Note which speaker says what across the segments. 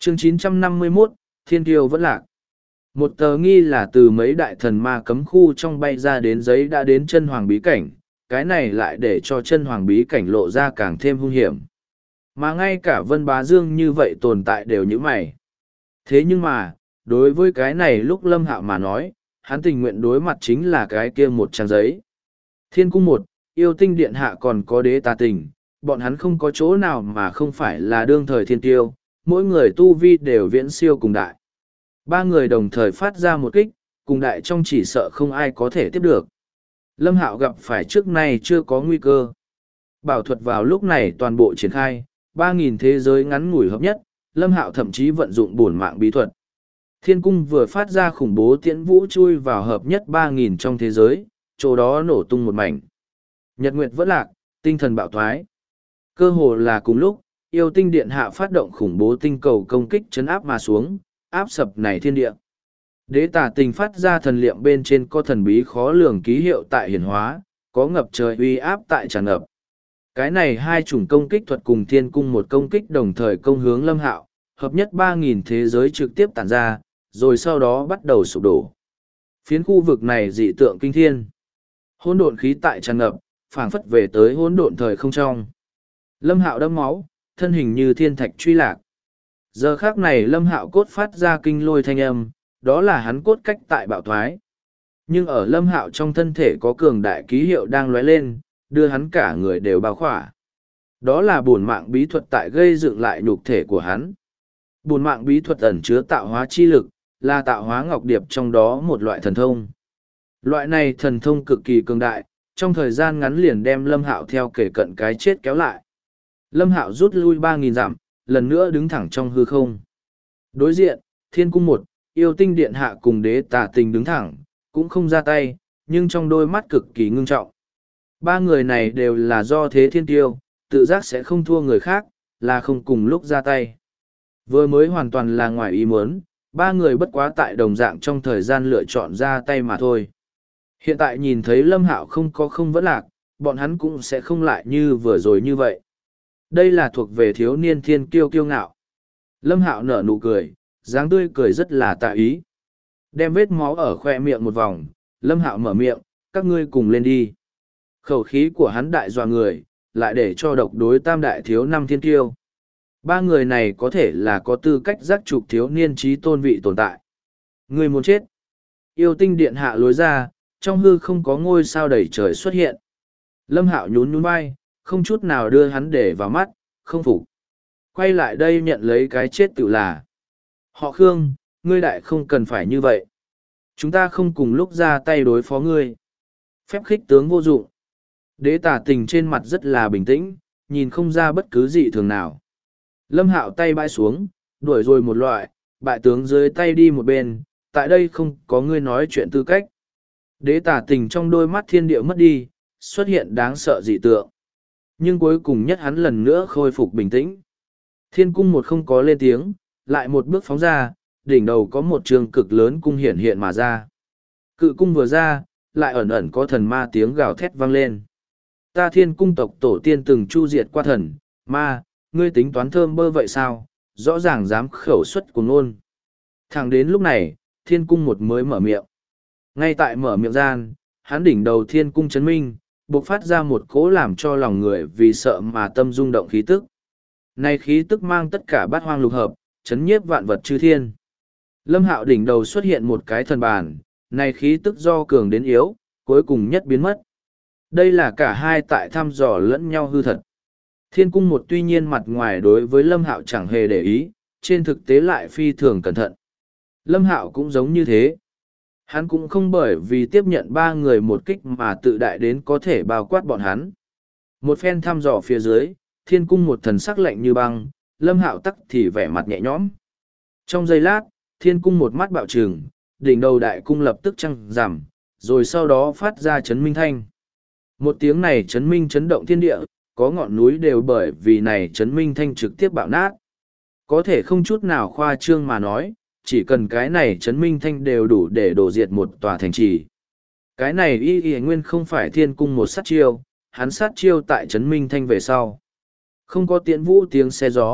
Speaker 1: Chương 951, Thiên Kiêu vẫn lạc. Một tờ nghi là từ mấy đại thần ma cấm khu trong bay ra đến giấy đã đến chân hoàng bí cảnh, cái này lại để cho chân hoàng bí cảnh lộ ra càng thêm hung hiểm. Mà ngay cả Vân Bá Dương như vậy tồn tại đều như mày. Thế nhưng mà, đối với cái này lúc Lâm Hạo mà nói, hắn tình nguyện đối mặt chính là cái kia một trang giấy. Thiên cung một, yêu tinh điện hạ còn có đế tà tình, bọn hắn không có chỗ nào mà không phải là đương thời thiên tiêu, mỗi người tu vi đều viễn siêu cùng đại. Ba người đồng thời phát ra một kích, cùng đại trong chỉ sợ không ai có thể tiếp được. Lâm Hạo gặp phải trước nay chưa có nguy cơ. Bảo thuật vào lúc này toàn bộ triển khai, 3.000 thế giới ngắn ngủi hợp nhất, Lâm Hạo thậm chí vận dụng bổn mạng bí thuật. Thiên cung vừa phát ra khủng bố tiễn vũ chui vào hợp nhất 3.000 trong thế giới, chỗ đó nổ tung một mảnh. Nhật Nguyệt vẫn lạc, tinh thần bạo thoái. Cơ hồ là cùng lúc, yêu tinh điện hạ phát động khủng bố tinh cầu công kích chấn áp mà xuống, áp sập này thiên địa. Đế tà tình phát ra thần liệm bên trên có thần bí khó lường ký hiệu tại hiển hóa, có ngập trời uy áp tại tràn ngập. Cái này hai chủng công kích thuật cùng thiên cung một công kích đồng thời công hướng Lâm Hạo, hợp nhất 3.000 thế giới trực tiếp tản ra, rồi sau đó bắt đầu sụp đổ. Phiến khu vực này dị tượng kinh thiên. Hỗn độn khí tại tràn ngập, phảng phất về tới hỗn độn thời không trong. Lâm Hạo đẫm máu, thân hình như thiên thạch truy lạc. Giờ khác này Lâm Hạo cốt phát ra kinh lôi thanh âm, đó là hắn cốt cách tại bạo thoái. Nhưng ở Lâm Hạo trong thân thể có cường đại ký hiệu đang lóe lên, đưa hắn cả người đều bao khỏa. Đó là bổn mạng bí thuật tại gây dựng lại nhục thể của hắn. Bổn mạng bí thuật ẩn chứa tạo hóa chi lực, là tạo hóa ngọc điệp trong đó một loại thần thông. Loại này thần thông cực kỳ cường đại, trong thời gian ngắn liền đem Lâm Hạo theo kể cận cái chết kéo lại. Lâm Hạo rút lui 3.000 dặm, lần nữa đứng thẳng trong hư không. Đối diện, Thiên cung một, yêu tinh điện hạ cùng đế tà tình đứng thẳng, cũng không ra tay, nhưng trong đôi mắt cực kỳ ngưng trọng. Ba người này đều là do thế thiên tiêu, tự giác sẽ không thua người khác, là không cùng lúc ra tay. Vừa mới hoàn toàn là ngoài ý muốn, ba người bất quá tại đồng dạng trong thời gian lựa chọn ra tay mà thôi. Hiện tại nhìn thấy Lâm Hạo không vẫn lạc, bọn hắn cũng sẽ không lại như vừa rồi như vậy. Đây là thuộc về thiếu niên thiên kiêu kiêu ngạo. Lâm Hạo nở nụ cười, dáng tươi cười rất là tạ ý. Đem vết máu ở khoe miệng một vòng, Lâm Hạo mở miệng, các ngươi cùng lên đi. Khẩu khí của hắn đại dọa người, lại để cho độc đối tam đại thiếu năm thiên kiêu. Ba người này có thể là có tư cách giác trục thiếu niên trí tôn vị tồn tại. Người muốn chết. Yêu tinh điện hạ lối ra, trong hư không có ngôi sao đầy trời xuất hiện. Lâm Hạo nhún nhún vai, không chút nào đưa hắn để vào mắt, không phục. Quay lại đây nhận lấy cái chết tự là. Họ Khương, ngươi đại không cần phải như vậy. Chúng ta không cùng lúc ra tay đối phó ngươi. Phép khích tướng vô dụng. Đế tả tình trên mặt rất là bình tĩnh, nhìn không ra bất cứ gì thường nào. Lâm Hạo tay bãi xuống, đuổi rồi một loại, bại tướng dưới tay đi một bên, tại đây không có ngươi nói chuyện tư cách. Đế tả tình trong đôi mắt thiên địa mất đi, xuất hiện đáng sợ dị tượng. Nhưng cuối cùng nhất hắn lần nữa khôi phục bình tĩnh. Thiên cung một không có lên tiếng, lại một bước phóng ra, đỉnh đầu có một trường cực lớn cung hiện hiện mà ra. Cự cung vừa ra, lại ẩn ẩn có thần ma tiếng gào thét vang lên. Ta thiên cung tộc tổ tiên từng chu diệt qua thần, ma, ngươi tính toán thơm bơ vậy sao, rõ ràng dám khẩu xuất của ngôn. Thẳng đến lúc này, thiên cung một mới mở miệng. Ngay tại mở miệng gian, hắn đỉnh đầu thiên cung chấn minh, bộc phát ra một cỗ làm cho lòng người vì sợ mà tâm rung động khí tức. Này khí tức mang tất cả bát hoang lục hợp, chấn nhiếp vạn vật chư thiên. Lâm Hạo đỉnh đầu xuất hiện một cái thần bàn, này khí tức do cường đến yếu, cuối cùng nhất biến mất. Đây là cả hai tại thăm dò lẫn nhau hư thật. Thiên cung một tuy nhiên mặt ngoài đối với Lâm Hạo chẳng hề để ý, trên thực tế lại phi thường cẩn thận. Lâm Hạo cũng giống như thế. Hắn cũng không bởi vì tiếp nhận ba người một kích mà tự đại đến có thể bao quát bọn hắn. Một phen thăm dò phía dưới, thiên cung một thần sắc lạnh như băng, Lâm Hạo tắc thì vẻ mặt nhẹ nhõm. Trong giây lát, thiên cung một mắt bạo trừng, đỉnh đầu đại cung lập tức trăng giảm, rồi sau đó phát ra chấn minh thanh. Một tiếng này chấn minh chấn động thiên địa, có ngọn núi đều bởi vì này chấn minh thanh trực tiếp bạo nát. Có thể không chút nào khoa trương mà nói, chỉ cần cái này chấn minh thanh đều đủ để đổ diệt một tòa thành trì. Cái này y nguyên không phải thiên cung một sát chiêu, hắn sát chiêu tại chấn minh thanh về sau. Không có tiễn vũ tiếng xe gió,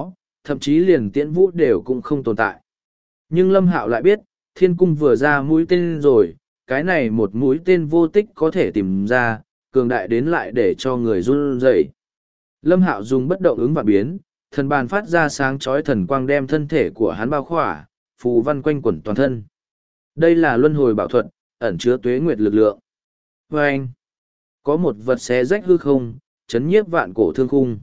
Speaker 1: thậm chí liền tiễn vũ đều cũng không tồn tại. Nhưng Lâm Hạo lại biết, thiên cung vừa ra mũi tên rồi, cái này một mũi tên vô tích có thể tìm ra, cường đại đến lại để cho người run rẩy. Lâm Hạo dùng bất động ứng và biến, thần bàn phát ra sáng chói thần quang đem thân thể của hắn bao khỏa, phù văn quanh quẩn toàn thân. Đây là luân hồi bảo thuật, ẩn chứa tuế nguyệt lực lượng. Và anh, có một vật xé rách hư không, chấn nhiếp vạn cổ thương khung.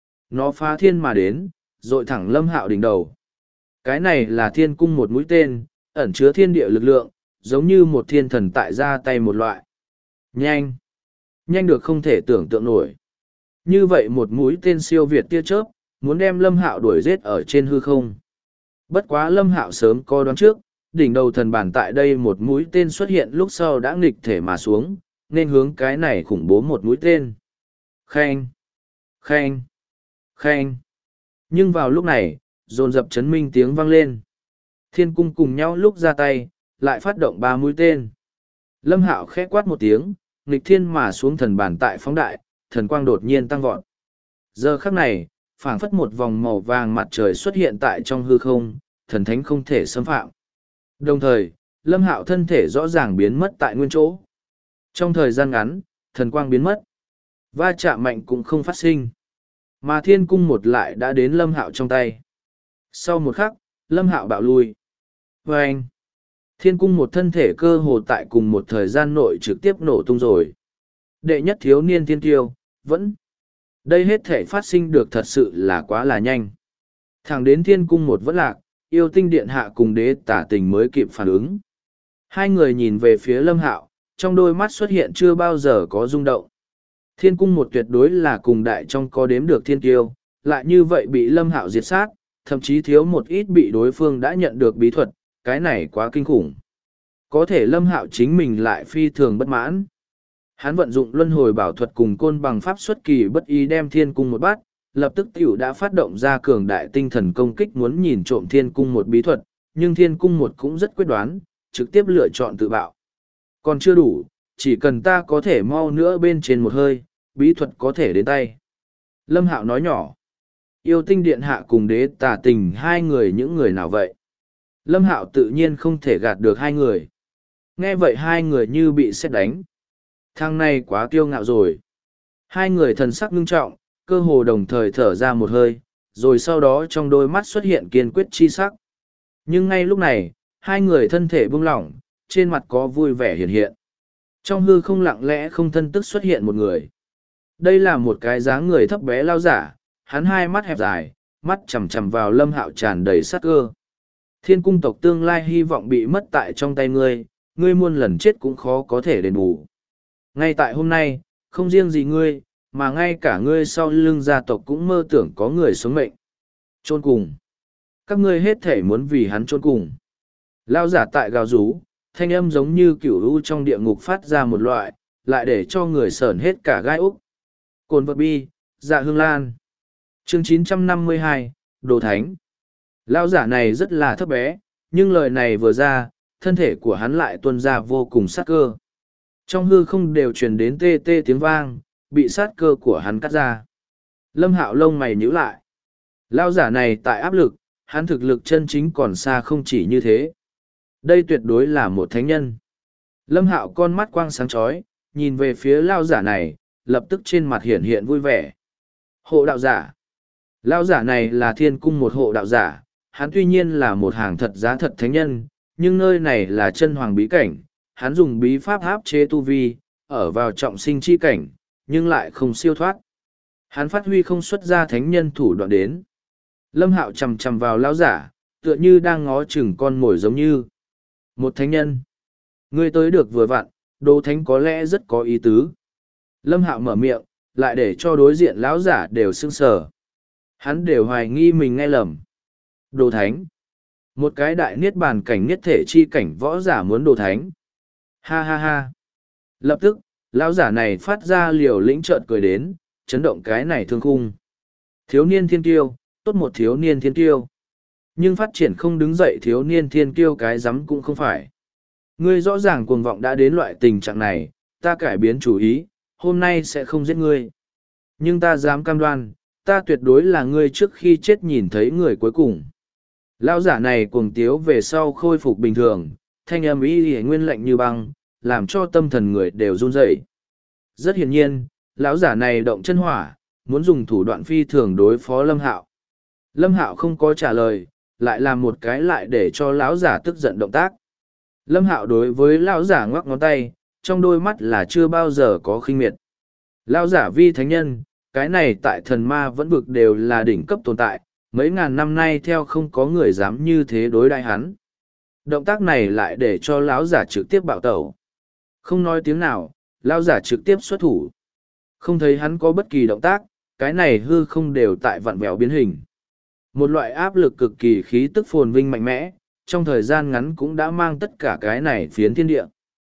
Speaker 1: Nó phá thiên mà đến, dội thẳng Lâm Hạo đỉnh đầu. Cái này là thiên cung một mũi tên, ẩn chứa thiên địa lực lượng, giống như một thiên thần tại ra tay một loại. Nhanh! Nhanh được không thể tưởng tượng nổi. Như vậy một mũi tên siêu việt tia chớp, muốn đem Lâm Hạo đuổi giết ở trên hư không. Bất quá Lâm Hạo sớm có đoán trước, đỉnh đầu thần bản tại đây một mũi tên xuất hiện lúc sau đã nghịch thể mà xuống, nên hướng cái này khủng bố một mũi tên. Khen! Khen! Khen! Nhưng vào lúc này, dồn dập chấn minh tiếng vang lên. Thiên cung cùng nhau lúc ra tay, lại phát động 3 mũi tên. Lâm Hạo khẽ quát một tiếng, nghịch thiên mà xuống thần bản tại phóng đại, thần quang đột nhiên tăng vọt. Giờ khắc này, phảng phất một vòng màu vàng mặt trời xuất hiện tại trong hư không, thần thánh không thể xâm phạm. Đồng thời, Lâm Hạo thân thể rõ ràng biến mất tại nguyên chỗ. Trong thời gian ngắn, thần quang biến mất. Va chạm mạnh cũng không phát sinh. Mà thiên cung một lại đã đến Lâm Hạo trong tay. Sau một khắc, Lâm Hạo bạo lui. Và anh, thiên cung một thân thể cơ hồ tại cùng một thời gian nội trực tiếp nổ tung rồi. Đệ nhất thiếu niên thiên tiêu, vẫn. Đây hết thể phát sinh được thật sự là quá là nhanh. Thẳng đến thiên cung một vẫn lạc, yêu tinh điện hạ cùng đế tả tình mới kịp phản ứng. Hai người nhìn về phía Lâm Hạo, trong đôi mắt xuất hiện chưa bao giờ có rung động. Thiên cung một tuyệt đối là cùng đại trong có đếm được thiên tiêu, lại như vậy bị Lâm Hạo diệt sát, thậm chí thiếu một ít bị đối phương đã nhận được bí thuật, cái này quá kinh khủng. Có thể Lâm Hạo chính mình lại phi thường bất mãn. Hắn vận dụng luân hồi bảo thuật cùng côn bằng pháp xuất kỳ bất ý đem thiên cung một bát, lập tức tiểu đã phát động ra cường đại tinh thần công kích muốn nhìn trộm thiên cung một bí thuật, nhưng thiên cung một cũng rất quyết đoán, trực tiếp lựa chọn tự bạo. Còn chưa đủ, chỉ cần ta có thể mau nữa bên trên một hơi, bí thuật có thể đến tay. Lâm Hạo nói nhỏ. Yêu tinh điện hạ cùng đế tà tình hai người những người nào vậy? Lâm Hạo tự nhiên không thể gạt được hai người. Nghe vậy hai người như bị sét đánh. Thằng này quá kiêu ngạo rồi. Hai người thần sắc ngưng trọng, cơ hồ đồng thời thở ra một hơi, rồi sau đó trong đôi mắt xuất hiện kiên quyết chi sắc. Nhưng ngay lúc này, hai người thân thể buông lỏng, trên mặt có vui vẻ hiện hiện. Trong hư không lặng lẽ không thân tức xuất hiện một người. Đây là một cái dáng người thấp bé lao giả, hắn hai mắt hẹp dài, mắt chằm chằm vào Lâm Hạo tràn đầy sát cơ. Thiên cung tộc tương lai hy vọng bị mất tại trong tay ngươi, ngươi muôn lần chết cũng khó có thể đền bù. Ngay tại hôm nay, không riêng gì ngươi, mà ngay cả ngươi sau lưng gia tộc cũng mơ tưởng có người sống mệnh. Chôn cùng. Các ngươi hết thể muốn vì hắn chôn cùng. Lao giả tại gào rú, thanh âm giống như cửu u trong địa ngục phát ra một loại, lại để cho người sởn hết cả gai úc. Cồn vật bi, dạ hương lan. Chương 952, Đồ Thánh. Lao giả này rất là thấp bé, nhưng lời này vừa ra, thân thể của hắn lại tuôn ra vô cùng sát cơ. Trong hư không đều truyền đến tê tê tiếng vang, bị sát cơ của hắn cắt ra. Lâm Hạo lông mày nhíu lại. Lao giả này tại áp lực, hắn thực lực chân chính còn xa không chỉ như thế. Đây tuyệt đối là một thánh nhân. Lâm Hạo con mắt quang sáng chói, nhìn về phía lao giả này, lập tức trên mặt hiển hiện vui vẻ. Hộ đạo giả. Lao giả này là thiên cung một hộ đạo giả, hắn tuy nhiên là một hàng thật giá thật thánh nhân, nhưng nơi này là chân hoàng bí cảnh, hắn dùng bí pháp áp chế tu vi, ở vào trọng sinh chi cảnh, nhưng lại không siêu thoát. Hắn phát huy không xuất ra thánh nhân thủ đoạn đến. Lâm Hạo chầm chầm vào lão giả, tựa như đang ngó chừng con mồi giống như một thánh nhân. Ngươi tới được vừa vặn, Đồ Thánh có lẽ rất có ý tứ. Lâm Hạo mở miệng, lại để cho đối diện lão giả đều sững sờ. Hắn đều hoài nghi mình nghe lầm. Đồ Thánh. Một cái đại niết bàn cảnh niết thể chi cảnh võ giả muốn Đồ Thánh. Ha ha ha. Lập tức, lão giả này phát ra liều lĩnh trợn cười đến, chấn động cái này thương khung. Thiếu niên thiên kiêu, tốt một thiếu niên thiên kiêu. Nhưng phát triển không đứng dậy thiếu niên thiên kiêu cái rắm cũng không phải. Ngươi rõ ràng cuồng vọng đã đến loại tình trạng này, ta cải biến chủ ý, hôm nay sẽ không giết ngươi. Nhưng ta dám cam đoan, ta tuyệt đối là ngươi trước khi chết nhìn thấy người cuối cùng. Lão giả này cuồng tiếu về sau khôi phục bình thường, thanh âm y nguyên lạnh như băng, làm cho tâm thần người đều run rẩy. Rất hiển nhiên, lão giả này động chân hỏa, muốn dùng thủ đoạn phi thường đối phó Lâm Hạo. Lâm Hạo không có trả lời, lại làm một cái lại để cho lão giả tức giận động tác. Lâm Hạo đối với lão giả ngoắc ngón tay, trong đôi mắt là chưa bao giờ có khinh miệt. Lão giả vi thánh nhân, cái này tại thần ma vẫn vực đều là đỉnh cấp tồn tại, mấy ngàn năm nay theo không có người dám như thế đối đãi hắn. Động tác này lại để cho lão giả trực tiếp bạo tẩu. Không nói tiếng nào, lão giả trực tiếp xuất thủ. Không thấy hắn có bất kỳ động tác, cái này hư không đều tại vặn vẹo biến hình. Một loại áp lực cực kỳ khí tức phồn vinh mạnh mẽ, trong thời gian ngắn cũng đã mang tất cả cái này phiến thiên địa.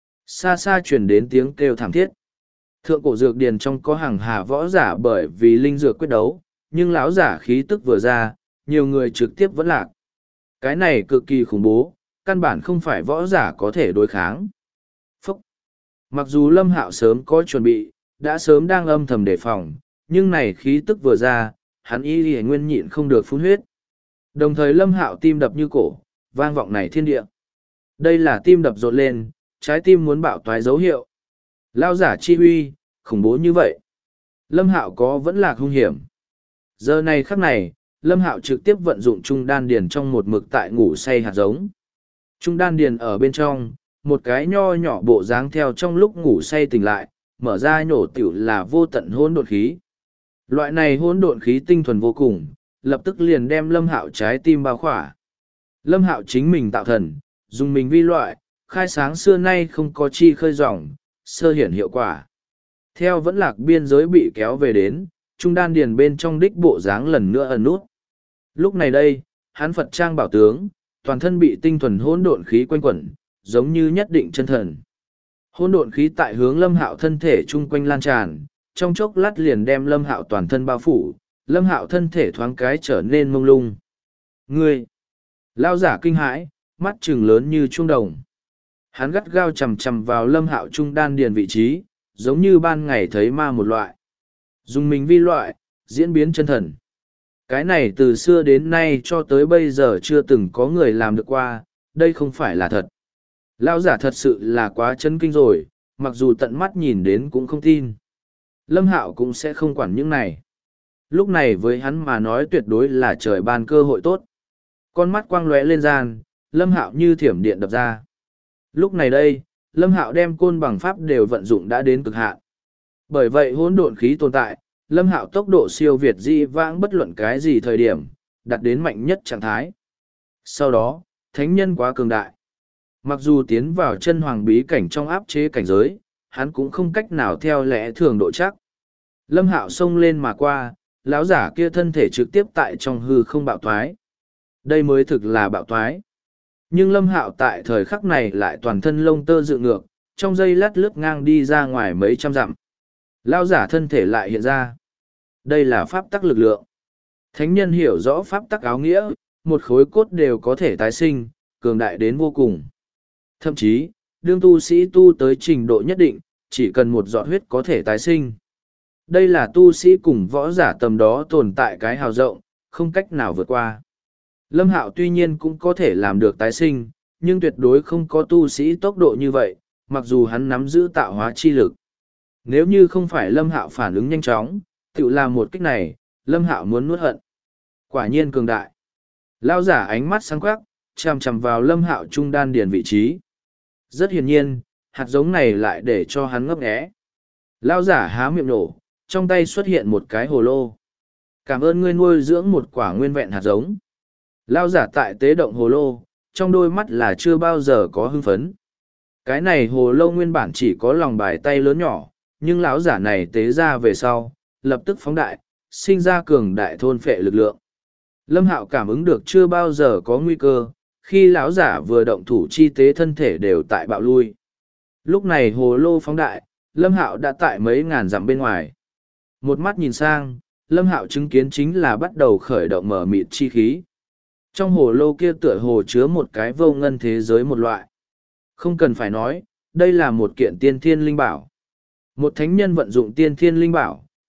Speaker 1: Xa xa chuyển đến tiếng kêu thảm thiết. Thượng cổ dược điền trong có hàng hà võ giả bởi vì linh dược quyết đấu, nhưng lão giả khí tức vừa ra, nhiều người trực tiếp vẫn lạc. Cái này cực kỳ khủng bố, căn bản không phải võ giả có thể đối kháng. Phúc! Mặc dù Lâm Hạo sớm có chuẩn bị, đã sớm đang âm thầm đề phòng, nhưng này khí tức vừa ra, hắn y nguyên nhịn không được phun huyết. Đồng thời Lâm Hạo tim đập như cổ, vang vọng này thiên địa. Đây là tim đập rộn lên, trái tim muốn bạo toái dấu hiệu. Lao giả chi huy, khủng bố như vậy. Lâm Hạo có vẫn là hung hiểm. Giờ này khắc này, Lâm Hạo trực tiếp vận dụng trung đan điền trong một mực tại ngủ say hạt giống. Trung đan điền ở bên trong, một cái nho nhỏ bộ dáng theo trong lúc ngủ say tỉnh lại, mở ra nhổ tiểu là vô tận hỗn độn khí. Loại này hỗn độn khí tinh thuần vô cùng, lập tức liền đem Lâm Hạo trái tim bao khỏa. Lâm Hạo chính mình tạo thần, dùng mình vi loại, khai sáng xưa nay không có chi khơi dòng, sơ hiển hiệu quả. Theo vẫn lạc biên giới bị kéo về đến, trung đan điền bên trong đích bộ dáng lần nữa ẩn nút. Lúc này đây, hắn Phật trang bảo tướng, toàn thân bị tinh thuần hỗn độn khí quanh quẩn, giống như nhất định chân thần. Hỗn độn khí tại hướng Lâm Hạo thân thể chung quanh lan tràn, trong chốc lát liền đem Lâm Hạo toàn thân bao phủ, Lâm Hạo thân thể thoáng cái trở nên mông lung. Ngươi! Lao giả kinh hãi, mắt trừng lớn như chuông đồng. Hắn gắt gao chầm chầm vào Lâm Hạo trung đan điền vị trí, giống như ban ngày thấy ma một loại. Dùng mình vi loại, diễn biến chân thần. Cái này từ xưa đến nay cho tới bây giờ chưa từng có người làm được qua, đây không phải là thật. Lao giả thật sự là quá chấn kinh rồi, mặc dù tận mắt nhìn đến cũng không tin. Lâm Hạo cũng sẽ không quản những này. Lúc này với hắn mà nói tuyệt đối là trời ban cơ hội tốt. Con mắt quang lóe lên gian, Lâm Hạo như thiểm điện đập ra. Lúc này đây, Lâm Hạo đem côn bằng pháp đều vận dụng đã đến cực hạn. Bởi vậy hỗn độn khí tồn tại, Lâm Hạo tốc độ siêu việt dị vãng bất luận cái gì thời điểm, đạt đến mạnh nhất trạng thái. Sau đó, thánh nhân quá cường đại. Mặc dù tiến vào chân hoàng bí cảnh trong áp chế cảnh giới, hắn cũng không cách nào theo lẽ thường độ chắc. Lâm Hạo xông lên mà qua, lão giả kia thân thể trực tiếp tại trong hư không bạo thoái. Đây mới thực là bạo thoái. Nhưng Lâm Hạo tại thời khắc này lại toàn thân lông tơ dựng ngược, trong giây lát lướt ngang đi ra ngoài mấy trăm dặm. Lão giả thân thể lại hiện ra. Đây là pháp tắc lực lượng. Thánh nhân hiểu rõ pháp tắc áo nghĩa, một khối cốt đều có thể tái sinh, cường đại đến vô cùng. Thậm chí, đương tu sĩ tu tới trình độ nhất định, chỉ cần một giọt huyết có thể tái sinh. Đây là tu sĩ cùng võ giả tầm đó tồn tại cái hào rộng, không cách nào vượt qua. Lâm Hạo tuy nhiên cũng có thể làm được tái sinh, nhưng tuyệt đối không có tu sĩ tốc độ như vậy, mặc dù hắn nắm giữ tạo hóa chi lực. Nếu như không phải Lâm Hạo phản ứng nhanh chóng, tự làm một cách này, Lâm Hạo muốn nuốt hận. Quả nhiên cường đại. Lao giả ánh mắt sáng quắc, chằm chằm vào Lâm Hạo trung đan điền vị trí. Rất hiển nhiên, hạt giống này lại để cho hắn ngấp nghé. Lao giả há miệng nổ, trong tay xuất hiện một cái hồ lô. Cảm ơn ngươi nuôi dưỡng một quả nguyên vẹn hạt giống. Lao giả tại tế động hồ lô, trong đôi mắt là chưa bao giờ có hưng phấn. Cái này hồ lô nguyên bản chỉ có lòng bài tay lớn nhỏ, nhưng lão giả này tế ra về sau, lập tức phóng đại, sinh ra cường đại thôn phệ lực lượng. Lâm Hạo cảm ứng được chưa bao giờ có nguy cơ, khi lão giả vừa động thủ chi tế thân thể đều tại bạo lui. Lúc này hồ lô phóng đại, Lâm Hạo đã tại mấy ngàn dặm bên ngoài. Một mắt nhìn sang, Lâm Hạo chứng kiến chính là bắt đầu khởi động mở mịt chi khí. Trong hồ lô kia tựa hồ chứa một cái vô ngân thế giới một loại. Không cần phải nói, đây là một kiện tiên thiên linh bảo. Một thánh nhân vận dụng tiên thiên linh bảo,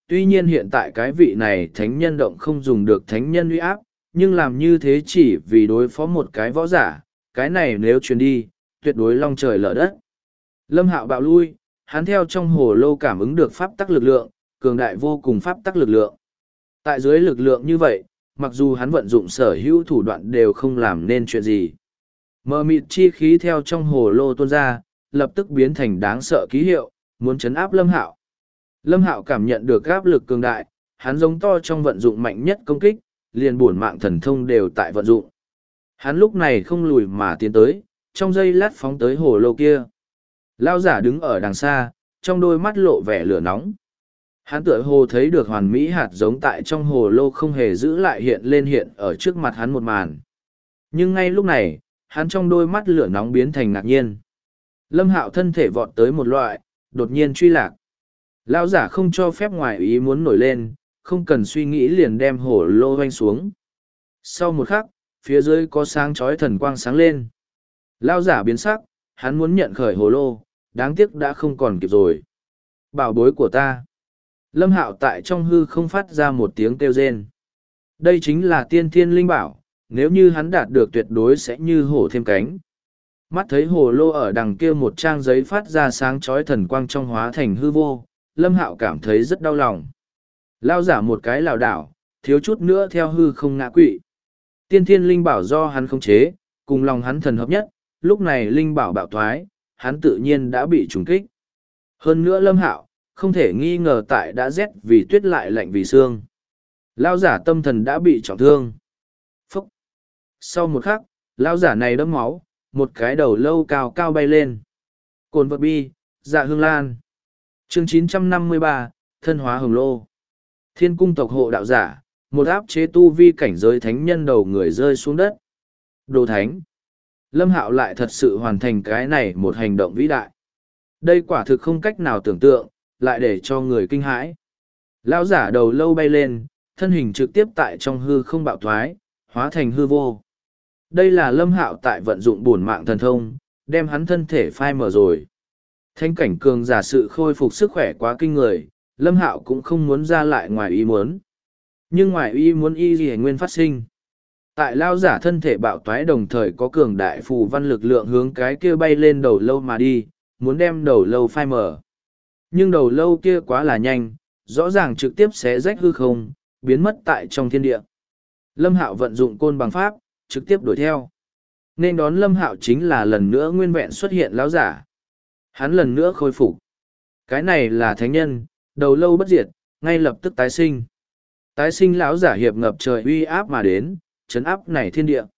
Speaker 1: tuy nhiên hiện tại cái vị này thánh nhân động không dùng được thánh nhân uy áp, nhưng làm như thế chỉ vì đối phó một cái võ giả, cái này nếu truyền đi, tuyệt đối long trời lở đất. Lâm Hạo bạo lui, hắn theo trong hồ lô cảm ứng được pháp tắc lực lượng, cường đại vô cùng pháp tắc lực lượng. Tại dưới lực lượng như vậy, mặc dù hắn vận dụng sở hữu thủ đoạn đều không làm nên chuyện gì. Mờ mịt chi khí theo trong hồ lô tuôn ra, lập tức biến thành đáng sợ ký hiệu, muốn chấn áp Lâm Hạo. Lâm Hạo cảm nhận được áp lực cường đại, hắn giống to trong vận dụng mạnh nhất công kích, liền bổn mạng thần thông đều tại vận dụng. Hắn lúc này không lùi mà tiến tới, trong giây lát phóng tới hồ lô kia. Lao giả đứng ở đằng xa, trong đôi mắt lộ vẻ lửa nóng. Hắn tựa hồ thấy được hoàn mỹ hạt giống tại trong hồ lô không hề giữ lại hiện lên hiện ở trước mặt hắn một màn. Nhưng ngay lúc này, hắn trong đôi mắt lửa nóng biến thành ngạc nhiên. Lâm Hạo thân thể vọt tới một loại, đột nhiên truy lạc. Lão giả không cho phép ngoài ý muốn nổi lên, không cần suy nghĩ liền đem hồ lô hoanh xuống. Sau một khắc, phía dưới có sáng chói thần quang sáng lên. Lão giả biến sắc, hắn muốn nhận khởi hồ lô, đáng tiếc đã không còn kịp rồi. Bảo bối của ta. Lâm Hạo tại trong hư không phát ra một tiếng kêu rên. Đây chính là tiên thiên linh bảo, nếu như hắn đạt được tuyệt đối sẽ như hổ thêm cánh. Mắt thấy hồ lô ở đằng kia một trang giấy phát ra sáng chói thần quang trong hóa thành hư vô, Lâm Hạo cảm thấy rất đau lòng. Lao giả một cái lảo đảo, thiếu chút nữa theo hư không ngã quỵ. Tiên thiên linh bảo do hắn khống chế, cùng lòng hắn thần hợp nhất, lúc này linh bảo bạo thoái, hắn tự nhiên đã bị trùng kích. Hơn nữa Lâm Hạo, không thể nghi ngờ tại đã rét vì tuyết lại lạnh vì xương. Lao giả tâm thần đã bị trọng thương. Phúc! Sau một khắc, lao giả này đẫm máu, một cái đầu lâu cao cao bay lên. Cồn vật bi, dạ hương lan. Chương 953, thân hóa hồng lô. Thiên cung tộc hộ đạo giả, một áp chế tu vi cảnh giới thánh nhân đầu người rơi xuống đất. Đồ thánh. Lâm Hạo lại thật sự hoàn thành cái này một hành động vĩ đại. Đây quả thực không cách nào tưởng tượng, lại để cho người kinh hãi. Lão giả đầu lâu bay lên, thân hình trực tiếp tại trong hư không bạo thoái, hóa thành hư vô. Đây là Lâm Hạo tại vận dụng bổn mạng thần thông, đem hắn thân thể phai mở rồi. Thánh cảnh cường giả sự khôi phục sức khỏe quá kinh người, Lâm Hạo cũng không muốn ra lại ngoài ý muốn. Nhưng ngoài ý muốn y gì nguyên phát sinh. Tại lao giả thân thể bạo toái đồng thời có cường đại phù văn lực lượng hướng cái kia bay lên đầu lâu mà đi, muốn đem đầu lâu phai mở. Nhưng đầu lâu kia quá là nhanh, rõ ràng trực tiếp xé rách hư không, biến mất tại trong thiên địa. Lâm Hạo vận dụng côn bằng pháp, trực tiếp đuổi theo. Nên đón Lâm Hạo chính là lần nữa nguyên vẹn xuất hiện lão giả. Hắn lần nữa khôi phục. Cái này là thánh nhân, đầu lâu bất diệt, ngay lập tức tái sinh. Tái sinh lão giả hiệp ngập trời uy áp mà đến, chấn áp này thiên địa.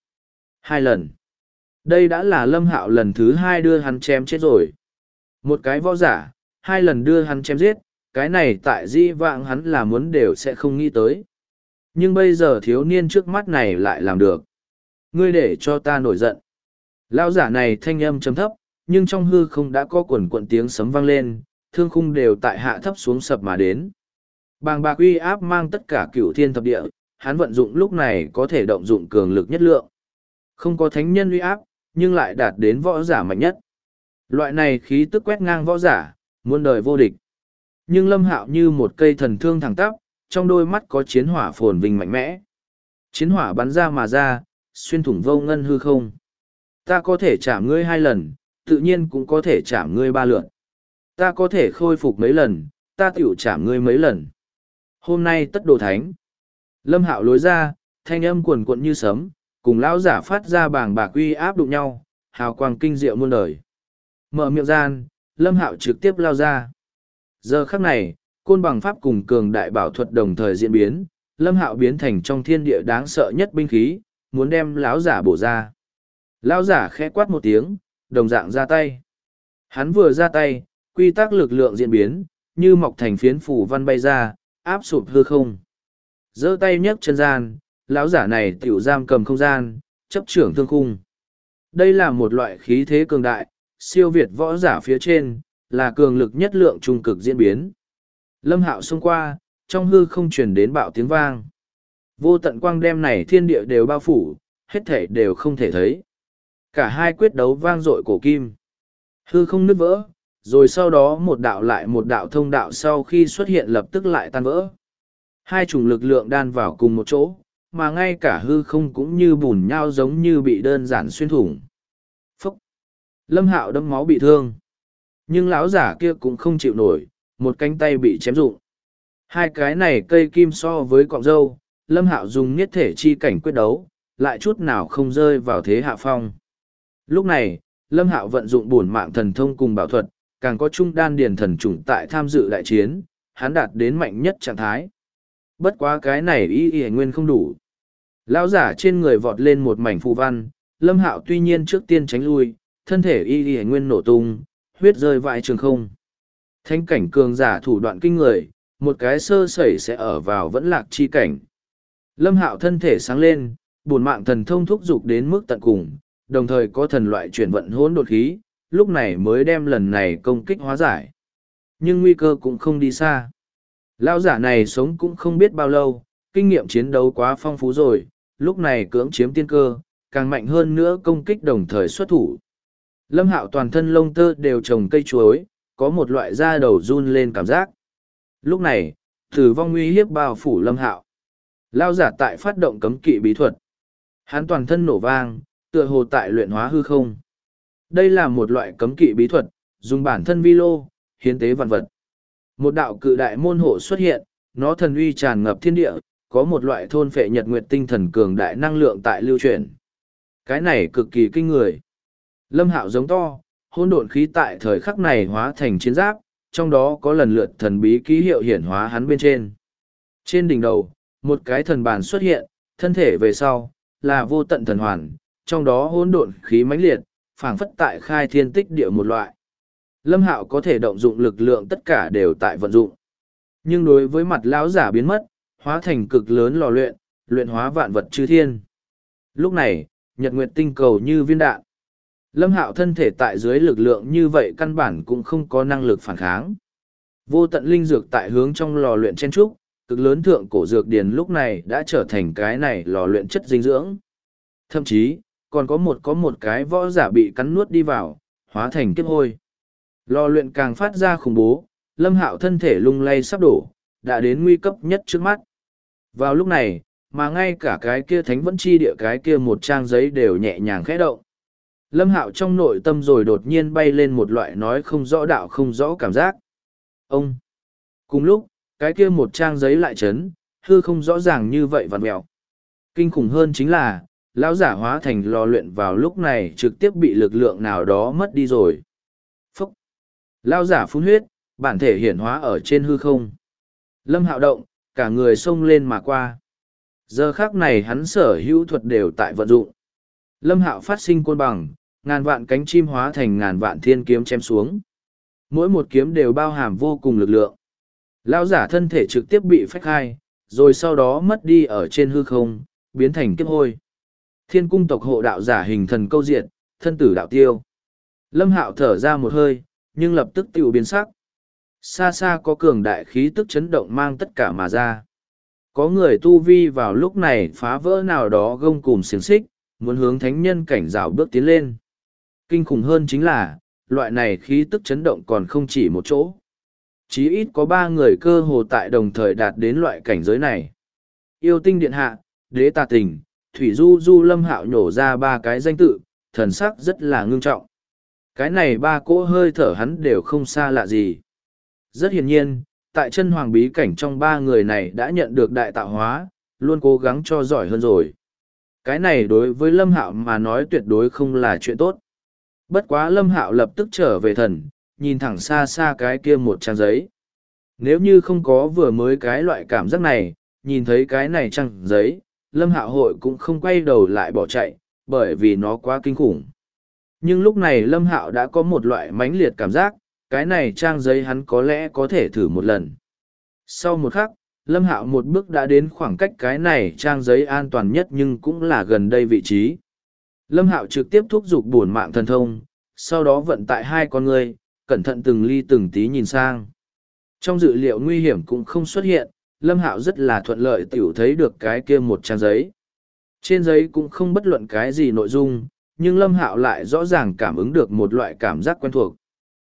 Speaker 1: 2 lần. Đây đã là Lâm Hạo lần thứ 2 đưa hắn chém chết rồi. Một cái võ giả, 2 lần đưa hắn chém giết, cái này tại di vãng hắn là muốn đều sẽ không nghĩ tới. Nhưng bây giờ thiếu niên trước mắt này lại làm được. Ngươi để cho ta nổi giận. Lão giả này thanh âm trầm thấp, nhưng trong hư không đã có quần quận tiếng sấm vang lên, thương khung đều tại hạ thấp xuống sập mà đến. Bàng bạc uy áp mang tất cả cửu thiên thập địa, hắn vận dụng lúc này có thể động dụng cường lực nhất lượng. Không có thánh nhân uy áp, nhưng lại đạt đến võ giả mạnh nhất. Loại này khí tức quét ngang võ giả, muôn đời vô địch. Nhưng Lâm Hạo như một cây thần thương thẳng tắp, trong đôi mắt có chiến hỏa phồn vinh mạnh mẽ. Chiến hỏa bắn ra mà ra, xuyên thủng vô ngân hư không. Ta có thể chạm ngươi 2 lần, tự nhiên cũng có thể chạm ngươi 3 lượt. Ta có thể khôi phục mấy lần, ta tiểu chạm ngươi mấy lần. Hôm nay tất đồ thánh. Lâm Hạo lối ra, thanh âm cuồn cuộn như sấm, cùng lão giả phát ra bàng bạc uy áp đụng nhau, hào quang kinh diệu muôn đời. Mở miệng gian, Lâm Hạo trực tiếp lao ra. Giờ khắc này, côn bằng pháp cùng cường đại bảo thuật đồng thời diễn biến, Lâm Hạo biến thành trong thiên địa đáng sợ nhất binh khí, muốn đem lão giả bổ ra. Lão giả khẽ quát một tiếng, đồng dạng ra tay. Hắn vừa ra tay, quy tắc lực lượng diễn biến, như mọc thành phiến phủ văn bay ra, áp sụp hư không. Giơ tay nhấc chân gian, lão giả này tiểu giam cầm không gian, chấp trưởng thương khung. Đây là một loại khí thế cường đại, siêu việt võ giả phía trên, là cường lực nhất lượng trung cực diễn biến. Lâm Hạo xông qua, trong hư không truyền đến bạo tiếng vang. Vô tận quang đem này thiên địa đều bao phủ, hết thể đều không thể thấy. Cả hai quyết đấu vang dội cổ kim. Hư không nứt vỡ, rồi sau đó một đạo lại một đạo thông đạo sau khi xuất hiện lập tức lại tan vỡ. Hai chủng lực lượng đan vào cùng một chỗ, mà ngay cả hư không cũng như bùn nhau giống như bị đơn giản xuyên thủng. Phúc! Lâm Hạo đâm máu bị thương. Nhưng lão giả kia cũng không chịu nổi, một cánh tay bị chém rụng. Hai cái này cây kim so với cọng râu, Lâm Hạo dùng niết thể chi cảnh quyết đấu, lại chút nào không rơi vào thế hạ phong. Lúc này, Lâm Hạo vận dụng bổn mạng thần thông cùng bảo thuật, càng có trung đan điền thần chủng tại tham dự đại chiến, hắn đạt đến mạnh nhất trạng thái. Bất quá cái này y nguyên không đủ. Lão giả trên người vọt lên một mảnh phù văn, Lâm Hạo tuy nhiên trước tiên tránh lui, thân thể y nguyên nổ tung, huyết rơi vãi trường không. Thánh cảnh cường giả thủ đoạn kinh người, một cái sơ sẩy sẽ ở vào vẫn lạc chi cảnh. Lâm Hạo thân thể sáng lên, bổn mạng thần thông thúc dục đến mức tận cùng, đồng thời có thần loại chuyển vận hỗn độn khí, lúc này mới đem lần này công kích hóa giải. Nhưng nguy cơ cũng không đi xa. Lão giả này sống cũng không biết bao lâu, kinh nghiệm chiến đấu quá phong phú rồi, lúc này cưỡng chiếm tiên cơ, càng mạnh hơn nữa công kích đồng thời xuất thủ. Lâm Hạo toàn thân lông tơ đều trồng cây chuối, có một loại da đầu run lên cảm giác. Lúc này, tử vong nguy hiếp bao phủ Lâm Hạo. Lão giả tại phát động cấm kỵ bí thuật. Hắn toàn thân nổ vang, tựa hồ tại luyện hóa hư không. Đây là một loại cấm kỵ bí thuật, dùng bản thân vi lô, hiến tế vạn vật. Một đạo cự đại môn hộ xuất hiện, nó thần uy tràn ngập thiên địa, có một loại thôn phệ nhật nguyệt tinh thần cường đại năng lượng tại lưu chuyển. Cái này cực kỳ kinh người. Lâm Hạo giống to, hỗn độn khí tại thời khắc này hóa thành chiến giáp, trong đó có lần lượt thần bí ký hiệu hiển hóa hắn bên trên. Trên đỉnh đầu, một cái thần bàn xuất hiện, thân thể về sau, là vô tận thần hoàn, trong đó hỗn độn khí mãnh liệt, phảng phất tại khai thiên tích địa một loại. Lâm Hạo có thể động dụng lực lượng tất cả đều tại vận dụng. Nhưng đối với mặt lão giả biến mất, hóa thành cực lớn lò luyện, luyện hóa vạn vật chư thiên. Lúc này, nhật nguyệt tinh cầu như viên đạn. Lâm Hạo thân thể tại dưới lực lượng như vậy căn bản cũng không có năng lực phản kháng. Vô tận linh dược tại hướng trong lò luyện chen trúc, cực lớn thượng cổ dược điền lúc này đã trở thành cái này lò luyện chất dinh dưỡng. Thậm chí, còn có một cái võ giả bị cắn nuốt đi vào, hóa thành kiếp hôi. Lò luyện càng phát ra khủng bố, Lâm Hạo thân thể lung lay sắp đổ, đã đến nguy cấp nhất trước mắt. Vào lúc này, mà ngay cả cái kia thánh vẫn chi địa cái kia một trang giấy đều nhẹ nhàng khẽ động. Lâm Hạo trong nội tâm rồi đột nhiên bay lên một loại nói không rõ đạo không rõ cảm giác. Ông! Cùng lúc, cái kia một trang giấy lại chấn, hư không rõ ràng như vậy vặn mẹo. Kinh khủng hơn chính là, lão giả hóa thành lò luyện vào lúc này trực tiếp bị lực lượng nào đó mất đi rồi. Phúc! Lão giả phun huyết, bản thể hiển hóa ở trên hư không. Lâm Hạo động, cả người xông lên mà qua. Giờ khắc này hắn sở hữu thuật đều tại vận dụng. Lâm Hạo phát sinh côn bằng, ngàn vạn cánh chim hóa thành ngàn vạn thiên kiếm chém xuống. Mỗi một kiếm đều bao hàm vô cùng lực lượng. Lão giả thân thể trực tiếp bị phách hai, rồi sau đó mất đi ở trên hư không, biến thành kiếp hôi. Thiên cung tộc hộ đạo giả hình thần câu diệt, thân tử đạo tiêu. Lâm Hạo thở ra một hơi, nhưng lập tức tiêu biến sắc. Xa xa có cường đại khí tức chấn động mang tất cả mà ra. Có người tu vi vào lúc này phá vỡ nào đó gông cùm xiềng xích, muốn hướng thánh nhân cảnh rào bước tiến lên. Kinh khủng hơn chính là, loại này khí tức chấn động còn không chỉ một chỗ. Chí ít có 3 người cơ hồ tại đồng thời đạt đến loại cảnh giới này. Yêu tinh điện hạ, đế tà tình, thủy du du Lâm Hạo nhổ ra 3 cái danh tự, thần sắc rất là ngưng trọng. Cái này 3 cỗ hơi thở hắn đều không xa lạ gì. Rất hiển nhiên, tại chân hoàng bí cảnh trong 3 người này đã nhận được đại tạo hóa, luôn cố gắng cho giỏi hơn rồi. Cái này đối với Lâm Hạo mà nói tuyệt đối không là chuyện tốt. Bất quá Lâm Hạo lập tức trở về thần, nhìn thẳng xa xa cái kia một trang giấy. Nếu như không có vừa mới cái loại cảm giác này, nhìn thấy cái này trang giấy, Lâm Hạo hội cũng không quay đầu lại bỏ chạy, bởi vì nó quá kinh khủng. Nhưng lúc này Lâm Hạo đã có một loại mãnh liệt cảm giác, cái này trang giấy hắn có lẽ có thể thử một lần. Sau một khắc, Lâm Hạo một bước đã đến khoảng cách cái này trang giấy an toàn nhất nhưng cũng là gần đây vị trí. Lâm Hạo trực tiếp thúc giục bổn mạng thần thông, sau đó vận tại 2 con người, cẩn thận từng ly từng tí nhìn sang. Trong dự liệu nguy hiểm cũng không xuất hiện, Lâm Hạo rất là thuận lợi tiểu thấy được cái kia một trang giấy. Trên giấy cũng không bất luận cái gì nội dung, nhưng Lâm Hạo lại rõ ràng cảm ứng được một loại cảm giác quen thuộc.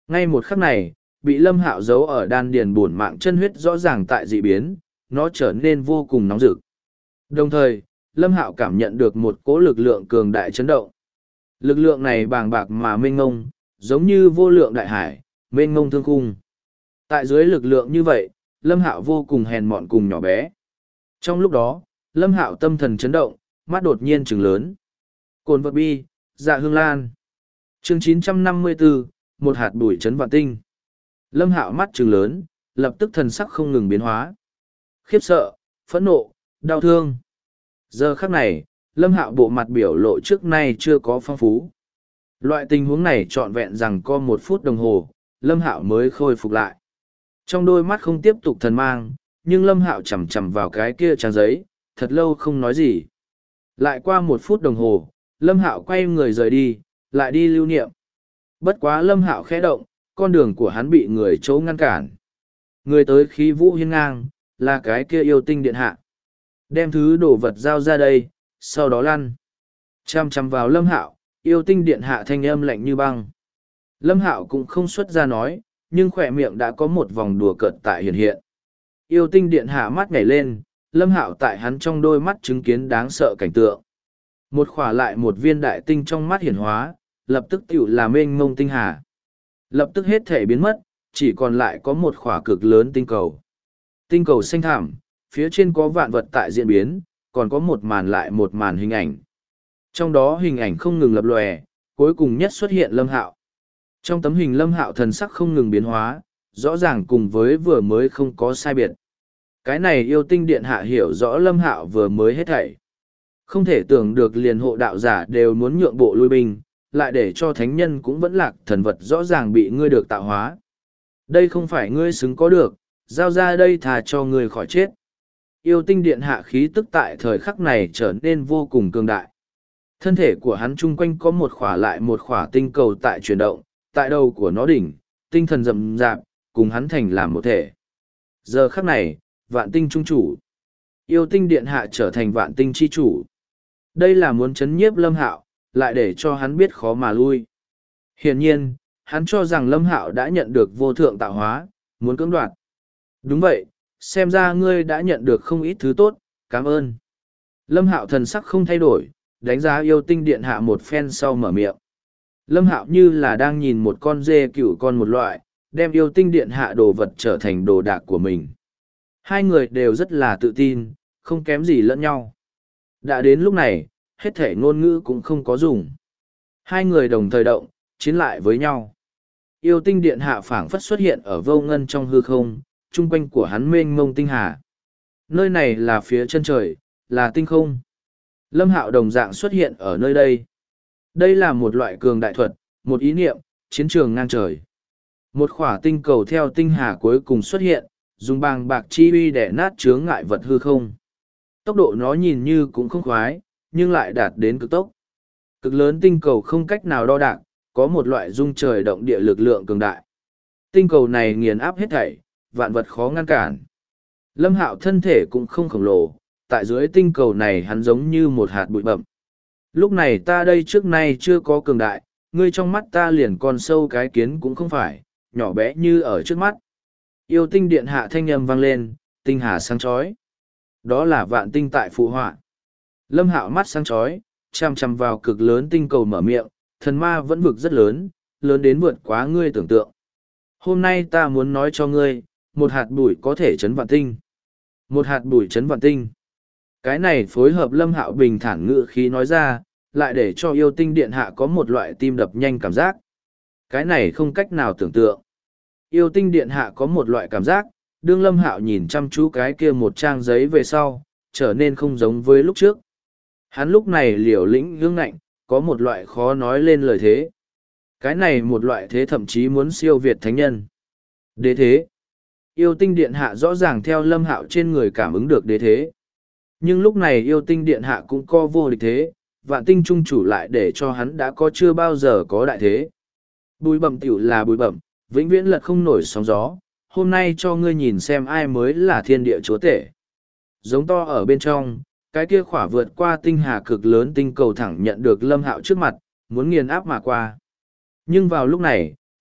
Speaker 1: Ngay một khắc này, bị Lâm Hạo giấu ở đan điền bổn mạng chân huyết rõ ràng tại dị biến, nó trở nên vô cùng nóng rực. Đồng thời, Lâm Hạo cảm nhận được một cỗ lực lượng cường đại chấn động. Lực lượng này bàng bạc mà mênh mông, giống như vô lượng đại hải, mênh mông thương khung. Tại dưới lực lượng như vậy, Lâm Hạo vô cùng hèn mọn cùng nhỏ bé. Trong lúc đó, Lâm Hạo tâm thần chấn động, mắt đột nhiên trừng lớn. Cồn vật bi, dạ hương lan. Chương 954, một hạt bụi chấn vạn tinh. Lâm Hạo mắt trừng lớn, lập tức thần sắc không ngừng biến hóa. Khiếp sợ, phẫn nộ, đau thương. Giờ khắc này, Lâm Hạo bộ mặt biểu lộ trước nay chưa có phong phú. Loại tình huống này trọn vẹn rằng có 1 phút đồng hồ, Lâm Hạo mới khôi phục lại. Trong đôi mắt không tiếp tục thần mang, nhưng Lâm Hạo chằm chằm vào cái kia trang giấy, thật lâu không nói gì. Lại qua 1 phút đồng hồ, Lâm Hạo quay người rời đi, lại đi lưu niệm. Bất quá Lâm Hạo khẽ động, con đường của hắn bị người chỗ ngăn cản. Người tới khí vũ hiên ngang, là cái kia yêu tinh điện hạ. Đem thứ đồ vật giao ra đây, sau đó lăn. Chăm chăm vào Lâm Hạo, yêu tinh điện hạ thanh âm lạnh như băng. Lâm Hạo cũng không xuất ra nói, nhưng khỏe miệng đã có một vòng đùa cợt tại hiện hiện. Yêu tinh điện hạ mắt nhảy lên, Lâm Hạo tại hắn trong đôi mắt chứng kiến đáng sợ cảnh tượng. Một khỏa lại một viên đại tinh trong mắt hiển hóa, lập tức tiểu là mênh mông tinh hà. Lập tức hết thể biến mất, chỉ còn lại có một khỏa cực lớn tinh cầu. Tinh cầu xanh thẳm, phía trên có vạn vật tại diễn biến, còn có một màn lại một màn hình ảnh. Trong đó hình ảnh không ngừng lập lòe, cuối cùng nhất xuất hiện Lâm Hạo. Trong tấm hình Lâm Hạo thần sắc không ngừng biến hóa, rõ ràng cùng với vừa mới không có sai biệt. Cái này yêu tinh điện hạ hiểu rõ Lâm Hạo vừa mới hết thảy. Không thể tưởng được liền hộ đạo giả đều muốn nhượng bộ lui binh, lại để cho thánh nhân cũng vẫn lạc thần vật rõ ràng bị ngươi được tạo hóa. Đây không phải ngươi xứng có được, giao ra đây thà cho ngươi khỏi chết. Yêu tinh điện hạ khí tức tại thời khắc này trở nên vô cùng cường đại. Thân thể của hắn chung quanh có một khỏa lại một khỏa tinh cầu tại chuyển động, tại đầu của nó đỉnh, tinh thần rậm rạp, cùng hắn thành làm một thể. Giờ khắc này, vạn tinh trung chủ. Yêu tinh điện hạ trở thành vạn tinh chi chủ. Đây là muốn chấn nhiếp Lâm Hạo, lại để cho hắn biết khó mà lui. Hiển nhiên, hắn cho rằng Lâm Hạo đã nhận được vô thượng tạo hóa, muốn cưỡng đoạt. Đúng vậy, xem ra ngươi đã nhận được không ít thứ tốt, cảm ơn. Lâm Hạo thần sắc không thay đổi, đánh giá yêu tinh điện hạ một phen sau mở miệng. Lâm Hạo như là đang nhìn một con dê cựu con một loại, đem yêu tinh điện hạ đồ vật trở thành đồ đạc của mình. Hai người đều rất là tự tin, không kém gì lẫn nhau. Đã đến lúc này, hết thể ngôn ngữ cũng không có dùng. Hai người đồng thời động, chiến lại với nhau. Yêu tinh điện hạ phảng phất xuất hiện ở vô ngân trong hư không, chung quanh của hắn mênh mông tinh hà. Nơi này là phía chân trời, là tinh không. Lâm Hạo đồng dạng xuất hiện ở nơi đây. Đây là một loại cường đại thuật, một ý niệm, chiến trường ngang trời. Một khỏa tinh cầu theo tinh hà cuối cùng xuất hiện, dùng bàng bạc chi uy để nát chướng ngại vật hư không. Tốc độ nó nhìn như cũng không khoái, nhưng lại đạt đến cực tốc. Cực lớn tinh cầu không cách nào đo đạc, có một loại rung trời động địa lực lượng cường đại. Tinh cầu này nghiền áp hết thảy, vạn vật khó ngăn cản. Lâm Hạo thân thể cũng không khổng lồ, tại dưới tinh cầu này hắn giống như một hạt bụi bậm. Lúc này ta đây trước nay chưa có cường đại, ngươi trong mắt ta liền con sâu cái kiến cũng không phải, nhỏ bé như ở trước mắt. Yêu tinh điện hạ thanh âm vang lên, tinh hà sáng chói. Đó là vạn tinh tại phụ họa. Lâm Hạo mắt sáng chói, chằm chằm vào cực lớn tinh cầu mở miệng, thần ma vẫn vực rất lớn, lớn đến vượt quá ngươi tưởng tượng. Hôm nay ta muốn nói cho ngươi, một hạt bụi có thể chấn vạn tinh. Một hạt bụi chấn vạn tinh. Cái này phối hợp Lâm Hạo bình thản ngữ khí nói ra, lại để cho yêu tinh điện hạ có một loại tim đập nhanh cảm giác. Cái này không cách nào tưởng tượng. Yêu tinh điện hạ có một loại cảm giác, đương Lâm Hạo nhìn chăm chú cái kia một trang giấy về sau, trở nên không giống với lúc trước. Hắn lúc này liều lĩnh gương ngạnh, có một loại khó nói lên lời thế. Cái này một loại thế thậm chí muốn siêu việt thánh nhân. Đế thế. Yêu tinh điện hạ rõ ràng theo Lâm Hạo trên người cảm ứng được đế thế. Nhưng lúc này yêu tinh điện hạ cũng co vô địch thế, vạn tinh trung chủ lại để cho hắn đã có chưa bao giờ có đại thế. Bùi bẩm tiểu là bùi bẩm, vĩnh viễn lật không nổi sóng gió, hôm nay cho ngươi nhìn xem ai mới là thiên địa chúa tể. Giống to ở bên trong, cái kia khỏa vượt qua tinh hà cực lớn tinh cầu thẳng nhận được Lâm Hạo trước mặt, muốn nghiền áp mà qua. Nhưng vào lúc này,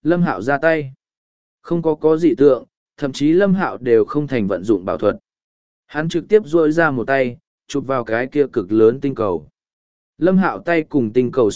Speaker 1: Lâm Hạo ra tay. Không có dị tượng, thậm chí Lâm Hạo đều không thành vận dụng bảo thuật. Hắn trực tiếp duỗi ra một tay, chụp vào cái kia cực lớn tinh cầu. Lâm Hạo tay cùng tinh cầu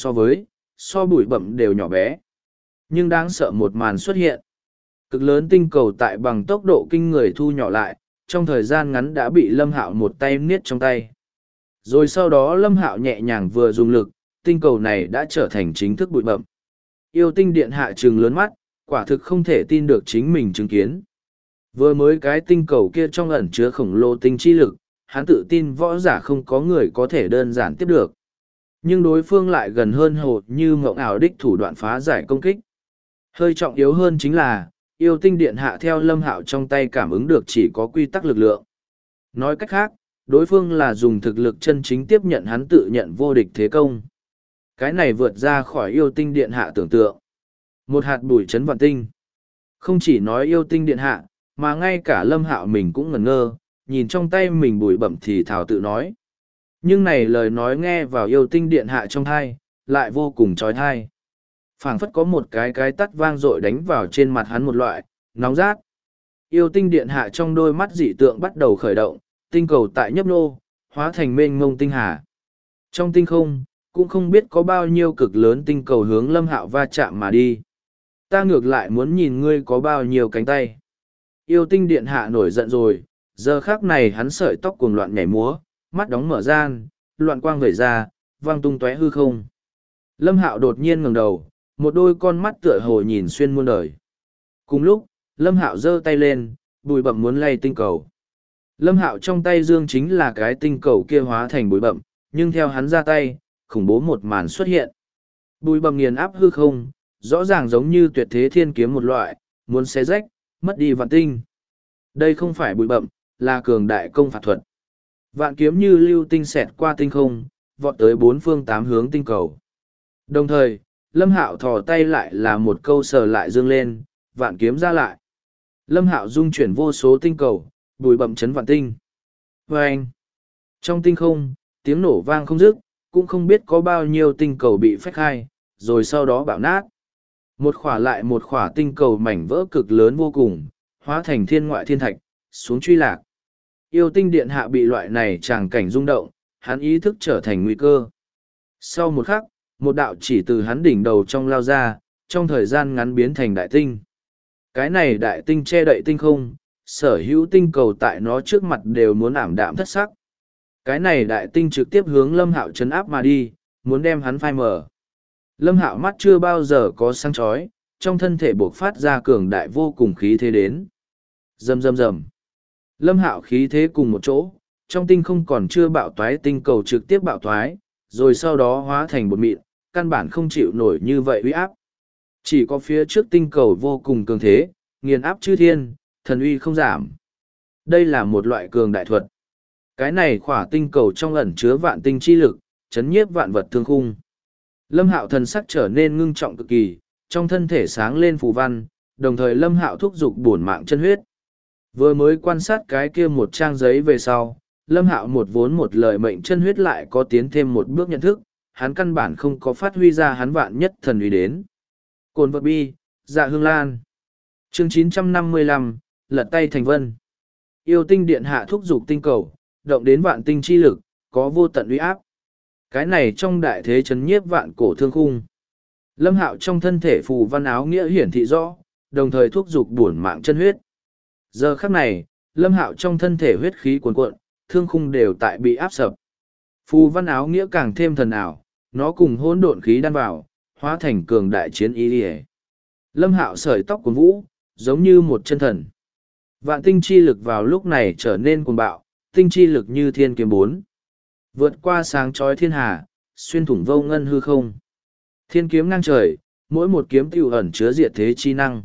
Speaker 1: so bụi bậm đều nhỏ bé. Nhưng đáng sợ một màn xuất hiện. Cực lớn tinh cầu tại bằng tốc độ kinh người thu nhỏ lại, trong thời gian ngắn đã bị Lâm Hạo một tay niết trong tay. Rồi sau đó Lâm Hạo nhẹ nhàng vừa dùng lực, tinh cầu này đã trở thành chính thức bụi bậm. Yêu tinh điện hạ trừng lớn mắt, quả thực không thể tin được chính mình chứng kiến. Vừa mới cái tinh cầu kia trong ẩn chứa khổng lồ tinh chi lực, hắn tự tin võ giả không có người có thể đơn giản tiếp được. Nhưng đối phương lại gần hơn hồ như mộng ảo đích thủ đoạn phá giải công kích. Hơi trọng yếu hơn chính là, yêu tinh điện hạ theo Lâm Hạo trong tay cảm ứng được chỉ có quy tắc lực lượng. Nói cách khác, đối phương là dùng thực lực chân chính tiếp nhận hắn tự nhận vô địch thế công. Cái này vượt ra khỏi yêu tinh điện hạ tưởng tượng. Một hạt bụi chấn vạn tinh. Không chỉ nói yêu tinh điện hạ, mà ngay cả Lâm Hạo mình cũng ngẩn ngơ, nhìn trong tay mình bụi bẩm thì thảo tự nói. Nhưng này lời nói nghe vào yêu tinh điện hạ trong thai, lại vô cùng trói thai. Phảng phất có một cái tắt vang dội đánh vào trên mặt hắn một loại, nóng rát. Yêu tinh điện hạ trong đôi mắt dị tượng bắt đầu khởi động, tinh cầu tại nhấp nô, hóa thành mênh mông tinh hà. Trong tinh không, cũng không biết có bao nhiêu cực lớn tinh cầu hướng Lâm Hạo va chạm mà đi. Ta ngược lại muốn nhìn ngươi có bao nhiêu cánh tay. Yêu tinh điện hạ nổi giận rồi, giờ khác này hắn sợi tóc cuồng loạn nhảy múa, mắt đóng mở gian, loạn quang vẩy ra, vang tung tóe hư không. Lâm Hạo đột nhiên ngẩng đầu, một đôi con mắt tựa hồ nhìn xuyên muôn đời. Cùng lúc, Lâm Hạo giơ tay lên, bụi bặm muốn lay tinh cầu. Lâm Hạo trong tay dương chính là cái tinh cầu kia hóa thành bụi bặm, nhưng theo hắn ra tay, khủng bố một màn xuất hiện. Bụi bặm nghiền áp hư không, rõ ràng giống như tuyệt thế thiên kiếm một loại, muốn xé rách, mất đi vạn tinh. Đây không phải bụi bặm, là cường đại công phạt thuật. Vạn kiếm như lưu tinh xẹt qua tinh không, vọt tới bốn phương tám hướng tinh cầu. Đồng thời, Lâm Hạo thò tay lại là một câu sờ lại dương lên, vạn kiếm ra lại. Lâm Hạo dung chuyển vô số tinh cầu, bụi bặm chấn vạn tinh. Vâng! Trong tinh không, tiếng nổ vang không dứt, cũng không biết có bao nhiêu tinh cầu bị phách khai, rồi sau đó bạo nát. Một khỏa lại một khỏa tinh cầu mảnh vỡ cực lớn vô cùng, hóa thành thiên ngoại thiên thạch, xuống truy lạc. Yêu tinh điện hạ bị loại này tràng cảnh rung động, hắn ý thức trở thành nguy cơ. Sau một khắc, một đạo chỉ từ hắn đỉnh đầu trong lao ra, trong thời gian ngắn biến thành đại tinh. Cái này đại tinh che đậy tinh không, sở hữu tinh cầu tại nó trước mặt đều muốn ảm đạm thất sắc. Cái này đại tinh trực tiếp hướng Lâm Hạo chấn áp mà đi, muốn đem hắn phai mờ. Lâm Hạo mắt chưa bao giờ có sáng chói, trong thân thể buộc phát ra cường đại vô cùng khí thế đến. Rầm rầm rầm. Lâm Hạo khí thế cùng một chỗ, trong tinh không còn chưa bạo toái tinh cầu trực tiếp bạo toái, rồi sau đó hóa thành bột mịn, căn bản không chịu nổi như vậy uy áp. Chỉ có phía trước tinh cầu vô cùng cường thế, nghiền áp chư thiên, thần uy không giảm. Đây là một loại cường đại thuật. Cái này khỏa tinh cầu trong ẩn chứa vạn tinh chi lực, chấn nhiếp vạn vật thương khung. Lâm Hạo thần sắc trở nên ngưng trọng cực kỳ, trong thân thể sáng lên phù văn, đồng thời Lâm Hạo thúc giục bổn mạng chân huyết. Vừa mới quan sát cái kia một trang giấy về sau, Lâm Hạo một vốn một lời mệnh chân huyết lại có tiến thêm một bước nhận thức, hắn căn bản không có phát huy ra hắn vạn nhất thần uy đến. Cồn vật bi, dạ hương lan. Chương 955, lật tay thành vân. Yêu tinh điện hạ thúc giục tinh cầu, động đến vạn tinh chi lực, có vô tận uy áp. Cái này trong đại thế chấn nhiếp vạn cổ thương khung. Lâm Hạo trong thân thể phù văn áo nghĩa hiển thị rõ, đồng thời thúc giục bổn mạng chân huyết. Giờ khắc này, Lâm Hạo trong thân thể huyết khí cuồn cuộn, thương khung đều tại bị áp sập. Phù văn áo nghĩa càng thêm thần ảo, nó cùng hỗn độn khí đan vào, hóa thành cường đại chiến ý liễu. Lâm Hạo sợi tóc cuồn vũ, giống như một chân thần. Vạn tinh chi lực vào lúc này trở nên cuồng bạo, tinh chi lực như thiên kiếm bốn. Vượt qua sáng chói thiên hà, xuyên thủng vô ngân hư không. Thiên kiếm ngang trời, mỗi một kiếm tiêu ẩn chứa diệt thế chi năng.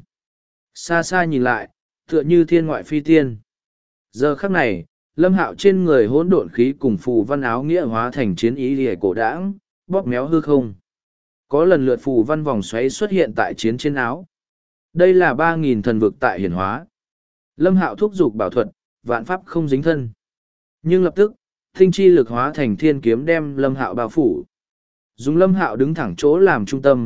Speaker 1: Xa xa nhìn lại, tựa như thiên ngoại phi tiên. Giờ khắc này, Lâm Hạo trên người hỗn độn khí cùng phù văn áo nghĩa hóa thành chiến ý liễu cổ đãng, bóp méo hư không. Có lần lượt phù văn vòng xoáy xuất hiện tại chiến trên áo. Đây là 3.000 thần vực tại hiển hóa. Lâm Hạo thúc giục bảo thuật, vạn pháp không dính thân. Nhưng lập tức, tinh chi lực hóa thành thiên kiếm đem Lâm Hạo bao phủ. Dùng Lâm Hạo đứng thẳng chỗ làm trung tâm,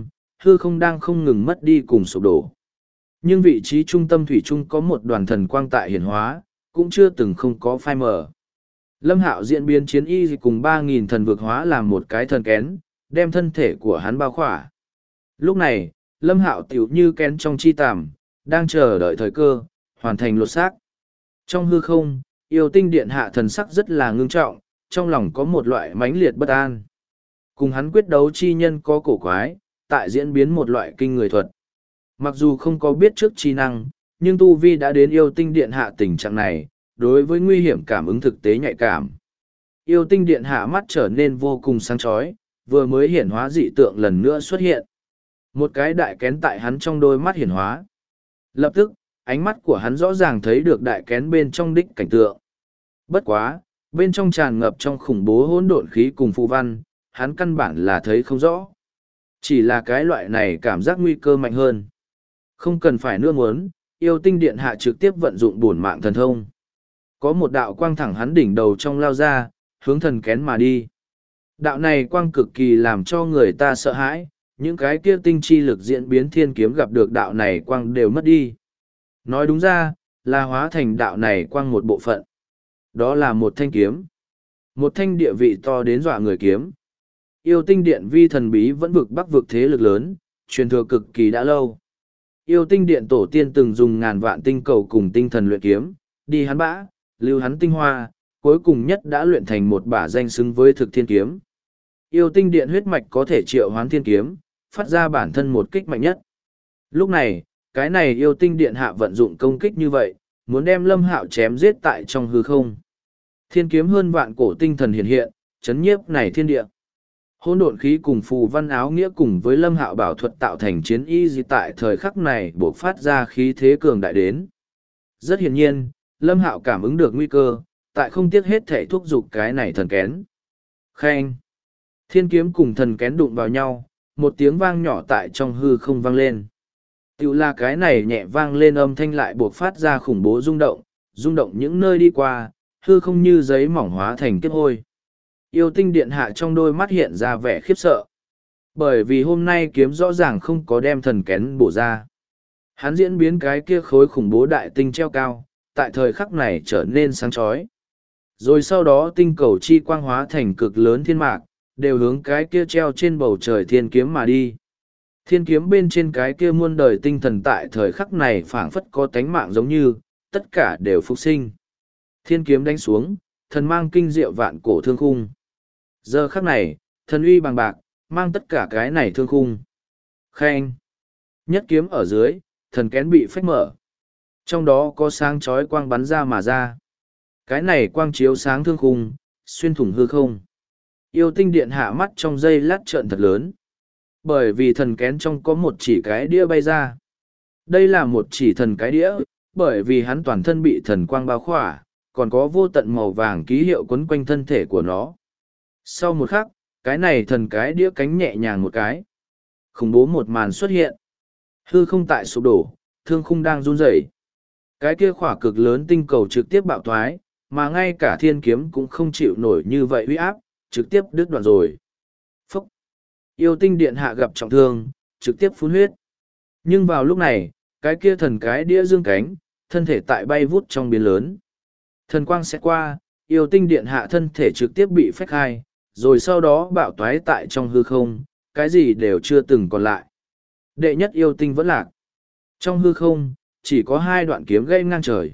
Speaker 1: hư không đang không ngừng mất đi cùng sụp đổ. Nhưng vị trí trung tâm thủy chung có một đoàn thần quang tại hiển hóa, cũng chưa từng không có phai mờ. Lâm Hạo diễn biến chiến y cùng 3.000 thần vực hóa làm một cái thần kén, đem thân thể của hắn bao khỏa. Lúc này, Lâm Hạo tiểu như kén trong chi tằm, đang chờ đợi thời cơ, hoàn thành lột xác. Trong hư không, yêu tinh điện hạ thần sắc rất là ngưng trọng, trong lòng có một loại mãnh liệt bất an. Cùng hắn quyết đấu chi nhân có cổ quái, tại diễn biến một loại kinh người thuật. Mặc dù không có biết trước chi năng, nhưng Tu Vi đã đến yêu tinh điện hạ tình trạng này, đối với nguy hiểm cảm ứng thực tế nhạy cảm. Yêu tinh điện hạ mắt trở nên vô cùng sáng chói, vừa mới hiển hóa dị tượng lần nữa xuất hiện. Một cái đại kén tại hắn trong đôi mắt hiển hóa. Lập tức, ánh mắt của hắn rõ ràng thấy được đại kén bên trong đích cảnh tượng. Bất quá, bên trong tràn ngập trong khủng bố hỗn độn khí cùng phù văn, hắn căn bản là thấy không rõ. Chỉ là cái loại này cảm giác nguy cơ mạnh hơn. Không cần phải nữa muốn, yêu tinh điện hạ trực tiếp vận dụng bổn mạng thần thông. Có một đạo quang thẳng hắn đỉnh đầu trong lao ra, hướng thần kén mà đi. Đạo này quang cực kỳ làm cho người ta sợ hãi, những cái kia tinh chi lực diễn biến thiên kiếm gặp được đạo này quang đều mất đi. Nói đúng ra, là hóa thành đạo này quang một bộ phận. Đó là một thanh kiếm. Một thanh địa vị to đến dọa người kiếm. Yêu tinh điện vi thần bí vẫn vực bắc vực thế lực lớn, truyền thừa cực kỳ đã lâu. Yêu tinh điện tổ tiên từng dùng ngàn vạn tinh cầu cùng tinh thần luyện kiếm, đi hắn bã, lưu hắn tinh hoa, cuối cùng nhất đã luyện thành một bả danh xứng với thực thiên kiếm. Yêu tinh điện huyết mạch có thể triệu hoán thiên kiếm, phát ra bản thân một kích mạnh nhất. Lúc này, cái này yêu tinh điện hạ vận dụng công kích như vậy, muốn đem Lâm Hạo chém giết tại trong hư không. Thiên kiếm hơn vạn cổ tinh thần hiện hiện, chấn nhiếp này thiên địa. Hỗn độn khí cùng phù văn áo nghĩa cùng với Lâm Hạo bảo thuật tạo thành chiến y gì tại thời khắc này bộc phát ra khí thế cường đại đến. Rất hiển nhiên, Lâm Hạo cảm ứng được nguy cơ, tại không tiếc hết thể thúc giục cái này thần kén. Khen! Thiên kiếm cùng thần kén đụng vào nhau, một tiếng vang nhỏ tại trong hư không vang lên. Tiểu là cái này nhẹ vang lên âm thanh lại buộc phát ra khủng bố rung động những nơi đi qua, hư không như giấy mỏng hóa thành kết hôi. Yêu tinh điện hạ trong đôi mắt hiện ra vẻ khiếp sợ. Bởi vì hôm nay kiếm rõ ràng không có đem thần kén bổ ra. Hắn diễn biến cái kia khối khủng bố đại tinh treo cao, tại thời khắc này trở nên sáng chói. Rồi sau đó tinh cầu chi quang hóa thành cực lớn thiên mạc, đều hướng cái kia treo trên bầu trời thiên kiếm mà đi. Thiên kiếm bên trên cái kia muôn đời tinh thần tại thời khắc này phảng phất có tánh mạng giống như, tất cả đều phục sinh. Thiên kiếm đánh xuống, thần mang kinh diệu vạn cổ thương khung. Giờ khắc này, thần uy bằng bạc, mang tất cả cái này thương khung. Khen! Nhất kiếm ở dưới, thần kén bị phách mở. Trong đó có sáng chói quang bắn ra mà ra. Cái này quang chiếu sáng thương khung, xuyên thủng hư không. Yêu tinh điện hạ mắt trong giây lát trợn thật lớn. Bởi vì thần kén trong có một chỉ cái đĩa bay ra. Đây là một chỉ thần cái đĩa, bởi vì hắn toàn thân bị thần quang bao khỏa, còn có vô tận màu vàng ký hiệu quấn quanh thân thể của nó. Sau một khắc, cái này thần cái đĩa cánh nhẹ nhàng một cái. Khủng bố một màn xuất hiện. Hư không tại sụp đổ, thương khung đang run rẩy. Cái kia khỏa cực lớn tinh cầu trực tiếp bạo thoái, mà ngay cả thiên kiếm cũng không chịu nổi như vậy uy áp, trực tiếp đứt đoạn rồi. Phúc! Yêu tinh điện hạ gặp trọng thương, trực tiếp phun huyết. Nhưng vào lúc này, cái kia thần cái đĩa dương cánh, thân thể tại bay vút trong biến lớn. Thần quang sẽ qua, yêu tinh điện hạ thân thể trực tiếp bị phách hai, rồi sau đó bạo toái tại trong hư không, cái gì đều chưa từng còn lại. Đệ nhất yêu tinh vẫn lạc. Trong hư không, chỉ có hai đoạn kiếm gây ngang trời.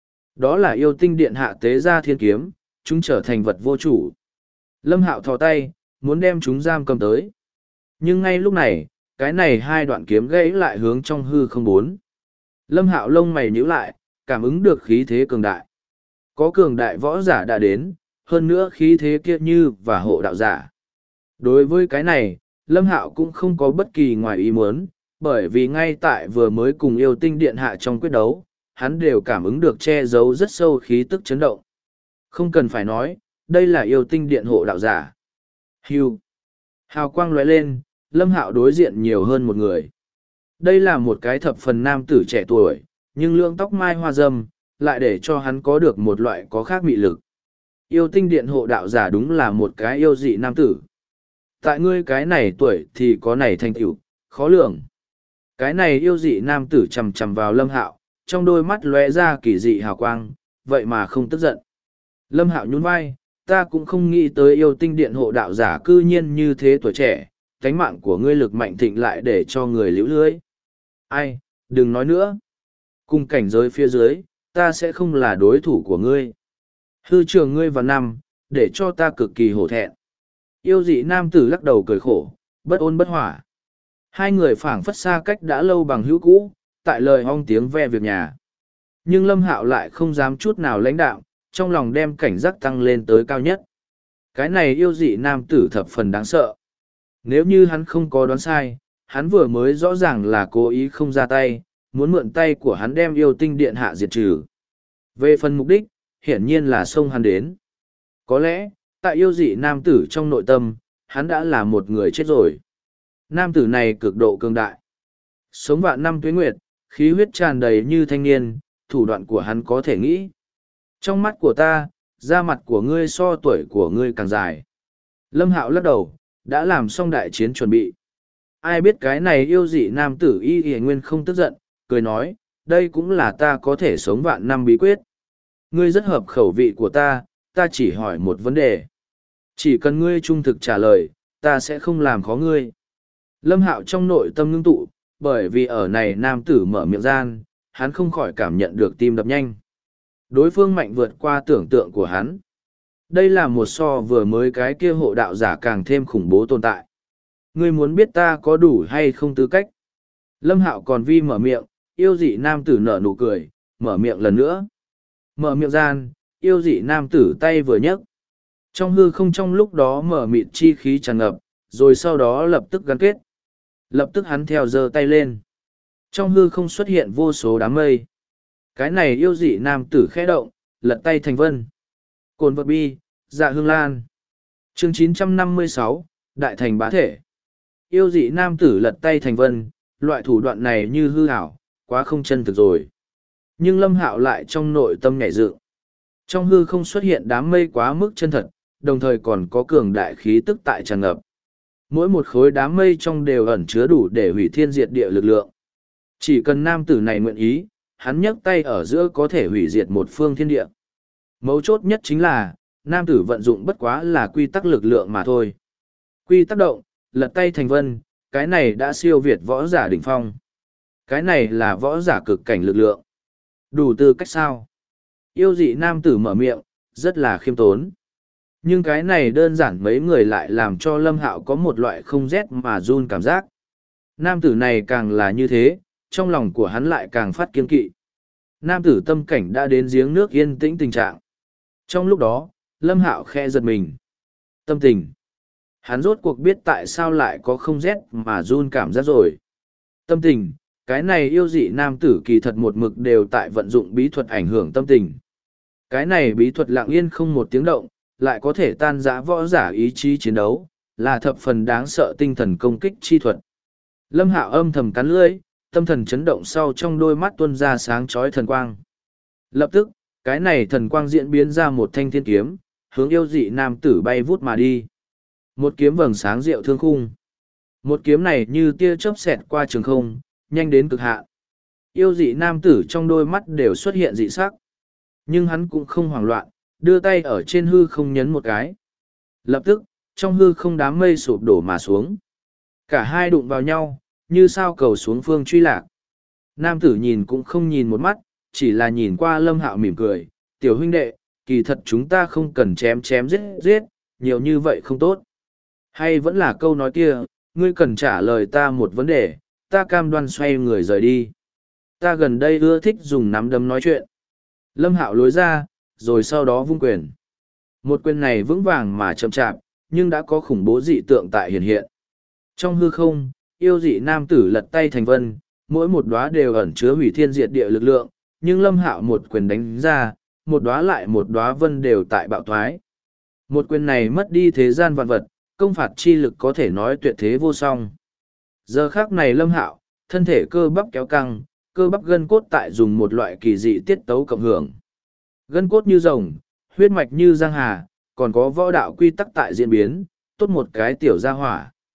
Speaker 1: Đó là yêu tinh điện hạ tế ra thiên kiếm, chúng trở thành vật vô chủ. Lâm Hạo thò tay, muốn đem chúng giam cầm tới. Nhưng ngay lúc này, cái này hai đoạn kiếm gãy lại hướng trong hư không bốn. Lâm Hạo lông mày nhíu lại, cảm ứng được khí thế cường đại. Có cường đại võ giả đã đến, hơn nữa khí thế kia như và hộ đạo giả. Đối với cái này, Lâm Hạo cũng không có bất kỳ ngoài ý muốn, bởi vì ngay tại vừa mới cùng yêu tinh điện hạ trong quyết đấu, hắn đều cảm ứng được che giấu rất sâu khí tức chấn động. Không cần phải nói, đây là yêu tinh điện hộ đạo giả. Hưu. Hào quang lóe lên, Lâm Hạo đối diện nhiều hơn một người. Đây là một cái thập phần nam tử trẻ tuổi, nhưng lưỡng tóc mai hoa râm, lại để cho hắn có được một loại có khác mị lực. Yêu tinh điện hộ đạo giả đúng là một cái yêu dị nam tử. Tại ngươi cái này tuổi thì có này thành tựu, khó lường. Cái này yêu dị nam tử chằm chằm vào Lâm Hạo, trong đôi mắt lóe ra kỳ dị hào quang, vậy mà không tức giận. Lâm Hạo nhún vai, ta cũng không nghĩ tới yêu tinh điện hộ đạo giả cư nhiên như thế tuổi trẻ, cánh mạng của ngươi lực mạnh thịnh lại để cho người liễu lưới. Ai, đừng nói nữa. Cùng cảnh giới phía dưới, ta sẽ không là đối thủ của ngươi. Hư trường ngươi vào năm, để cho ta cực kỳ hổ thẹn. Yêu dị nam tử lắc đầu cười khổ, bất ôn bất hỏa. Hai người phảng phất xa cách đã lâu bằng hữu cũ, tại lời hong tiếng ve việc nhà. Nhưng Lâm Hạo lại không dám chút nào lãnh đạo, trong lòng đem cảnh giác tăng lên tới cao nhất. Cái này yêu dị nam tử thập phần đáng sợ. Nếu như hắn không có đoán sai, hắn vừa mới rõ ràng là cố ý không ra tay, muốn mượn tay của hắn đem yêu tinh điện hạ diệt trừ. Về phần mục đích, hiển nhiên là xông hắn đến. Có lẽ, tại yêu dị nam tử trong nội tâm, hắn đã là một người chết rồi. Nam tử này cực độ cường đại. Sống vạn năm tuế nguyệt, khí huyết tràn đầy như thanh niên, thủ đoạn của hắn có thể nghĩ. Trong mắt của ta, da mặt của ngươi so tuổi của ngươi càng dài. Lâm Hạo lắc đầu, đã làm xong đại chiến chuẩn bị. Ai biết cái này yêu dị nam tử y y nguyên không tức giận, cười nói, đây cũng là ta có thể sống vạn năm bí quyết. Ngươi rất hợp khẩu vị của ta chỉ hỏi một vấn đề. Chỉ cần ngươi trung thực trả lời, ta sẽ không làm khó ngươi. Lâm Hạo trong nội tâm ngưng tụ, bởi vì ở này nam tử mở miệng gian, hắn không khỏi cảm nhận được tim đập nhanh. Đối phương mạnh vượt qua tưởng tượng của hắn. Đây là một so vừa mới cái kia hộ đạo giả càng thêm khủng bố tồn tại. Ngươi muốn biết ta có đủ hay không tư cách? Lâm Hạo còn vi mở miệng, yêu dị nam tử nở nụ cười, mở miệng lần nữa. Mở miệng gian, yêu dị nam tử tay vừa nhấc. Trong hư không trong lúc đó mở mịt chi khí tràn ngập, rồi sau đó lập tức gắn kết. Lập tức hắn theo giơ tay lên. Trong hư không xuất hiện vô số đám mây. Cái này yêu dị nam tử khẽ động, lật tay thành vân. Cồn vật bi, dạ hương lan. Chương 956, Đại thành bá thể. Yêu dị nam tử lật tay thành vân, loại thủ đoạn này như hư ảo, quá không chân thực rồi. Nhưng Lâm Hạo lại trong nội tâm nhảy dựng. Trong hư không xuất hiện đám mây quá mức chân thật, đồng thời còn có cường đại khí tức tại tràn ngập. Mỗi một khối đám mây trong đều ẩn chứa đủ để hủy thiên diệt địa lực lượng. Chỉ cần nam tử này nguyện ý, hắn nhấc tay ở giữa có thể hủy diệt một phương thiên địa. Mấu chốt nhất chính là, nam tử vận dụng bất quá là quy tắc lực lượng mà thôi. Quy tắc động, lật tay thành vân, cái này đã siêu việt võ giả đỉnh phong. Cái này là võ giả cực cảnh lực lượng. Đủ tư cách sao? Yêu dị nam tử mở miệng, rất là khiêm tốn. Nhưng cái này đơn giản mấy người lại làm cho Lâm Hạo có một loại không rét mà run cảm giác. Nam tử này càng là như thế, trong lòng của hắn lại càng phát kiên kỵ. Nam tử tâm cảnh đã đến giếng nước yên tĩnh tình trạng. Trong lúc đó, Lâm Hạo khẽ giật mình. Tâm tình. Hắn rốt cuộc biết tại sao lại có không rét mà run cảm giác rồi. Tâm tình, cái này yêu dị nam tử kỳ thật một mực đều tại vận dụng bí thuật ảnh hưởng tâm tình. Cái này bí thuật lặng yên không một tiếng động, lại có thể tan rã võ giả ý chí chiến đấu, là thập phần đáng sợ tinh thần công kích chi thuật. Lâm Hạo âm thầm cắn lưỡi, tâm thần chấn động sau trong đôi mắt tuôn ra sáng chói thần quang. Lập tức, cái này thần quang diễn biến ra một thanh thiên kiếm, hướng yêu dị nam tử bay vút mà đi. Một kiếm vầng sáng diệu thương khung. Một kiếm này như tia chớp xẹt qua trường không, nhanh đến cực hạn. Yêu dị nam tử trong đôi mắt đều xuất hiện dị sắc. Nhưng hắn cũng không hoảng loạn, đưa tay ở trên hư không nhấn một cái. Lập tức, trong hư không đám mây sụp đổ mà xuống. Cả hai đụng vào nhau, như sao cầu xuống phương truy lạc. Nam tử nhìn cũng không nhìn một mắt, chỉ là nhìn qua Lâm Hạo mỉm cười. Tiểu huynh đệ, kỳ thật chúng ta không cần chém chém giết giết, nhiều như vậy không tốt. Hay vẫn là câu nói kia, ngươi cần trả lời ta một vấn đề, ta cam đoan xoay người rời đi. Ta gần đây ưa thích dùng nắm đấm nói chuyện. Lâm Hạo lối ra, rồi sau đó vung quyền. Một quyền này vững vàng mà chậm chạp, nhưng đã có khủng bố dị tượng tại hiện hiện. Trong hư không, yêu dị nam tử lật tay thành vân, mỗi một đóa đều ẩn chứa hủy thiên diệt địa lực lượng, nhưng Lâm Hạo một quyền đánh ra, một đóa lại một đóa vân đều tại bạo thoái. Một quyền này mất đi thế gian vạn vật, công phạt chi lực có thể nói tuyệt thế vô song. Giờ khắc này Lâm Hạo, thân thể cơ bắp kéo căng, cơ bắp gân cốt tại dùng một loại kỳ dị tiết tấu cộng hưởng. Gân cốt như rồng, huyết mạch như giang hà, còn có võ đạo quy tắc tại diễn biến, tốt một cái tiểu gia hỏa.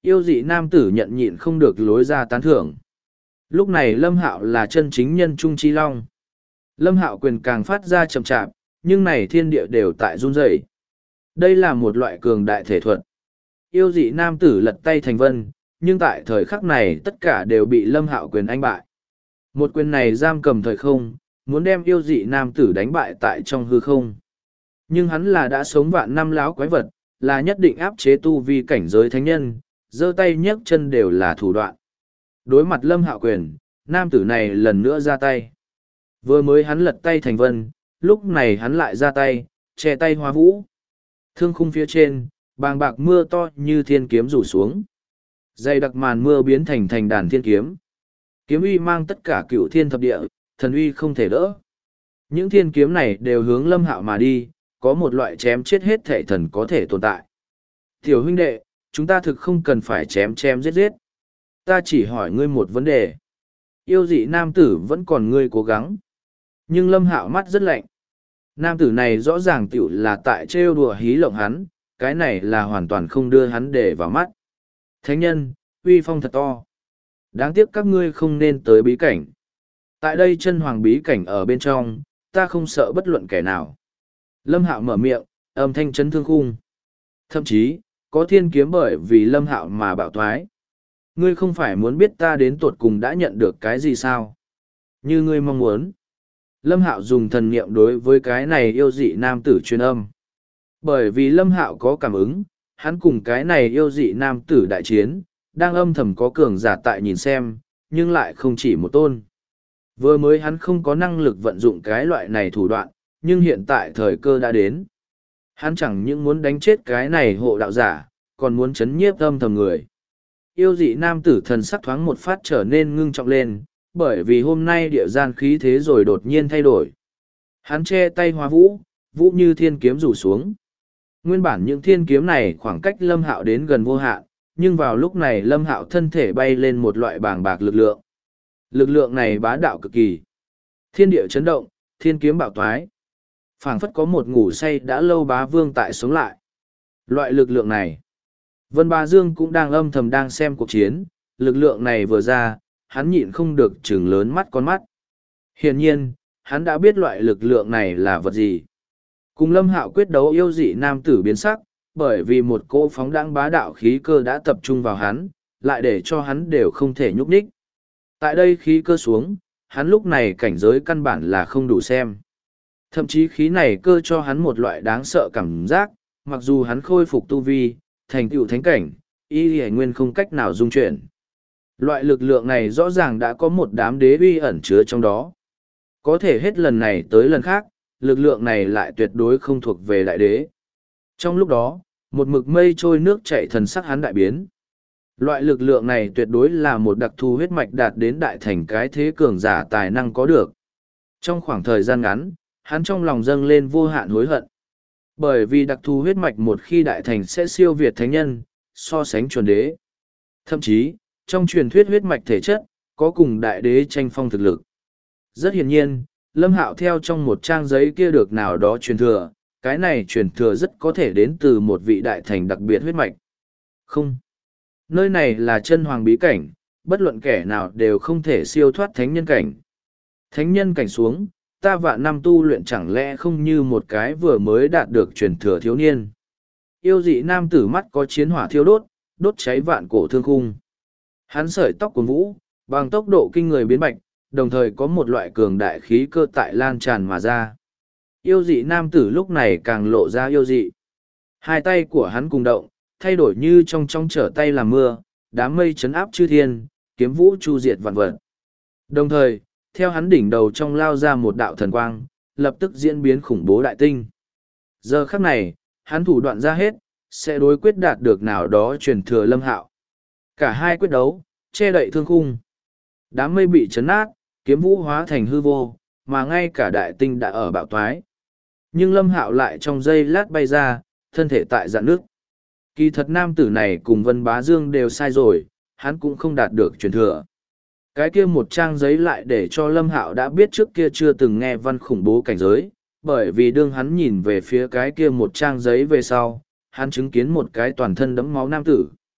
Speaker 1: Yêu dị nam tử nhận nhịn không được lối ra tán thưởng. Lúc này Lâm Hạo là chân chính nhân trung chi long. Lâm Hạo quyền càng phát ra chậm chạp, nhưng này thiên địa đều tại run rẩy. Đây là một loại cường đại thể thuật. Yêu dị nam tử lật tay thành vân, nhưng tại thời khắc này tất cả đều bị Lâm Hạo quyền anh bại. Một quyền này giam cầm thời không, muốn đem yêu dị nam tử đánh bại tại trong hư không. Nhưng hắn là đã sống vạn năm láo quái vật, là nhất định áp chế tu vi cảnh giới thánh nhân, giơ tay nhấc chân đều là thủ đoạn. Đối mặt Lâm Hạo quyền, nam tử này lần nữa ra tay. Vừa mới hắn lật tay thành vân, lúc này hắn lại ra tay, che tay hóa vũ. Thương khung phía trên, bàng bạc mưa to như thiên kiếm rủ xuống. Dày đặc màn mưa biến thành đàn thiên kiếm. Kiếm uy mang tất cả cựu thiên thập địa, thần uy không thể đỡ. Những thiên kiếm này đều hướng Lâm Hạo mà đi, có một loại chém chết hết thể thần có thể tồn tại. Tiểu huynh đệ, chúng ta thực không cần phải chém giết giết. Ta chỉ hỏi ngươi một vấn đề. Yêu dị nam tử vẫn còn ngươi cố gắng. Nhưng Lâm Hạo mắt rất lạnh. Nam tử này rõ ràng tiểu là tại trêu đùa hí lộng hắn, cái này là hoàn toàn không đưa hắn để vào mắt. Thánh nhân, uy phong thật to. Đáng tiếc các ngươi không nên tới bí cảnh. Tại đây chân hoàng bí cảnh ở bên trong, ta không sợ bất luận kẻ nào. Lâm Hạo mở miệng, âm thanh chấn thương khung. Thậm chí, có thiên kiếm bởi vì Lâm Hạo mà bạo thoái. Ngươi không phải muốn biết ta đến tột cùng đã nhận được cái gì sao? Như ngươi mong muốn. Lâm Hạo dùng thần niệm đối với cái này yêu dị nam tử truyền âm. Bởi vì Lâm Hạo có cảm ứng, hắn cùng cái này yêu dị nam tử đại chiến, đang âm thầm có cường giả tại nhìn xem, nhưng lại không chỉ một tôn. Vừa mới hắn không có năng lực vận dụng cái loại này thủ đoạn, nhưng hiện tại thời cơ đã đến. Hắn chẳng những muốn đánh chết cái này hộ đạo giả, còn muốn chấn nhiếp âm thầm người. Yêu dị nam tử thần sắc thoáng một phát trở nên ngưng trọng lên, bởi vì hôm nay địa gian khí thế rồi đột nhiên thay đổi. Hắn che tay hóa vũ, vũ như thiên kiếm rủ xuống. Nguyên bản những thiên kiếm này khoảng cách Lâm Hạo đến gần vô hạn, nhưng vào lúc này Lâm Hạo thân thể bay lên một loại bàng bạc lực lượng. Lực lượng này bá đạo cực kỳ. Thiên địa chấn động, thiên kiếm bạo toái. Phảng phất có một ngủ say đã lâu bá vương tại sống lại. Loại lực lượng này, Vân Bá Dương cũng đang âm thầm đang xem cuộc chiến, lực lượng này vừa ra, hắn nhịn không được trừng lớn mắt con mắt. Hiển nhiên, hắn đã biết loại lực lượng này là vật gì. Cùng Lâm Hạo quyết đấu yêu dị nam tử biến sắc, bởi vì một cỗ phóng đãng bá đạo khí cơ đã tập trung vào hắn, lại để cho hắn đều không thể nhúc nhích. Tại đây khí cơ xuống, hắn lúc này cảnh giới căn bản là không đủ xem. Thậm chí khí này cơ cho hắn một loại đáng sợ cảm giác, mặc dù hắn khôi phục tu vi, thành tựu thánh cảnh, y hải nguyên không cách nào dung chuyển. Loại lực lượng này rõ ràng đã có một đám đế uy ẩn chứa trong đó. Có thể hết lần này tới lần khác, lực lượng này lại tuyệt đối không thuộc về đại đế. Trong lúc đó, một mực mây trôi nước chảy thần sắc hắn đại biến. Loại lực lượng này tuyệt đối là một đặc thù huyết mạch đạt đến đại thành cái thế cường giả tài năng có được. Trong khoảng thời gian ngắn, hắn trong lòng dâng lên vô hạn hối hận. Bởi vì đặc thù huyết mạch một khi đại thành sẽ siêu việt thánh nhân, so sánh chuẩn đế. Thậm chí, trong truyền thuyết huyết mạch thể chất, có cùng đại đế tranh phong thực lực. Rất hiển nhiên, Lâm Hạo theo trong một trang giấy kia được nào đó truyền thừa, cái này truyền thừa rất có thể đến từ một vị đại thành đặc biệt huyết mạch. Không. Nơi này là chân hoàng bí cảnh, bất luận kẻ nào đều không thể siêu thoát thánh nhân cảnh. Thánh nhân cảnh xuống, ta vạn năm tu luyện chẳng lẽ không như một cái vừa mới đạt được truyền thừa thiếu niên. Yêu dị nam tử mắt có chiến hỏa thiêu đốt, đốt cháy vạn cổ thương khung. Hắn sợi tóc cuồn vũ, bằng tốc độ kinh người biến bạch, đồng thời có một loại cường đại khí cơ tại lan tràn mà ra. Yêu dị nam tử lúc này càng lộ ra yêu dị. Hai tay của hắn cùng động, thay đổi như trong trở tay làm mưa, đám mây chấn áp chư thiên, kiếm vũ chu diệt vạn vật. Đồng thời, theo hắn đỉnh đầu trong lao ra một đạo thần quang, lập tức diễn biến khủng bố đại tinh. Giờ khắc này, hắn thủ đoạn ra hết, sẽ đối quyết đạt được nào đó truyền thừa Lâm Hạo. Cả hai quyết đấu, che đậy thương khung. Đám mây bị chấn nát, kiếm vũ hóa thành hư vô, mà ngay cả đại tinh đã ở bạo toái. Nhưng Lâm Hạo lại trong giây lát bay ra, thân thể tại dạn nước. Kỳ thật nam tử này cùng Vân Bá Dương đều sai rồi, hắn cũng không đạt được truyền thừa. Cái kia một trang giấy lại để cho Lâm Hạo đã biết trước kia chưa từng nghe văn khủng bố cảnh giới, bởi vì đương hắn nhìn về phía cái kia một trang giấy về sau, hắn chứng kiến một cái toàn thân đẫm máu nam tử.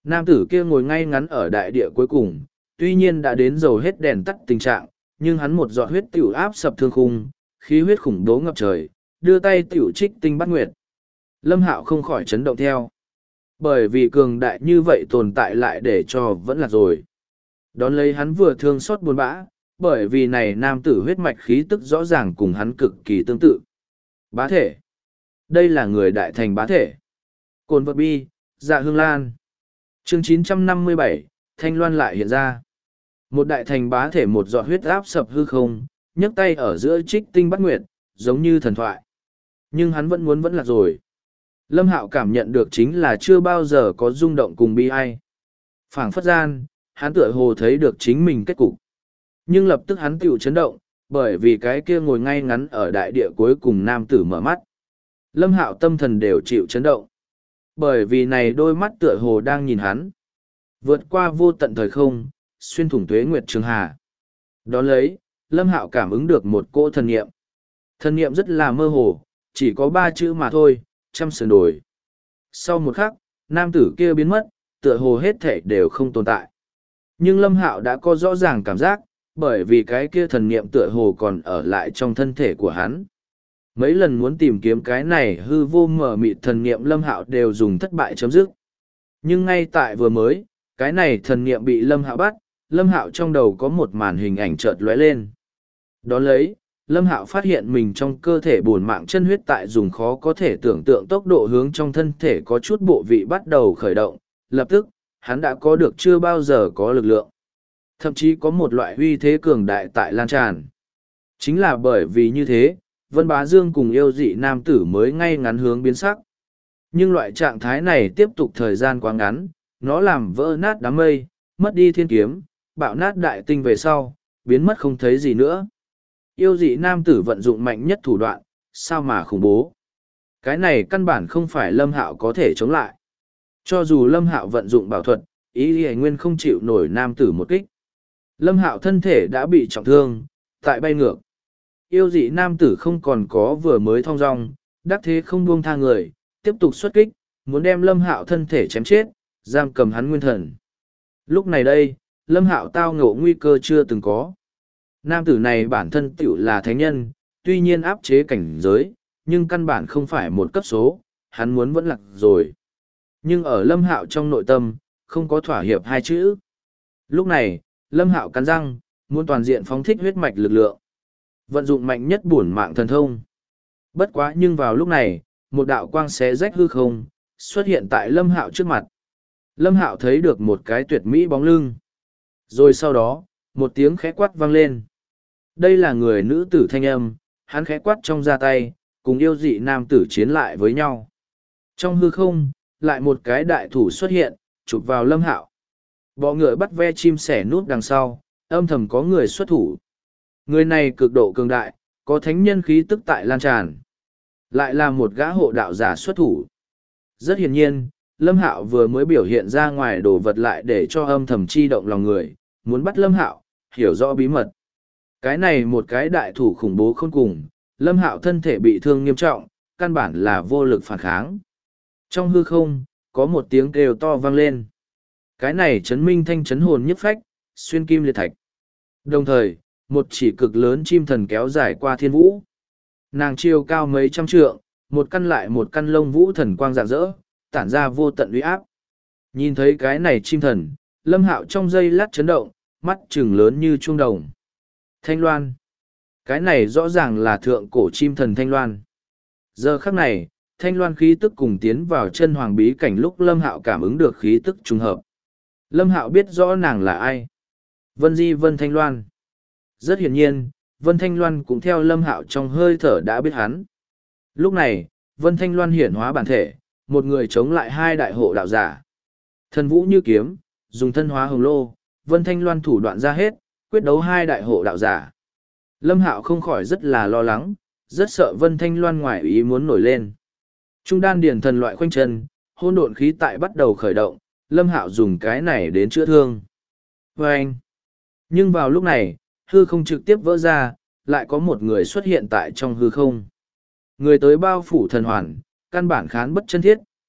Speaker 1: Nam tử kia ngồi ngay ngắn ở đại địa cuối cùng, tuy nhiên đã đến dầu hết đèn tắt tình trạng, nhưng hắn một giọt huyết tiểu áp sập thương khung, khí huyết khủng bố ngập trời, đưa tay tiểu trích tinh bắt nguyệt. Lâm Hạo không khỏi chấn động theo. Bởi vì cường đại như vậy tồn tại lại để cho vẫn là rồi. Đón lấy hắn vừa thương xót buồn bã, bởi vì này nam tử huyết mạch khí tức rõ ràng cùng hắn cực kỳ tương tự. Bá thể. Đây là người đại thành bá thể. Cồn vật bi, dạ hương lan. Chương 957, Thanh Loan lại hiện ra. Một đại thành bá thể một giọt huyết áp sập hư không, nhấc tay ở giữa trích tinh bắt nguyệt, giống như thần thoại. Nhưng hắn vẫn muốn vẫn là rồi. Lâm Hạo cảm nhận được chính là chưa bao giờ có rung động cùng bi ai. Phảng phất gian, hắn tựa hồ thấy được chính mình kết cục. Nhưng lập tức hắn tiểu chấn động, bởi vì cái kia ngồi ngay ngắn ở đại địa cuối cùng nam tử mở mắt. Lâm Hạo tâm thần đều chịu chấn động. Bởi vì này đôi mắt tựa hồ đang nhìn hắn. Vượt qua vô tận thời không, xuyên thủng tuế nguyệt trường hà. Đón lấy, Lâm Hạo cảm ứng được một cỗ thần niệm. Thần niệm rất là mơ hồ, chỉ có 3 chữ mà thôi, trăm sườn đồi. Sau một khắc, nam tử kia biến mất, tựa hồ hết thể đều không tồn tại. Nhưng Lâm Hạo đã có rõ ràng cảm giác, bởi vì cái kia thần niệm tựa hồ còn ở lại trong thân thể của hắn. Mấy lần muốn tìm kiếm cái này hư vô mở mịt thần niệm Lâm Hạo đều dùng thất bại chấm dứt. Nhưng ngay tại vừa mới, cái này thần niệm bị Lâm Hạo bắt, Lâm Hạo trong đầu có một màn hình ảnh chợt lóe lên. Đón lấy, Lâm Hạo phát hiện mình trong cơ thể bổn mạng chân huyết tại dùng khó có thể tưởng tượng tốc độ hướng trong thân thể có chút bộ vị bắt đầu khởi động, lập tức, hắn đã có được chưa bao giờ có lực lượng. Thậm chí có một loại uy thế cường đại tại lan tràn. Chính là bởi vì như thế, Vân Bá Dương cùng yêu dị nam tử mới ngay ngắn hướng biến sắc. Nhưng loại trạng thái này tiếp tục thời gian quá ngắn, nó làm vỡ nát đám mây, mất đi thiên kiếm, bạo nát đại tinh về sau, biến mất không thấy gì nữa. Yêu dị nam tử vận dụng mạnh nhất thủ đoạn, sao mà khủng bố. Cái này căn bản không phải Lâm Hạo có thể chống lại. Cho dù Lâm Hạo vận dụng bảo thuật, ý y nguyên không chịu nổi nam tử một kích. Lâm Hạo thân thể đã bị trọng thương, tại bay ngược. Yêu dị nam tử không còn có vừa mới thong dong, đắc thế không buông tha người, tiếp tục xuất kích, muốn đem Lâm Hạo thân thể chém chết, giam cầm hắn nguyên thần. Lúc này đây, Lâm Hạo tao ngộ nguy cơ chưa từng có. Nam tử này bản thân tiểu là thánh nhân, tuy nhiên áp chế cảnh giới, nhưng căn bản không phải một cấp số, hắn muốn vẫn lạc rồi. Nhưng ở Lâm Hạo trong nội tâm, không có thỏa hiệp hai chữ. Lúc này, Lâm Hạo cắn răng, muốn toàn diện phóng thích huyết mạch lực lượng. Vận dụng mạnh nhất bổn mạng thần thông. Bất quá nhưng vào lúc này, một đạo quang xé rách hư không, xuất hiện tại Lâm Hạo trước mặt. Lâm Hạo thấy được một cái tuyệt mỹ bóng lưng. Rồi sau đó, một tiếng khẽ quát vang lên. Đây là người nữ tử thanh âm, hắn khẽ quát trong ra tay, cùng yêu dị nam tử chiến lại với nhau. Trong hư không, lại một cái đại thủ xuất hiện, chụp vào Lâm Hạo. Bọ ngựa bắt ve chim sẻ nút đằng sau, âm thầm có người xuất thủ. Người này cực độ cường đại, có thánh nhân khí tức tại lan tràn. Lại là một gã hộ đạo giả xuất thủ. Rất hiển nhiên, Lâm Hạo vừa mới biểu hiện ra ngoài đồ vật lại để cho âm thầm chi động lòng người, muốn bắt Lâm Hạo, hiểu rõ bí mật. Cái này một cái đại thủ khủng bố khôn cùng, Lâm Hạo thân thể bị thương nghiêm trọng, căn bản là vô lực phản kháng. Trong hư không, có một tiếng kêu to vang lên. Cái này chấn minh thanh chấn hồn nhất phách, xuyên kim liệt thạch. Đồng thời, một chỉ cực lớn chim thần kéo dài qua thiên vũ. Nàng chiều cao mấy trăm trượng, một căn lại một căn lông vũ thần quang rạng rỡ, tản ra vô tận uy áp. Nhìn thấy cái này chim thần, Lâm Hạo trong giây lát chấn động, mắt trừng lớn như chuông đồng. Thanh Loan. Cái này rõ ràng là thượng cổ chim thần Thanh Loan. Giờ khắc này, Thanh Loan khí tức cùng tiến vào chân hoàng bí cảnh lúc Lâm Hạo cảm ứng được khí tức trùng hợp. Lâm Hạo biết rõ nàng là ai. Vân Di Vân Thanh Loan. Rất hiển nhiên, Vân Thanh Loan cũng theo Lâm Hạo trong hơi thở đã biết hắn. Lúc này, Vân Thanh Loan hiển hóa bản thể, một người chống lại hai đại hộ đạo giả. Thần vũ như kiếm, dùng thân hóa hồng lô, Vân Thanh Loan thủ đoạn ra hết, quyết đấu hai đại hộ đạo giả. Lâm Hạo không khỏi rất là lo lắng, rất sợ Vân Thanh Loan ngoài ý muốn nổi lên. Trung đan điển thần loại khoanh chân, hỗn độn khí tại bắt đầu khởi động, Lâm Hạo dùng cái này đến chữa thương. Và anh. Nhưng vào lúc này, hư không trực tiếp vỡ ra, lại có một người xuất hiện tại trong hư không. Người tới bao phủ thần hoàn, căn bản khán bất chân thiết,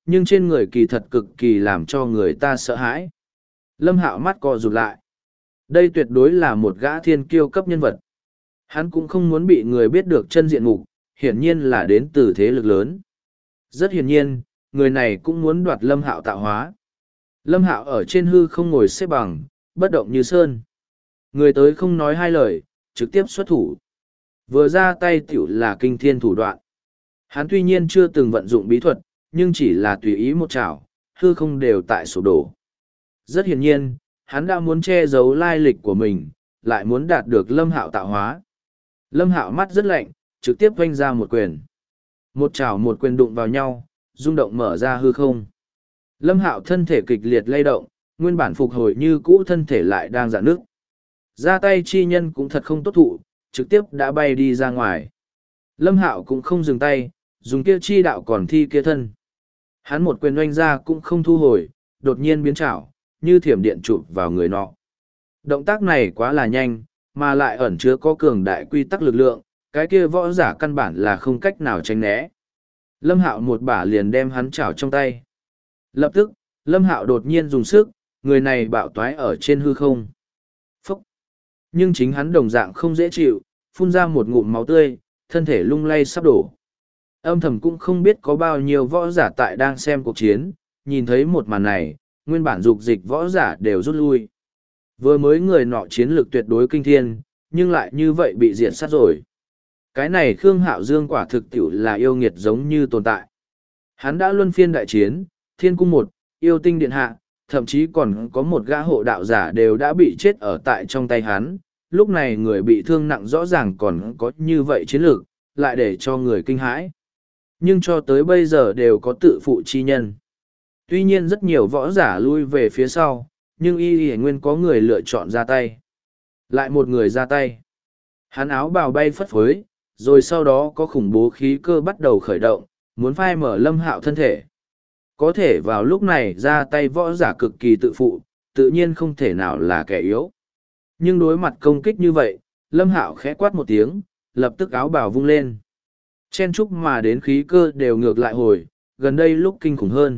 Speaker 1: nhưng trên người kỳ thật cực kỳ làm cho người ta sợ hãi. Lâm Hạo mắt co rụt lại. Đây tuyệt đối là một gã thiên kiêu cấp nhân vật. Hắn cũng không muốn bị người biết được chân diện mục, hiển nhiên là đến từ thế lực lớn. Rất hiển nhiên, người này cũng muốn đoạt Lâm Hạo tạo hóa. Lâm Hạo ở trên hư không ngồi xếp bằng, bất động như sơn. Người tới không nói hai lời, trực tiếp xuất thủ. Vừa ra tay tiểu là kinh thiên thủ đoạn. Hắn tuy nhiên chưa từng vận dụng bí thuật, nhưng chỉ là tùy ý một chảo, hư không đều tại sụp đổ. Rất hiển nhiên, hắn đã muốn che giấu lai lịch của mình, lại muốn đạt được Lâm Hạo tạo hóa. Lâm Hạo mắt rất lạnh, trực tiếp vênh ra một quyền. Một chảo một quyền đụng vào nhau, rung động mở ra hư không. Lâm Hạo thân thể kịch liệt lay động, nguyên bản phục hồi như cũ thân thể lại đang rạn nước. Ra tay chi nhân cũng thật không tốt thụ, trực tiếp đã bay đi ra ngoài. Lâm Hạo cũng không dừng tay, dùng kia chi đạo còn thi kia thân. Hắn một quyền oanh ra cũng không thu hồi, đột nhiên biến chảo, như thiểm điện chụp vào người nọ. Động tác này quá là nhanh, mà lại ẩn chứa có cường đại quy tắc lực lượng, cái kia võ giả căn bản là không cách nào tránh né. Lâm Hạo một bả liền đem hắn chảo trong tay. Lập tức, Lâm Hạo đột nhiên dùng sức, người này bạo toái ở trên hư không. Phúc! Nhưng chính hắn đồng dạng không dễ chịu, phun ra một ngụm máu tươi, thân thể lung lay sắp đổ. Âm thầm cũng không biết có bao nhiêu võ giả tại đang xem cuộc chiến, nhìn thấy một màn này, nguyên bản dục dịch võ giả đều rút lui. Vừa mới người nọ chiến lược tuyệt đối kinh thiên, nhưng lại như vậy bị diệt sát rồi. Cái này Khương Hạo Dương quả thực tiểu là yêu nghiệt giống như tồn tại. Hắn đã luân phiên đại chiến, Thiên Cung một, Yêu Tinh Điện Hạ, thậm chí còn có một gã hộ đạo giả đều đã bị chết ở tại trong tay hắn. Lúc này người bị thương nặng rõ ràng còn có như vậy chiến lược, lại để cho người kinh hãi. Nhưng cho tới bây giờ đều có tự phụ chi nhân. Tuy nhiên rất nhiều võ giả lui về phía sau, nhưng y nguyên có người lựa chọn ra tay. Lại một người ra tay. Hắn áo bào bay phất phới, rồi sau đó có khủng bố khí cơ bắt đầu khởi động, muốn phai mở Lâm Hạo thân thể. Có thể vào lúc này ra tay võ giả cực kỳ tự phụ, tự nhiên không thể nào là kẻ yếu. Nhưng đối mặt công kích như vậy, Lâm Hạo khẽ quát một tiếng, lập tức áo bào vung lên. Chen chúc mà đến khí cơ đều ngược lại hồi, gần đây lúc kinh khủng hơn.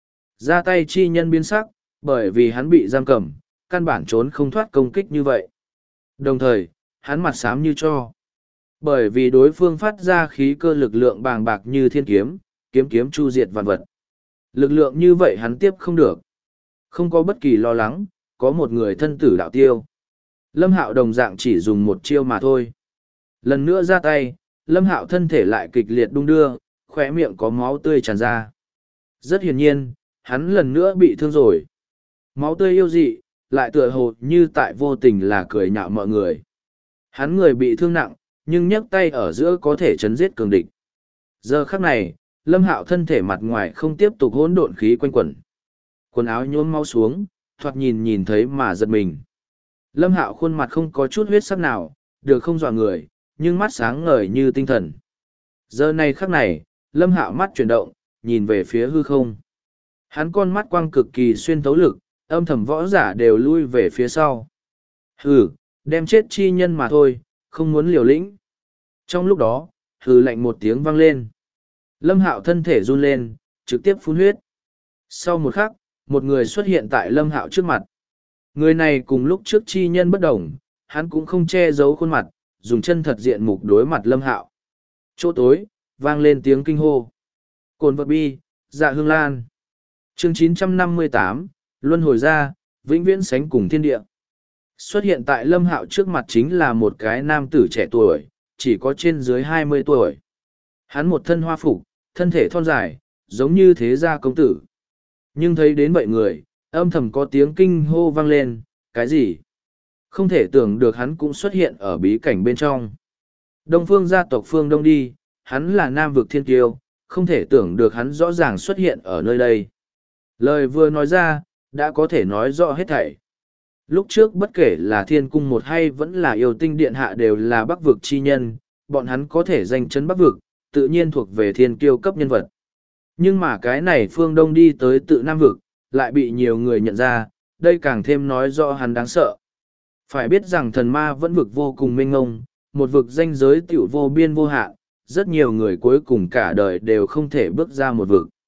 Speaker 1: Ra tay chi nhân biến sắc, bởi vì hắn bị giam cầm, căn bản trốn không thoát công kích như vậy. Đồng thời, hắn mặt xám như tro. Bởi vì đối phương phát ra khí cơ lực lượng bàng bạc như thiên kiếm, kiếm kiếm chu diệt vạn vật. Lực lượng như vậy hắn tiếp không được. Không có bất kỳ lo lắng, có một người thân tử đạo tiêu. Lâm Hạo đồng dạng chỉ dùng một chiêu mà thôi. Lần nữa ra tay, Lâm Hạo thân thể lại kịch liệt đung đưa, khóe miệng có máu tươi tràn ra. Rất hiển nhiên, hắn lần nữa bị thương rồi. Máu tươi yêu dị, lại tựa hồ như tại vô tình là cười nhạo mọi người. Hắn người bị thương nặng, nhưng nhấc tay ở giữa có thể chấn giết cường địch. Giờ khắc này, Lâm Hạo thân thể mặt ngoài không tiếp tục hỗn độn khí quanh quẩn. Quần áo nhuốm máu xuống, thoạt nhìn thấy mà giật mình. Lâm Hạo khuôn mặt không có chút huyết sắc nào, được không dọa người, nhưng mắt sáng ngời như tinh thần. Giờ này khắc này, Lâm Hạo mắt chuyển động, nhìn về phía hư không. Hắn con mắt quang cực kỳ xuyên thấu lực, âm thầm võ giả đều lui về phía sau. Hừ, đem chết chi nhân mà thôi, không muốn liều lĩnh. Trong lúc đó, hừ lạnh một tiếng vang lên. Lâm Hạo thân thể run lên, trực tiếp phun huyết. Sau một khắc, một người xuất hiện tại Lâm Hạo trước mặt. Người này cùng lúc trước chi nhân bất đồng, hắn cũng không che giấu khuôn mặt, dùng chân thật diện mục đối mặt Lâm Hạo. Chỗ tối, vang lên tiếng kinh hô. Cồn vật bi, dạ hương lan. Chương 958, Luân hồi ra, vĩnh viễn sánh cùng thiên địa. Xuất hiện tại Lâm Hạo trước mặt chính là một cái nam tử trẻ tuổi, chỉ có trên dưới 20 tuổi. Hắn một thân hoa phục, thân thể thon dài, giống như thế gia công tử. Nhưng thấy đến vậy người, âm thầm có tiếng kinh hô vang lên, cái gì? Không thể tưởng được hắn cũng xuất hiện ở bí cảnh bên trong. Đông Phương gia tộc Phương Đông đi, hắn là nam vực thiên kiêu, không thể tưởng được hắn rõ ràng xuất hiện ở nơi đây. Lời vừa nói ra, đã có thể nói rõ hết thảy. Lúc trước bất kể là thiên cung một hay vẫn là yêu tinh điện hạ đều là bắc vực chi nhân, bọn hắn có thể giành chân bắc vực, tự nhiên thuộc về thiên kiêu cấp nhân vật. Nhưng mà cái này Phương Đông đi tới tự nam vực, lại bị nhiều người nhận ra, đây càng thêm nói rõ hắn đáng sợ. Phải biết rằng thần ma vẫn vực vô cùng mênh ngông, một vực danh giới tiểu vô biên vô hạn, rất nhiều người cuối cùng cả đời đều không thể bước ra một vực.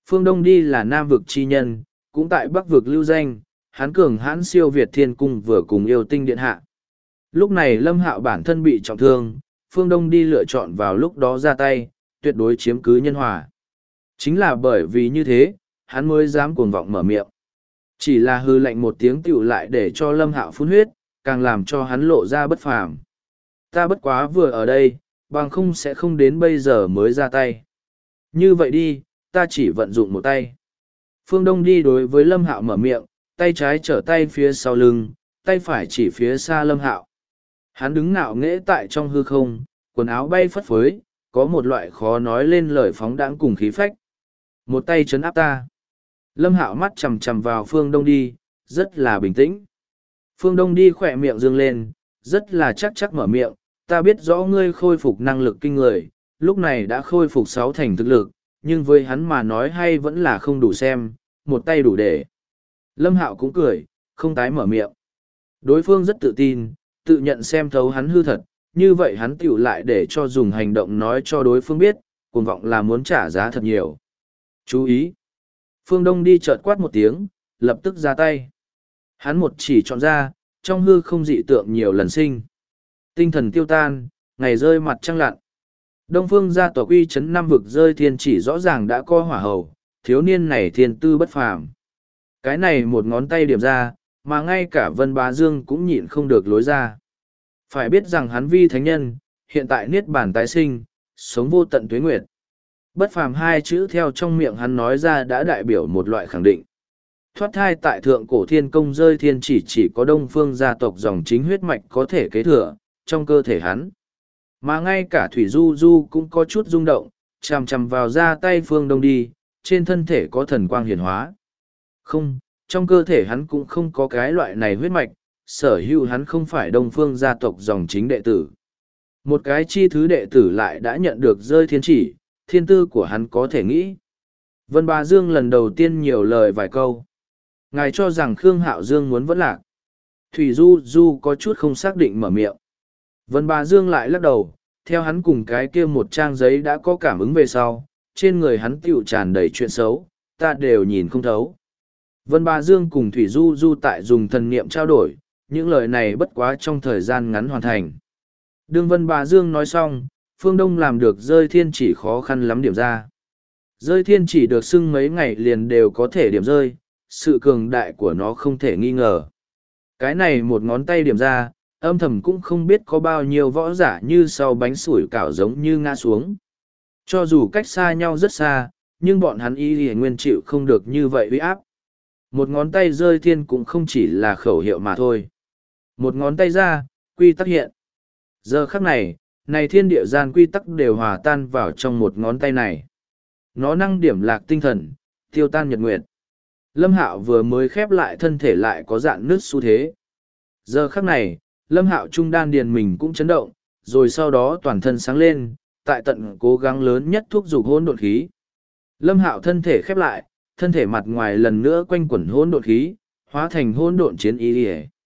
Speaker 1: Phương Đông Đi là Nam vực chi nhân, cũng tại Bắc vực lưu danh, hắn cường hãn siêu Việt Thiên Cung vừa cùng yêu tinh điện hạ. Lúc này Lâm Hạo bản thân bị trọng thương, Phương Đông Đi lựa chọn vào lúc đó ra tay, tuyệt đối chiếm cứ nhân hòa. Chính là bởi vì như thế, hắn mới dám cuồng vọng mở miệng. Chỉ là hư lạnh một tiếng tựu lại để cho Lâm Hạo phun huyết, càng làm cho hắn lộ ra bất phàm. Ta bất quá vừa ở đây, bằng không sẽ không đến bây giờ mới ra tay. Như vậy đi, ta chỉ vận dụng một tay. Phương Đông Đi đối với Lâm Hạo mở miệng, tay trái trở tay phía sau lưng, tay phải chỉ phía xa Lâm Hạo. Hắn đứng ngạo nghễ tại trong hư không, quần áo bay phất phới, có một loại khó nói lên lời phóng đãng cùng khí phách. Một tay trấn áp ta. Lâm Hạo mắt chằm chằm vào Phương Đông Đi, rất là bình tĩnh. Phương Đông Đi khỏe miệng dương lên, rất là chắc mở miệng, ta biết rõ ngươi khôi phục năng lực kinh người, lúc này đã khôi phục 6 thành thực lực, nhưng với hắn mà nói hay vẫn là không đủ xem, một tay đủ để. Lâm Hạo cũng cười, không tái mở miệng. Đối phương rất tự tin, tự nhận xem thấu hắn hư thật, như vậy hắn tiểu lại để cho dùng hành động nói cho đối phương biết, cuồng vọng là muốn trả giá thật nhiều. Chú ý! Phương Đông Đi chợt quát một tiếng, lập tức ra tay. Hắn một chỉ chọn ra, trong hư không dị tượng nhiều lần sinh. Tinh thần tiêu tan, ngày rơi mặt trăng lặn. Đông phương gia tộc uy chấn năm vực rơi thiên chỉ rõ ràng đã co hỏa hầu, thiếu niên này thiên tư bất phàm. Cái này một ngón tay điểm ra, mà ngay cả Vân Bá Dương cũng nhịn không được lối ra. Phải biết rằng hắn vi thánh nhân, hiện tại niết bàn tái sinh, sống vô tận tuế nguyệt. Bất phàm hai chữ theo trong miệng hắn nói ra đã đại biểu một loại khẳng định. Thoát thai tại thượng cổ thiên công rơi thiên chỉ có đông phương gia tộc dòng chính huyết mạch có thể kế thừa, trong cơ thể hắn. Mà ngay cả Thủy Du Du cũng có chút rung động, chằm chằm vào ra tay Phương Đông Đi, trên thân thể có thần quang hiển hóa. Không, trong cơ thể hắn cũng không có cái loại này huyết mạch, sở hữu hắn không phải đông phương gia tộc dòng chính đệ tử. Một cái chi thứ đệ tử lại đã nhận được rơi thiên chỉ, thiên tư của hắn có thể nghĩ. Vân Bá Dương lần đầu tiên nhiều lời vài câu. Ngài cho rằng Khương Hạo Dương muốn vẫn lạc. Thủy Du Du có chút không xác định mở miệng. Vân Bá Dương lại lắc đầu, theo hắn cùng cái kia một trang giấy đã có cảm ứng về sau, trên người hắn tựu tràn đầy chuyện xấu, ta đều nhìn không thấu. Vân Bá Dương cùng Thủy Du Du tại dùng thần niệm trao đổi, những lời này bất quá trong thời gian ngắn hoàn thành. Đương Vân Bá Dương nói xong, Phương Đông làm được rơi thiên chỉ khó khăn lắm điểm ra. Rơi thiên chỉ được xưng mấy ngày liền đều có thể điểm rơi, sự cường đại của nó không thể nghi ngờ. Cái này một ngón tay điểm ra, âm thầm cũng không biết có bao nhiêu võ giả như sau bánh sủi cảo giống như ngã xuống. Cho dù cách xa nhau rất xa, nhưng bọn hắn y nguyên chịu không được như vậy uy áp. Một ngón tay rơi thiên cũng không chỉ là khẩu hiệu mà thôi. Một ngón tay ra, quy tắc hiện. Giờ khắc này, này thiên địa gian quy tắc đều hòa tan vào trong một ngón tay này. Nó năng điểm lạc tinh thần, tiêu tan nhật nguyệt. Lâm Hạo vừa mới khép lại thân thể lại có dạn nứt xu thế. Giờ khắc này, Lâm Hạo trung đan điền mình cũng chấn động, rồi sau đó toàn thân sáng lên, tại tận cố gắng lớn nhất thúc giục hỗn độn khí. Lâm Hạo thân thể khép lại, thân thể mặt ngoài lần nữa quanh quẩn hỗn độn khí, hóa thành hỗn độn chiến ý.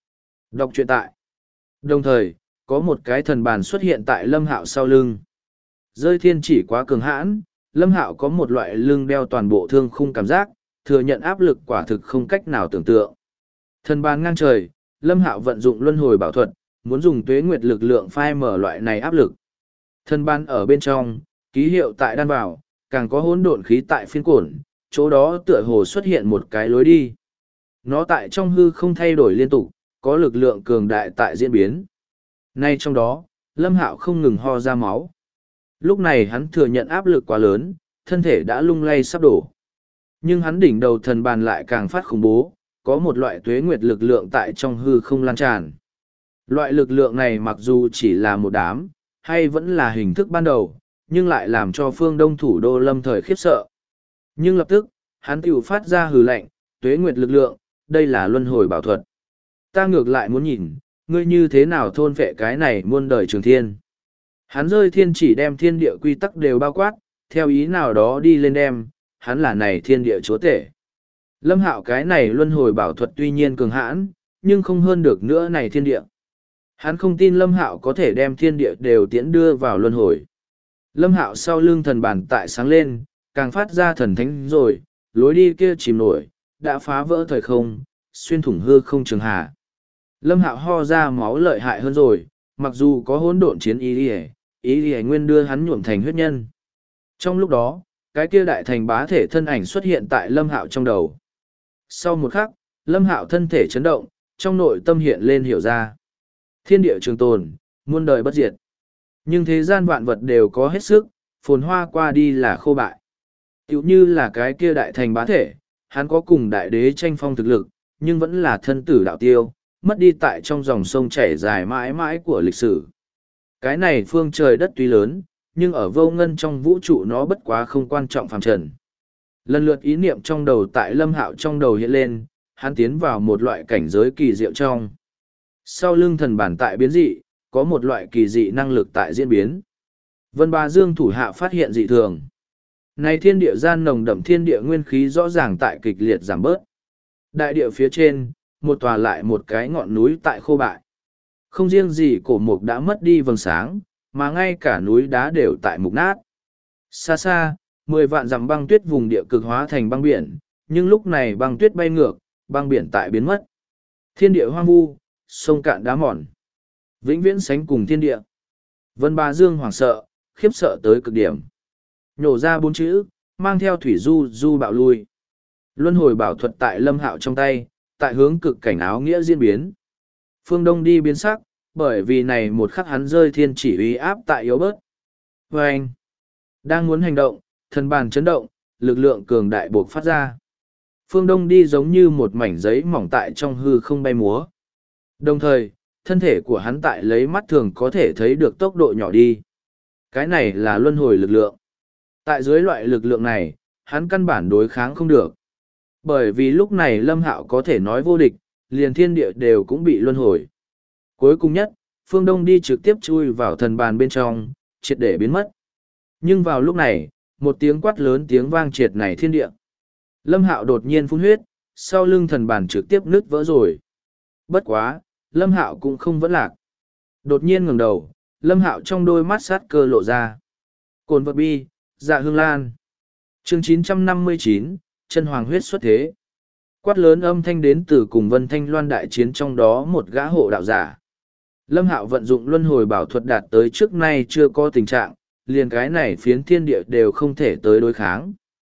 Speaker 1: Đọc truyện tại. Đồng thời, có một cái thần bàn xuất hiện tại Lâm Hạo sau lưng. Rơi thiên chỉ quá cường hãn, Lâm Hạo có một loại lưng đeo toàn bộ thương khung cảm giác, thừa nhận áp lực quả thực không cách nào tưởng tượng. Thần bàn ngang trời, Lâm Hạo vận dụng luân hồi bảo thuật, muốn dùng tuế nguyệt lực lượng phai mở loại này áp lực. Thần bàn ở bên trong, ký hiệu tại đan vào, càng có hỗn độn khí tại phiên cổn, chỗ đó tựa hồ xuất hiện một cái lối đi. Nó tại trong hư không thay đổi liên tục, có lực lượng cường đại tại diễn biến. Nay trong đó, Lâm Hạo không ngừng ho ra máu. Lúc này hắn thừa nhận áp lực quá lớn, thân thể đã lung lay sắp đổ. Nhưng hắn đỉnh đầu thần bàn lại càng phát khủng bố, có một loại tuế nguyệt lực lượng tại trong hư không lan tràn. Loại lực lượng này mặc dù chỉ là một đám, hay vẫn là hình thức ban đầu, nhưng lại làm cho phương đông thủ đô lâm thời khiếp sợ. Nhưng lập tức, hắn tiểu phát ra hừ lạnh, tuế nguyệt lực lượng, đây là luân hồi bảo thuật. Ta ngược lại muốn nhìn, ngươi như thế nào thôn vệ cái này muôn đời trường thiên. Hắn rơi thiên chỉ đem thiên địa quy tắc đều bao quát, theo ý nào đó đi lên đem, hắn là này thiên địa chúa tể. Lâm Hạo cái này luân hồi bảo thuật tuy nhiên cường hãn, nhưng không hơn được nữa này thiên địa. Hắn không tin Lâm Hạo có thể đem thiên địa đều tiễn đưa vào luân hồi. Lâm Hạo sau lưng thần bàn tại sáng lên, càng phát ra thần thánh rồi, lối đi kia chìm nổi, đã phá vỡ thời không, xuyên thủng hư không trường hà. Lâm Hạo ho ra máu lợi hại hơn rồi, mặc dù có hỗn độn chiến ý ỉa nguyên đưa hắn nhuộm thành huyết nhân. Trong lúc đó, cái kia đại thành bá thể thân ảnh xuất hiện tại Lâm Hạo trong đầu. Sau một khắc, Lâm Hạo thân thể chấn động, trong nội tâm hiện lên hiểu ra. Thiên địa trường tồn, muôn đời bất diệt. Nhưng thế gian vạn vật đều có hết sức, phồn hoa qua đi là khô bại. Tiểu như là cái kia đại thành bá thể, hắn có cùng đại đế tranh phong thực lực, nhưng vẫn là thân tử đạo tiêu, mất đi tại trong dòng sông chảy dài mãi mãi của lịch sử. Cái này phương trời đất tuy lớn, nhưng ở vô ngân trong vũ trụ nó bất quá không quan trọng phàm trần. Lần lượt ý niệm trong đầu tại Lâm Hạo trong đầu hiện lên, hắn tiến vào một loại cảnh giới kỳ diệu trong. Sau lưng thần bản tại biến dị, có một loại kỳ dị năng lực tại diễn biến. Vân Bá Dương thủ hạ phát hiện dị thường. Này thiên địa gian nồng đậm thiên địa nguyên khí rõ ràng tại kịch liệt giảm bớt. Đại địa phía trên, một tòa lại một cái ngọn núi tại khô bại. Không riêng gì cổ mục đã mất đi vầng sáng, mà ngay cả núi đá đều tại mục nát. Xa xa, 10 vạn dặm băng tuyết vùng địa cực hóa thành băng biển, nhưng lúc này băng tuyết bay ngược, băng biển tại biến mất. Thiên địa hoang vu, sông cạn đá mòn. Vĩnh viễn sánh cùng thiên địa. Vân Bá Dương hoảng sợ, khiếp sợ tới cực điểm. Nhổ ra 4 chữ, mang theo thủy du du bạo lui. Luân hồi bảo thuật tại Lâm Hạo trong tay, tại hướng cực cảnh áo nghĩa diễn biến. Phương Đông đi biến sắc, bởi vì này một khắc hắn rơi thiên chỉ uy áp tại yếu bớt. Và anh, đang muốn hành động, thần bàn chấn động, lực lượng cường đại buộc phát ra. Phương Đông đi giống như một mảnh giấy mỏng tại trong hư không bay múa. Đồng thời, thân thể của hắn tại lấy mắt thường có thể thấy được tốc độ nhỏ đi. Cái này là luân hồi lực lượng. Tại dưới loại lực lượng này, hắn căn bản đối kháng không được. Bởi vì lúc này Lâm Hạo có thể nói vô địch, liền thiên địa đều cũng bị luân hồi. Cuối cùng nhất, Phương Đông đi trực tiếp chui vào thần bàn bên trong, triệt để biến mất. Nhưng vào lúc này, một tiếng quát lớn tiếng vang triệt này thiên địa. Lâm Hạo đột nhiên phun huyết, sau lưng thần bàn trực tiếp nứt vỡ rồi. Bất quá, Lâm Hạo cũng không vẫn lạc. Đột nhiên ngẩng đầu, Lâm Hạo trong đôi mắt sát cơ lộ ra. Cồn vật bi, dạ hương lan. Chương 959, chân hoàng huyết xuất thế. Quát lớn âm thanh đến từ cùng Vân Thanh Loan đại chiến trong đó một gã hộ đạo giả. Lâm Hạo vận dụng luân hồi bảo thuật đạt tới trước nay chưa có tình trạng, liền cái này phiến thiên địa đều không thể tới đối kháng.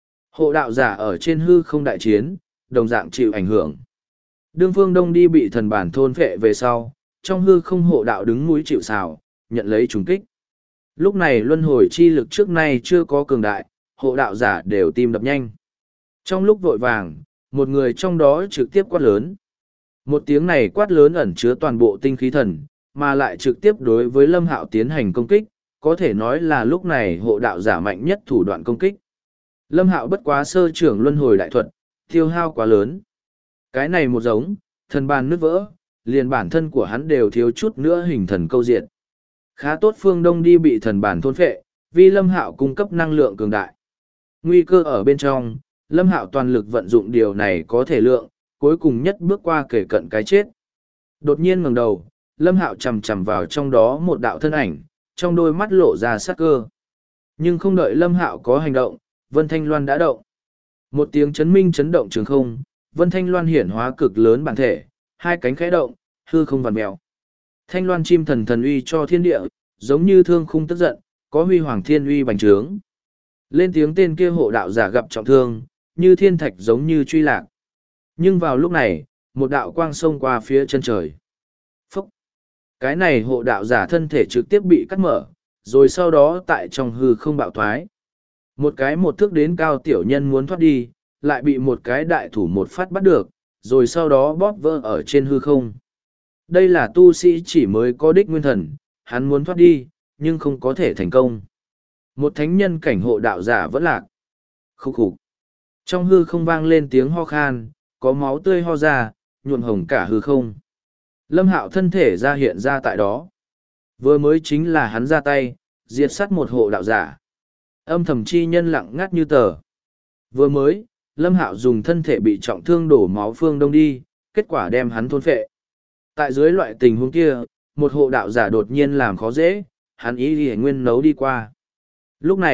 Speaker 1: Hộ đạo giả ở trên hư không đại chiến, đồng dạng chịu ảnh hưởng. Đương Phương Đông đi bị thần bản thôn phệ về sau, trong hư không hộ đạo đứng núi chịu sào, nhận lấy trùng kích. Lúc này luân hồi chi lực trước nay chưa có cường đại, hộ đạo giả đều tim đập nhanh. Trong lúc vội vàng, một người trong đó trực tiếp quát lớn. Một tiếng này quát lớn ẩn chứa toàn bộ tinh khí thần, mà lại trực tiếp đối với Lâm Hạo tiến hành công kích, có thể nói là lúc này hộ đạo giả mạnh nhất thủ đoạn công kích. Lâm Hạo bất quá sơ trưởng luân hồi đại thuật, tiêu hao quá lớn. Cái này một giống, thần bàn nứt vỡ, liền bản thân của hắn đều thiếu chút nữa hình thần câu diệt. Khá tốt Phương Đông đi bị thần bàn thôn phệ, vì Lâm Hạo cung cấp năng lượng cường đại. Nguy cơ ở bên trong, Lâm Hạo toàn lực vận dụng điều này có thể lượng, cuối cùng nhất bước qua kể cận cái chết. Đột nhiên ngẩng đầu, Lâm Hạo chầm chầm vào trong đó một đạo thân ảnh, trong đôi mắt lộ ra sát cơ. Nhưng không đợi Lâm Hạo có hành động, Vân Thanh Loan đã động. Một tiếng chấn minh chấn động trường không, Vân Thanh Loan hiển hóa cực lớn bản thể, hai cánh khẽ động, hư không vằn mèo. Thanh Loan chim thần thần uy cho thiên địa, giống như thương khung tức giận, có huy hoàng thiên uy bành trướng. Lên tiếng tên kia hộ đạo giả gặp trọng thương, như thiên thạch giống như truy lạc. Nhưng vào lúc này, một đạo quang xông qua phía chân trời. Phúc! Cái này hộ đạo giả thân thể trực tiếp bị cắt mở, rồi sau đó tại trong hư không bạo thoái. Một cái một thước đến cao tiểu nhân muốn thoát đi, lại bị một cái đại thủ một phát bắt được, rồi sau đó bóp vỡ ở trên hư không. Đây là tu sĩ chỉ mới có đích nguyên thần, hắn muốn thoát đi, nhưng không có thể thành công. Một thánh nhân cảnh hộ đạo giả vẫn lạc. Khúc khục. Trong hư không vang lên tiếng ho khan, có máu tươi ho ra, nhuộm hồng cả hư không. Lâm Hạo thân thể ra hiện ra tại đó. Vừa mới chính là hắn ra tay, diệt sát một hộ đạo giả. Âm thầm chi nhân lặng ngắt như tờ. Vừa mới, Lâm Hạo dùng thân thể bị trọng thương đổ máu Phương Đông đi, kết quả đem hắn thôn phệ. Tại dưới loại tình huống kia, một hộ đạo giả đột nhiên làm khó dễ, hắn ý đi nguyên nấu đi qua. Lúc này,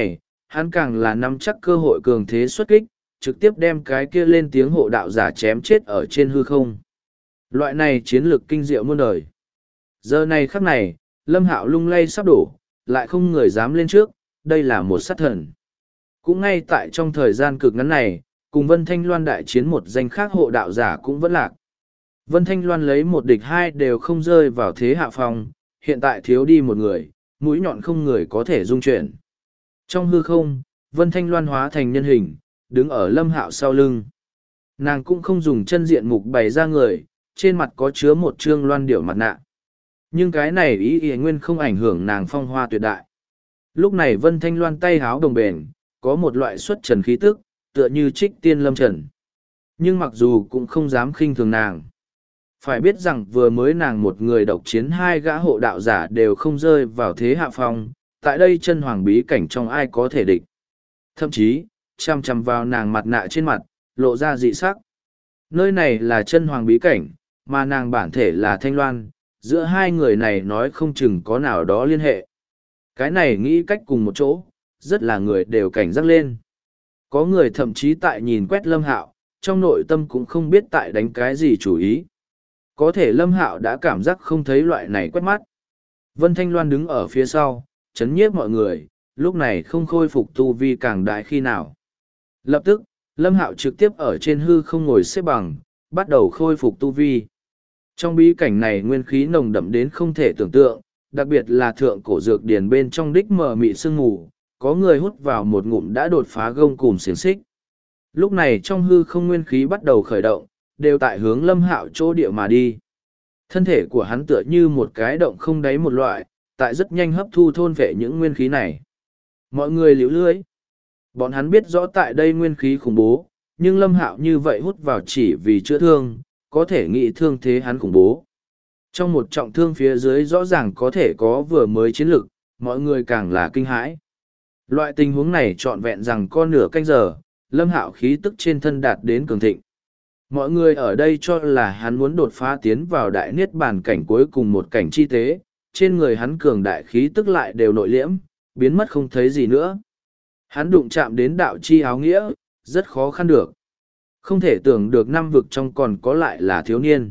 Speaker 1: hắn càng là nắm chắc cơ hội cường thế xuất kích, trực tiếp đem cái kia lên tiếng hộ đạo giả chém chết ở trên hư không. Loại này chiến lược kinh diệu muôn đời. Giờ này khắc này, Lâm Hạo lung lay sắp đổ, lại không người dám lên trước, đây là một sát thần. Cũng ngay tại trong thời gian cực ngắn này, cùng Vân Thanh Loan đại chiến một danh khác hộ đạo giả cũng vẫn lạc. Vân Thanh Loan lấy một địch hai đều không rơi vào thế hạ phong, hiện tại thiếu đi một người, mũi nhọn không người có thể dung chuyển. Trong hư không, Vân Thanh Loan hóa thành nhân hình, đứng ở Lâm Hạo sau lưng. Nàng cũng không dùng chân diện mục bày ra người, trên mặt có chứa một trương loan điểu mặt nạ. Nhưng cái này ý nguyên không ảnh hưởng nàng phong hoa tuyệt đại. Lúc này Vân Thanh Loan tay háo đồng bền, có một loại xuất trần khí tức, tựa như trích tiên lâm trần. Nhưng mặc dù cũng không dám khinh thường nàng. Phải biết rằng vừa mới nàng một người độc chiến hai gã hộ đạo giả đều không rơi vào thế hạ phong, tại đây chân hoàng bí cảnh trong ai có thể địch. Thậm chí, chăm chăm vào nàng mặt nạ trên mặt, lộ ra dị sắc. Nơi này là chân hoàng bí cảnh, mà nàng bản thể là Thanh Loan, giữa hai người này nói không chừng có nào đó liên hệ. Cái này nghĩ cách cùng một chỗ, rất là người đều cảnh giác lên. Có người thậm chí tại nhìn quét Lâm Hạo, trong nội tâm cũng không biết tại đánh cái gì chủ ý. Có thể Lâm Hạo đã cảm giác không thấy loại này quét mắt. Vân Thanh Loan đứng ở phía sau, chấn nhiếp mọi người, lúc này không khôi phục tu vi càng đại khi nào. Lập tức, Lâm Hạo trực tiếp ở trên hư không ngồi xếp bằng, bắt đầu khôi phục tu vi. Trong bí cảnh này nguyên khí nồng đậm đến không thể tưởng tượng, đặc biệt là thượng cổ dược điển bên trong đích mờ mị sương mù, có người hút vào một ngụm đã đột phá gông cùm xiềng xích. Lúc này trong hư không nguyên khí bắt đầu khởi động, đều tại hướng Lâm Hạo chỗ địa mà đi. Thân thể của hắn tựa như một cái động không đáy một loại, tại rất nhanh hấp thu thôn vệ những nguyên khí này. Mọi người liễu lưới. Bọn hắn biết rõ tại đây nguyên khí khủng bố, nhưng Lâm Hạo như vậy hút vào chỉ vì chữa thương, có thể nghĩ thương thế hắn khủng bố. Trong một trọng thương phía dưới rõ ràng có thể có vừa mới chiến lực, mọi người càng là kinh hãi. Loại tình huống này trọn vẹn rằng có nửa canh giờ, Lâm Hạo khí tức trên thân đạt đến cường thịnh. Mọi người ở đây cho là hắn muốn đột phá tiến vào đại niết bàn cảnh cuối cùng một cảnh chi tế, trên người hắn cường đại khí tức lại đều nội liễm, biến mất không thấy gì nữa. Hắn đụng chạm đến đạo chi áo nghĩa, rất khó khăn được. Không thể tưởng được năm vực trong còn có lại là thiếu niên.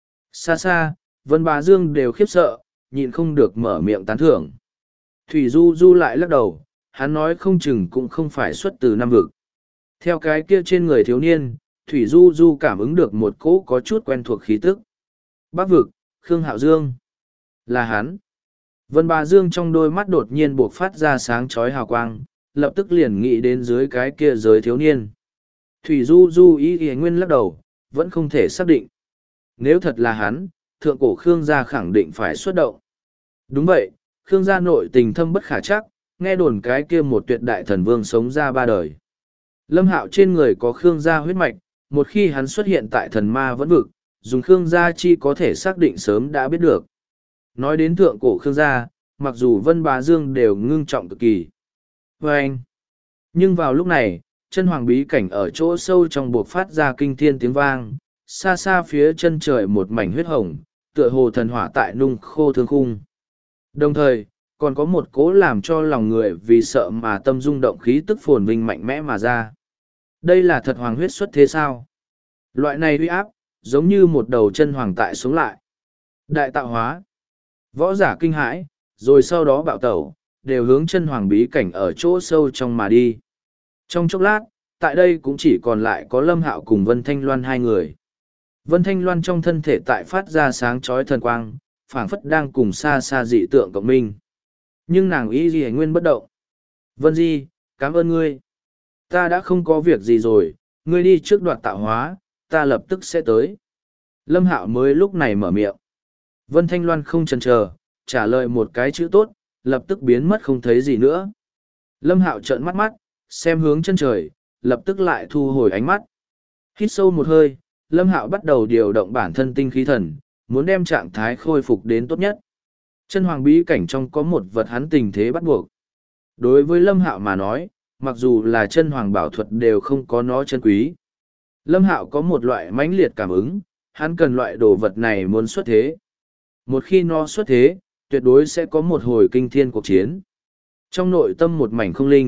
Speaker 1: Xa xa, Vân Bá Dương đều khiếp sợ, nhịn không được mở miệng tán thưởng. Thủy Du Du lại lắc đầu, hắn nói không chừng cũng không phải xuất từ năm vực. Theo cái kia trên người thiếu niên, Thủy Du Du cảm ứng được một cỗ có chút quen thuộc khí tức. Bắc vực, Khương Hạo Dương. Là hắn. Vân Bá Dương trong đôi mắt đột nhiên buộc phát ra sáng chói hào quang, lập tức liền nghĩ đến dưới cái kia giới thiếu niên. Thủy Du Du ý nguyên lắc đầu, vẫn không thể xác định. Nếu thật là hắn, thượng cổ Khương gia khẳng định phải xuất động. Đúng vậy, Khương gia nội tình thâm bất khả chắc, nghe đồn cái kia một tuyệt đại thần vương sống ra ba đời. Lâm Hạo trên người có Khương gia huyết mạch, một khi hắn xuất hiện tại thần ma vẫn vực, dùng Khương gia chi có thể xác định sớm đã biết được. Nói đến thượng cổ Khương gia, mặc dù Vân Bá Dương đều ngưng trọng cực kỳ. Vâng! Nhưng vào lúc này, chân hoàng bí cảnh ở chỗ sâu trong buộc phát ra kinh thiên tiếng vang, xa xa phía chân trời một mảnh huyết hồng, tựa hồ thần hỏa tại nung khô thương khung. Đồng thời, còn có một cố làm cho lòng người vì sợ mà tâm rung động khí tức phồn vinh mạnh mẽ mà ra. Đây là thật hoàng huyết xuất thế sao? Loại này uy áp, giống như một đầu chân hoàng tại sống lại. Đại tạo hóa. Võ giả kinh hãi, rồi sau đó bạo tẩu, đều hướng chân hoàng bí cảnh ở chỗ sâu trong mà đi. Trong chốc lát, tại đây cũng chỉ còn lại có Lâm Hạo cùng Vân Thanh Loan hai người. Vân Thanh Loan trong thân thể tại phát ra sáng chói thần quang, phảng phất đang cùng xa xa dị tượng cộng minh. Nhưng nàng ý gì nguyên bất động. Vân Di, cảm ơn ngươi. Ta đã không có việc gì rồi, ngươi đi trước đoạt tạo hóa, ta lập tức sẽ tới. Lâm Hạo mới lúc này mở miệng. Vân Thanh Loan không chần chờ, trả lời một cái chữ tốt, lập tức biến mất không thấy gì nữa. Lâm Hạo trợn mắt mắt, xem hướng chân trời, lập tức lại thu hồi ánh mắt. Hít sâu một hơi, Lâm Hạo bắt đầu điều động bản thân tinh khí thần, muốn đem trạng thái khôi phục đến tốt nhất. Chân hoàng bí cảnh trong có một vật hắn tình thế bắt buộc. Đối với Lâm Hạo mà nói, mặc dù là chân hoàng bảo thuật đều không có nó chân quý. Lâm Hạo có một loại mãnh liệt cảm ứng, hắn cần loại đồ vật này muốn xuất thế. Một khi nó xuất thế, tuyệt đối sẽ có một hồi kinh thiên cuộc chiến. Trong nội tâm một mảnh không linh,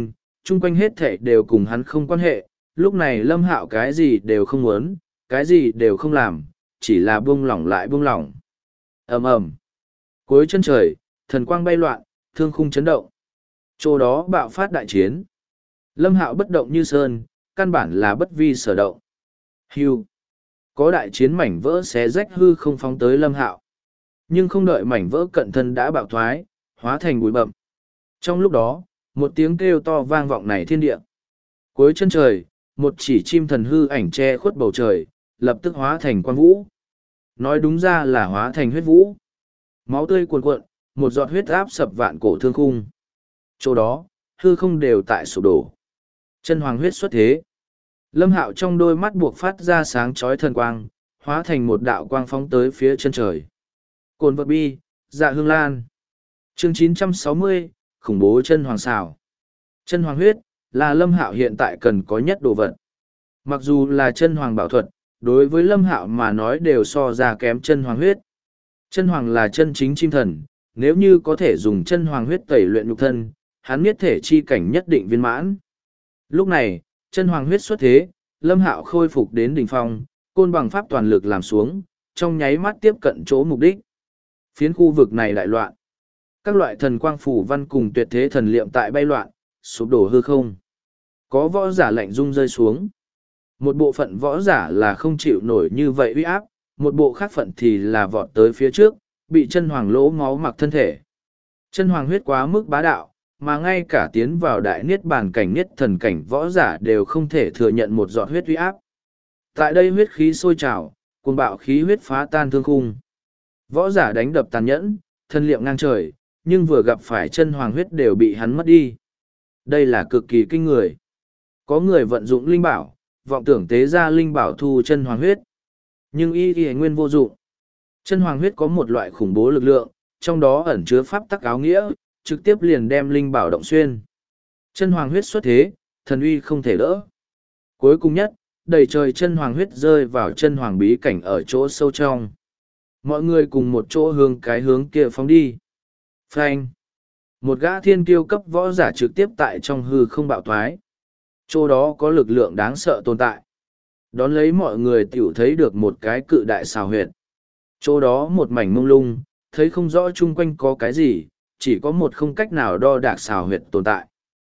Speaker 1: chung quanh hết thảy đều cùng hắn không quan hệ, lúc này Lâm Hạo cái gì đều không muốn, cái gì đều không làm, chỉ là buông lỏng lại buông lỏng. Ầm ầm. Cuối chân trời, thần quang bay loạn, thương khung chấn động. Chỗ đó bạo phát đại chiến. Lâm Hạo bất động như sơn, căn bản là bất vi sở động. Hưu. Có đại chiến mảnh vỡ xé rách hư không phóng tới Lâm Hạo. Nhưng không đợi mảnh vỡ cận thân đã bạo thoái, hóa thành bụi bậm. Trong lúc đó, một tiếng kêu to vang vọng này thiên địa. Cuối chân trời, một chỉ chim thần hư ảnh che khuất bầu trời, lập tức hóa thành quang vũ. Nói đúng ra là hóa thành huyết vũ. Máu tươi cuồn cuộn, một giọt huyết áp sập vạn cổ thương khung. Chỗ đó, hư không đều tại sụp đổ. Chân hoàng huyết xuất thế. Lâm Hạo trong đôi mắt buộc phát ra sáng chói thần quang, hóa thành một đạo quang phóng tới phía chân trời. Cồn vật bi, dạ hương lan. Chương 960, khủng bố chân hoàng xảo. Chân hoàng huyết, là Lâm Hạo hiện tại cần có nhất đồ vật. Mặc dù là chân hoàng bảo thuật, đối với Lâm Hạo mà nói đều so ra kém chân hoàng huyết. Chân hoàng là chân chính chim thần, nếu như có thể dùng chân hoàng huyết tẩy luyện nhục thân, hắn niết thể chi cảnh nhất định viên mãn. Lúc này, chân hoàng huyết xuất thế, Lâm Hạo khôi phục đến đỉnh phong, côn bằng pháp toàn lực làm xuống, trong nháy mắt tiếp cận chỗ mục đích. Phiến khu vực này đại loạn. Các loại thần quang phủ văn cùng tuyệt thế thần liệm tại bay loạn, sụp đổ hư không. Có võ giả lạnh rung rơi xuống. Một bộ phận võ giả là không chịu nổi như vậy uy áp, một bộ khác phận thì là vọt tới phía trước, bị chân hoàng lỗ máu mặc thân thể. Chân hoàng huyết quá mức bá đạo, mà ngay cả tiến vào đại niết bàn cảnh niết thần cảnh võ giả đều không thể thừa nhận một giọt huyết uy áp. Tại đây huyết khí sôi trào, cuồng bạo khí huyết phá tan thương khung. Võ giả đánh đập tàn nhẫn, thân liệm ngang trời, nhưng vừa gặp phải chân hoàng huyết đều bị hắn mất đi. Đây là cực kỳ kinh người. Có người vận dụng linh bảo, vọng tưởng tế ra linh bảo thu chân hoàng huyết. Nhưng y nguyên vô dụng. Chân hoàng huyết có một loại khủng bố lực lượng, trong đó ẩn chứa pháp tắc áo nghĩa, trực tiếp liền đem linh bảo động xuyên. Chân hoàng huyết xuất thế, thần uy không thể đỡ. Cuối cùng nhất, đầy trời chân hoàng huyết rơi vào chân hoàng bí cảnh ở chỗ sâu trong. Mọi người cùng một chỗ hướng cái hướng kia phóng đi. Phanh. Một gã thiên kiêu cấp võ giả trực tiếp tại trong hư không bạo thoái. Chỗ đó có lực lượng đáng sợ tồn tại. Đón lấy mọi người tiểu thấy được một cái cự đại xào huyệt. Chỗ đó một mảnh mông lung, thấy không rõ chung quanh có cái gì, chỉ có một không cách nào đo đạc xào huyệt tồn tại.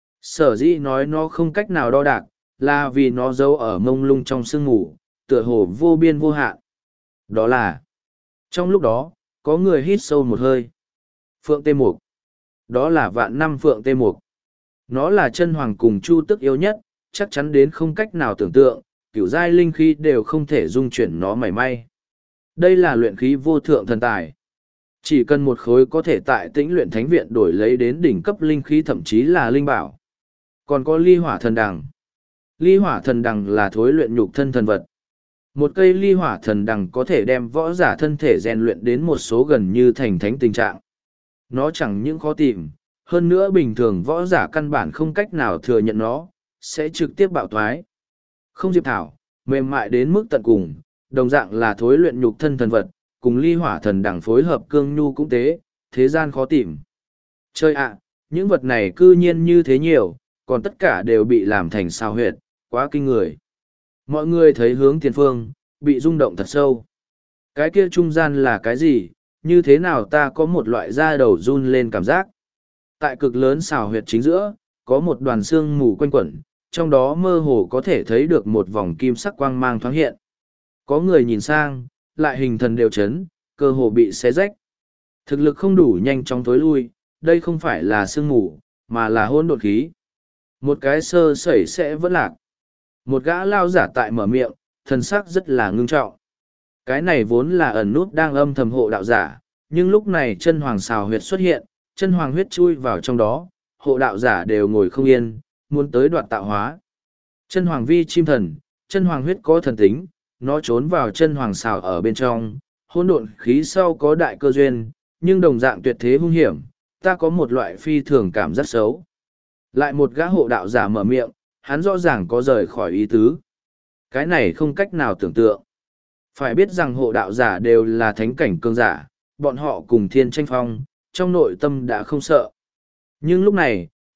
Speaker 1: Sở dĩ nói nó không cách nào đo đạc, là vì nó giấu ở mông lung trong sương mù, tựa hồ vô biên vô hạn. Đó là, trong lúc đó, có người hít sâu một hơi. Phượng Tê Mục. Đó là vạn năm Phượng Tê Mục. Nó là chân hoàng cùng chu tức yếu nhất, chắc chắn đến không cách nào tưởng tượng, kiểu giai linh khí đều không thể dung chuyển nó mảy may. Đây là luyện khí vô thượng thần tài. Chỉ cần một khối có thể tại tĩnh luyện thánh viện đổi lấy đến đỉnh cấp linh khí thậm chí là linh bảo. Còn có ly hỏa thần đằng. Ly hỏa thần đằng là thối luyện nhục thân thần vật. Một cây ly hỏa thần đằng có thể đem võ giả thân thể rèn luyện đến một số gần như thành thánh tình trạng. Nó chẳng những khó tìm, hơn nữa bình thường võ giả căn bản không cách nào thừa nhận nó, sẽ trực tiếp bạo thoái. Không diệp thảo, mềm mại đến mức tận cùng, đồng dạng là thối luyện nhục thân thần vật, cùng ly hỏa thần đẳng phối hợp cương nhu cũng thế gian khó tìm. Chơi ạ, những vật này cư nhiên như thế nhiều, còn tất cả đều bị làm thành sao huyệt, quá kinh người. Mọi người thấy hướng tiền phương, bị rung động thật sâu. Cái kia trung gian là cái gì, như thế nào ta có một loại da đầu run lên cảm giác. Tại cực lớn xào huyệt chính giữa, có một đoàn xương mù quanh quẩn, trong đó mơ hồ có thể thấy được một vòng kim sắc quang mang thoáng hiện. Có người nhìn sang, lại hình thần đều chấn, cơ hồ bị xé rách. Thực lực không đủ nhanh chóng tối lui, đây không phải là sương mù, mà là hôn độn khí. Một cái sơ sẩy sẽ vẫn lạc. Một gã lao giả tại mở miệng, thần sắc rất là ngưng trọng. Cái này vốn là ẩn nút đang âm thầm hộ đạo giả, nhưng lúc này chân hoàng xào huyệt xuất hiện, chân hoàng huyết chui vào trong đó, hộ đạo giả đều ngồi không yên, muốn tới đoạt tạo hóa. Chân hoàng vi chim thần, chân hoàng huyết có thần tính, nó trốn vào chân hoàng xào ở bên trong, hỗn độn khí sau có đại cơ duyên, nhưng đồng dạng tuyệt thế hung hiểm, ta có một loại phi thường cảm giác xấu. Lại một gã hộ đạo giả mở miệng, hắn rõ ràng có rời khỏi ý tứ. Cái này không cách nào tưởng tượng. Phải biết rằng hộ đạo giả đều là thánh cảnh cường giả, bọn họ cùng thiên tranh phong, trong nội tâm đã không sợ. Nhưng lúc này,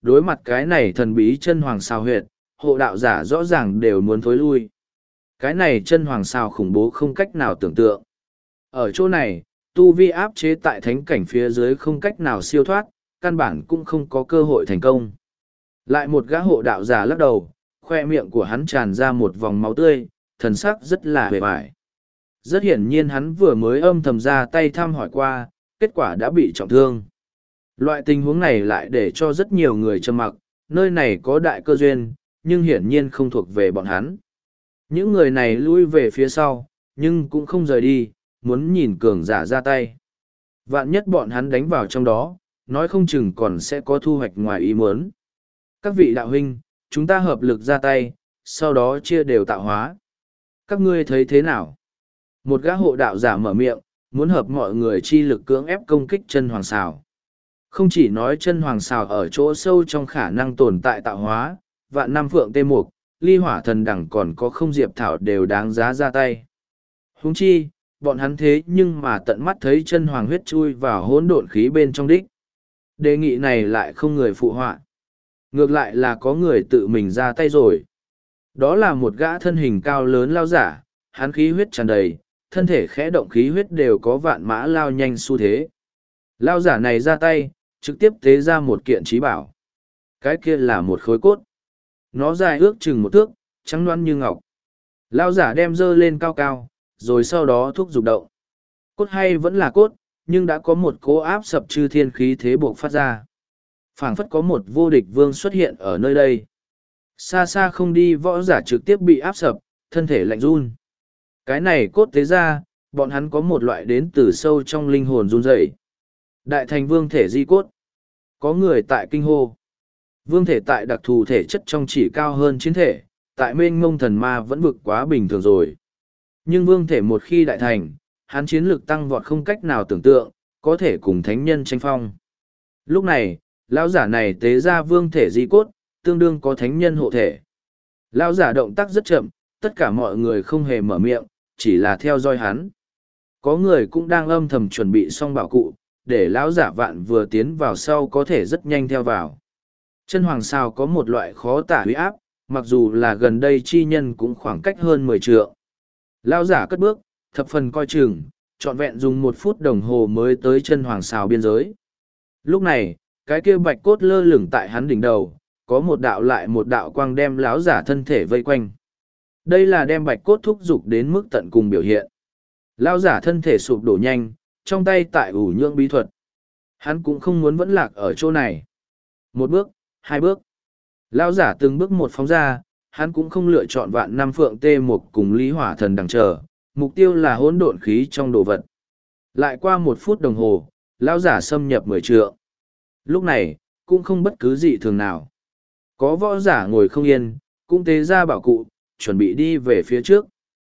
Speaker 1: đối mặt cái này thần bí chân hoàng sao huyệt, hộ đạo giả rõ ràng đều muốn thối lui. Cái này chân hoàng sao khủng bố không cách nào tưởng tượng. Ở chỗ này, tu vi áp chế tại thánh cảnh phía dưới không cách nào siêu thoát, căn bản cũng không có cơ hội thành công. Lại một gã hộ đạo giả lắc đầu, khoe miệng của hắn tràn ra một vòng máu tươi, thần sắc rất là hề vải. Rất hiển nhiên hắn vừa mới âm thầm ra tay thăm hỏi qua, kết quả đã bị trọng thương. Loại tình huống này lại để cho rất nhiều người trầm mặc, nơi này có đại cơ duyên, nhưng hiển nhiên không thuộc về bọn hắn. Những người này lui về phía sau, nhưng cũng không rời đi, muốn nhìn cường giả ra tay. Vạn nhất bọn hắn đánh vào trong đó, nói không chừng còn sẽ có thu hoạch ngoài ý muốn. Các vị đạo huynh, chúng ta hợp lực ra tay, sau đó chia đều tạo hóa. Các ngươi thấy thế nào? Một gã hộ đạo giả mở miệng, muốn hợp mọi người chi lực cưỡng ép công kích chân hoàng xào. Không chỉ nói chân hoàng xào ở chỗ sâu trong khả năng tồn tại tạo hóa, vạn năm phượng tê mục, ly hỏa thần đẳng còn có không diệp thảo đều đáng giá ra tay. Huống chi, bọn hắn thế nhưng mà tận mắt thấy chân hoàng huyết chui vào hỗn độn khí bên trong đích. Đề nghị này lại không người phụ họa. Ngược lại là có người tự mình ra tay rồi. Đó là một gã thân hình cao lớn lao giả, hắn khí huyết tràn đầy, thân thể khẽ động khí huyết đều có vạn mã lao nhanh xu thế. Lao giả này ra tay, trực tiếp tế ra một kiện trí bảo. Cái kia là một khối cốt. Nó dài ước chừng một thước, trắng loăn như ngọc. Lao giả đem dơ lên cao cao, rồi sau đó thúc giục động. Cốt hay vẫn là cốt, nhưng đã có một cỗ áp sập chư thiên khí thế buộc phát ra. Phảng phất có một vô địch vương xuất hiện ở nơi đây. Xa xa không đi võ giả trực tiếp bị áp sập, thân thể lạnh run. Cái này cốt tế ra, bọn hắn có một loại đến từ sâu trong linh hồn run rẩy. Đại thành vương thể di cốt. Có người tại kinh hô. Vương thể tại đặc thù thể chất trong chỉ cao hơn chiến thể, tại mênh ngông thần ma vẫn vực quá bình thường rồi. Nhưng vương thể một khi đại thành, hắn chiến lực tăng vọt không cách nào tưởng tượng, có thể cùng thánh nhân tranh phong. Lúc này, lão giả này tế ra vương thể di cốt, tương đương có thánh nhân hộ thể. Lão giả động tác rất chậm, tất cả mọi người không hề mở miệng, chỉ là theo dõi hắn. Có người cũng đang âm thầm chuẩn bị xong bảo cụ, để lão giả vạn vừa tiến vào sau có thể rất nhanh theo vào. Chân hoàng sao có một loại khó tả huy áp, mặc dù là gần đây chi nhân cũng khoảng cách hơn 10 trượng. Lão giả cất bước, thập phần coi chừng, trọn vẹn dùng 1 phút đồng hồ mới tới chân hoàng sao biên giới. Lúc này, cái kia bạch cốt lơ lửng tại hắn đỉnh đầu, có một đạo lại một đạo quang đem lão giả thân thể vây quanh. Đây là đem bạch cốt thúc dục đến mức tận cùng biểu hiện. Lão giả thân thể sụp đổ nhanh, trong tay tại ủ nhưỡng bí thuật. Hắn cũng không muốn vẫn lạc ở chỗ này. 1 bước, 2 bước. Lão giả từng bước một phóng ra, hắn cũng không lựa chọn vạn năm phượng tê một cùng lý hỏa thần đằng chờ, mục tiêu là hỗn độn khí trong đồ vật. Lại qua 1 phút đồng hồ, lão giả xâm nhập 10 trượng. Lúc này, cũng không bất cứ gì thường nào. Có võ giả ngồi không yên, cũng tế ra bảo cụ, chuẩn bị đi về phía trước.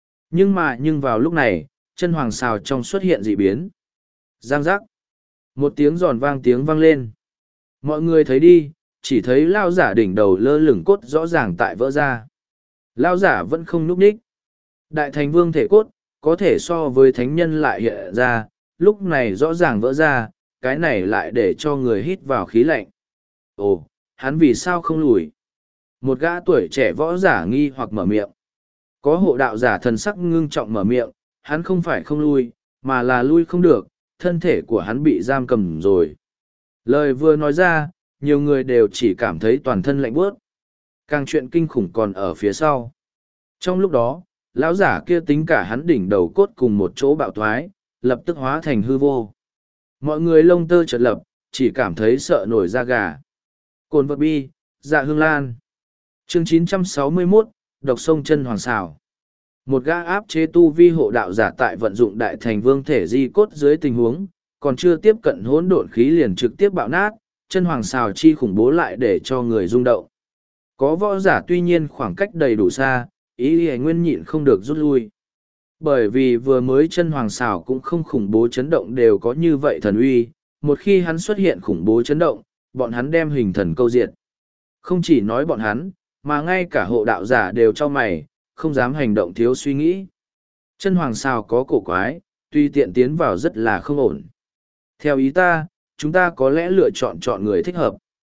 Speaker 1: Nhưng vào lúc này, chân hoàng xào trong xuất hiện dị biến. Giang giác. Một tiếng giòn tiếng vang lên. Mọi người thấy đi, chỉ thấy lao giả đỉnh đầu lơ lửng cốt rõ ràng tại vỡ ra. Lao giả vẫn không núp ních. Đại thành vương thể cốt, có thể so với thánh nhân lại hiện ra, lúc này rõ ràng vỡ ra, cái này lại để cho người hít vào khí lạnh. Ồ, hắn vì sao không lùi? Một gã tuổi trẻ võ giả nghi hoặc mở miệng. Có hộ đạo giả thần sắc ngưng trọng mở miệng, hắn không phải không lui, mà là lui không được, thân thể của hắn bị giam cầm rồi. Lời vừa nói ra, nhiều người đều chỉ cảm thấy toàn thân lạnh buốt. Càng chuyện kinh khủng còn ở phía sau. Trong lúc đó, lão giả kia tính cả hắn đỉnh đầu cốt cùng một chỗ bạo thoái, lập tức hóa thành hư vô. Mọi người lông tơ chợt lập, chỉ cảm thấy sợ nổi da gà. Cồn vật bi, dạ hương lan. Chương 961, độc sông chân hoàng xảo. Một gã áp chế tu vi hộ đạo giả tại vận dụng đại thành vương thể di cốt dưới tình huống, còn chưa tiếp cận hỗn độn khí liền trực tiếp bạo nát, chân hoàng xào chi khủng bố lại để cho người rung động. Có võ giả tuy nhiên khoảng cách đầy đủ xa, ý y nguyên nhịn không được rút lui. Bởi vì vừa mới chân hoàng xào cũng không khủng bố chấn động đều có như vậy thần uy, một khi hắn xuất hiện khủng bố chấn động, bọn hắn đem hình thần câu diệt. Không chỉ nói bọn hắn, mà ngay cả hộ đạo giả đều cho mày, không dám hành động thiếu suy nghĩ. Chân hoàng xào có cổ quái, tuy tiện tiến vào rất là không ổn. Theo ý ta, chúng ta có lẽ lựa chọn người thích hợp.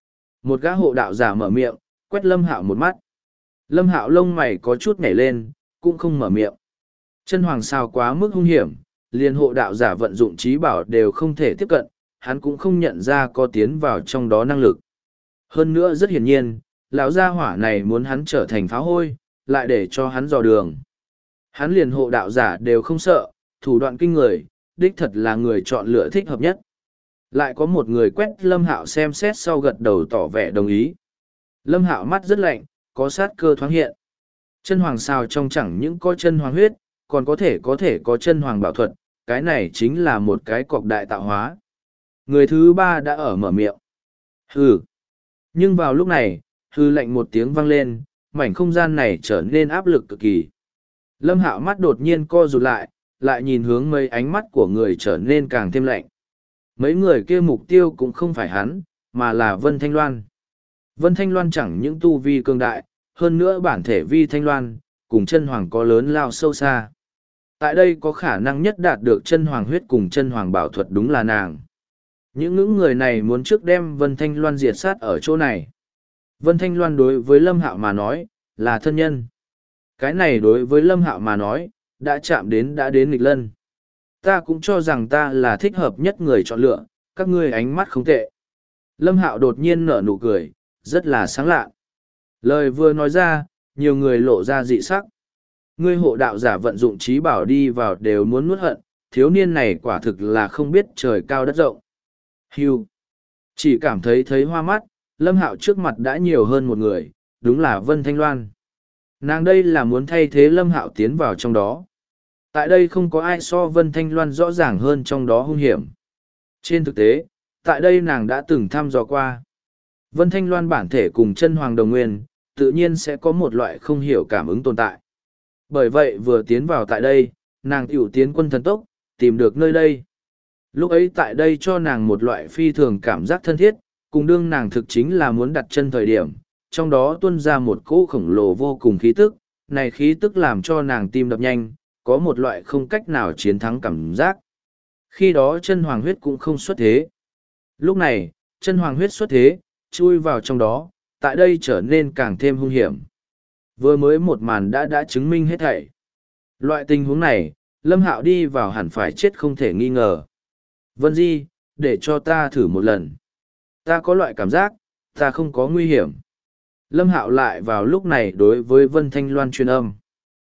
Speaker 1: Một gã hộ đạo giả mở miệng, quét Lâm Hạo một mắt. Lâm Hạo lông mày có chút nhảy lên, cũng không mở miệng. Chân hoàng sao quá mức hung hiểm, liền hộ đạo giả vận dụng trí bảo đều không thể tiếp cận, hắn cũng không nhận ra có tiến vào trong đó năng lực. Hơn nữa rất hiển nhiên, lão gia hỏa này muốn hắn trở thành pháo hôi, lại để cho hắn dò đường. Hắn liền hộ đạo giả đều không sợ, thủ đoạn kinh người, đích thật là người chọn lựa thích hợp nhất. Lại có một người quét Lâm Hạo xem xét sau gật đầu tỏ vẻ đồng ý. Lâm Hạo mắt rất lạnh, có sát cơ thoáng hiện. Chân hoàng sao trong chẳng những có chân hoàng huyết, còn có thể có chân hoàng bảo thuật, cái này chính là một cái cọc đại tạo hóa. Người thứ ba đã ở mở miệng. Hừ. Nhưng vào lúc này, hừ lạnh một tiếng vang lên, mảnh không gian này trở nên áp lực cực kỳ. Lâm Hạo mắt đột nhiên co rụt lại, lại nhìn hướng mấy ánh mắt của người trở nên càng thêm lạnh. Mấy người kia mục tiêu cũng không phải hắn, mà là Vân Thanh Loan. Vân Thanh Loan chẳng những tu vi cường đại, hơn nữa bản thể vi Thanh Loan, cùng chân hoàng có lớn lao sâu xa. Tại đây có khả năng nhất đạt được chân hoàng huyết cùng chân hoàng bảo thuật đúng là nàng. Những người này muốn trước đem Vân Thanh Loan diệt sát ở chỗ này. Vân Thanh Loan đối với Lâm Hạo mà nói, là thân nhân. Cái này đối với Lâm Hạo mà nói, đã chạm đến nghịch lân. Ta cũng cho rằng ta là thích hợp nhất người chọn lựa, các ngươi ánh mắt không tệ. Lâm Hạo đột nhiên nở nụ cười, rất là sáng lạ. Lời vừa nói ra, nhiều người lộ ra dị sắc. Ngươi hộ đạo giả vận dụng trí bảo đi vào đều muốn nuốt hận, thiếu niên này quả thực là không biết trời cao đất rộng. Hưu. Chỉ cảm thấy hoa mắt, Lâm Hạo trước mặt đã nhiều hơn một người, đúng là Vân Thanh Loan. Nàng đây là muốn thay thế Lâm Hạo tiến vào trong đó. Tại đây không có ai so Vân Thanh Loan rõ ràng hơn trong đó hung hiểm. Trên thực tế, tại đây nàng đã từng thăm dò qua. Vân Thanh Loan bản thể cùng chân hoàng đồng nguyên, tự nhiên sẽ có một loại không hiểu cảm ứng tồn tại. Bởi vậy vừa tiến vào tại đây, nàng tiểu tiến quân thần tốc, tìm được nơi đây. Lúc ấy tại đây cho nàng một loại phi thường cảm giác thân thiết, cùng đương nàng thực chính là muốn đặt chân thời điểm, trong đó tuôn ra một cỗ khổng lồ vô cùng khí tức, này khí tức làm cho nàng tim đập nhanh, có một loại không cách nào chiến thắng cảm giác. Khi đó chân hoàng huyết cũng không xuất thế. Lúc này, chân hoàng huyết xuất thế, chui vào trong đó, tại đây trở nên càng thêm hung hiểm. Vừa mới một màn đã chứng minh hết thảy. Loại tình huống này, Lâm Hạo đi vào hẳn phải chết không thể nghi ngờ. Vân Di, để cho ta thử một lần. Ta có loại cảm giác, ta không có nguy hiểm. Lâm Hạo lại vào lúc này đối với Vân Thanh Loan truyền âm.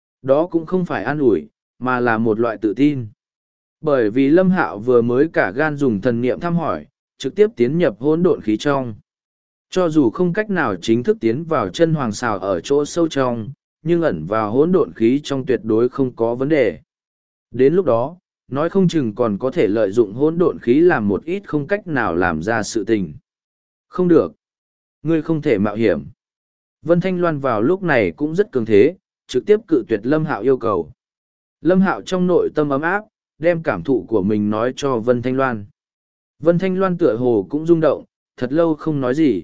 Speaker 1: Đó cũng không phải an ủi, mà là một loại tự tin. Bởi vì Lâm Hạo vừa mới cả gan dùng thần niệm thăm hỏi, trực tiếp tiến nhập hỗn độn khí trong. Cho dù không cách nào chính thức tiến vào chân hoàng xào ở chỗ sâu trong, nhưng ẩn vào hỗn độn khí trong tuyệt đối không có vấn đề. Đến lúc đó, nói không chừng còn có thể lợi dụng hỗn độn khí làm một ít không cách nào làm ra sự tình. Không được. Ngươi không thể mạo hiểm. Vân Thanh Loan vào lúc này cũng rất cường thế, trực tiếp cự tuyệt Lâm Hạo yêu cầu. Lâm Hạo trong nội tâm ấm áp, đem cảm thụ của mình nói cho Vân Thanh Loan. Vân Thanh Loan tựa hồ cũng rung động, thật lâu không nói gì.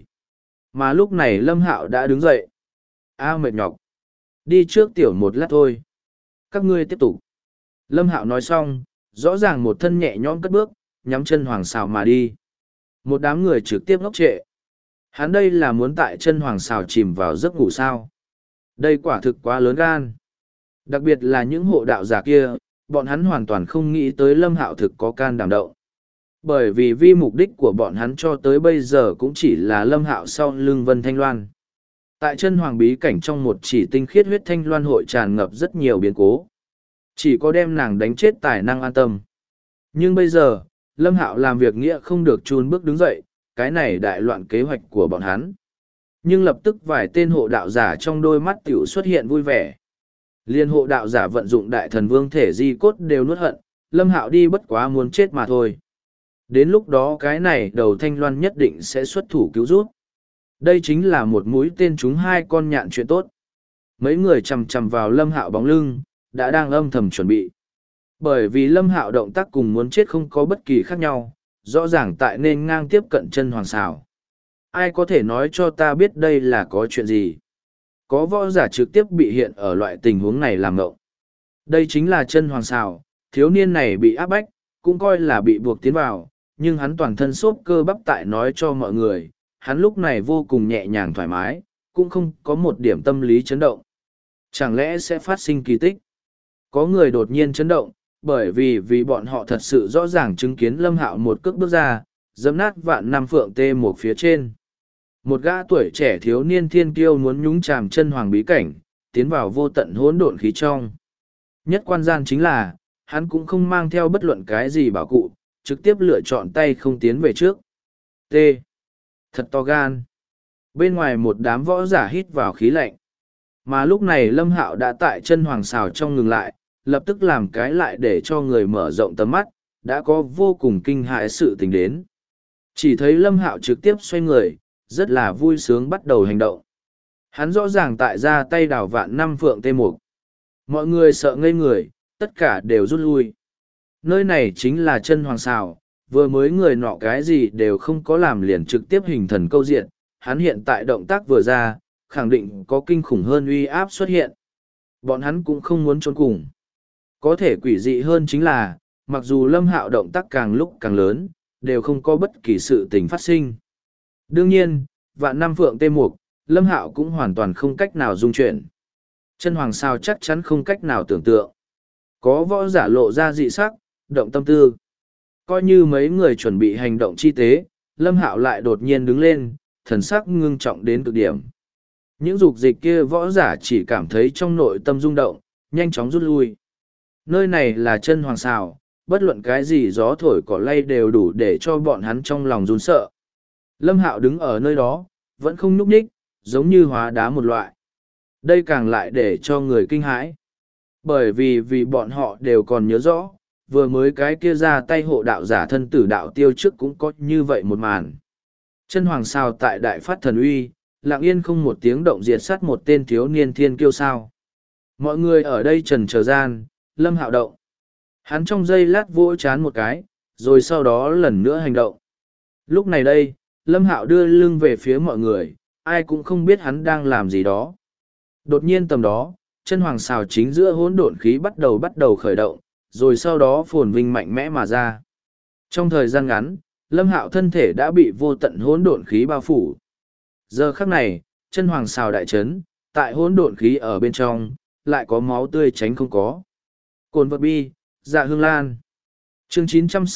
Speaker 1: Mà lúc này Lâm Hạo đã đứng dậy. Mệt nhọc. Đi trước tiểu một lát thôi. Các ngươi tiếp tục. Lâm Hạo nói xong, rõ ràng một thân nhẹ nhõm cất bước, nhắm chân hoàng xào mà đi. Một đám người trực tiếp ngốc trệ. Hắn đây là muốn tại chân hoàng xào chìm vào giấc ngủ sao. Đây quả thực quá lớn gan. Đặc biệt là những hộ đạo giả kia, bọn hắn hoàn toàn không nghĩ tới Lâm Hạo thực có can đảm động. Bởi vì mục đích của bọn hắn cho tới bây giờ cũng chỉ là Lâm Hạo sau lưng Vân Thanh Loan. Tại chân hoàng bí cảnh trong một chỉ tinh khiết huyết thanh loan hội tràn ngập rất nhiều biến cố. Chỉ có đem nàng đánh chết tài năng an tâm. Nhưng bây giờ, Lâm Hạo làm việc nghĩa không được chùn bước đứng dậy, cái này đại loạn kế hoạch của bọn hắn. Nhưng lập tức vài tên hộ đạo giả trong đôi mắt tiểu xuất hiện vui vẻ. Liên hộ đạo giả vận dụng đại thần vương thể di cốt đều nuốt hận, Lâm Hạo đi bất quá muốn chết mà thôi. Đến lúc đó cái này đầu thanh loan nhất định sẽ xuất thủ cứu rút. Đây chính là một mũi tên trúng hai con nhạn chuyện tốt. Mấy người chằm chằm vào Lâm Hạo bóng lưng, đã đang âm thầm chuẩn bị. Bởi vì Lâm Hạo động tác cùng muốn chết không có bất kỳ khác nhau, rõ ràng tại nên ngang tiếp cận chân hoàng xào. Ai có thể nói cho ta biết đây là có chuyện gì? Có võ giả trực tiếp bị hiện ở loại tình huống này làm ngộng. Đây chính là chân hoàng xào, thiếu niên này bị áp bách, cũng coi là bị buộc tiến vào, nhưng hắn toàn thân xốp cơ bắp tại nói cho mọi người, hắn lúc này vô cùng nhẹ nhàng thoải mái, cũng không có một điểm tâm lý chấn động. Chẳng lẽ sẽ phát sinh kỳ tích? Có người đột nhiên chấn động, bởi vì bọn họ thật sự rõ ràng chứng kiến Lâm Hạo một cước bước ra, dẫm nát vạn năm phượng tê một phía trên. Một gã tuổi trẻ thiếu niên thiên kiêu muốn nhúng chàm chân hoàng bí cảnh, tiến vào vô tận hỗn độn khí trong. Nhất quan gian chính là, hắn cũng không mang theo bất luận cái gì bảo cụ, trực tiếp lựa chọn tay không tiến về trước. T. Thật to gan. Bên ngoài một đám võ giả hít vào khí lạnh. Mà lúc này Lâm Hạo đã tại chân hoàng xào trong ngừng lại, lập tức làm cái lại để cho người mở rộng tầm mắt, đã có vô cùng kinh hãi sự tình đến. Chỉ thấy Lâm Hạo trực tiếp xoay người, rất là vui sướng bắt đầu hành động. Hắn rõ ràng tại ra tay đào vạn năm phượng tê mục. Mọi người sợ ngây người, tất cả đều rút lui. Nơi này chính là chân hoàng xào, vừa mới người nọ cái gì đều không có làm liền trực tiếp hình thần câu diện. Hắn hiện tại động tác vừa ra, khẳng định có kinh khủng hơn uy áp xuất hiện. Bọn hắn cũng không muốn trốn cùng. Có thể quỷ dị hơn chính là, mặc dù Lâm Hạo động tác càng lúc càng lớn, đều không có bất kỳ sự tình phát sinh. Đương nhiên, vạn năm phượng tê mục, Lâm Hạo cũng hoàn toàn không cách nào dung chuyển. Chân hoàng sao chắc chắn không cách nào tưởng tượng. Có võ giả lộ ra dị sắc, động tâm tư. Coi như mấy người chuẩn bị hành động chi tế, Lâm Hạo lại đột nhiên đứng lên, thần sắc ngưng trọng đến cực điểm. Những dục dịch kia võ giả chỉ cảm thấy trong nội tâm rung động, nhanh chóng rút lui. Nơi này là chân hoàng xào, bất luận cái gì gió thổi cỏ lay đều đủ để cho bọn hắn trong lòng run sợ. Lâm Hạo đứng ở nơi đó, vẫn không nhúc nhích, giống như hóa đá một loại. Đây càng lại để cho người kinh hãi. Bởi vì bọn họ đều còn nhớ rõ, vừa mới cái kia ra tay hộ đạo giả thân tử đạo tiêu trước cũng có như vậy một màn. Chân hoàng sao tại đại phát thần uy, lặng yên không một tiếng động diệt sát một tên thiếu niên thiên kiêu sao. Mọi người ở đây trần chờ gian, Lâm Hạo động. Hắn trong giây lát vỗ chán một cái, rồi sau đó lần nữa hành động. Lúc này đây, Lâm Hạo đưa lưng về phía mọi người, ai cũng không biết hắn đang làm gì đó. Đột nhiên tầm đó, chân hoàng xào chính giữa hỗn độn khí bắt đầu khởi động, rồi sau đó phồn vinh mạnh mẽ mà ra. Trong thời gian ngắn, Lâm Hạo thân thể đã bị vô tận hỗn độn khí bao phủ. Giờ khắc này, chân hoàng xào đại chấn, tại hỗn độn khí ở bên trong, lại có máu tươi tránh không có. Cồn vật bi, dạ hương lan. Chương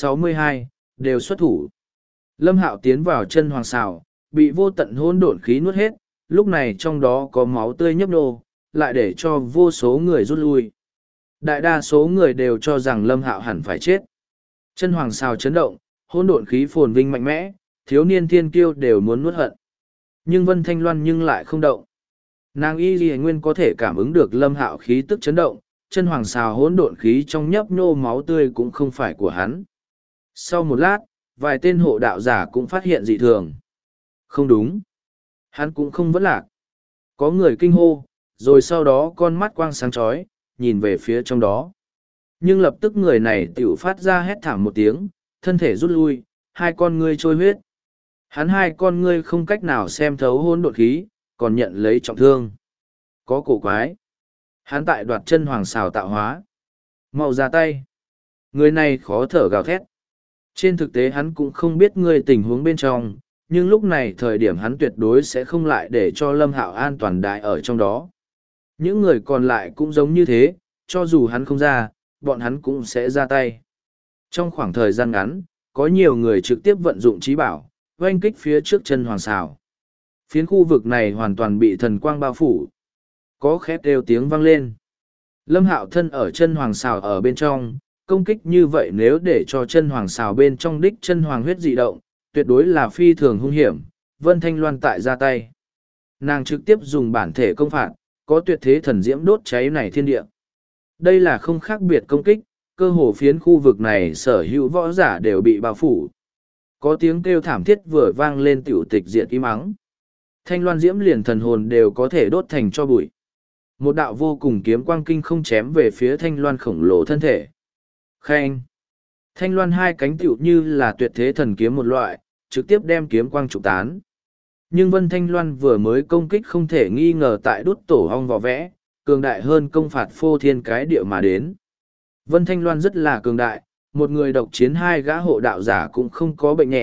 Speaker 1: 962, đều xuất thủ. Lâm Hạo tiến vào chân hoàng xào, bị vô tận hỗn độn khí nuốt hết, lúc này trong đó có máu tươi nhấp nhô, lại để cho vô số người rút lui. Đại đa số người đều cho rằng Lâm Hạo hẳn phải chết. Chân hoàng xào chấn động, hỗn độn khí phồn vinh mạnh mẽ, thiếu niên thiên kiêu đều muốn nuốt hận. Nhưng Vân Thanh Loan nhưng lại không động. Nàng y ghi nguyên có thể cảm ứng được Lâm Hạo khí tức chấn động, chân hoàng xào hỗn độn khí trong nhấp nhô máu tươi cũng không phải của hắn. Sau một lát, vài tên hộ đạo giả cũng phát hiện dị thường. Không đúng. Hắn cũng không vẫn lạc. Có người kinh hô, rồi sau đó con mắt quang sáng chói, nhìn về phía trong đó. Nhưng lập tức người này tiểu phát ra hét thảm một tiếng, thân thể rút lui, hai con ngươi trôi huyết. Hắn hai con ngươi không cách nào xem thấu hỗn độn khí, còn nhận lấy trọng thương. Có cổ quái. Hắn tại đoạt chân hoàng xào tạo hóa. Mau ra tay. Người này khó thở gào thét. Trên thực tế hắn cũng không biết người tình huống bên trong, nhưng lúc này thời điểm hắn tuyệt đối sẽ không lại để cho Lâm Hạo an toàn đại ở trong đó. Những người còn lại cũng giống như thế, cho dù hắn không ra, bọn hắn cũng sẽ ra tay. Trong khoảng thời gian ngắn, có nhiều người trực tiếp vận dụng trí bảo, oanh kích phía trước chân hoàng xào. Phiến khu vực này hoàn toàn bị thần quang bao phủ. Có khét đều tiếng vang lên. Lâm Hạo thân ở chân hoàng xào ở bên trong, công kích như vậy nếu để cho chân hoàng xào bên trong đích chân hoàng huyết dị động, tuyệt đối là phi thường hung hiểm. Vân Thanh Loan tại ra tay. Nàng trực tiếp dùng bản thể công phạt, có tuyệt thế thần diễm đốt cháy này thiên địa. Đây là không khác biệt công kích, cơ hồ phiến khu vực này sở hữu võ giả đều bị bao phủ. Có tiếng kêu thảm thiết vừa vang lên tiểu tịch diệt im ắng. Thanh Loan diễm liền thần hồn đều có thể đốt thành cho bụi. Một đạo vô cùng kiếm quang kinh không chém về phía Thanh Loan khổng lồ thân thể. Khen! Thanh Loan hai cánh tiểu như là tuyệt thế thần kiếm một loại, trực tiếp đem kiếm quang trục tán. Nhưng Vân Thanh Loan vừa mới công kích không thể nghi ngờ tại đốt tổ hong vỏ vẽ, cường đại hơn công phạt phô thiên cái địa mà đến. Vân Thanh Loan rất là cường đại, một người độc chiến hai gã hộ đạo giả cũng không có bệnh nhẹ,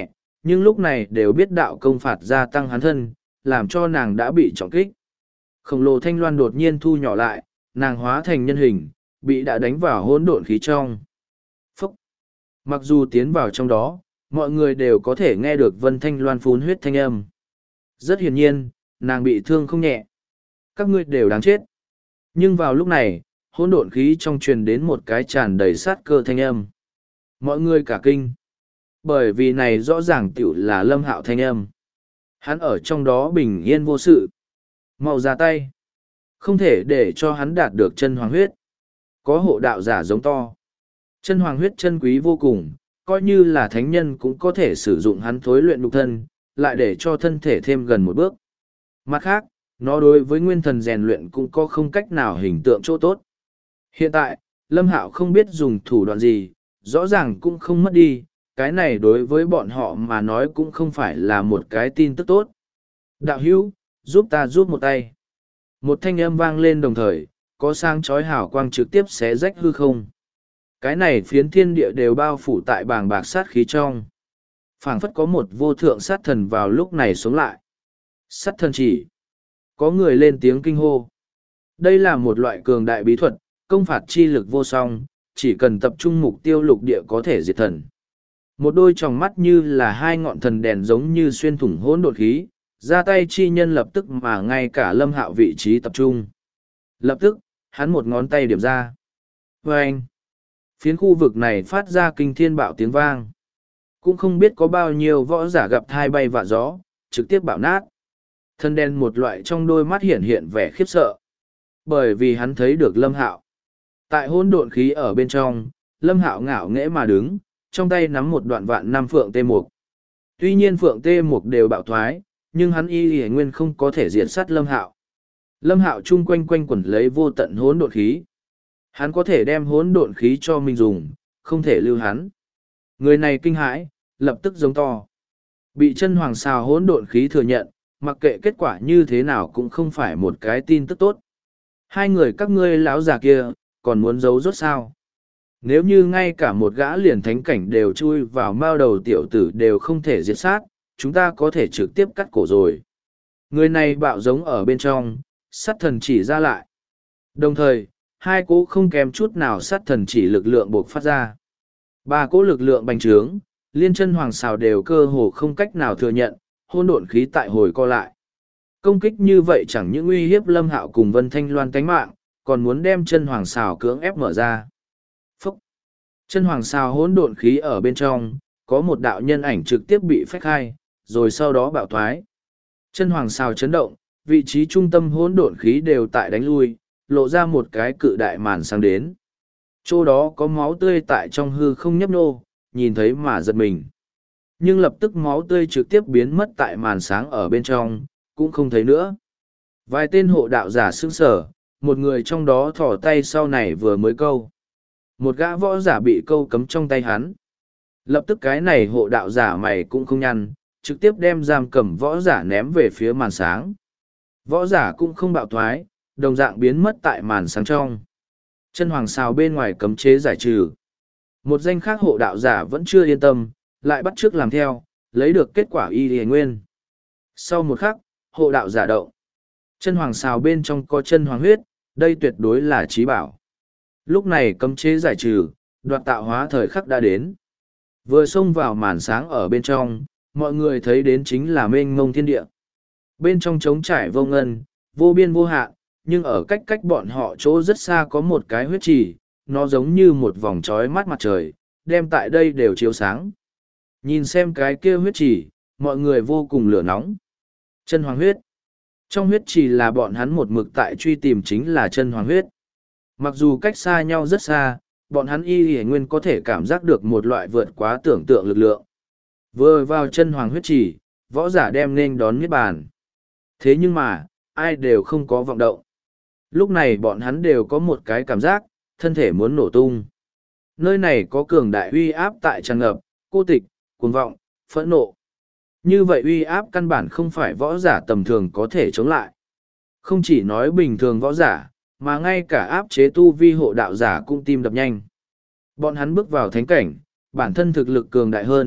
Speaker 1: nhưng lúc này đều biết đạo công phạt gia tăng hắn thân, làm cho nàng đã bị trọng kích. Khổng lồ thanh loan đột nhiên thu nhỏ lại, nàng hóa thành nhân hình, bị đã đánh vào hỗn độn khí trong. Phúc! Mặc dù tiến vào trong đó, mọi người đều có thể nghe được vân thanh loan phun huyết thanh âm. Rất hiển nhiên, nàng bị thương không nhẹ. Các ngươi đều đáng chết. Nhưng vào lúc này, hỗn độn khí trong truyền đến một cái tràn đầy sát cơ thanh âm. Mọi người cả kinh. Bởi vì này rõ ràng tiểu là Lâm Hạo thanh âm. Hắn ở trong đó bình yên vô sự. Mau ra tay. Không thể để cho hắn đạt được chân hoàng huyết. Có hộ đạo giả giống to. Chân hoàng huyết chân quý vô cùng, coi như là thánh nhân cũng có thể sử dụng hắn thối luyện nhục thân, lại để cho thân thể thêm gần một bước. Mặt khác, nó đối với nguyên thần rèn luyện cũng có không cách nào hình tượng chỗ tốt. Hiện tại, Lâm Hạo không biết dùng thủ đoạn gì, rõ ràng cũng không mất đi, cái này đối với bọn họ mà nói cũng không phải là một cái tin tức tốt. Đạo hữu, giúp ta giúp một tay. Một thanh âm vang lên đồng thời, có sáng chói hào quang trực tiếp xé rách hư không. Cái này phiến thiên địa đều bao phủ tại bàng bạc sát khí trong. Phảng phất có một vô thượng sát thần vào lúc này sống lại. Sát thần chỉ. Có người lên tiếng kinh hô. Đây là một loại cường đại bí thuật, công phạt chi lực vô song, chỉ cần tập trung mục tiêu lục địa có thể diệt thần. Một đôi tròng mắt như là hai ngọn thần đèn giống như xuyên thủng hỗn độn khí, ra tay chi nhân lập tức mà ngay cả Lâm Hạo vị trí tập trung. Lập tức, hắn một ngón tay điểm ra. Vâng! Phiến khu vực này phát ra kinh thiên bạo tiếng vang. Cũng không biết có bao nhiêu võ giả gặp thai bay vạ gió, trực tiếp bạo nát. Thân đen một loại trong đôi mắt hiện hiện vẻ khiếp sợ. Bởi vì hắn thấy được Lâm Hạo. Tại hỗn độn khí ở bên trong, Lâm Hạo ngạo nghễ mà đứng, trong tay nắm một đoạn vạn năm phượng tê mục. Tuy nhiên phượng tê mục đều bạo thoái, nhưng hắn y nguyên không có thể diệt sát Lâm Hạo. Lâm Hạo chung quanh quanh quẩn lấy vô tận hỗn độn khí. Hắn có thể đem hỗn độn khí cho mình dùng, không thể lưu hắn. Người này kinh hãi, lập tức giống to. Bị chân hoàng xào hỗn độn khí thừa nhận, mặc kệ kết quả như thế nào cũng không phải một cái tin tức tốt. Hai người các ngươi lão già kia, còn muốn giấu rốt sao? Nếu như ngay cả một gã liền thánh cảnh đều chui vào mao đầu tiểu tử đều không thể diệt sát, chúng ta có thể trực tiếp cắt cổ rồi. Người này bạo giống ở bên trong, sát thần chỉ ra lại. Đồng thời, hai cỗ không kém chút nào sát thần chỉ lực lượng buộc phát ra. Ba cỗ lực lượng bành trướng, liên chân hoàng xào đều cơ hồ không cách nào thừa nhận, hôn độn khí tại hồi co lại. Công kích như vậy chẳng những uy hiếp Lâm Hạo cùng Vân Thanh Loan tánh mạng, còn muốn đem chân hoàng xào cưỡng ép mở ra. Phúc! Chân hoàng xào hỗn độn khí ở bên trong, có một đạo nhân ảnh trực tiếp bị phách khai, rồi sau đó bạo thoái. Chân hoàng xào chấn động, vị trí trung tâm hỗn độn khí đều tại đánh lui, lộ ra một cái cự đại màn sáng đến. Chỗ đó có máu tươi tại trong hư không nhấp nô, nhìn thấy mà giật mình. Nhưng lập tức máu tươi trực tiếp biến mất tại màn sáng ở bên trong, cũng không thấy nữa. Vài tên hộ đạo giả sững sở, một người trong đó thỏ tay sau này vừa mới câu. Một gã võ giả bị câu cấm trong tay hắn. Lập tức cái này hộ đạo giả mày cũng không nhăn, trực tiếp đem giam cầm võ giả ném về phía màn sáng. Võ giả cũng không bạo thoái, đồng dạng biến mất tại màn sáng trong. Chân hoàng xào bên ngoài cấm chế giải trừ. Một danh khác hộ đạo giả vẫn chưa yên tâm, lại bắt chước làm theo, lấy được kết quả y hề nguyên. Sau một khắc, hộ đạo giả động. Chân hoàng xào bên trong có chân hoàng huyết, đây tuyệt đối là trí bảo. Lúc này cấm chế giải trừ, đoạt tạo hóa thời khắc đã đến. Vừa xông vào màn sáng ở bên trong, mọi người thấy đến chính là mênh mông thiên địa. Bên trong trống trải vô ngân, vô biên vô hạn, nhưng ở cách cách bọn họ chỗ rất xa có một cái huyết trì, nó giống như một vòng trói mắt mặt trời, đem tại đây đều chiếu sáng. Nhìn xem cái kia huyết trì, mọi người vô cùng lửa nóng. Chân hoàng huyết. Trong huyết trì là bọn hắn một mực tại truy tìm chính là chân hoàng huyết. Mặc dù cách xa nhau rất xa, bọn hắn y hề nguyên có thể cảm giác được một loại vượt quá tưởng tượng lực lượng. Vừa vào chân hoàng huyết trì, võ giả đem nên đón niết bàn. Thế nhưng mà, ai đều không có vọng động. Lúc này bọn hắn đều có một cái cảm giác, thân thể muốn nổ tung. Nơi này có cường đại uy áp tại tràn ngập, cô tịch, cuồng vọng, phẫn nộ. Như vậy uy áp căn bản không phải võ giả tầm thường có thể chống lại. Không chỉ nói bình thường võ giả, mà ngay cả áp chế tu vi hộ đạo giả cũng tim đập nhanh. Bọn hắn bước vào thánh cảnh, bản thân thực lực cường đại hơn,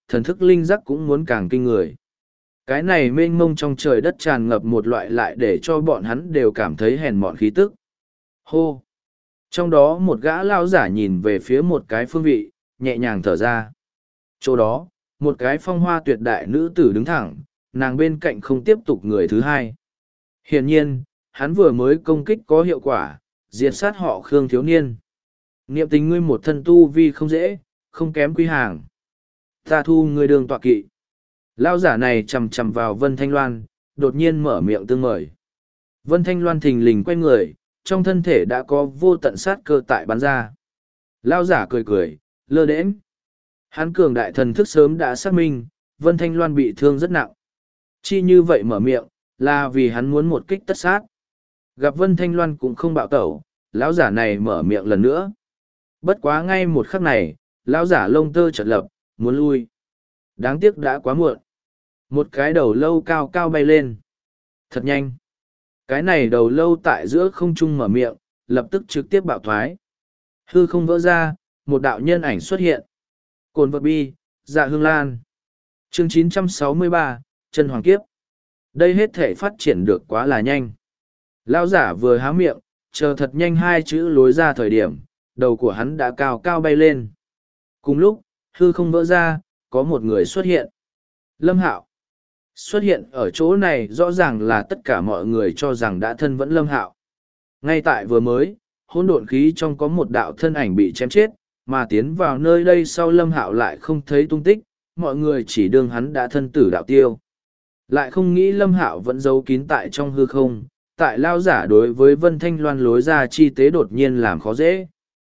Speaker 1: thần thức linh giác cũng muốn càng kinh người. Cái này mênh mông trong trời đất tràn ngập một loại lại để cho bọn hắn đều cảm thấy hèn mọn khí tức. Hô! Trong đó một gã lao giả nhìn về phía một cái phương vị, nhẹ nhàng thở ra. Chỗ đó, một cái phong hoa tuyệt đại nữ tử đứng thẳng, nàng bên cạnh không tiếp tục người thứ hai. Hiển nhiên, hắn vừa mới công kích có hiệu quả, diệt sát họ Khương thiếu niên. Niệm tình ngươi một thân tu vi không dễ, không kém quý hàng. Ta thu ngươi đường tọa kỵ. Lao giả này chầm chầm vào Vân Thanh Loan, đột nhiên mở miệng tương mời. Vân Thanh Loan thình lình quay người, trong thân thể đã có vô tận sát cơ tại bắn ra. Lao giả cười cười, lơ đễnh. Hắn cường đại thần thức sớm đã xác minh, Vân Thanh Loan bị thương rất nặng. Chi như vậy mở miệng, là vì hắn muốn một kích tất sát. Gặp Vân Thanh Loan cũng không bạo tẩu, lão giả này mở miệng lần nữa. Bất quá ngay một khắc này, lão giả lông tơ chợt lập, muốn lui. Đáng tiếc đã quá muộn. Một cái đầu lâu cao cao bay lên. Thật nhanh. Cái này đầu lâu tại giữa không trung mở miệng, lập tức trực tiếp bạo thoái. Hư không vỡ ra, một đạo nhân ảnh xuất hiện. Cồn vật bi, dạ hương lan. Chương 963, Chân Hoàng Kiếp. Đây hết thể phát triển được quá là nhanh. Lão giả vừa há miệng, chờ thật nhanh hai chữ lối ra thời điểm, đầu của hắn đã cao cao bay lên. Cùng lúc, hư không vỡ ra, có một người xuất hiện. Lâm Hạo. Xuất hiện ở chỗ này rõ ràng là tất cả mọi người cho rằng đã thân vẫn Lâm Hạo. Ngay tại vừa mới, hỗn độn khí trong có một đạo thân ảnh bị chém chết, mà tiến vào nơi đây sau Lâm Hạo lại không thấy tung tích, mọi người chỉ đương hắn đã thân tử đạo tiêu. Lại không nghĩ Lâm Hạo vẫn giấu kín tại trong hư không, tại lao giả đối với Vân Thanh Loan lối ra chi tế đột nhiên làm khó dễ.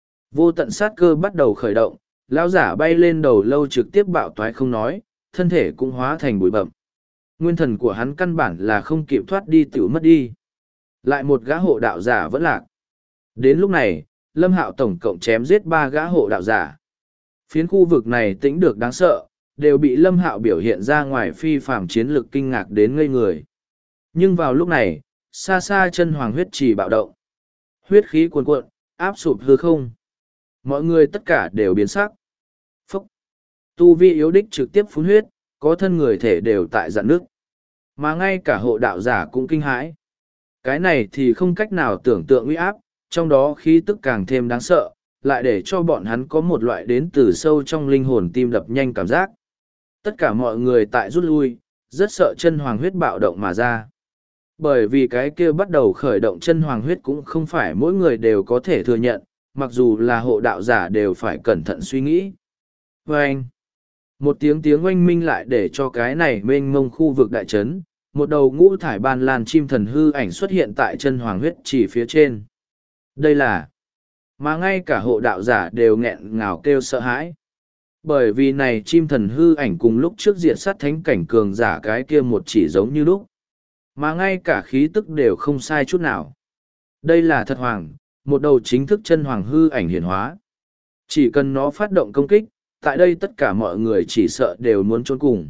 Speaker 1: Vô tận sát cơ bắt đầu khởi động, lao giả bay lên đầu lâu trực tiếp bạo toái không nói, thân thể cũng hóa thành bụi bậm. Nguyên thần của hắn căn bản là không kịp thoát đi tiểu mất đi. Lại một gã hộ đạo giả vẫn lạc. Đến lúc này, Lâm Hạo tổng cộng chém giết 3 gã hộ đạo giả. Phiến khu vực này tĩnh được đáng sợ, đều bị Lâm Hạo biểu hiện ra ngoài phi phàm chiến lực kinh ngạc đến ngây người. Nhưng vào lúc này, xa xa chân hoàng huyết trì bạo động. Huyết khí cuồn cuộn, áp sụp hư không. Mọi người tất cả đều biến sắc. Phúc! Tu vi yếu đích trực tiếp phun huyết, có thân người thể đều tại dạn nước. Mà ngay cả hộ đạo giả cũng kinh hãi. Cái này thì không cách nào tưởng tượng uy áp, trong đó khí tức càng thêm đáng sợ, lại để cho bọn hắn có một loại đến từ sâu trong linh hồn tim đập nhanh cảm giác. Tất cả mọi người tại rút lui, rất sợ chân hoàng huyết bạo động mà ra. Bởi vì cái kia bắt đầu khởi động chân hoàng huyết cũng không phải mỗi người đều có thể thừa nhận, mặc dù là hộ đạo giả đều phải cẩn thận suy nghĩ. Và anh, một tiếng oanh minh lại để cho cái này mênh mông khu vực đại trấn, một đầu ngũ thải ban lan chim thần hư ảnh xuất hiện tại chân hoàng huyết chỉ phía trên. Đây là, mà ngay cả hộ đạo giả đều nghẹn ngào kêu sợ hãi. Bởi vì này chim thần hư ảnh cùng lúc trước diệt sát thánh cảnh cường giả cái kia một chỉ giống như lúc. Mà ngay cả khí tức đều không sai chút nào. Đây là thật hoàng, một đầu chính thức chân hoàng hư ảnh hiển hóa. Chỉ cần nó phát động công kích, tại đây tất cả mọi người chỉ sợ đều muốn trốn cùng.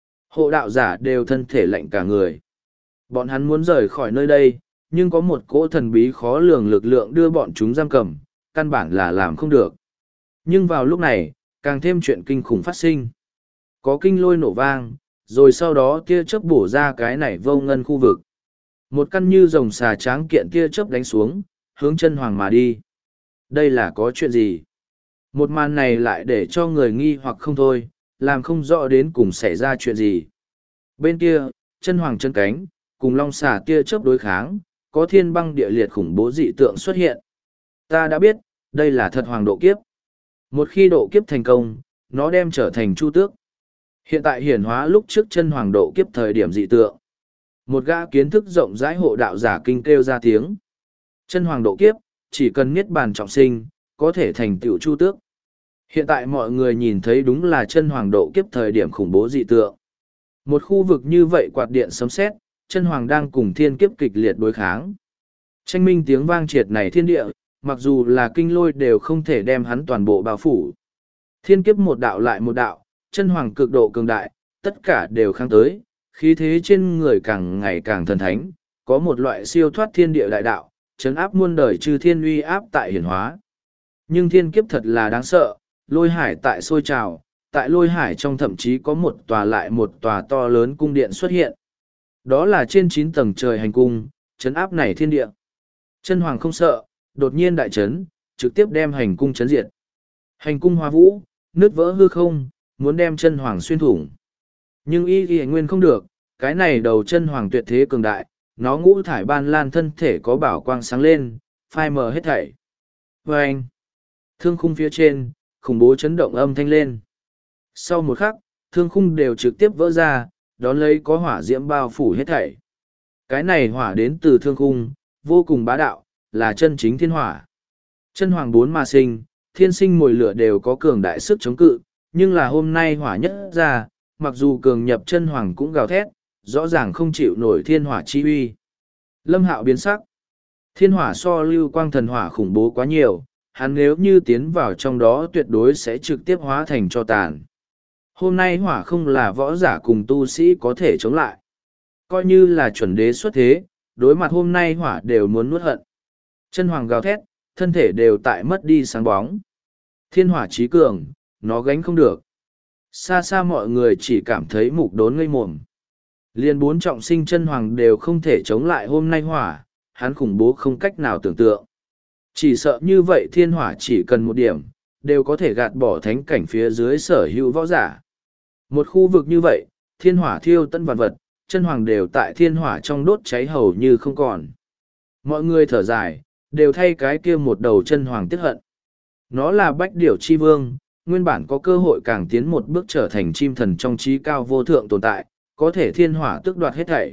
Speaker 1: Hộ đạo giả đều thân thể lạnh cả người. Bọn hắn muốn rời khỏi nơi đây, nhưng có một cỗ thần bí khó lường lực lượng đưa bọn chúng giam cầm, căn bản là làm không được. Nhưng vào lúc này, càng thêm chuyện kinh khủng phát sinh. Có kinh lôi nổ vang, rồi sau đó tia chớp bổ ra cái này vô ngân khu vực. Một căn như rồng xà tráng kiện tia chớp đánh xuống, hướng chân hoàng mà đi. Đây là có chuyện gì? Một màn này lại để cho người nghi hoặc không thôi, làm không rõ đến cùng xảy ra chuyện gì. Bên kia, chân hoàng chân cánh, cùng long xà tia chớp đối kháng, có thiên băng địa liệt khủng bố dị tượng xuất hiện. Ta đã biết, đây là thật hoàng độ kiếp. Một khi độ kiếp thành công, nó đem trở thành chu tước. Hiện tại hiển hóa lúc trước chân hoàng độ kiếp thời điểm dị tượng. Một gã kiến thức rộng rãi hộ đạo giả kinh kêu ra tiếng. Chân hoàng độ kiếp, chỉ cần niết bàn trọng sinh, có thể thành tựu chu tước. Hiện tại mọi người nhìn thấy đúng là chân hoàng độ kiếp thời điểm khủng bố dị tượng. Một khu vực như vậy quạt điện sấm sét, chân hoàng đang cùng thiên kiếp kịch liệt đối kháng. Tranh minh tiếng vang triệt này thiên địa, mặc dù là kinh lôi đều không thể đem hắn toàn bộ bao phủ. Thiên kiếp một đạo lại một đạo, chân hoàng cực độ cường đại, tất cả đều kháng tới, khí thế trên người càng ngày càng thần thánh, có một loại siêu thoát thiên địa đại đạo, trấn áp muôn đời trừ thiên uy áp tại hiển hóa. Nhưng thiên kiếp thật là đáng sợ, lôi hải tại sôi trào, tại lôi hải trong thậm chí có một tòa lại một tòa to lớn cung điện xuất hiện. Đó là trên 9 tầng trời hành cung, trấn áp này thiên địa. Chân hoàng không sợ, đột nhiên đại trấn, trực tiếp đem hành cung trấn diệt. Hành cung hoa vũ, nứt vỡ hư không, muốn đem chân hoàng xuyên thủng. Nhưng y nguyên không được, cái này đầu chân hoàng tuyệt thế cường đại, nó ngũ thải ban lan thân thể có bảo quang sáng lên, phai mờ hết thảy. Và anh, thương khung phía trên, khủng bố chấn động âm thanh lên. Sau một khắc, thương khung đều trực tiếp vỡ ra, đón lấy có hỏa diễm bao phủ hết thảy. Cái này hỏa đến từ thương khung, vô cùng bá đạo, là chân chính thiên hỏa. Chân hoàng bốn mà sinh, thiên sinh mồi lửa đều có cường đại sức chống cự, nhưng là hôm nay hỏa nhất ra, mặc dù cường nhập chân hoàng cũng gào thét, rõ ràng không chịu nổi thiên hỏa chi uy. Lâm Hạo biến sắc. Thiên hỏa so lưu quang thần hỏa khủng bố quá nhiều, hắn nếu như tiến vào trong đó tuyệt đối sẽ trực tiếp hóa thành tro tàn. Hôm nay hỏa không là võ giả cùng tu sĩ có thể chống lại. Coi như là chuẩn đế xuất thế, đối mặt hôm nay hỏa đều muốn nuốt hận. Chân hoàng gào thét, thân thể đều tại mất đi sáng bóng. Thiên hỏa trí cường, nó gánh không được. Xa xa mọi người chỉ cảm thấy mục đốn ngây mồm. Liên 4 trọng sinh chân hoàng đều không thể chống lại hôm nay hỏa, hắn khủng bố không cách nào tưởng tượng. Chỉ sợ như vậy thiên hỏa chỉ cần một điểm, đều có thể gạt bỏ thánh cảnh phía dưới sở hữu võ giả. Một khu vực như vậy, thiên hỏa thiêu tân vạn vật, chân hoàng đều tại thiên hỏa trong đốt cháy hầu như không còn. Mọi người thở dài, đều thay cái kia một đầu chân hoàng tiếc hận. Nó là bách điểu chi vương, nguyên bản có cơ hội càng tiến một bước trở thành chim thần trong trí cao vô thượng tồn tại, có thể thiên hỏa tước đoạt hết thảy.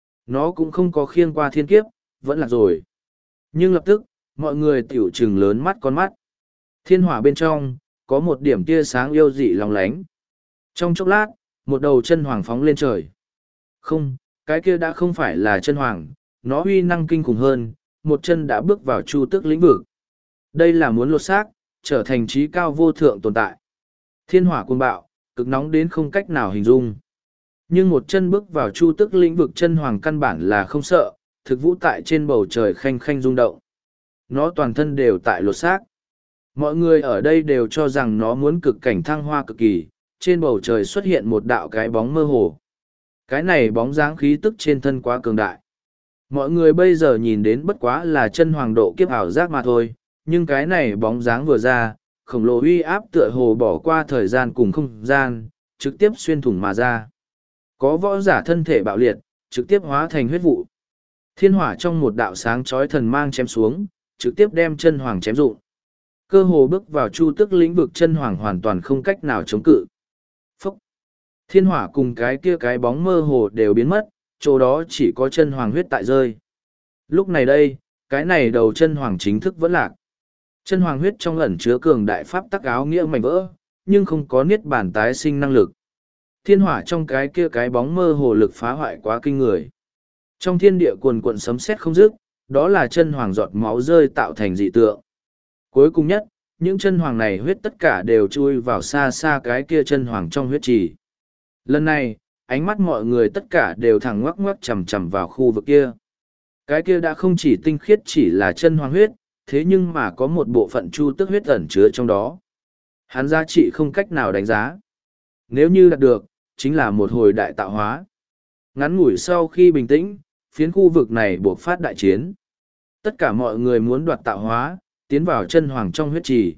Speaker 1: Nó cũng không có khiêng qua thiên kiếp, vẫn là rồi. Nhưng lập tức, mọi người tiểu trừng lớn mắt con mắt. Thiên hỏa bên trong, có một điểm tia sáng yêu dị lòng lánh. Trong chốc lát, một đầu chân hoàng phóng lên trời. Không, cái kia đã không phải là chân hoàng, nó uy năng kinh khủng hơn, một chân đã bước vào chu tước lĩnh vực. Đây là muốn lột xác, trở thành trí cao vô thượng tồn tại. Thiên hỏa cuồng bạo, cực nóng đến không cách nào hình dung. Nhưng một chân bước vào chu tước lĩnh vực chân hoàng căn bản là không sợ, thực vũ tại trên bầu trời khanh khanh rung động. Nó toàn thân đều tại lột xác. Mọi người ở đây đều cho rằng nó muốn cực cảnh thăng hoa cực kỳ, trên bầu trời xuất hiện một đạo cái bóng mơ hồ. Cái này bóng dáng khí tức trên thân quá cường đại. Mọi người bây giờ nhìn đến bất quá là chân hoàng độ kiếp ảo giác mà thôi, nhưng cái này bóng dáng vừa ra, khổng lồ uy áp tựa hồ bỏ qua thời gian cùng không gian, trực tiếp xuyên thủng mà ra. Có võ giả thân thể bạo liệt, trực tiếp hóa thành huyết vụ. Thiên hỏa trong một đạo sáng chói thần mang chém xuống, trực tiếp đem chân hoàng chém rụng. Cơ hồ bước vào chu tước lĩnh vực chân hoàng hoàn toàn không cách nào chống cự. Phúc! Thiên hỏa cùng cái kia cái bóng mơ hồ đều biến mất, chỗ đó chỉ có chân hoàng huyết tại rơi. Lúc này đây, cái này đầu chân hoàng chính thức vẫn lạc. Chân hoàng huyết trong ẩn chứa cường đại pháp tắc áo nghĩa mảnh vỡ, nhưng không có niết bàn tái sinh năng lực. Thiên hỏa trong cái kia cái bóng mơ hồ lực phá hoại quá kinh người. Trong thiên địa cuồn cuộn sấm sét không dứt, đó là chân hoàng giọt máu rơi tạo thành dị tượng. Cuối cùng nhất, những chân hoàng này huyết tất cả đều chui vào xa xa cái kia chân hoàng trong huyết trì. Lần này, ánh mắt mọi người tất cả đều thẳng ngoắc ngoắc chằm chằm vào khu vực kia. Cái kia đã không chỉ tinh khiết chỉ là chân hoàng huyết, thế nhưng mà có một bộ phận chu tước huyết ẩn chứa trong đó. Hắn giá trị không cách nào đánh giá. Nếu như đạt được, chính là một hồi đại tạo hóa. Ngắn ngủi sau khi bình tĩnh, phiến khu vực này buộc phát đại chiến. Tất cả mọi người muốn đoạt tạo hóa, tiến vào chân hoàng trong huyết trì.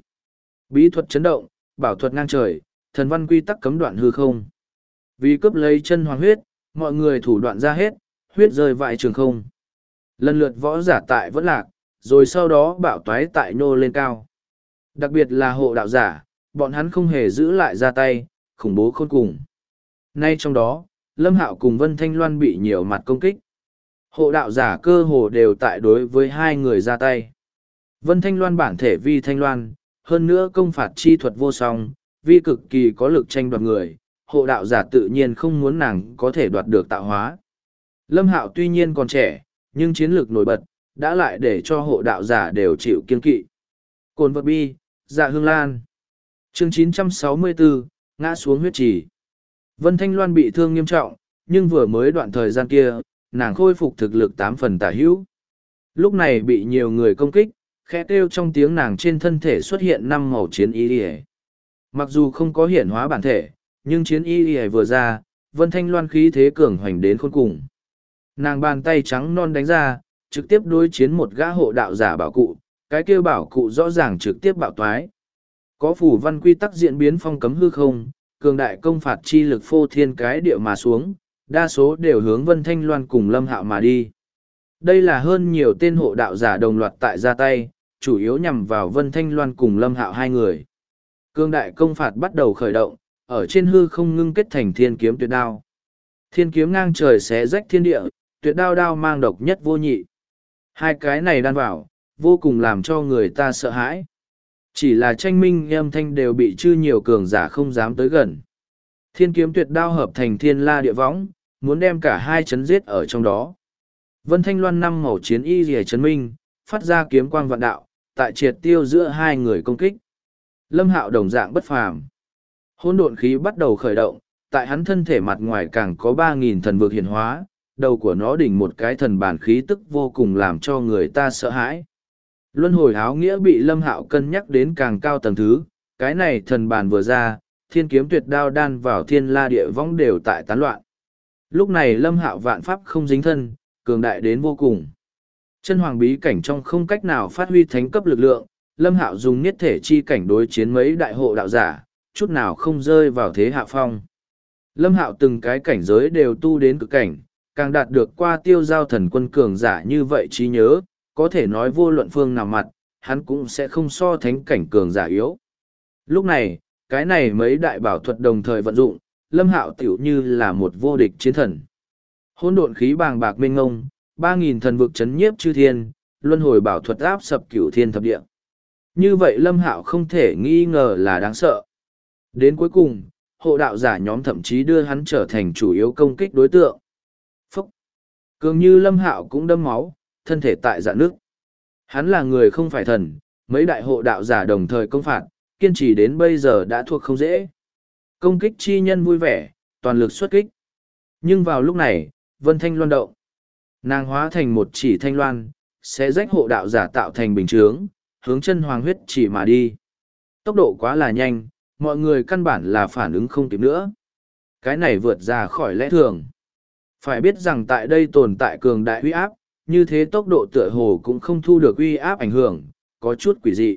Speaker 1: Bí thuật chấn động, bảo thuật ngang trời, thần văn quy tắc cấm đoạn hư không. Vì cướp lấy chân hoàng huyết, mọi người thủ đoạn ra hết, huyết rơi vãi trường không. Lần lượt võ giả tại vẫn lạc, rồi sau đó bạo toái tại nô lên cao. Đặc biệt là hộ đạo giả, bọn hắn không hề giữ lại ra tay, khủng bố khôn cùng. Nay trong đó, Lâm Hạo cùng Vân Thanh Loan bị nhiều mặt công kích. Hộ đạo giả cơ hồ đều tại đối với hai người ra tay. Vân Thanh Loan bản thể vi Thanh Loan, hơn nữa công phạt chi thuật vô song, vi cực kỳ có lực tranh đoạt người, hộ đạo giả tự nhiên không muốn nàng có thể đoạt được tạo hóa. Lâm Hạo tuy nhiên còn trẻ, nhưng chiến lược nổi bật, đã lại để cho hộ đạo giả đều chịu kiên kỵ. Cồn vật bi, dạ hương lan. Chương 964, ngã xuống huyết trì. Vân Thanh Loan bị thương nghiêm trọng, nhưng vừa mới đoạn thời gian kia, nàng khôi phục thực lực 8 phần tả hữu. Lúc này bị nhiều người công kích, khẽ kêu trong tiếng nàng trên thân thể xuất hiện 5 màu chiến ý. Mặc dù không có hiển hóa bản thể, nhưng chiến y vừa ra, Vân Thanh Loan khí thế cường hoành đến khôn cùng. Nàng bàn tay trắng non đánh ra, trực tiếp đối chiến một gã hộ đạo giả bảo cụ, cái kêu bảo cụ rõ ràng trực tiếp bạo toái. Có phủ văn quy tắc diễn biến phong cấm hư không, cường đại công phạt chi lực phô thiên cái địa mà xuống, đa số đều hướng Vân Thanh Loan cùng Lâm Hạo mà đi. Đây là hơn nhiều tên hộ đạo giả đồng loạt tại ra tay, chủ yếu nhằm vào Vân Thanh Loan cùng Lâm Hạo hai người. Cường đại công phạt bắt đầu khởi động, ở trên hư không ngưng kết thành thiên kiếm tuyệt đao. Thiên kiếm ngang trời xé rách thiên địa, tuyệt đao đao mang độc nhất vô nhị. Hai cái này đan vào, vô cùng làm cho người ta sợ hãi. Chỉ là tranh minh âm thanh đều bị chư nhiều cường giả không dám tới gần. Thiên kiếm tuyệt đao hợp thành thiên la địa võng, muốn đem cả hai chấn giết ở trong đó. Vân Thanh Loan năm màu chiến y rìa chấn minh, phát ra kiếm quang vạn đạo, tại triệt tiêu giữa hai người công kích. Lâm Hạo đồng dạng bất phàm. Hỗn độn khí bắt đầu khởi động, tại hắn thân thể mặt ngoài càng có 3.000 thần vực hiển hóa, đầu của nó đỉnh một cái thần bản khí tức vô cùng làm cho người ta sợ hãi. Luân hồi áo nghĩa bị Lâm Hạo cân nhắc đến càng cao tầng thứ, cái này thần bản vừa ra, thiên kiếm tuyệt đao đan vào thiên la địa võng đều tại tán loạn. Lúc này Lâm Hạo vạn pháp không dính thân, cường đại đến vô cùng. Chân hoàng bí cảnh trong không cách nào phát huy thánh cấp lực lượng, Lâm Hạo dùng niết thể chi cảnh đối chiến mấy đại hộ đạo giả, chút nào không rơi vào thế hạ phong. Lâm Hạo từng cái cảnh giới đều tu đến cực cảnh, càng đạt được qua tiêu giao thần quân cường giả như vậy trí nhớ, có thể nói vô luận phương nào mặt, hắn cũng sẽ không so thánh cảnh cường giả yếu. Lúc này, cái này mấy đại bảo thuật đồng thời vận dụng, Lâm Hạo tiểu như là một vô địch chiến thần. Hỗn độn khí bàng bạc mênh ngông, 3.000 thần vực chấn nhiếp chư thiên, luân hồi bảo thuật áp sập cửu thiên thập địa. Như vậy Lâm Hạo không thể nghi ngờ là đáng sợ. Đến cuối cùng, hộ đạo giả nhóm thậm chí đưa hắn trở thành chủ yếu công kích đối tượng. Phúc! Cường như Lâm Hạo cũng đâm máu, thân thể tại dạ nước. Hắn là người không phải thần, mấy đại hộ đạo giả đồng thời công phạt, kiên trì đến bây giờ đã thuộc không dễ. Công kích chi nhân vui vẻ, toàn lực xuất kích. Nhưng vào lúc này, Vân Thanh Loan động. Nàng hóa thành một chỉ thanh loan, sẽ rách hộ đạo giả tạo thành bình chướng, hướng chân hoàng huyết chỉ mà đi. Tốc độ quá là nhanh, mọi người căn bản là phản ứng không kịp nữa. Cái này vượt ra khỏi lẽ thường. Phải biết rằng tại đây tồn tại cường đại uy áp, như thế tốc độ tựa hồ cũng không thu được uy áp ảnh hưởng, có chút quỷ dị.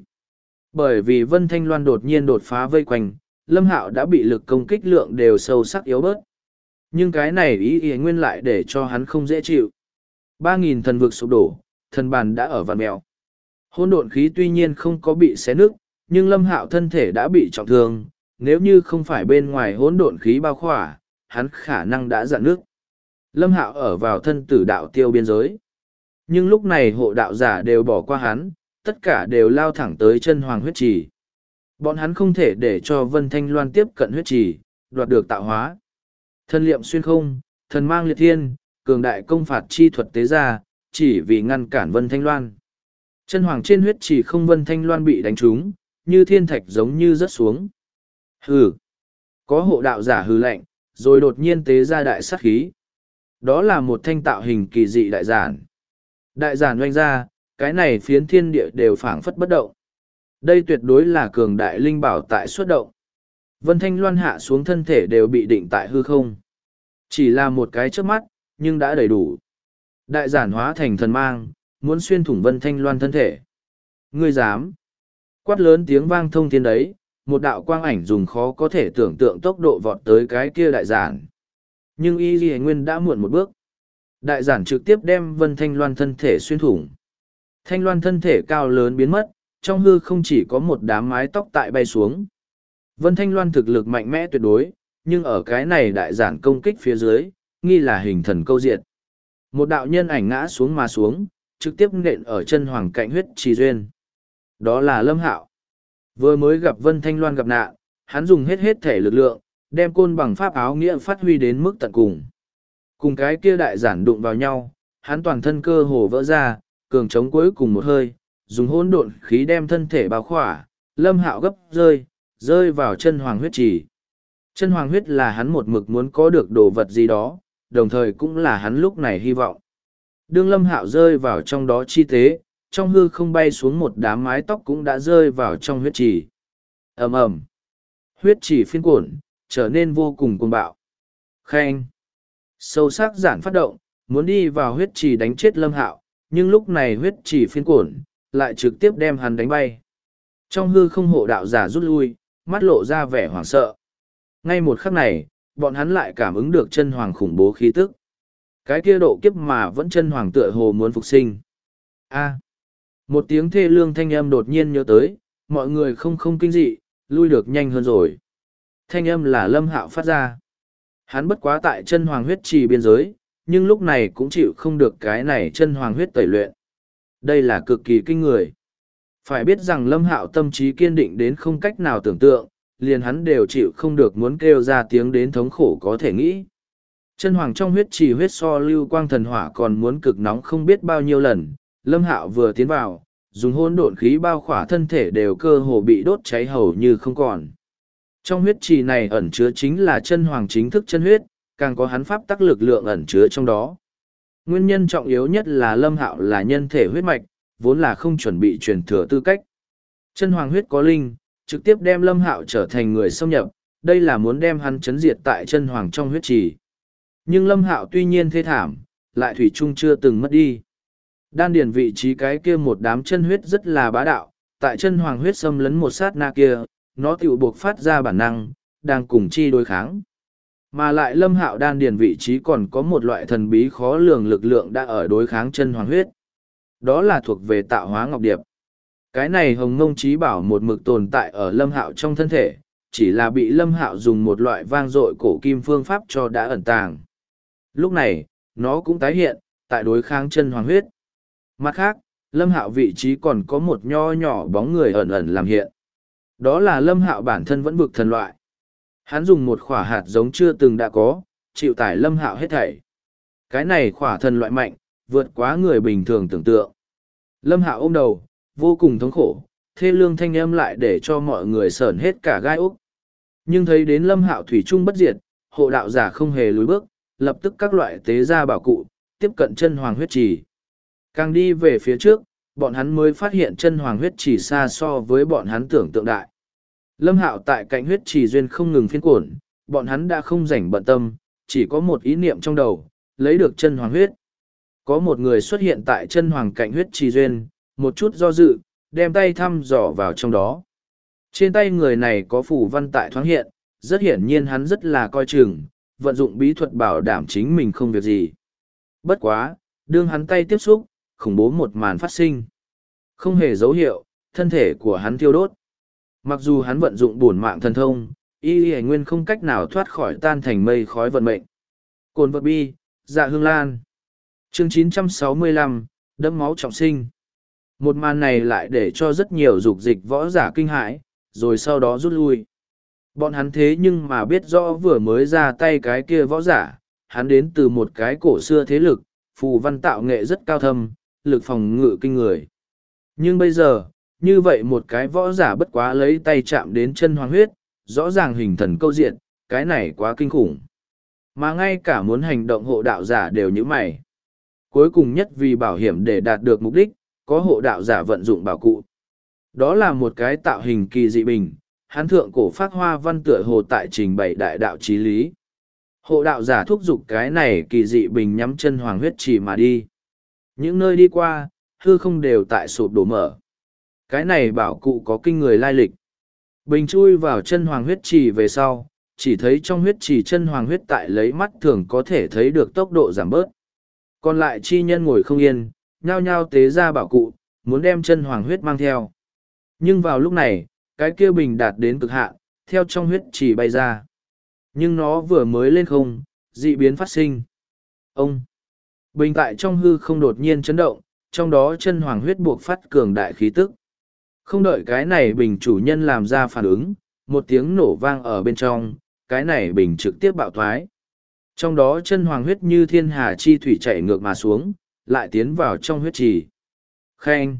Speaker 1: Bởi vì Vân Thanh Loan đột nhiên đột phá vây quanh, Lâm Hạo đã bị lực công kích lượng đều sâu sắc yếu bớt. Nhưng cái này ý nguyên lại để cho hắn không dễ chịu. 3.000 thần vực sụp đổ, thần bàn đã ở vạn mèo. Hỗn độn khí tuy nhiên không có bị xé nứt, nhưng Lâm Hạo thân thể đã bị trọng thương, nếu như không phải bên ngoài hỗn độn khí bao khỏa, hắn khả năng đã dạn nước. Lâm Hạo ở vào thân tử đạo tiêu biên giới. Nhưng lúc này hộ đạo giả đều bỏ qua hắn, tất cả đều lao thẳng tới chân hoàng huyết trì. Bọn hắn không thể để cho Vân Thanh Loan tiếp cận huyết trì, đoạt được tạo hóa. Thân liệm xuyên không, thần mang liệt thiên, cường đại công phạt chi thuật tế ra, chỉ vì ngăn cản Vân Thanh Loan. Chân hoàng trên huyết trì không Vân Thanh Loan bị đánh trúng, như thiên thạch giống như rớt xuống. Hừ! Có hộ đạo giả hừ lạnh, rồi đột nhiên tế ra đại sát khí. Đó là một thanh tạo hình kỳ dị đại giản. Đại giản oanh ra, cái này phiến thiên địa đều phảng phất bất động. Đây tuyệt đối là cường đại linh bảo tại xuất động. Vân Thanh Loan hạ xuống thân thể đều bị định tại hư không. Chỉ là một cái chớp mắt, nhưng đã đầy đủ. Đại giản hóa thành thần mang, muốn xuyên thủng Vân Thanh Loan thân thể. Ngươi dám! Quát lớn tiếng vang thông thiên đấy, một đạo quang ảnh dùng khó có thể tưởng tượng tốc độ vọt tới cái kia đại giản. Nhưng Y Ghi Nguyên đã muộn một bước. Đại giản trực tiếp đem Vân Thanh Loan thân thể xuyên thủng. Thanh Loan thân thể cao lớn biến mất, trong hư không chỉ có một đám mái tóc tại bay xuống. Vân Thanh Loan thực lực mạnh mẽ tuyệt đối, nhưng ở cái này đại giản công kích phía dưới, nghi là hình thần câu diệt. Một đạo nhân ảnh ngã xuống mà xuống, trực tiếp nện ở chân hoàng cạnh huyết trì duyên. Đó là Lâm Hạo. Vừa mới gặp Vân Thanh Loan gặp nạn, hắn dùng hết thể lực lượng, đem côn bằng pháp áo nghĩa phát huy đến mức tận cùng. Cùng cái kia đại giản đụng vào nhau, hắn toàn thân cơ hồ vỡ ra, cường chống cuối cùng một hơi, dùng hỗn độn khí đem thân thể bao khỏa, Lâm Hạo gấp rơi vào chân hoàng huyết trì. Chân hoàng huyết là hắn một mực muốn có được đồ vật gì đó, đồng thời cũng là hắn lúc này hy vọng. Đương Lâm Hạo rơi vào trong đó chi tế, trong hư không bay xuống một đám mái tóc cũng đã rơi vào trong huyết trì. Ầm ầm. huyết trì phiên cuộn, trở nên vô cùng cuồng bạo. Khen! Sâu sắc giản phát động, muốn đi vào huyết trì đánh chết Lâm Hạo, nhưng lúc này huyết trì phiên cuộn, lại trực tiếp đem hắn đánh bay. Trong hư không hộ đạo giả rút lui, mắt lộ ra vẻ hoảng sợ. Ngay một khắc này, bọn hắn lại cảm ứng được chân hoàng khủng bố khí tức. Cái kia độ kiếp mà vẫn chân hoàng tựa hồ muốn phục sinh. A. Một tiếng thê lương thanh âm đột nhiên nhớ tới, mọi người không kinh dị, lui được nhanh hơn rồi. Thanh âm là Lâm Hạo phát ra. Hắn bất quá tại chân hoàng huyết trì biên giới, nhưng lúc này cũng chịu không được cái này chân hoàng huyết tẩy luyện. Đây là cực kỳ kinh người. Phải biết rằng Lâm Hạo tâm trí kiên định đến không cách nào tưởng tượng, liền hắn đều chịu không được muốn kêu ra tiếng đến thống khổ có thể nghĩ. Chân hoàng trong huyết trì huyết so lưu quang thần hỏa còn muốn cực nóng không biết bao nhiêu lần, Lâm Hạo vừa tiến vào, dùng hỗn độn khí bao khỏa thân thể đều cơ hồ bị đốt cháy hầu như không còn. Trong huyết trì này ẩn chứa chính là chân hoàng chính thức chân huyết, càng có hắn pháp tắc lực lượng ẩn chứa trong đó. Nguyên nhân trọng yếu nhất là Lâm Hạo là nhân thể huyết mạch, vốn là không chuẩn bị truyền thừa tư cách. Chân hoàng huyết có linh, trực tiếp đem Lâm Hạo trở thành người xâm nhập, đây là muốn đem hắn chấn diệt tại chân hoàng trong huyết trì. Nhưng Lâm Hạo tuy nhiên thê thảm, lại thủy chung chưa từng mất đi. Đan điền vị trí cái kia một đám chân huyết rất là bá đạo, tại chân hoàng huyết xâm lấn một sát na kia, nó tiểu buộc phát ra bản năng, đang cùng chi đối kháng. Mà lại Lâm Hạo đan điền vị trí còn có một loại thần bí khó lường lực lượng đã ở đối kháng chân hoàng huyết. Đó là thuộc về tạo hóa ngọc điệp. Cái này hồng ngông trí bảo một mực tồn tại ở Lâm Hạo trong thân thể, chỉ là bị Lâm Hạo dùng một loại vang dội cổ kim phương pháp cho đã ẩn tàng. Lúc này, nó cũng tái hiện, tại đối kháng chân hoàng huyết. Mặt khác, Lâm Hạo vị trí còn có một nho nhỏ bóng người ẩn ẩn làm hiện. Đó là Lâm Hạo bản thân vẫn vực thần loại. Hắn dùng một khỏa hạt giống chưa từng đã có, chịu tải Lâm Hạo hết thảy. Cái này khỏa thần loại mạnh, vượt quá người bình thường tưởng tượng. Lâm Hạo ôm đầu, vô cùng thống khổ, thê lương thanh âm lại để cho mọi người sởn hết cả gai ốc. Nhưng thấy đến Lâm Hạo thủy chung bất diệt, hộ đạo giả không hề lùi bước, lập tức các loại tế gia bảo cụ, tiếp cận chân hoàng huyết trì. Càng đi về phía trước, bọn hắn mới phát hiện chân hoàng huyết trì xa so với bọn hắn tưởng tượng đại. Lâm Hạo tại cạnh huyết trì duyên không ngừng phiên cuộn, bọn hắn đã không rảnh bận tâm, chỉ có một ý niệm trong đầu, lấy được chân hoàng huyết. Có một người xuất hiện tại chân hoàng cạnh huyết trì duyên, một chút do dự, đem tay thăm dò vào trong đó. Trên tay người này có phù văn tại thoáng hiện, rất hiển nhiên hắn rất là coi chừng, vận dụng bí thuật bảo đảm chính mình không việc gì. Bất quá, đương hắn tay tiếp xúc, khủng bố một màn phát sinh. Không hề dấu hiệu, thân thể của hắn thiêu đốt. Mặc dù hắn vận dụng bổn mạng thần thông, y nguyên không cách nào thoát khỏi tan thành mây khói vận mệnh. Cồn vật bi, dạ hương lan. Chương 965, đẫm máu trọng sinh. Một màn này lại để cho rất nhiều dục dịch võ giả kinh hãi, rồi sau đó rút lui. Bọn hắn thế nhưng mà biết rõ vừa mới ra tay cái kia võ giả, hắn đến từ một cái cổ xưa thế lực, phù văn tạo nghệ rất cao thâm, lực phòng ngự kinh người. Nhưng bây giờ, như vậy một cái võ giả bất quá lấy tay chạm đến chân hoàng huyết, rõ ràng hình thần câu diện, cái này quá kinh khủng. Mà ngay cả muốn hành động hộ đạo giả đều như mày. Cuối cùng nhất vì bảo hiểm để đạt được mục đích, có hộ đạo giả vận dụng bảo cụ. Đó là một cái tạo hình kỳ dị bình, hán thượng cổ phát hoa văn tựa hồ tại trình bày đại đạo chí lý. Hộ đạo giả thúc giục cái này kỳ dị bình nhắm chân hoàng huyết trì mà đi. Những nơi đi qua, hư không đều tại sụp đổ mở. Cái này bảo cụ có kinh người lai lịch. Bình chui vào chân hoàng huyết trì về sau, chỉ thấy trong huyết trì chân hoàng huyết tại lấy mắt thường có thể thấy được tốc độ giảm bớt. Còn lại chi nhân ngồi không yên, nhao nhao tế ra bảo cụ, muốn đem chân hoàng huyết mang theo. Nhưng vào lúc này, cái kia bình đạt đến cực hạn, theo trong huyết trì bay ra. Nhưng nó vừa mới lên không, dị biến phát sinh. Ông! Bình tại trong hư không đột nhiên chấn động, trong đó chân hoàng huyết buộc phát cường đại khí tức. Không đợi cái này bình chủ nhân làm ra phản ứng, một tiếng nổ vang ở bên trong, cái này bình trực tiếp bạo thoái. Trong đó chân hoàng huyết như thiên hà chi thủy chạy ngược mà xuống, lại tiến vào trong huyết trì. Khen!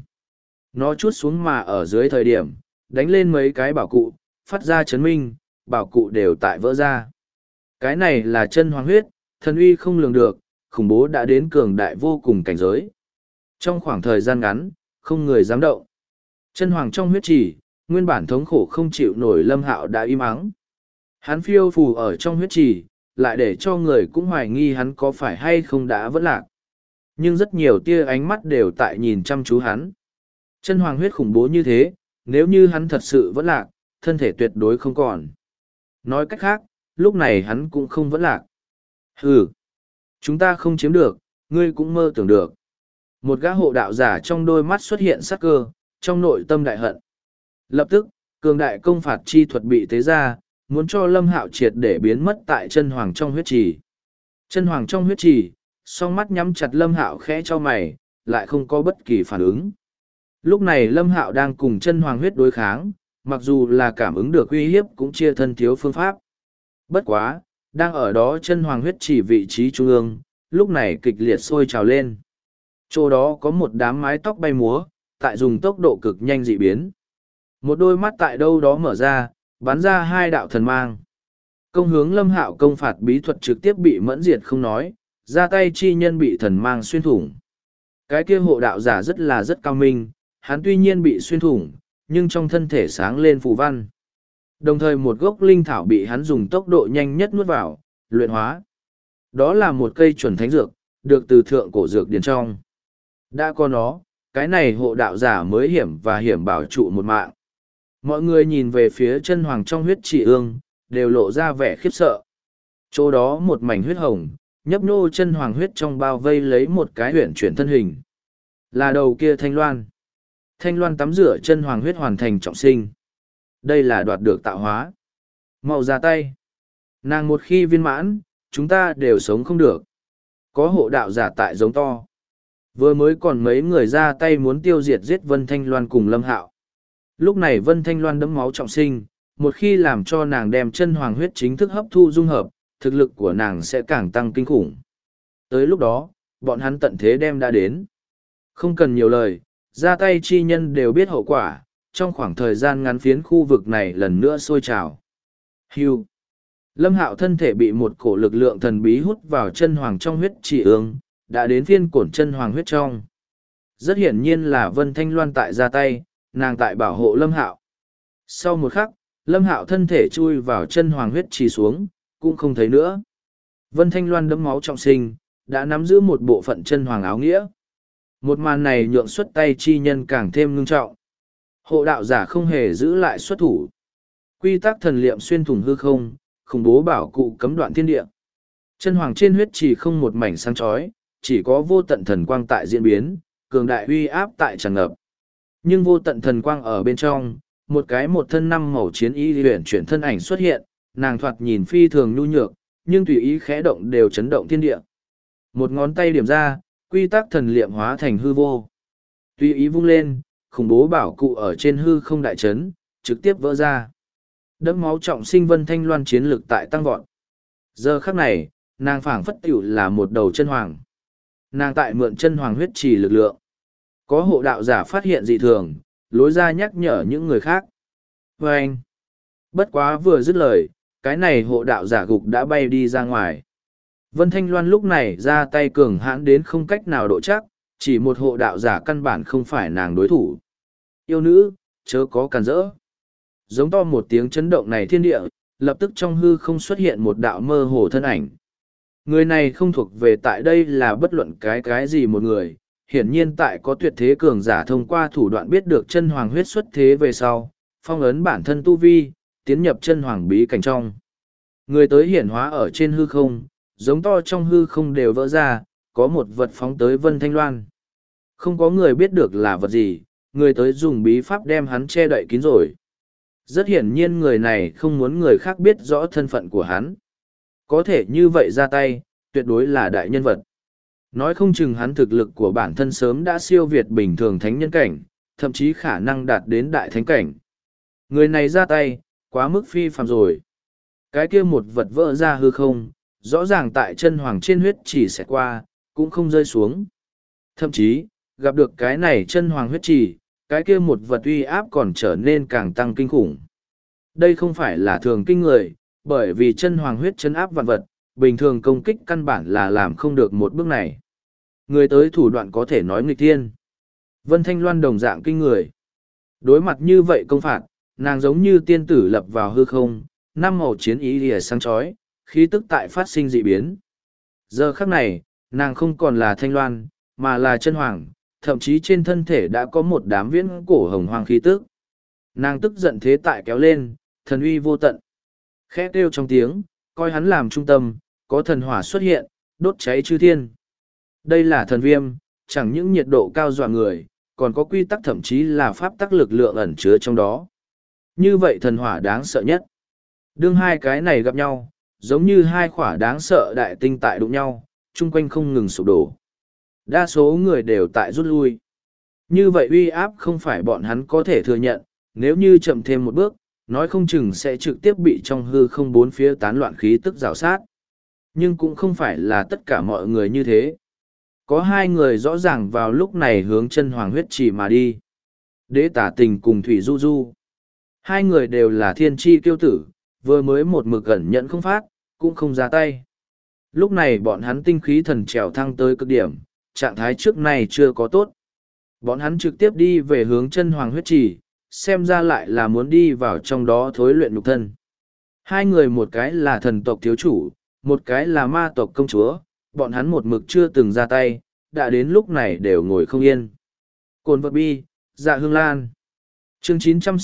Speaker 1: Nó chút xuống mà ở dưới thời điểm, đánh lên mấy cái bảo cụ, phát ra chấn minh, bảo cụ đều tại vỡ ra. Cái này là chân hoàng huyết, thần uy không lường được, khủng bố đã đến cường đại vô cùng cảnh giới. Trong khoảng thời gian ngắn, không người dám động. Chân hoàng trong huyết trì, nguyên bản thống khổ không chịu nổi Lâm Hạo đã im ắng. Hắn phiêu phù ở trong huyết trì, lại để cho người cũng hoài nghi hắn có phải hay không đã vẫn lạc. Nhưng rất nhiều tia ánh mắt đều tại nhìn chăm chú hắn. Chân hoàng huyết khủng bố như thế, nếu như hắn thật sự vẫn lạc, thân thể tuyệt đối không còn. Nói cách khác, lúc này hắn cũng không vẫn lạc. Hừ, chúng ta không chiếm được, ngươi cũng mơ tưởng được. Một gã hộ đạo giả trong đôi mắt xuất hiện sắc cơ, trong nội tâm đại hận. Lập tức, cường đại công phạt chi thuật bị tế ra, muốn cho Lâm Hạo triệt để biến mất tại chân hoàng trong huyết trì. Chân hoàng trong huyết trì, song mắt nhắm chặt Lâm Hạo khẽ cho mày, lại không có bất kỳ phản ứng. Lúc này Lâm Hạo đang cùng chân hoàng huyết đối kháng, mặc dù là cảm ứng được uy hiếp cũng chia thân thiếu phương pháp. Bất quá, đang ở đó chân hoàng huyết chỉ vị trí trung ương, lúc này kịch liệt sôi trào lên. Chỗ đó có một đám mái tóc bay múa, tại dùng tốc độ cực nhanh dị biến. Một đôi mắt tại đâu đó mở ra, bắn ra hai đạo thần mang. Công hướng Lâm Hạo công phạt bí thuật trực tiếp bị mẫn diệt không nói, ra tay chi nhân bị thần mang xuyên thủng. Cái kia hộ đạo giả rất cao minh, hắn tuy nhiên bị xuyên thủng, nhưng trong thân thể sáng lên phù văn. Đồng thời một gốc linh thảo bị hắn dùng tốc độ nhanh nhất nuốt vào, luyện hóa. Đó là một cây chuẩn thánh dược, được từ thượng cổ dược điển trong. Đã có nó, cái này hộ đạo giả mới hiểm bảo trụ một mạng. Mọi người nhìn về phía chân hoàng trong huyết chỉ ương, đều lộ ra vẻ khiếp sợ. Chỗ đó một mảnh huyết hồng, nhấp nhô chân hoàng huyết trong bao vây lấy một cái huyển chuyển thân hình. Là đầu kia Thanh Loan. Thanh Loan tắm rửa chân hoàng huyết hoàn thành trọng sinh. Đây là đoạt được tạo hóa. Mau ra tay. Nàng một khi viên mãn, chúng ta đều sống không được. Có hộ đạo giả tại giống to. Vừa mới còn mấy người ra tay muốn tiêu diệt giết Vân Thanh Loan cùng Lâm Hạo. Lúc này Vân Thanh Loan đẫm máu trọng sinh, một khi làm cho nàng đem chân hoàng huyết chính thức hấp thu dung hợp, thực lực của nàng sẽ càng tăng kinh khủng. Tới lúc đó, bọn hắn tận thế đem đã đến. Không cần nhiều lời, ra tay chi nhân đều biết hậu quả, trong khoảng thời gian ngắn phiến khu vực này lần nữa sôi trào. Hưu. Lâm Hạo thân thể bị một cổ lực lượng thần bí hút vào chân hoàng trong huyết chỉ ương, đã đến phiên cổn chân hoàng huyết trong. Rất hiển nhiên là Vân Thanh Loan tại ra tay, nàng tại bảo hộ Lâm Hạo. Sau một khắc, Lâm Hạo thân thể chui vào chân hoàng huyết chỉ xuống, cũng không thấy nữa. Vân Thanh Loan đẫm máu trọng sinh, đã nắm giữ một bộ phận chân hoàng áo nghĩa. Một màn này nhượng xuất tay chi nhân càng thêm ngưng trọng. Hộ đạo giả không hề giữ lại xuất thủ. Quy tắc thần liệm xuyên thủng hư không, khủng bố bảo cụ cấm đoạn thiên địa. Chân hoàng trên huyết chỉ không một mảnh sáng chói, chỉ có vô tận thần quang tại diễn biến, cường đại uy áp tại tràn ngập. Nhưng vô tận thần quang ở bên trong, một thân năm màu chiến y huyền chuyển thân ảnh xuất hiện, nàng thoạt nhìn phi thường nhu nhược, nhưng tùy ý khẽ động đều chấn động thiên địa. Một ngón tay điểm ra, quy tắc thần liệm hóa thành hư vô. Tùy ý vung lên, khủng bố bảo cụ ở trên hư không đại chấn, trực tiếp vỡ ra. Đẫm máu trọng sinh Vân Thanh Loan chiến lực tại tăng vọt. Giờ khắc này, nàng phảng phất tiểu là một đầu chân hoàng. Nàng tại mượn chân hoàng huyết trì lực lượng. Có hộ đạo giả phát hiện dị thường, lối ra nhắc nhở những người khác. Và anh, bất quá vừa dứt lời, cái này hộ đạo giả gục đã bay đi ra ngoài. Vân Thanh Loan lúc này ra tay cường hãn đến không cách nào độ chắc, chỉ một hộ đạo giả căn bản không phải nàng đối thủ. Yêu nữ, chớ có cản rỡ. Giống to một tiếng chấn động này thiên địa, lập tức trong hư không xuất hiện một đạo mơ hồ thân ảnh. Người này không thuộc về tại đây là bất luận cái gì một người, hiển nhiên tại có tuyệt thế cường giả thông qua thủ đoạn biết được chân hoàng huyết xuất thế về sau, phong ấn bản thân tu vi, tiến nhập chân hoàng bí cảnh trong. Người tới hiển hóa ở trên hư không, giống to trong hư không đều vỡ ra, có một vật phóng tới Vân Thanh Loan. Không có người biết được là vật gì, người tới dùng bí pháp đem hắn che đậy kín rồi. Rất hiển nhiên người này không muốn người khác biết rõ thân phận của hắn. Có thể như vậy ra tay, tuyệt đối là đại nhân vật. Nói không chừng hắn thực lực của bản thân sớm đã siêu việt bình thường thánh nhân cảnh, thậm chí khả năng đạt đến đại thánh cảnh. Người này ra tay, quá mức phi phàm rồi. Cái kia một vật vỡ ra hư không, rõ ràng tại chân hoàng trên huyết chỉ sẽ qua, cũng không rơi xuống. Thậm chí, gặp được cái này chân hoàng huyết chỉ, cái kia một vật uy áp còn trở nên càng tăng kinh khủng. Đây không phải là thường kinh người, bởi vì chân hoàng huyết chấn áp vạn vật, bình thường công kích căn bản là làm không được một bước này. Người tới thủ đoạn có thể nói nghịch thiên. Vân Thanh Loan đồng dạng kinh người. Đối mặt như vậy công phạt, nàng giống như tiên tử lập vào hư không, năm màu chiến ý lìa sáng chói, khí tức tại phát sinh dị biến. Giờ khắc này, nàng không còn là Thanh Loan, mà là chân hoàng, thậm chí trên thân thể đã có một đám viễn cổ hồng hoàng khí tức. Nàng tức giận thế tại kéo lên, thần uy vô tận. Khẽ kêu trong tiếng, coi hắn làm trung tâm, có thần hỏa xuất hiện, đốt cháy chư thiên. Đây là thần viêm, chẳng những nhiệt độ cao dọa người, còn có quy tắc thậm chí là pháp tắc lực lượng ẩn chứa trong đó. Như vậy thần hỏa đáng sợ nhất. Đương hai cái này gặp nhau, giống như hai khỏa đáng sợ đại tinh tại đụng nhau, chung quanh không ngừng sụp đổ. Đa số người đều tại rút lui. Như vậy uy áp không phải bọn hắn có thể thừa nhận, nếu như chậm thêm một bước, nói không chừng sẽ trực tiếp bị trong hư không bốn phía tán loạn khí tức rào sát. Nhưng cũng không phải là tất cả mọi người như thế. Có hai người rõ ràng vào lúc này hướng chân hoàng huyết trì mà đi. Đế Tả Tình cùng Thủy Du Du. Hai người đều là thiên tri kiêu tử, vừa mới một mực ẩn nhẫn không phát, cũng không ra tay. Lúc này bọn hắn tinh khí thần trèo thăng tới cực điểm, trạng thái trước này chưa có tốt. Bọn hắn trực tiếp đi về hướng chân hoàng huyết trì, xem ra lại là muốn đi vào trong đó thối luyện nhục thân. Hai người một cái là thần tộc thiếu chủ, một cái là ma tộc công chúa, bọn hắn một mực chưa từng ra tay, đã đến lúc này đều ngồi không yên. Cồn vật bi, dạ hương lan. Chương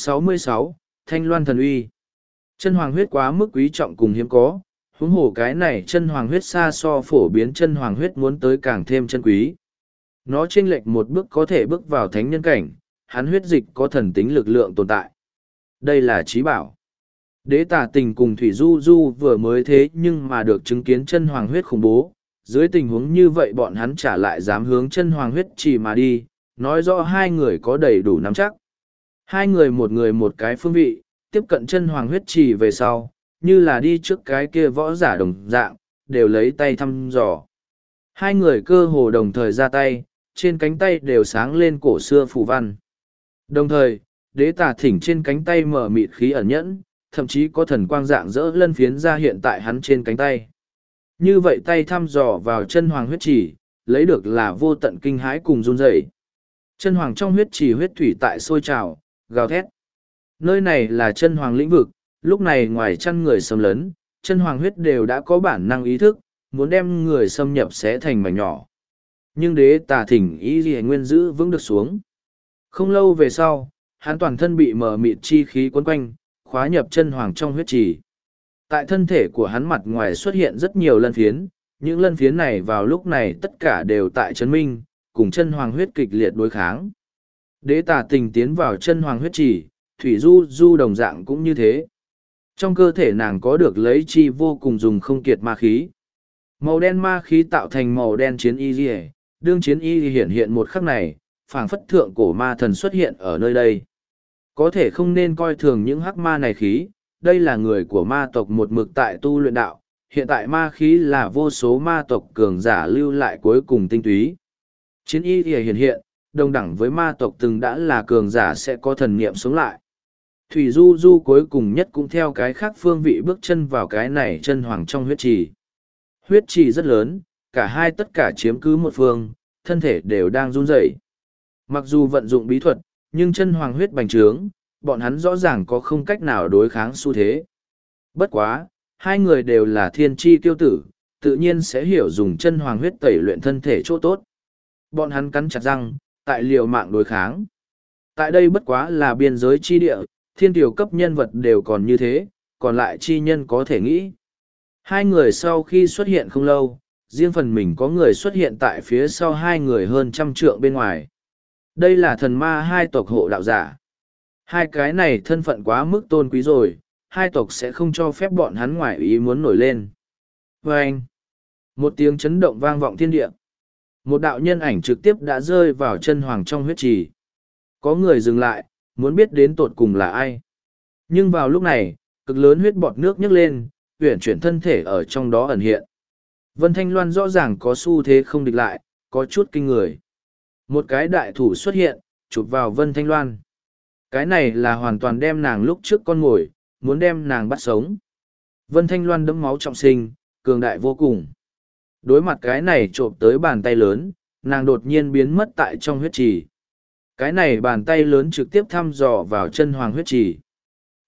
Speaker 1: 966, Thanh Loan thần uy. Chân hoàng huyết quá mức quý trọng cùng hiếm có, huống hồ cái này chân hoàng huyết xa so phổ biến chân hoàng huyết muốn tới càng thêm chân quý. Nó chênh lệch một bước có thể bước vào thánh nhân cảnh, hắn huyết dịch có thần tính lực lượng tồn tại. Đây là trí bảo. Đế Tả Tình cùng Thủy Du Du vừa mới thế nhưng mà được chứng kiến chân hoàng huyết khủng bố. Dưới tình huống như vậy bọn hắn trả lại dám hướng chân hoàng huyết trì mà đi, nói rõ hai người có đầy đủ nắm chắc. Hai người một cái phương vị, tiếp cận chân hoàng huyết trì về sau, như là đi trước cái kia võ giả đồng dạng, đều lấy tay thăm dò. Hai người cơ hồ đồng thời ra tay, trên cánh tay đều sáng lên cổ xưa phù văn. Đồng thời, Đế Tả Thỉnh trên cánh tay mở mịt khí ẩn nhẫn, thậm chí có thần quang dạng dỡ lân phiến ra hiện tại hắn trên cánh tay. Như vậy tay thăm dò vào chân hoàng huyết trì, lấy được là vô tận kinh hãi cùng run rẩy. Chân hoàng trong huyết trì huyết thủy tại sôi trào, gào thét. Nơi này là chân hoàng lĩnh vực, lúc này ngoài chăn người xâm lấn, chân hoàng huyết đều đã có bản năng ý thức, muốn đem người xâm nhập xé thành mảnh nhỏ. Nhưng Đế Tả Thỉnh ý gì nguyên giữ vững được xuống. Không lâu về sau, hắn toàn thân bị mờ mịt chi khí quấn quanh, khóa nhập chân hoàng trong huyết trì. Tại thân thể của hắn mặt ngoài xuất hiện rất nhiều lân phiến, những lân phiến này vào lúc này tất cả đều tại chân minh, cùng chân hoàng huyết kịch liệt đối kháng. Đế Tả Tình tiến vào chân hoàng huyết trì, Thủy Du Du đồng dạng cũng như thế. Trong cơ thể nàng có được lấy chi vô cùng dùng không kiệt ma khí. Màu đen ma khí tạo thành màu đen chiến y liễu, đương chiến y hiện hiện một khắc này, phảng phất thượng cổ ma thần xuất hiện ở nơi đây. Có thể không nên coi thường những hắc ma này khí, đây là người của ma tộc một mực tại tu luyện đạo, hiện tại ma khí là vô số ma tộc cường giả lưu lại cuối cùng tinh túy. Chiến y hiện hiện, đồng đẳng với ma tộc từng đã là cường giả sẽ có thần niệm sống lại. Thủy Du Du cuối cùng nhất cũng theo cái khác phương vị bước chân vào cái này chân hoàng trong huyết trì. Huyết trì rất lớn, cả hai tất cả chiếm cứ một phương, thân thể đều đang run rẩy. Mặc dù vận dụng bí thuật, nhưng chân hoàng huyết bành trướng, bọn hắn rõ ràng có không cách nào đối kháng xu thế. Bất quá, hai người đều là thiên tri tiêu tử, tự nhiên sẽ hiểu dùng chân hoàng huyết tẩy luyện thân thể chỗ tốt. Bọn hắn cắn chặt răng, tại liều mạng đối kháng. Tại đây bất quá là biên giới chi địa, thiên tiểu cấp nhân vật đều còn như thế, còn lại chi nhân có thể nghĩ. Hai người sau khi xuất hiện không lâu, riêng phần mình có người xuất hiện tại phía sau hai người hơn 100 trượng bên ngoài. Đây là thần ma hai tộc hộ đạo giả. Hai cái này thân phận quá mức tôn quý rồi, hai tộc sẽ không cho phép bọn hắn ngoài ý muốn nổi lên. Và anh, một tiếng chấn động vang vọng thiên địa. Một đạo nhân ảnh trực tiếp đã rơi vào chân hoàng trong huyết trì. Có người dừng lại, muốn biết đến tột cùng là ai. Nhưng vào lúc này, cực lớn huyết bọt nước nhấc lên, uyển chuyển thân thể ở trong đó ẩn hiện. Vân Thanh Loan rõ ràng có xu thế không địch lại, có chút kinh người. Một cái đại thủ xuất hiện, chụp vào Vân Thanh Loan. Cái này là hoàn toàn đem nàng lúc trước con ngồi, muốn đem nàng bắt sống. Vân Thanh Loan đẫm máu trọng sinh, cường đại vô cùng. Đối mặt cái này trộm tới bàn tay lớn, nàng đột nhiên biến mất tại trong huyết trì. Cái này bàn tay lớn trực tiếp thăm dò vào chân hoàng huyết trì.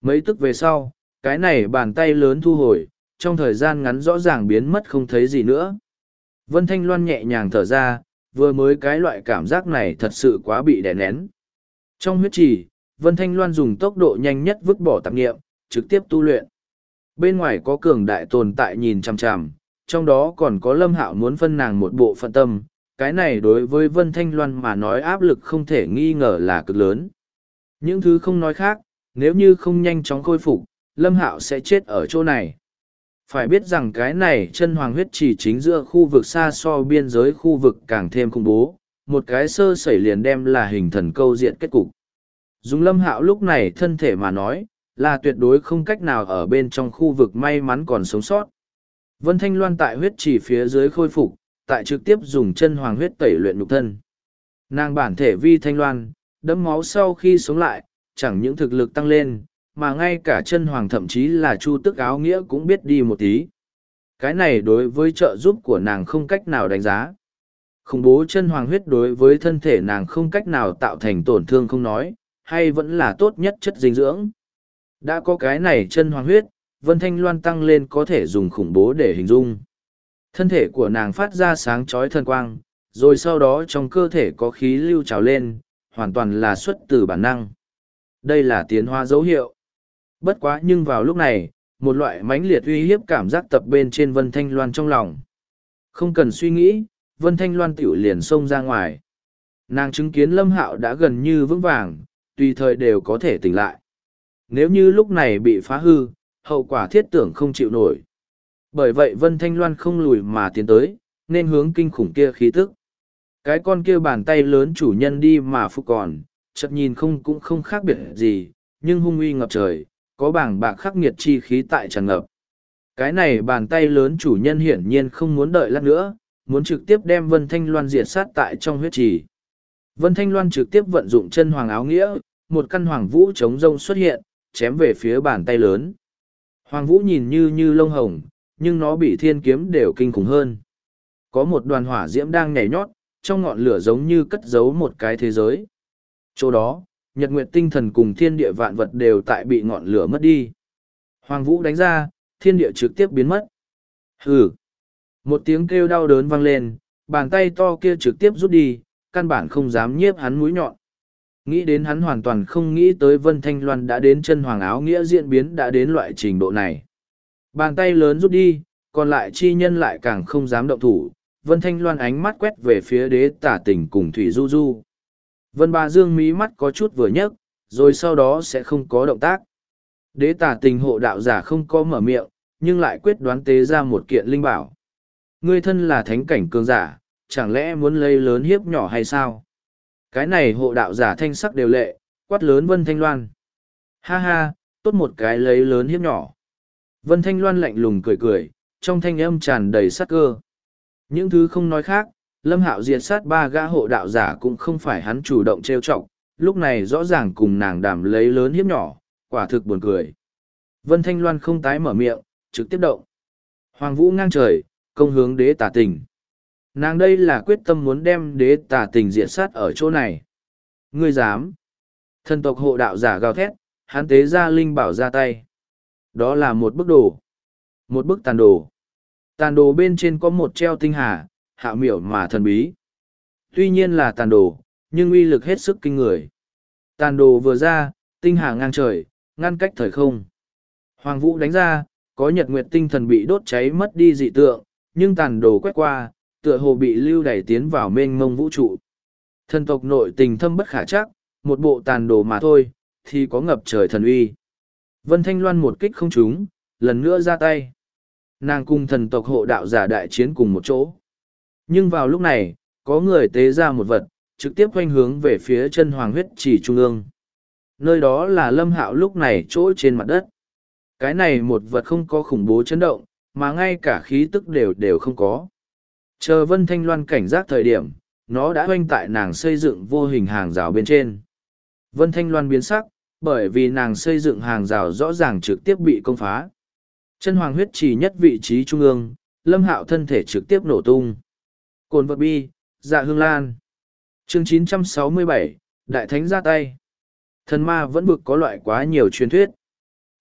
Speaker 1: Mấy tức về sau, cái này bàn tay lớn thu hồi, trong thời gian ngắn rõ ràng biến mất không thấy gì nữa. Vân Thanh Loan nhẹ nhàng thở ra, vừa mới cái loại cảm giác này thật sự quá bị đè nén. Trong huyết trì, Vân Thanh Loan dùng tốc độ nhanh nhất vứt bỏ tạp nghiệm, trực tiếp tu luyện. Bên ngoài có cường đại tồn tại nhìn chằm chằm, trong đó còn có Lâm Hạo muốn phân nàng một bộ phận tâm, cái này đối với Vân Thanh Loan mà nói áp lực không thể nghi ngờ là cực lớn. Những thứ không nói khác, nếu như không nhanh chóng khôi phục, Lâm Hạo sẽ chết ở chỗ này. Phải biết rằng cái này chân hoàng huyết chỉ chính giữa khu vực xa so biên giới khu vực càng thêm khủng bố, một cái sơ sẩy liền đem là hình thần câu diện kết cục. Dùng Lâm Hạo lúc này thân thể mà nói, là tuyệt đối không cách nào ở bên trong khu vực may mắn còn sống sót. Vân Thanh Loan tại huyết chỉ phía dưới khôi phục, tại trực tiếp dùng chân hoàng huyết tẩy luyện nhục thân. Nàng bản thể vi Thanh Loan, đẫm máu sau khi sống lại, chẳng những thực lực tăng lên, mà ngay cả chân hoàng thậm chí là chu tức áo nghĩa cũng biết đi một tí. Cái này đối với trợ giúp của nàng không cách nào đánh giá. Khủng bố chân hoàng huyết đối với thân thể nàng không cách nào tạo thành tổn thương không nói, hay vẫn là tốt nhất chất dinh dưỡng. Đã có cái này chân hoàng huyết, Vân Thanh Loan tăng lên có thể dùng khủng bố để hình dung. Thân thể của nàng phát ra sáng chói thần quang, rồi sau đó trong cơ thể có khí lưu trào lên, hoàn toàn là xuất từ bản năng. Đây là tiến hóa dấu hiệu. Bất quá nhưng vào lúc này, một loại mãnh liệt uy hiếp cảm giác tập bên trên Vân Thanh Loan trong lòng. Không cần suy nghĩ, Vân Thanh Loan tiểu liền xông ra ngoài. Nàng chứng kiến Lâm Hạo đã gần như vững vàng, tùy thời đều có thể tỉnh lại. Nếu như lúc này bị phá hư, hậu quả thiết tưởng không chịu nổi. Bởi vậy Vân Thanh Loan không lùi mà tiến tới, nên hướng kinh khủng kia khí tức. Cái con kia bàn tay lớn chủ nhân đi mà phục còn, chợt nhìn cũng không khác biệt gì, nhưng hung uy ngập trời, có bảng bạc khắc nghiệt chi khí tại tràn ngập. Cái này bàn tay lớn chủ nhân hiển nhiên không muốn đợi lát nữa, muốn trực tiếp đem Vân Thanh Loan diệt sát tại trong huyết trì. Vân Thanh Loan trực tiếp vận dụng chân hoàng áo nghĩa, một căn hoàng vũ chống rông xuất hiện, chém về phía bàn tay lớn. Hoàng vũ nhìn như lông hồng, nhưng nó bị thiên kiếm đều kinh khủng hơn. Có một đoàn hỏa diễm đang nhảy nhót, trong ngọn lửa giống như cất giấu một cái thế giới. Chỗ đó, nhật nguyệt tinh thần cùng thiên địa vạn vật đều tại bị ngọn lửa mất đi. Hoàng vũ đánh ra, thiên địa trực tiếp biến mất. Hừ! Một tiếng kêu đau đớn vang lên, bàn tay to kia trực tiếp rút đi, căn bản không dám nhiếp hắn mũi nhọn. Nghĩ đến hắn hoàn toàn không nghĩ tới Vân Thanh Loan đã đến chân hoàng áo nghĩa diễn biến đã đến loại trình độ này. Bàn tay lớn rút đi, còn lại chi nhân lại càng không dám động thủ. Vân Thanh Loan ánh mắt quét về phía đế tả tình cùng Thủy Du Du. Vân Bà Dương mí mắt có chút vừa nhấc, rồi sau đó sẽ không có động tác. Đế tả tình hộ đạo giả không có mở miệng, nhưng lại quyết đoán tế ra một kiện linh bảo. Ngươi thân là thánh cảnh cường giả, chẳng lẽ muốn lấy lớn hiếp nhỏ hay sao? Cái này hộ đạo giả thanh sắc đều lệ, quát lớn Vân Thanh Loan. Ha ha, tốt một cái lấy lớn hiếp nhỏ. Vân Thanh Loan lạnh lùng cười cười, trong thanh âm tràn đầy sát cơ. Những thứ không nói khác, Lâm Hạo diệt sát ba gã hộ đạo giả cũng không phải hắn chủ động trêu chọc, lúc này rõ ràng cùng nàng đàm lấy lớn hiếp nhỏ, quả thực buồn cười. Vân Thanh Loan không tái mở miệng, trực tiếp động. Hoàng vũ ngang trời, công hướng đế tả tình. Nàng đây là quyết tâm muốn đem đế tả tình diệt sát ở chỗ này. Ngươi dám. Thần tộc hộ đạo giả gào thét, hắn tế ra linh bảo ra tay. Đó là một bức đồ. Một bức tàn đồ. Tàn đồ bên trên có một treo tinh hà, hạo miểu mà thần bí. Tuy nhiên là tàn đồ, nhưng uy lực hết sức kinh người. Tàn đồ vừa ra, tinh hà ngang trời, ngăn cách thời không. Hoàng vũ đánh ra, có nhật nguyệt tinh thần bị đốt cháy mất đi dị tượng, nhưng tàn đồ quét qua, tựa hồ bị lưu đẩy tiến vào mênh mông vũ trụ. Thần tộc nội tình thâm bất khả chắc, một bộ tàn đồ mà thôi, thì có ngập trời thần uy. Vân Thanh Loan một kích không trúng, lần nữa ra tay. Nàng cùng thần tộc hộ đạo giả đại chiến cùng một chỗ. Nhưng vào lúc này, có người tế ra một vật, trực tiếp quanh hướng về phía chân hoàng huyết chỉ trung ương. Nơi đó là Lâm Hạo lúc này chỗ trên mặt đất. Cái này một vật không có khủng bố chấn động, mà ngay cả khí tức đều không có. Chờ Vân Thanh Loan cảnh giác thời điểm, nó đã hoanh tại nàng xây dựng vô hình hàng rào bên trên. Vân Thanh Loan biến sắc, bởi vì nàng xây dựng hàng rào rõ ràng trực tiếp bị công phá. Chân hoàng huyết chỉ nhất vị trí trung ương, Lâm Hạo thân thể trực tiếp nổ tung. Cồn vật bi, dạ hương lan. Chương 967, Đại Thánh ra tay. Thần ma vẫn bực có loại quá nhiều truyền thuyết.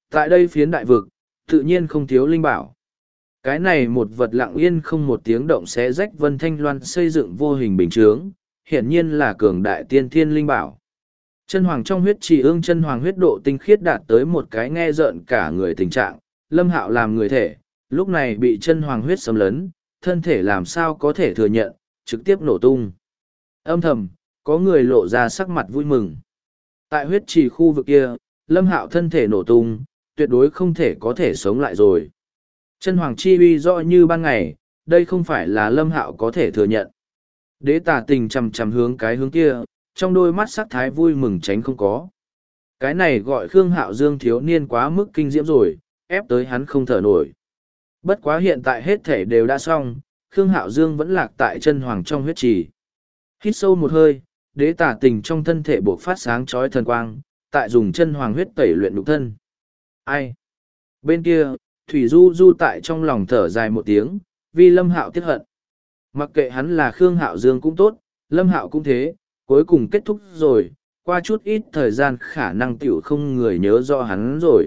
Speaker 1: Tại đây phiến đại vực, tự nhiên không thiếu linh bảo. Cái này một vật lặng yên không một tiếng động xé rách Vân Thanh Loan xây dựng vô hình bình chướng, hiển nhiên là cường đại tiên thiên linh bảo. Chân hoàng trong huyết trì ương chân hoàng huyết độ tinh khiết đạt tới một cái nghe rợn cả người tình trạng, Lâm Hạo làm người thể, lúc này bị chân hoàng huyết xâm lấn, thân thể làm sao có thể thừa nhận, trực tiếp nổ tung. Âm thầm, có người lộ ra sắc mặt vui mừng. Tại huyết trì khu vực kia, Lâm Hạo thân thể nổ tung, tuyệt đối không thể có thể sống lại rồi. Chân hoàng chi uy rõ như ban ngày, đây không phải là Lâm Hạo có thể thừa nhận. Đế tà tình chằm chằm hướng cái hướng kia, trong đôi mắt sắc thái vui mừng tránh không có. Cái này gọi Khương Hạo Dương thiếu niên quá mức kinh diễm rồi, ép tới hắn không thở nổi. Bất quá hiện tại hết thể đều đã xong, Khương Hạo Dương vẫn lạc tại chân hoàng trong huyết trì. Hít sâu một hơi, đế tà tình trong thân thể buộc phát sáng chói thần quang, tại dùng chân hoàng huyết tẩy luyện nhục thân. Ai? Bên kia, Thủy Du Du tại trong lòng thở dài một tiếng, vì Lâm Hạo tiếc hận. Mặc kệ hắn là Khương Hạo Dương cũng tốt, Lâm Hạo cũng thế, cuối cùng kết thúc rồi, qua chút ít thời gian khả năng tiểu không người nhớ rõ hắn rồi.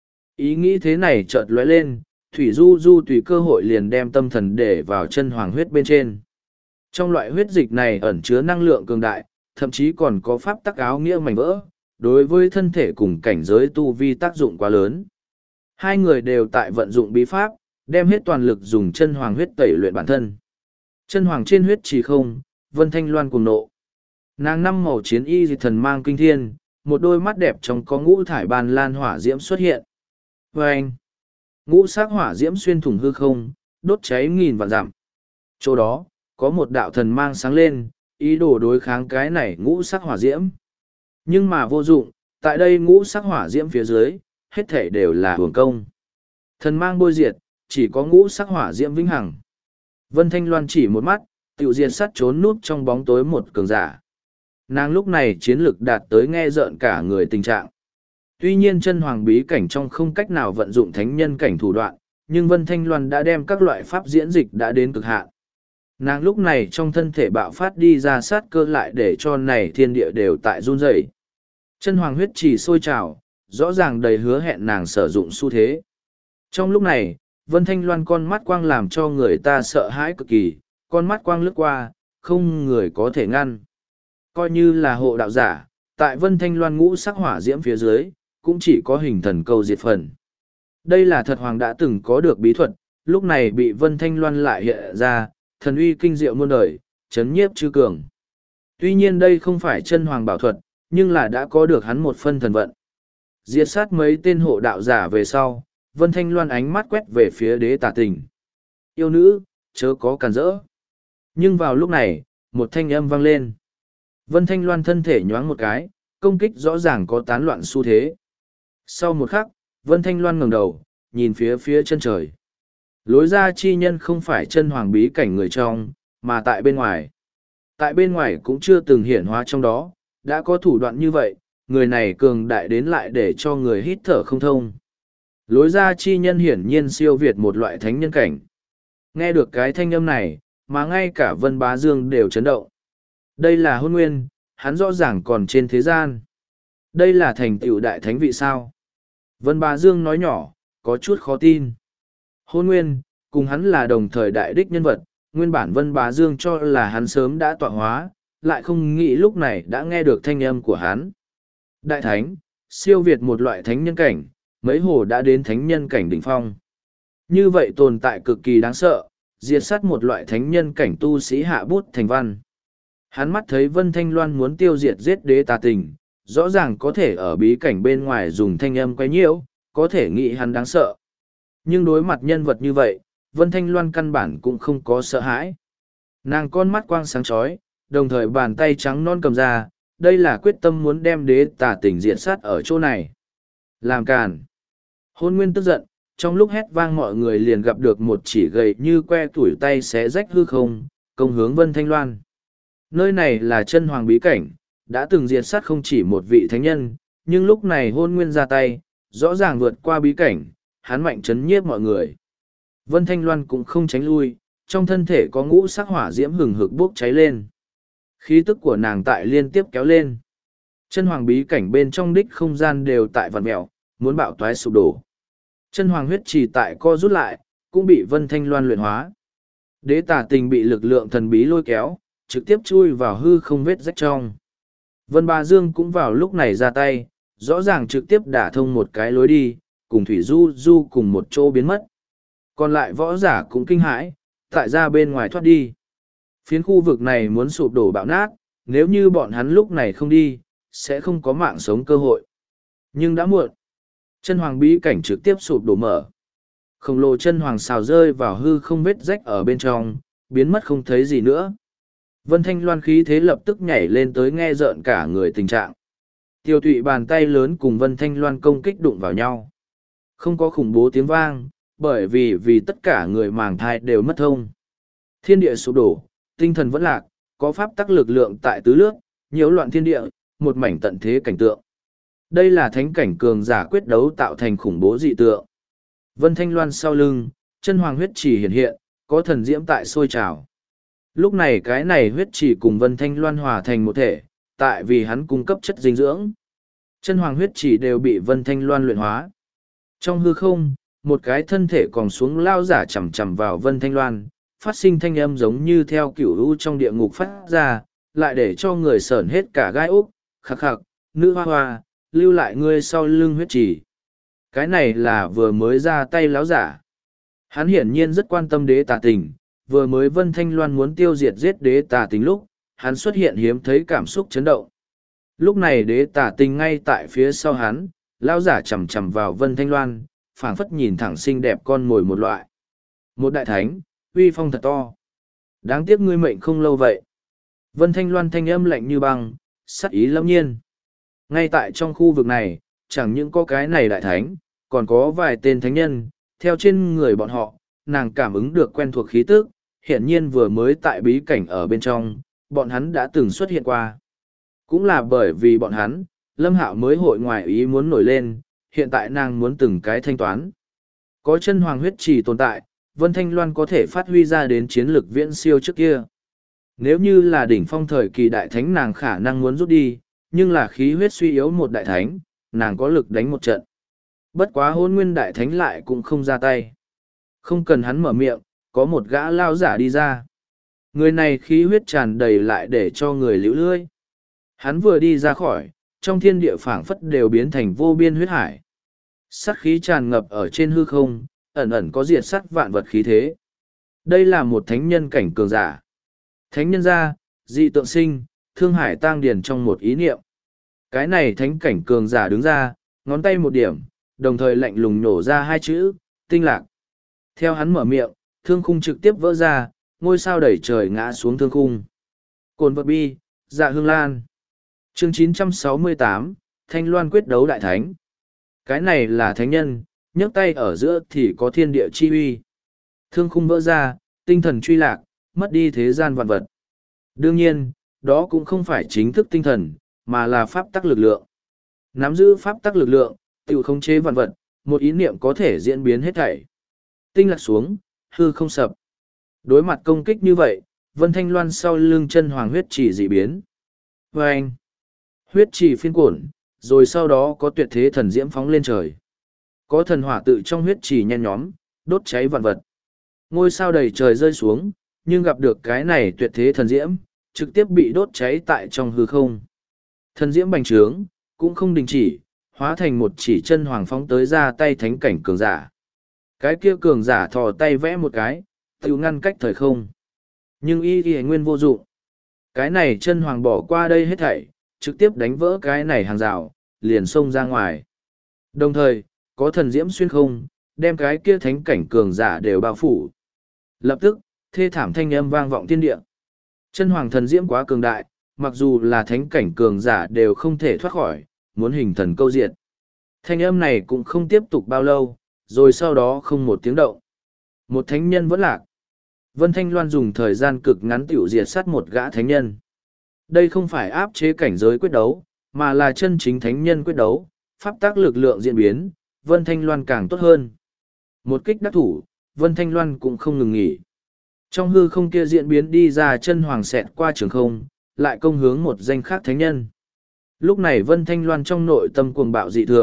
Speaker 1: Ý nghĩ thế này chợt lóe lên, Thủy Du Du tùy cơ hội liền đem tâm thần để vào chân hoàng huyết bên trên. Trong loại huyết dịch này ẩn chứa năng lượng cường đại, thậm chí còn có pháp tắc áo nghĩa mảnh vỡ, đối với thân thể cùng cảnh giới tu vi tác dụng quá lớn. Hai người đều tại vận dụng bí pháp, đem hết toàn lực dùng chân hoàng huyết tẩy luyện bản thân. Chân hoàng trên huyết trì không, Vân Thanh Loan cuồng nộ. Nàng năm màu chiến y dị thần mang kinh thiên, một đôi mắt đẹp trong có ngũ thải ban lan hỏa diễm xuất hiện. Và anh, ngũ sắc hỏa diễm xuyên thủng hư không, đốt cháy nghìn vạn dặm. Chỗ đó, có một đạo thần mang sáng lên, ý đồ đối kháng cái này ngũ sắc hỏa diễm. Nhưng mà vô dụng, tại đây ngũ sắc hỏa diễm phía dưới, hết thể đều là hưởng công. Thần mang bôi diệt, chỉ có ngũ sắc hỏa diễm vĩnh hằng. Vân Thanh Loan chỉ một mắt, tiểu diệt sắt trốn núp trong bóng tối một cường giả. Nàng lúc này chiến lực đạt tới nghe rợn cả người tình trạng. Tuy nhiên chân hoàng bí cảnh trong không cách nào vận dụng thánh nhân cảnh thủ đoạn, nhưng Vân Thanh Loan đã đem các loại pháp diễn dịch đã đến cực hạn. Nàng lúc này trong thân thể bạo phát đi ra sát cơ lại để cho này thiên địa đều tại run rẩy. Chân hoàng huyết trì sôi trào, rõ ràng đầy hứa hẹn nàng sử dụng xu thế. Trong lúc này, Vân Thanh Loan con mắt quang làm cho người ta sợ hãi cực kỳ, con mắt quang lướt qua, không người có thể ngăn. Coi như là hộ đạo giả, tại Vân Thanh Loan ngũ sắc hỏa diễm phía dưới, cũng chỉ có hình thần câu diệt phần. Đây là thật hoàng đã từng có được bí thuật, lúc này bị Vân Thanh Loan lại hiện ra, thần uy kinh diệu muôn đời, chấn nhiếp chư cường. Tuy nhiên đây không phải chân hoàng bảo thuật, nhưng là đã có được hắn một phân thần vận. Diệt sát mấy tên hộ đạo giả về sau, Vân Thanh Loan ánh mắt quét về phía đế tà tình. Yêu nữ, chớ có cản rỡ. Nhưng vào lúc này, một thanh âm vang lên. Vân Thanh Loan thân thể nhoáng một cái, công kích rõ ràng có tán loạn xu thế. Sau một khắc, Vân Thanh Loan ngẩng đầu, nhìn phía chân trời. Lối ra chi nhân không phải chân hoàng bí cảnh người trong, mà tại bên ngoài. Tại bên ngoài cũng chưa từng hiển hóa trong đó, đã có thủ đoạn như vậy, người này cường đại đến lại để cho người hít thở không thông. Lối ra chi nhân hiển nhiên siêu việt một loại thánh nhân cảnh. Nghe được cái thanh âm này, mà ngay cả Vân Bá Dương đều chấn động. Đây là hôn nguyên, hắn rõ ràng còn trên thế gian. Đây là thành tựu đại thánh vị sao? Vân Bá Dương nói nhỏ, có chút khó tin. Hôn nguyên, cùng hắn là đồng thời đại đích nhân vật, nguyên bản Vân Bá Dương cho là hắn sớm đã tọa hóa, lại không nghĩ lúc này đã nghe được thanh âm của hắn. Đại thánh, siêu việt một loại thánh nhân cảnh, mấy hồ đã đến thánh nhân cảnh đỉnh phong. Như vậy tồn tại cực kỳ đáng sợ, diệt sát một loại thánh nhân cảnh tu sĩ hạ bút thành văn. Hắn mắt thấy Vân Thanh Loan muốn tiêu diệt giết đế tà tình, rõ ràng có thể ở bí cảnh bên ngoài dùng thanh âm quấy nhiễu, có thể nghĩ hắn đáng sợ. Nhưng đối mặt nhân vật như vậy, Vân Thanh Loan căn bản cũng không có sợ hãi. Nàng con mắt quang sáng chói, đồng thời bàn tay trắng non cầm ra, đây là quyết tâm muốn đem đế tà tình diệt sát ở chỗ này. Làm càn. Hôn nguyên tức giận, trong lúc hét vang mọi người liền gặp được một chỉ gầy như que tuổi tay xé rách hư không, công hướng Vân Thanh Loan. Nơi này là chân hoàng bí cảnh, đã từng diệt sát không chỉ một vị thánh nhân, nhưng lúc này hôn nguyên ra tay, rõ ràng vượt qua bí cảnh, hắn mạnh chấn nhiếp mọi người. Vân Thanh Loan cũng không tránh lui, trong thân thể có ngũ sắc hỏa diễm hừng hực bốc cháy lên. Khí tức của nàng tại liên tiếp kéo lên. Chân hoàng bí cảnh bên trong đích không gian đều tại vặn mẹo, muốn bạo toái sụp đổ. Chân hoàng huyết trì tại co rút lại, cũng bị Vân Thanh Loan luyện hóa. Đế tà tình bị lực lượng thần bí lôi kéo, trực tiếp chui vào hư không vết rách trong. Vân Ba Dương cũng vào lúc này ra tay, rõ ràng trực tiếp đả thông một cái lối đi, cùng Thủy Du Du cùng một chỗ biến mất. Còn lại võ giả cũng kinh hãi, tại ra bên ngoài thoát đi. Phiến khu vực này muốn sụp đổ bạo nát, nếu như bọn hắn lúc này không đi, sẽ không có mạng sống cơ hội. Nhưng đã muộn. Chân hoàng bí cảnh trực tiếp sụp đổ mở. Khổng lồ chân hoàng xào rơi vào hư không vết rách ở bên trong, biến mất không thấy gì nữa. Vân Thanh Loan khí thế lập tức nhảy lên tới nghe rợn cả người tình trạng. Tiêu Tụy bàn tay lớn cùng Vân Thanh Loan công kích đụng vào nhau. Không có khủng bố tiếng vang, bởi vì tất cả người màng thai đều mất thông. Thiên địa sụp đổ, tinh thần vẫn lạc, có pháp tắc lực lượng tại tứ lước, nhiễu loạn thiên địa, một mảnh tận thế cảnh tượng. Đây là thánh cảnh cường giả quyết đấu tạo thành khủng bố dị tượng. Vân Thanh Loan sau lưng, chân hoàng huyết chỉ hiện hiện, có thần diễm tại sôi trào. Lúc này cái này huyết chỉ cùng Vân Thanh Loan hòa thành một thể, tại vì hắn cung cấp chất dinh dưỡng. Chân hoàng huyết chỉ đều bị Vân Thanh Loan luyện hóa. Trong hư không, một cái thân thể còn xuống lao giả chầm chầm vào Vân Thanh Loan, phát sinh thanh âm giống như theo cửu u trong địa ngục phát ra, lại để cho người sởn hết cả gai úc, khắc khắc, nữ hoa hoa, lưu lại ngươi sau lưng huyết chỉ. Cái này là vừa mới ra tay láo giả. Hắn hiển nhiên rất quan tâm đế tà tình, vừa mới Vân Thanh Loan muốn tiêu diệt giết đế tà tình lúc, hắn xuất hiện hiếm thấy cảm xúc chấn động. Lúc này đế tà tình ngay tại phía sau hắn, lão giả chầm chầm vào Vân Thanh Loan, phảng phất nhìn thẳng xinh đẹp con mồi một loại. Một đại thánh, uy phong thật to. Đáng tiếc ngươi mệnh không lâu vậy. Vân Thanh Loan thanh âm lạnh như băng, sắc ý lâm nhiên. Ngay tại trong khu vực này, chẳng những có cái này đại thánh, còn có vài tên thánh nhân, theo trên người bọn họ, nàng cảm ứng được quen thuộc khí tức, hiển nhiên vừa mới tại bí cảnh ở bên trong, bọn hắn đã từng xuất hiện qua. Cũng là bởi vì bọn hắn, Lâm Hạo mới hội ngoài ý muốn nổi lên, hiện tại nàng muốn từng cái thanh toán. Có chân hoàng huyết trì tồn tại, Vân Thanh Loan có thể phát huy ra đến chiến lực viễn siêu trước kia. Nếu như là đỉnh phong thời kỳ đại thánh nàng khả năng muốn rút đi, nhưng là khí huyết suy yếu một đại thánh, nàng có lực đánh một trận. Bất quá Hôn Nguyên đại thánh lại cũng không ra tay. Không cần hắn mở miệng, có một gã lao giả đi ra. Người này khí huyết tràn đầy lại để cho người liễu lươi. Hắn vừa đi ra khỏi, trong thiên địa phảng phất đều biến thành vô biên huyết hải. Sát khí tràn ngập ở trên hư không, ẩn ẩn có diệt sát vạn vật khí thế. Đây là một thánh nhân cảnh cường giả. Thánh nhân gia, dị tượng sinh, thương hải tang điền trong một ý niệm. Cái này thánh cảnh cường giả đứng ra, ngón tay một điểm, đồng thời lạnh lùng nổ ra hai chữ, tinh lạc. Theo hắn mở miệng, thương khung trực tiếp vỡ ra, ngôi sao đẩy trời ngã xuống thương khung. Cồn vật bi, dạ hương lan. Chương 968, Thanh Loan quyết đấu đại thánh. Cái này là thánh nhân, nhấc tay ở giữa thì có thiên địa chi uy. Thương khung vỡ ra, tinh thần truy lạc, mất đi thế gian vạn vật. Đương nhiên, đó cũng không phải chính thức tinh thần, mà là pháp tắc lực lượng. Nắm giữ pháp tắc lực lượng, tự khống chế vạn vật, một ý niệm có thể diễn biến hết thảy. Tinh lạc xuống, hư không sập. Đối mặt công kích như vậy, Vân Thanh Loan sau lưng chân hoàng huyết chỉ dị biến. Và anh, huyết chỉ phiên cuộn, rồi sau đó có tuyệt thế thần diễm phóng lên trời. Có thần hỏa tự trong huyết chỉ nhen nhóm, đốt cháy vạn vật. Ngôi sao đầy trời rơi xuống, nhưng gặp được cái này tuyệt thế thần diễm, trực tiếp bị đốt cháy tại trong hư không. Thần diễm bành trướng, cũng không đình chỉ, hóa thành một chỉ chân hoàng phóng tới ra tay thánh cảnh cường giả. Cái kia cường giả thò tay vẽ một cái, tự ngăn cách thời không. Nhưng y nguyên vô dụng. Cái này chân hoàng bỏ qua đây hết thảy, trực tiếp đánh vỡ cái này hàng rào, liền xông ra ngoài. Đồng thời, có thần diễm xuyên không, đem cái kia thánh cảnh cường giả đều bao phủ. Lập tức, thê thảm thanh âm vang vọng thiên địa. Chân hoàng thần diễm quá cường đại, mặc dù là thánh cảnh cường giả đều không thể thoát khỏi, muốn hình thần câu diệt. Thanh âm này cũng không tiếp tục bao lâu, rồi sau đó không một tiếng động. Một thánh nhân vẫn lạc. Vân Thanh Loan dùng thời gian cực ngắn tiểu diệt sát một gã thánh nhân. Đây không phải áp chế cảnh giới quyết đấu, mà là chân chính thánh nhân quyết đấu, pháp tác lực lượng diễn biến, Vân Thanh Loan càng tốt hơn. Một kích đắc thủ, Vân Thanh Loan cũng không ngừng nghỉ. Trong hư không kia diễn biến đi ra chân hoàng xẹt qua trường không, lại công hướng một danh khác thánh nhân. Lúc này Vân Thanh Loan trong nội tâm cuồng bạo dị thường,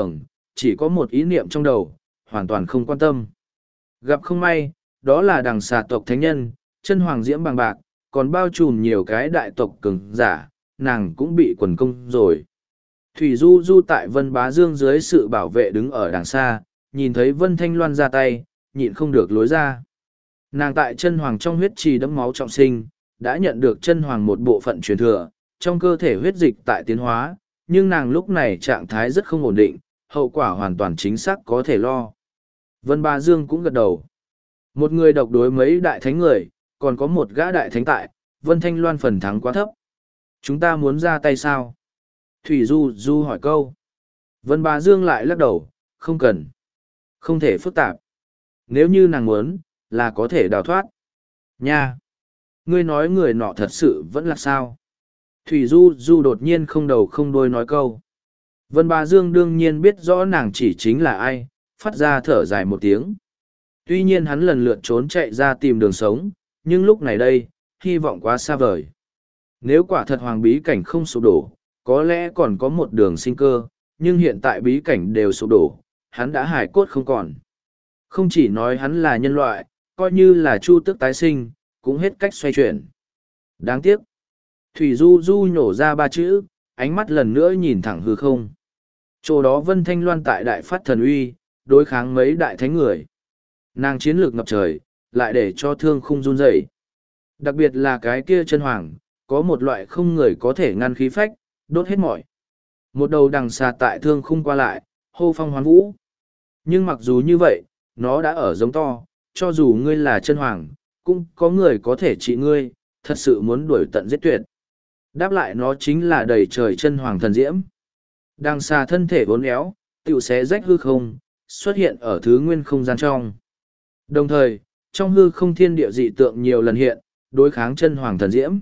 Speaker 1: chỉ có một ý niệm trong đầu, hoàn toàn không quan tâm. Gặp không may, đó là đằng xà tộc thánh nhân, chân hoàng diễm bằng bạc, còn bao trùm nhiều cái đại tộc cường giả, nàng cũng bị quần công rồi. Thủy Du Du tại Vân Bá Dương dưới sự bảo vệ đứng ở đằng xa, nhìn thấy Vân Thanh Loan ra tay, nhịn không được lối ra. Nàng tại chân hoàng trong huyết trì đẫm máu trọng sinh, đã nhận được chân hoàng một bộ phận truyền thừa, trong cơ thể huyết dịch tại tiến hóa, nhưng nàng lúc này trạng thái rất không ổn định, hậu quả hoàn toàn chính xác có thể lo. Vân Bá Dương cũng gật đầu. Một người độc đối mấy đại thánh người, còn có một gã đại thánh tại, Vân Thanh Loan phần thắng quá thấp. Chúng ta muốn ra tay sao? Thủy Du Du hỏi câu. Vân Bá Dương lại lắc đầu, không cần. Không thể phức tạp. Nếu như nàng muốn, là có thể đào thoát. Nha! Ngươi nói người nọ thật sự vẫn là sao? Thủy Du Du đột nhiên không đầu không đuôi nói câu. Vân Bá Dương đương nhiên biết rõ nàng chỉ chính là ai, phát ra thở dài một tiếng. Tuy nhiên hắn lần lượt trốn chạy ra tìm đường sống, nhưng lúc này đây, hy vọng quá xa vời. Nếu quả thật hoàng bí cảnh không sụp đổ, có lẽ còn có một đường sinh cơ, nhưng hiện tại bí cảnh đều sụp đổ, hắn đã hài cốt không còn. Không chỉ nói hắn là nhân loại, coi như là chu tước tái sinh, cũng hết cách xoay chuyển. Đáng tiếc. Thủy Du Du nhổ ra ba chữ, ánh mắt lần nữa nhìn thẳng hư không. Chỗ đó Vân Thanh Loan tại đại phát thần uy, đối kháng mấy đại thánh người. Nàng chiến lược ngập trời, lại để cho thương khung run rẩy. Đặc biệt là cái kia chân hoàng, có một loại không người có thể ngăn khí phách, đốt hết mọi. Một đầu đằng xà tại thương khung qua lại, hô phong hoán vũ. Nhưng mặc dù như vậy, nó đã ở giống to, cho dù ngươi là chân hoàng, cũng có người có thể trị ngươi, thật sự muốn đuổi tận giết tuyệt. Đáp lại nó chính là đầy trời chân hoàng thần diễm. Đằng xà thân thể vốn éo, tiểu xé rách hư không, xuất hiện ở thứ nguyên không gian trong. Đồng thời, trong hư không thiên địa dị tượng nhiều lần hiện, đối kháng chân hoàng thần diễm.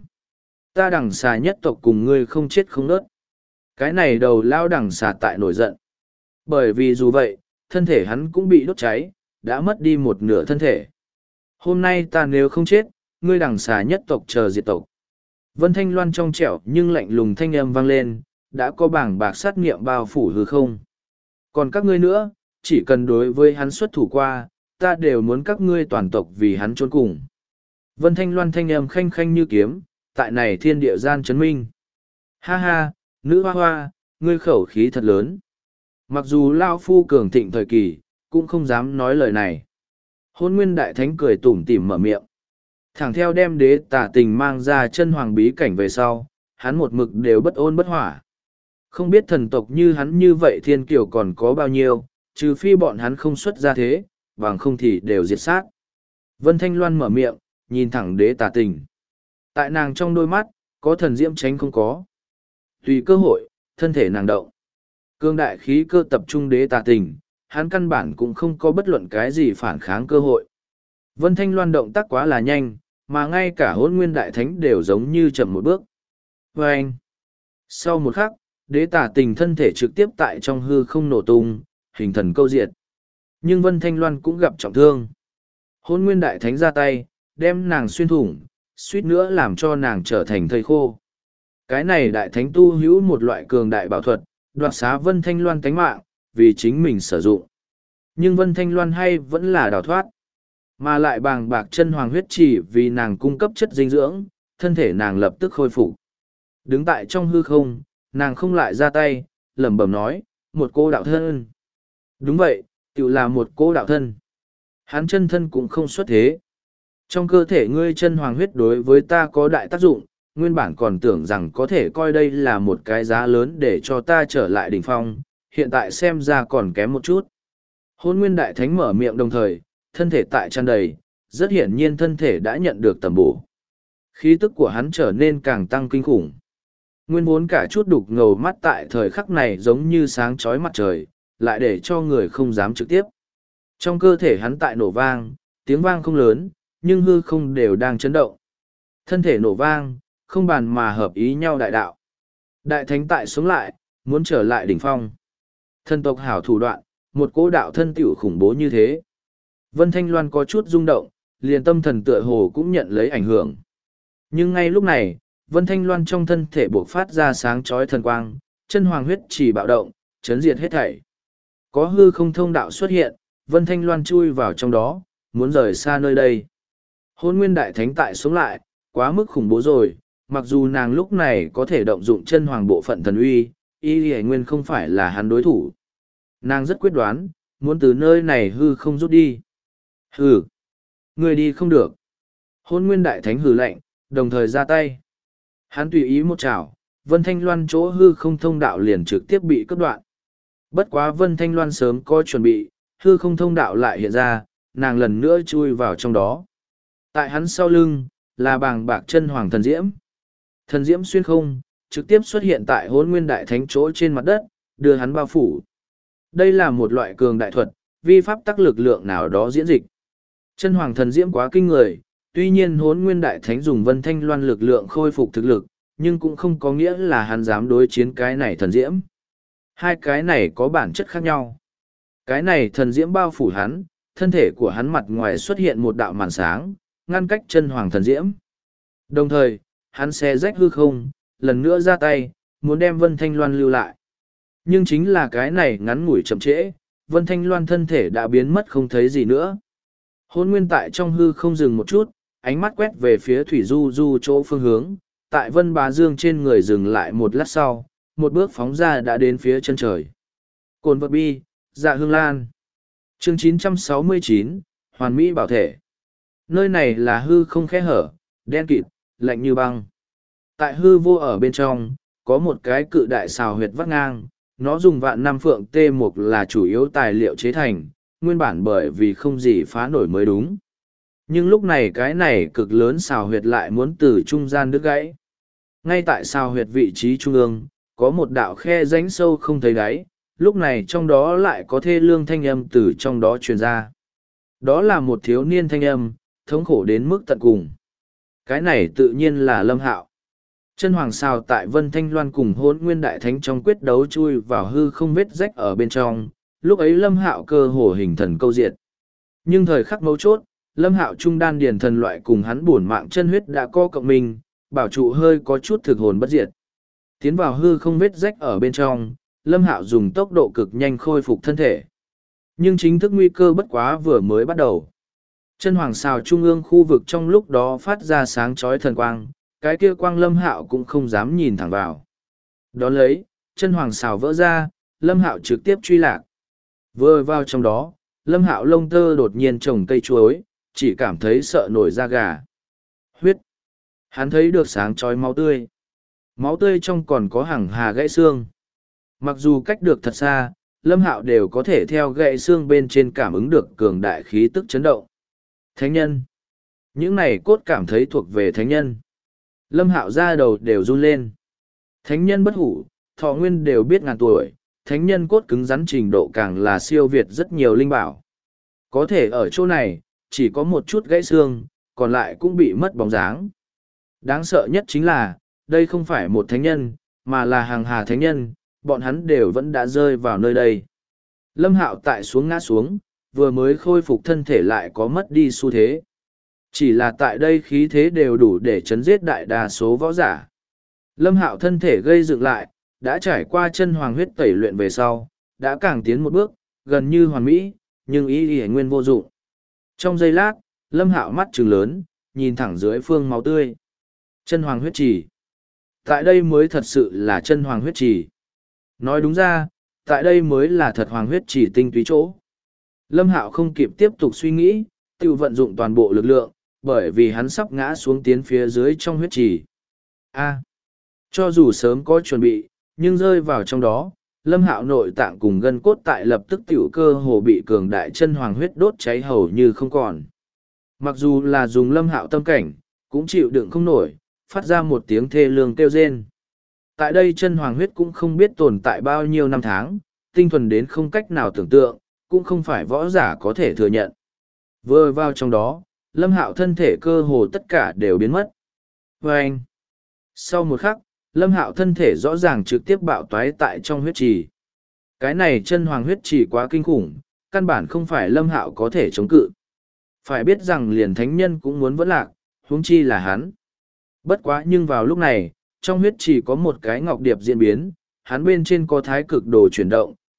Speaker 1: Ta đằng xà nhất tộc cùng ngươi không chết không nớt. Cái này đầu lao đằng xà tại nổi giận. Bởi vì dù vậy, thân thể hắn cũng bị đốt cháy, đã mất đi một nửa thân thể. Hôm nay ta nếu không chết, ngươi đằng xà nhất tộc chờ diệt tộc. Vân Thanh Loan trong trẻo nhưng lạnh lùng thanh âm vang lên, đã có bảng bạc sát nghiệm bao phủ hư không. Còn các ngươi nữa, chỉ cần đối với hắn xuất thủ qua, ta đều muốn các ngươi toàn tộc vì hắn trốn cùng. Vân Thanh Loan thanh âm khanh khanh như kiếm, tại này thiên địa gian chấn minh. Ha ha, nữ hoa hoa, ngươi khẩu khí thật lớn. Mặc dù Lao Phu cường thịnh thời kỳ, cũng không dám nói lời này. Hôn Nguyên Đại Thánh cười tủm tỉm mở miệng. Thẳng theo đem đế tả tình mang ra chân hoàng bí cảnh về sau, hắn một mực đều bất ôn bất hỏa. Không biết thần tộc như hắn như vậy thiên kiều còn có bao nhiêu, trừ phi bọn hắn không xuất ra thế, bằng không thì đều diệt sát. Vân Thanh Loan mở miệng, nhìn thẳng đế tả tình. Tại nàng trong đôi mắt, có thần diễm tránh không có. Tùy cơ hội, thân thể nàng động. Cương đại khí cơ tập trung đế tả tình, hắn căn bản cũng không có bất luận cái gì phản kháng cơ hội. Vân Thanh Loan động tác quá là nhanh, mà ngay cả Hỗn Nguyên Đại Thánh đều giống như chậm một bước. Và anh, sau một khắc, đế tả tình thân thể trực tiếp tại trong hư không nổ tung, hình thần câu diệt. Nhưng Vân Thanh Loan cũng gặp trọng thương. Hỗn Nguyên Đại Thánh ra tay, đem nàng xuyên thủng, suýt nữa làm cho nàng trở thành thây khô. Cái này Đại Thánh tu hữu một loại cường đại bảo thuật, đoạt xá Vân Thanh Loan tánh mạng, vì chính mình sử dụng. Nhưng Vân Thanh Loan hay vẫn là đào thoát. Mà lại bàng bạc chân hoàng huyết chỉ vì nàng cung cấp chất dinh dưỡng, thân thể nàng lập tức khôi phục. Đứng tại trong hư không, nàng không lại ra tay, lẩm bẩm nói, một cô đạo thân. Đúng vậy, tự là một cô đạo thân. Hắn chân thân cũng không xuất thế. Trong cơ thể ngươi chân hoàng huyết đối với ta có đại tác dụng, nguyên bản còn tưởng rằng có thể coi đây là một cái giá lớn để cho ta trở lại đỉnh phong, hiện tại xem ra còn kém một chút. Hôn Nguyên Đại Thánh mở miệng đồng thời, thân thể tại tràn đầy, rất hiển nhiên thân thể đã nhận được tầm bổ. Khí tức của hắn trở nên càng tăng kinh khủng. Nguyên vốn cả chút đục ngầu mắt tại thời khắc này giống như sáng chói mặt trời, lại để cho người không dám trực tiếp. Trong cơ thể hắn tại nổ vang, tiếng vang không lớn, nhưng hư không đều đang chấn động. Thân thể nổ vang, không bàn mà hợp ý nhau đại đạo. Đại Thánh tại sống lại, muốn trở lại đỉnh phong. Thân tộc hảo thủ đoạn, một cỗ đạo thân tiểu khủng bố như thế. Vân Thanh Loan có chút rung động, liền tâm thần tựa hồ cũng nhận lấy ảnh hưởng. Nhưng ngay lúc này, Vân Thanh Loan trong thân thể buộc phát ra sáng chói thần quang, chân hoàng huyết chỉ bạo động, chấn diệt hết thảy. Có hư không thông đạo xuất hiện, Vân Thanh Loan chui vào trong đó, muốn rời xa nơi đây. Hôn nguyên đại thánh tại sống lại, quá mức khủng bố rồi, mặc dù nàng lúc này có thể động dụng chân hoàng bộ phận thần uy, y hề nguyên không phải là hắn đối thủ. Nàng rất quyết đoán, muốn từ nơi này hư không rút đi. Hừ, người đi không được. Hôn nguyên đại thánh hừ lạnh, đồng thời ra tay. Hắn tùy ý một chảo, Vân Thanh Loan chỗ hư không thông đạo liền trực tiếp bị cắt đoạn. Bất quá Vân Thanh Loan sớm có chuẩn bị, hư không thông đạo lại hiện ra, nàng lần nữa chui vào trong đó. Tại hắn sau lưng, là bàng bạc chân hoàng thần diễm. Thần diễm xuyên không, trực tiếp xuất hiện tại hôn nguyên đại thánh chỗ trên mặt đất, đưa hắn bao phủ. Đây là một loại cường đại thuật, vi pháp tắc lực lượng nào đó diễn dịch. Chân hoàng thần diễm quá kinh người, tuy nhiên hốn nguyên đại thánh dùng Vân Thanh Loan lực lượng khôi phục thực lực, nhưng cũng không có nghĩa là hắn dám đối chiến cái này thần diễm. Hai cái này có bản chất khác nhau. Cái này thần diễm bao phủ hắn, thân thể của hắn mặt ngoài xuất hiện một đạo màn sáng, ngăn cách chân hoàng thần diễm. Đồng thời, hắn xé rách hư không, lần nữa ra tay, muốn đem Vân Thanh Loan lưu lại. Nhưng chính là cái này ngắn ngủi chậm trễ, Vân Thanh Loan thân thể đã biến mất không thấy gì nữa. Hôn nguyên tại trong hư không dừng một chút, ánh mắt quét về phía Thủy Du Du chỗ phương hướng, tại Vân Bá Dương trên người dừng lại một lát sau, một bước phóng ra đã đến phía chân trời. Cồn vật bi, dạ hương lan. Chương 969, Hoàn Mỹ Bảo Thể. Nơi này là hư không khe hở, đen kịt, lạnh như băng. Tại hư vô ở bên trong, có một cái cự đại xào huyệt vắt ngang, nó dùng vạn năm phượng tê mục là chủ yếu tài liệu chế thành, nguyên bản bởi vì không gì phá nổi mới đúng. Nhưng lúc này cái này cực lớn xào huyệt lại muốn từ trung gian đứt gãy. Ngay tại xào huyệt vị trí trung ương, có một đạo khe rãnh sâu không thấy đáy, lúc này trong đó lại có thê lương thanh âm từ trong đó truyền ra. Đó là một thiếu niên thanh âm, thống khổ đến mức tận cùng. Cái này tự nhiên là Lâm Hạo. Chân hoàng xào tại Vân Thanh Loan cùng Hỗn Nguyên Đại Thánh trong quyết đấu chui vào hư không vết rách ở bên trong, lúc ấy Lâm Hạo cơ hồ hình thần câu diệt. Nhưng thời khắc mấu chốt, Lâm Hạo trung đan điền thần loại cùng hắn bổn mạng chân huyết đã co cộng minh, bảo trụ hơi có chút thực hồn bất diệt. Tiến vào hư không vết rách ở bên trong, Lâm Hạo dùng tốc độ cực nhanh khôi phục thân thể. Nhưng chính thức nguy cơ bất quá vừa mới bắt đầu. Chân hoàng xào trung ương khu vực trong lúc đó phát ra sáng chói thần quang, cái kia quang Lâm Hạo cũng không dám nhìn thẳng vào. Đón lấy, chân hoàng xào vỡ ra, Lâm Hạo trực tiếp truy lạc. Vừa vào trong đó, Lâm Hạo lông tơ đột nhiên trồng cây chuối, chỉ cảm thấy sợ nổi da gà. Huyết. Hắn thấy được sáng chói máu tươi. Máu tươi trong còn có hàng hà gãy xương. Mặc dù cách được thật xa, Lâm Hạo đều có thể theo gãy xương bên trên cảm ứng được cường đại khí tức chấn động. Thánh nhân. Những này cốt cảm thấy thuộc về thánh nhân. Lâm Hạo ra đầu đều run lên. Thánh nhân bất hủ, thọ nguyên đều biết ngàn tuổi, thánh nhân cốt cứng rắn trình độ càng là siêu việt rất nhiều linh bảo. Có thể ở chỗ này, chỉ có một chút gãy xương, còn lại cũng bị mất bóng dáng. Đáng sợ nhất chính là, đây không phải một thánh nhân, mà là hàng hà thánh nhân, bọn hắn đều vẫn đã rơi vào nơi đây. Lâm Hạo tại xuống ngã xuống, vừa mới khôi phục thân thể lại có mất đi xu thế. Chỉ là tại đây khí thế đều đủ để chấn giết đại đa số võ giả. Lâm Hạo thân thể gây dựng lại, đã trải qua chân hoàng huyết tẩy luyện về sau, đã càng tiến một bước, gần như hoàn mỹ, nhưng ý nguyên vô dụng. Trong giây lát, Lâm Hạo mắt trừng lớn, nhìn thẳng dưới phương máu tươi. Chân hoàng huyết trì. Tại đây mới thật sự là chân hoàng huyết trì. Nói đúng ra, tại đây mới là thật hoàng huyết trì tinh túy chỗ. Lâm Hạo không kịp tiếp tục suy nghĩ, tự vận dụng toàn bộ lực lượng, bởi vì hắn sắp ngã xuống tiến phía dưới trong huyết trì. Cho dù sớm có chuẩn bị, nhưng rơi vào trong đó, Lâm Hạo nội tạng cùng gân cốt tại lập tức tiểu cơ hồ bị cường đại chân hoàng huyết đốt cháy hầu như không còn. Mặc dù là dùng Lâm Hạo tâm cảnh, cũng chịu đựng không nổi, phát ra một tiếng thê lương kêu rên. Tại đây chân hoàng huyết cũng không biết tồn tại bao nhiêu năm tháng, tinh thuần đến không cách nào tưởng tượng, cũng không phải võ giả có thể thừa nhận. Vừa vào trong đó, Lâm Hạo thân thể cơ hồ tất cả đều biến mất. Và anh, sau một khắc, Lâm Hạo thân thể rõ ràng trực tiếp bạo toái tại trong huyết trì. Cái này chân hoàng huyết trì quá kinh khủng, căn bản không phải Lâm Hạo có thể chống cự. Phải biết rằng liền thánh nhân cũng muốn vẫn lạc, huống chi là hắn. Bất quá nhưng vào lúc này, trong huyết trì có một cái ngọc điệp diễn biến, hắn bên trên có thái cực đồ chuyển động,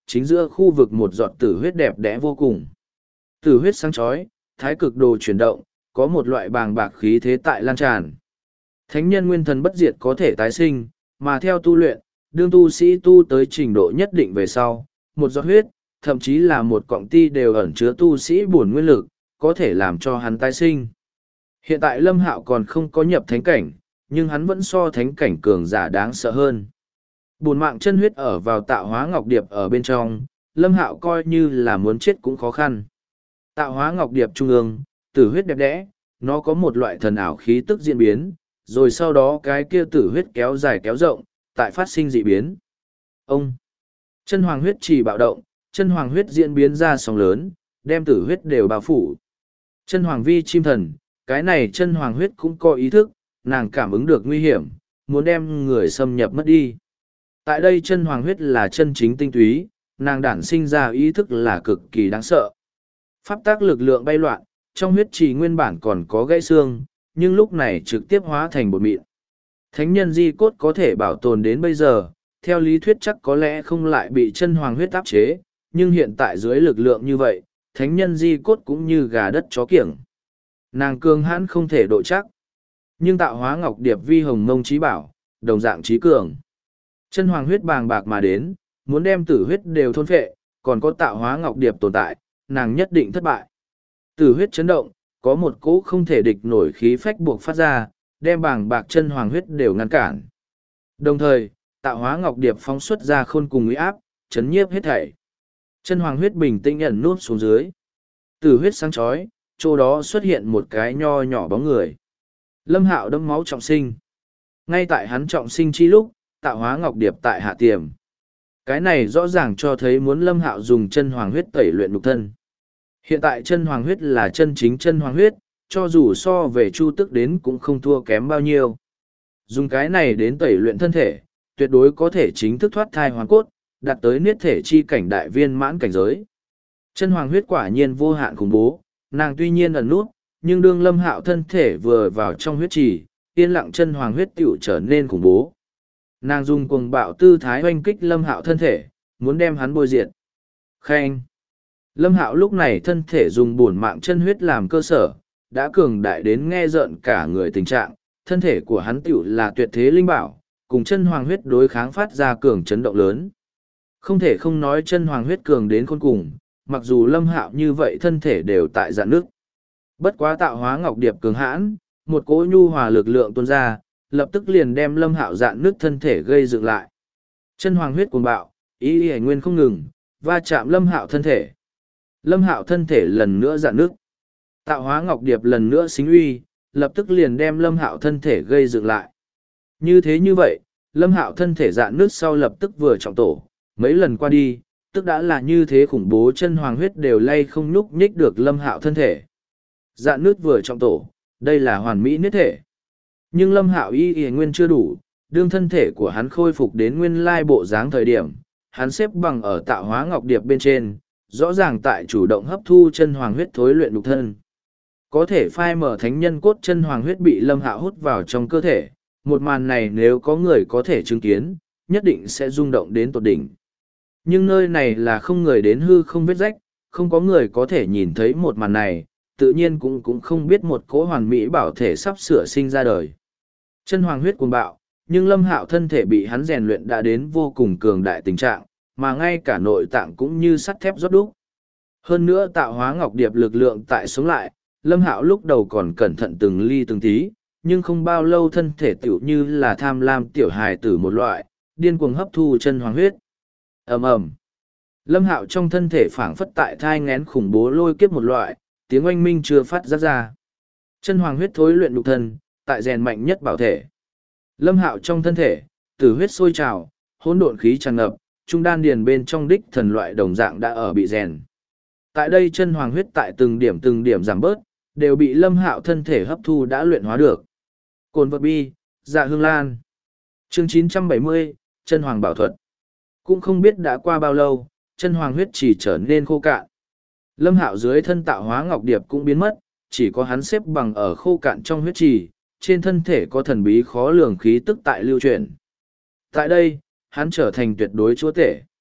Speaker 1: chính giữa khu vực một giọt tử huyết đẹp đẽ vô cùng. Tử huyết sáng chói, thái cực đồ chuyển động, có một loại bàng bạc khí thế tại lan tràn. Thánh nhân nguyên thần bất diệt có thể tái sinh, mà theo tu luyện, đương tu sĩ tu tới trình độ nhất định về sau, một giọt huyết, thậm chí là một cọng ti đều ẩn chứa tu sĩ bổn nguyên lực, có thể làm cho hắn tái sinh. Hiện tại Lâm Hạo còn không có nhập thánh cảnh, nhưng hắn vẫn so thánh cảnh cường giả đáng sợ hơn. Bổn mạng chân huyết ở vào tạo hóa ngọc điệp ở bên trong, Lâm Hạo coi như là muốn chết cũng khó khăn. Tạo hóa ngọc điệp trung ương, tử huyết đẹp đẽ, nó có một loại thần ảo khí tức diễn biến, rồi sau đó cái kia tử huyết kéo dài kéo rộng, tại phát sinh dị biến. Ông! Chân hoàng huyết trì bạo động, chân hoàng huyết diễn biến ra sóng lớn, đem tử huyết đều bao phủ. Chân hoàng vi chim thần, cái này chân hoàng huyết cũng có ý thức, nàng cảm ứng được nguy hiểm, muốn đem người xâm nhập mất đi. Tại đây chân hoàng huyết là chân chính tinh túy, nàng đản sinh ra ý thức là cực kỳ đáng sợ. Pháp tác lực lượng bay loạn, trong huyết trì nguyên bản còn có gãy xương, nhưng lúc này trực tiếp hóa thành bột mịn. Thánh nhân di cốt có thể bảo tồn đến bây giờ, theo lý thuyết chắc có lẽ không lại bị chân hoàng huyết áp chế, nhưng hiện tại dưới lực lượng như vậy, thánh nhân di cốt cũng như gà đất chó kiểng. Nàng cường hãn không thể độ chắc, nhưng tạo hóa ngọc điệp vi hồng mông trí bảo, đồng dạng trí cường. Chân hoàng huyết bàng bạc mà đến, muốn đem tử huyết đều thôn phệ, còn có tạo hóa ngọc điệp tồn tại, nàng nhất định thất bại. Tử huyết chấn động, có một cỗ không thể địch nổi khí phách buộc phát ra, đem bàng bạc chân hoàng huyết đều ngăn cản. Đồng thời, tạo hóa ngọc điệp phóng xuất ra khôn cùng uy áp, chấn nhiếp hết thảy. Chân hoàng huyết bình tĩnh ẩn nút xuống dưới. Tử huyết sáng chói, chỗ đó xuất hiện một cái nho nhỏ bóng người. Lâm Hạo đẫm máu trọng sinh. Ngay tại hắn trọng sinh chi lúc, tạo hóa ngọc điệp tại hạ tiềm. Cái này rõ ràng cho thấy muốn Lâm Hạo dùng chân hoàng huyết tẩy luyện nhục thân. Hiện tại chân hoàng huyết là chân chính chân hoàng huyết, cho dù so về Chu Tức đến cũng không thua kém bao nhiêu. Dùng cái này đến tẩy luyện thân thể, tuyệt đối có thể chính thức thoát thai hoàn cốt, đạt tới niết thể chi cảnh đại viên mãn cảnh giới. Chân hoàng huyết quả nhiên vô hạn khủng bố, nàng tuy nhiên ẩn nút, nhưng đương Lâm Hạo thân thể vừa vào trong huyết trì, yên lặng chân hoàng huyết tựu trở nên khủng bố. Nàng dùng cuồng bạo tư thái oanh kích Lâm Hạo thân thể, muốn đem hắn bôi diệt. Khen! Lâm Hạo lúc này thân thể dùng bổn mạng chân huyết làm cơ sở, đã cường đại đến nghe rợn cả người tình trạng, thân thể của hắn tựu là tuyệt thế linh bảo, cùng chân hoàng huyết đối kháng phát ra cường chấn động lớn. Không thể không nói chân hoàng huyết cường đến khôn cùng, mặc dù Lâm Hạo như vậy thân thể đều tại dạn nước. Bất quá tạo hóa ngọc điệp cường hãn, một cỗ nhu hòa lực lượng tuôn ra, lập tức liền đem Lâm Hạo dạn nước thân thể gây dựng lại. Chân hoàng huyết cuồng bạo, ý ý nguyên không ngừng, va chạm Lâm Hạo thân thể. Lâm Hạo thân thể lần nữa dạn nước. Tạo hóa ngọc điệp lần nữa xính uy, lập tức liền đem Lâm Hạo thân thể gây dựng lại. Như thế như vậy, Lâm Hạo thân thể dạn nước sau lập tức vừa trọng tổ, mấy lần qua đi, tức đã là như thế khủng bố chân hoàng huyết đều lay không nhúc nhích được Lâm Hạo thân thể. Dạn nước vừa trọng tổ, đây là hoàn mỹ niết thể. Nhưng Lâm Hạo y nguyên chưa đủ, đương thân thể của hắn khôi phục đến nguyên lai bộ dáng thời điểm, hắn xếp bằng ở tạo hóa ngọc điệp bên trên, rõ ràng tại chủ động hấp thu chân hoàng huyết thối luyện nhục thân. Có thể phai mở thánh nhân cốt chân hoàng huyết bị Lâm Hạo hút vào trong cơ thể, một màn này nếu có người có thể chứng kiến, nhất định sẽ rung động đến tột đỉnh. Nhưng nơi này là không người đến hư không vết rách, không có người có thể nhìn thấy một màn này, tự nhiên cũng không biết một cỗ hoàn mỹ bảo thể sắp sửa sinh ra đời. Chân hoàng huyết cuồng bạo, nhưng Lâm Hạo thân thể bị hắn rèn luyện đã đến vô cùng cường đại tình trạng, mà ngay cả nội tạng cũng như sắt thép rót đúc. Hơn nữa tạo hóa ngọc điệp lực lượng tại sống lại, Lâm Hạo lúc đầu còn cẩn thận từng ly từng tí, nhưng không bao lâu thân thể tiểu như là tham lam tiểu hài tử một loại, điên cuồng hấp thu chân hoàng huyết. Ầm ầm. Lâm Hạo trong thân thể phảng phất tại thai nghén khủng bố lôi kiếp một loại, tiếng oanh minh chưa phát ra ra. Chân hoàng huyết thối luyện nhục thân, tại rèn mạnh nhất bảo thể. Lâm Hạo trong thân thể, tử huyết sôi trào, hỗn độn khí tràn ngập, trung đan điền bên trong đích thần loại đồng dạng đã ở bị rèn. Tại đây chân hoàng huyết tại từng điểm giảm bớt, đều bị Lâm Hạo thân thể hấp thu đã luyện hóa được. Cồn vật bi, dạ hương lan. Chương 970, chân hoàng bảo thuật. Cũng không biết đã qua bao lâu, chân hoàng huyết chỉ trở nên khô cạn. Lâm Hạo dưới thân tạo hóa ngọc điệp cũng biến mất, chỉ có hắn xếp bằng ở khô cạn trong huyết trì, trên thân thể có thần bí khó lường khí tức tại lưu chuyển. Tại đây, hắn trở thành tuyệt đối chúa tể.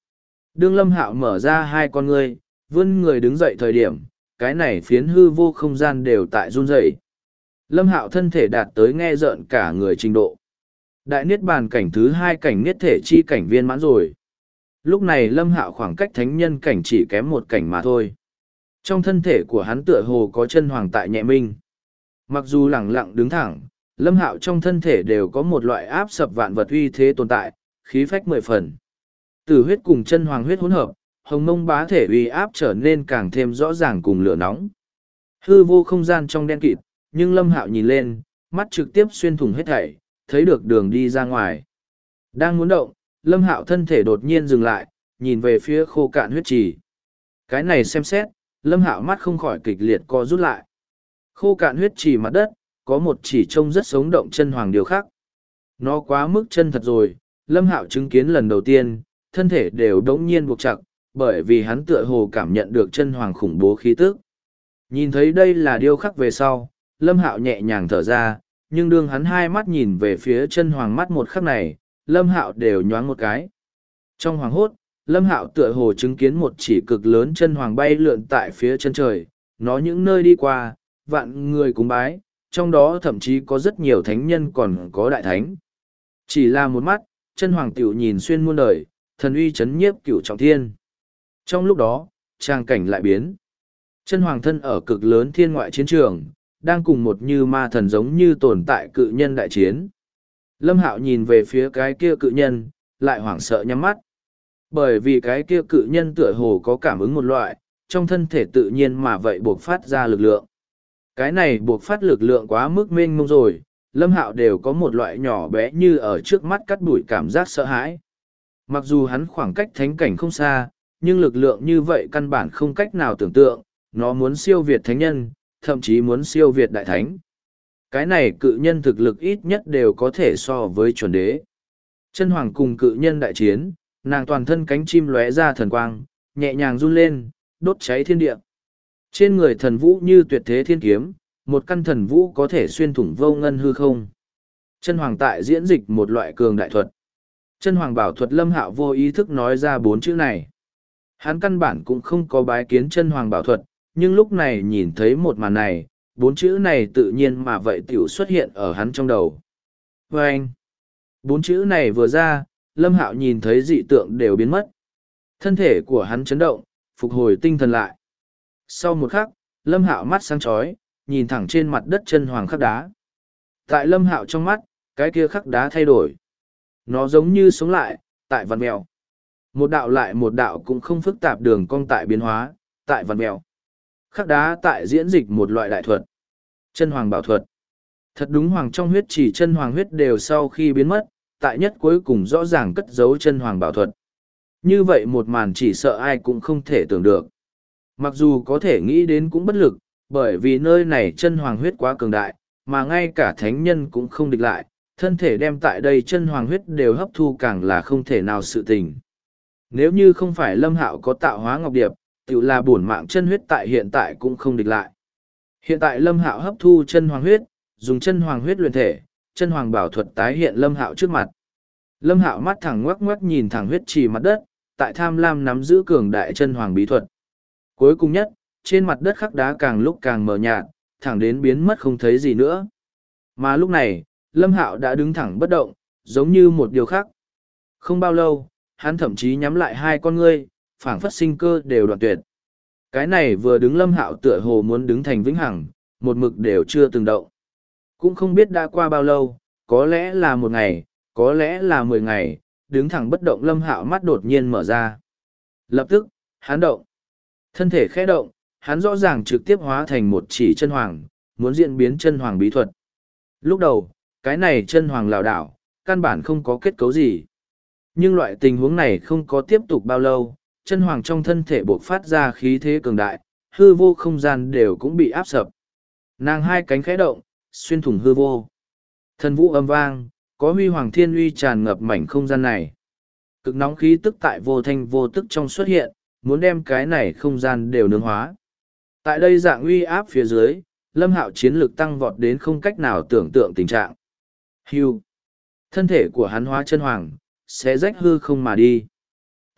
Speaker 1: Đương Lâm Hạo mở ra hai con ngươi, vươn người đứng dậy thời điểm, cái này phiến hư vô không gian đều tại run rẩy. Lâm Hạo thân thể đạt tới nghe rợn cả người trình độ. Đại niết bàn cảnh thứ hai cảnh niết thể chi cảnh viên mãn rồi. Lúc này Lâm Hạo khoảng cách thánh nhân cảnh chỉ kém một cảnh mà thôi. Trong thân thể của hắn tựa hồ có chân hoàng tại nhẹ minh. Mặc dù lẳng lặng đứng thẳng, Lâm Hạo trong thân thể đều có một loại áp sập vạn vật uy thế tồn tại, khí phách mười phần. Tử huyết cùng chân hoàng huyết hỗn hợp, hồng mông bá thể uy áp trở nên càng thêm rõ ràng cùng lửa nóng. Hư vô không gian trong đen kịt, nhưng Lâm Hạo nhìn lên, mắt trực tiếp xuyên thủng hết thảy, thấy được đường đi ra ngoài. Đang muốn động, Lâm Hạo thân thể đột nhiên dừng lại, nhìn về phía khô cạn huyết trì. Cái này xem xét, Lâm Hạo mắt không khỏi kịch liệt co rút lại. Khô cạn huyết trì mặt đất, có một chỉ trông rất sống động chân hoàng điều khác. Nó quá mức chân thật rồi, Lâm Hạo chứng kiến lần đầu tiên, thân thể đều đống nhiên buộc chặt, bởi vì hắn tựa hồ cảm nhận được chân hoàng khủng bố khí tức. Nhìn thấy đây là điêu khắc về sau, Lâm Hạo nhẹ nhàng thở ra, nhưng đương hắn hai mắt nhìn về phía chân hoàng mắt một khắc này, Lâm Hạo đều nhoáng một cái. Trong hoàng hốt, Lâm Hạo tựa hồ chứng kiến một chỉ cực lớn chân hoàng bay lượn tại phía chân trời, nó những nơi đi qua, vạn người cúng bái, trong đó thậm chí có rất nhiều thánh nhân còn có đại thánh. Chỉ là một mắt, chân hoàng tiểu nhìn xuyên muôn đời, thần uy chấn nhiếp cửu trọng thiên. Trong lúc đó, trang cảnh lại biến. Chân hoàng thân ở cực lớn thiên ngoại chiến trường, đang cùng một như ma thần giống như tồn tại cự nhân đại chiến. Lâm Hạo nhìn về phía cái kia cự nhân, lại hoảng sợ nhắm mắt. Bởi vì cái kia cự nhân tựa hồ có cảm ứng một loại, trong thân thể tự nhiên mà vậy buộc phát ra lực lượng. Cái này buộc phát lực lượng quá mức mênh mông rồi, Lâm Hạo đều có một loại nhỏ bé như ở trước mắt cắt đuổi cảm giác sợ hãi. Mặc dù hắn khoảng cách thánh cảnh không xa, nhưng lực lượng như vậy căn bản không cách nào tưởng tượng, nó muốn siêu việt thánh nhân, thậm chí muốn siêu việt đại thánh. Cái này cự nhân thực lực ít nhất đều có thể so với chuẩn đế. Chân hoàng cùng cự nhân đại chiến, nàng toàn thân cánh chim lóe ra thần quang, nhẹ nhàng run lên, đốt cháy thiên địa. Trên người thần vũ như tuyệt thế thiên kiếm, một căn thần vũ có thể xuyên thủng vô ngân hư không. Chân hoàng tại diễn dịch một loại cường đại thuật. Chân hoàng bảo thuật Lâm Hạo vô ý thức nói ra bốn chữ này. Hắn căn bản cũng không có bái kiến chân hoàng bảo thuật, nhưng lúc này nhìn thấy một màn này, bốn chữ này tự nhiên mà vậy tiểu xuất hiện ở hắn trong đầu. Và anh, bốn chữ này vừa ra, Lâm Hạo nhìn thấy dị tượng đều biến mất. Thân thể của hắn chấn động, phục hồi tinh thần lại. Sau một khắc, Lâm Hạo mắt sáng chói, nhìn thẳng trên mặt đất chân hoàng khắc đá. Tại Lâm Hạo trong mắt, cái kia khắc đá thay đổi. Nó giống như sống lại, tại vằn mèo. Một đạo lại một đạo cũng không phức tạp đường cong tại biến hóa, tại vằn mèo. Khắc đá tại diễn dịch một loại đại thuật. Chân hoàng bảo thuật. Thật đúng hoàng trong huyết chỉ chân hoàng huyết đều sau khi biến mất, tại nhất cuối cùng rõ ràng cất giấu chân hoàng bảo thuật. Như vậy một màn chỉ sợ ai cũng không thể tưởng được. Mặc dù có thể nghĩ đến cũng bất lực, bởi vì nơi này chân hoàng huyết quá cường đại, mà ngay cả thánh nhân cũng không địch lại, thân thể đem tại đây chân hoàng huyết đều hấp thu càng là không thể nào sự tình. Nếu như không phải Lâm Hạo có tạo hóa ngọc điệp, tự là bổn mạng chân huyết tại hiện tại cũng không địch lại. Hiện tại Lâm Hạo hấp thu chân hoàng huyết, dùng chân hoàng huyết luyện thể, chân hoàng bảo thuật tái hiện Lâm Hạo trước mặt. Lâm Hạo mắt thẳng ngoắc ngoắc nhìn thẳng huyết trì mặt đất, tại tham lam nắm giữ cường đại chân hoàng bí thuật. Cuối cùng nhất, trên mặt đất khắc đá càng lúc càng mờ nhạt, thẳng đến biến mất không thấy gì nữa. Mà lúc này, Lâm Hạo đã đứng thẳng bất động, giống như một điều khác. Không bao lâu, hắn thậm chí nhắm lại hai con ngươi, phảng phất sinh cơ đều đoạn tuyệt. Cái này vừa đứng Lâm Hạo tựa hồ muốn đứng thành vĩnh hằng, một mực đều chưa từng động. Cũng không biết đã qua bao lâu, có lẽ là một ngày, có lẽ là 10 ngày, đứng thẳng bất động Lâm Hạo mắt đột nhiên mở ra. Lập tức, hắn động. Thân thể khẽ động, hắn rõ ràng trực tiếp hóa thành một chỉ chân hoàng, muốn diễn biến chân hoàng bí thuật. Lúc đầu, cái này chân hoàng lảo đảo, căn bản không có kết cấu gì. Nhưng loại tình huống này không có tiếp tục bao lâu, chân hoàng trong thân thể bộc phát ra khí thế cường đại, hư vô không gian đều cũng bị áp sập. Nàng hai cánh khẽ động, xuyên thủng hư vô. Thần vũ âm vang, có huy hoàng thiên uy tràn ngập mảnh không gian này. Cực nóng khí tức tại vô thanh vô tức trong xuất hiện, muốn đem cái này không gian đều nướng hóa. Tại đây dạng uy áp phía dưới, Lâm Hạo chiến lực tăng vọt đến không cách nào tưởng tượng tình trạng. Hưu. Thân thể của hắn hóa chân hoàng, sẽ rách hư không mà đi.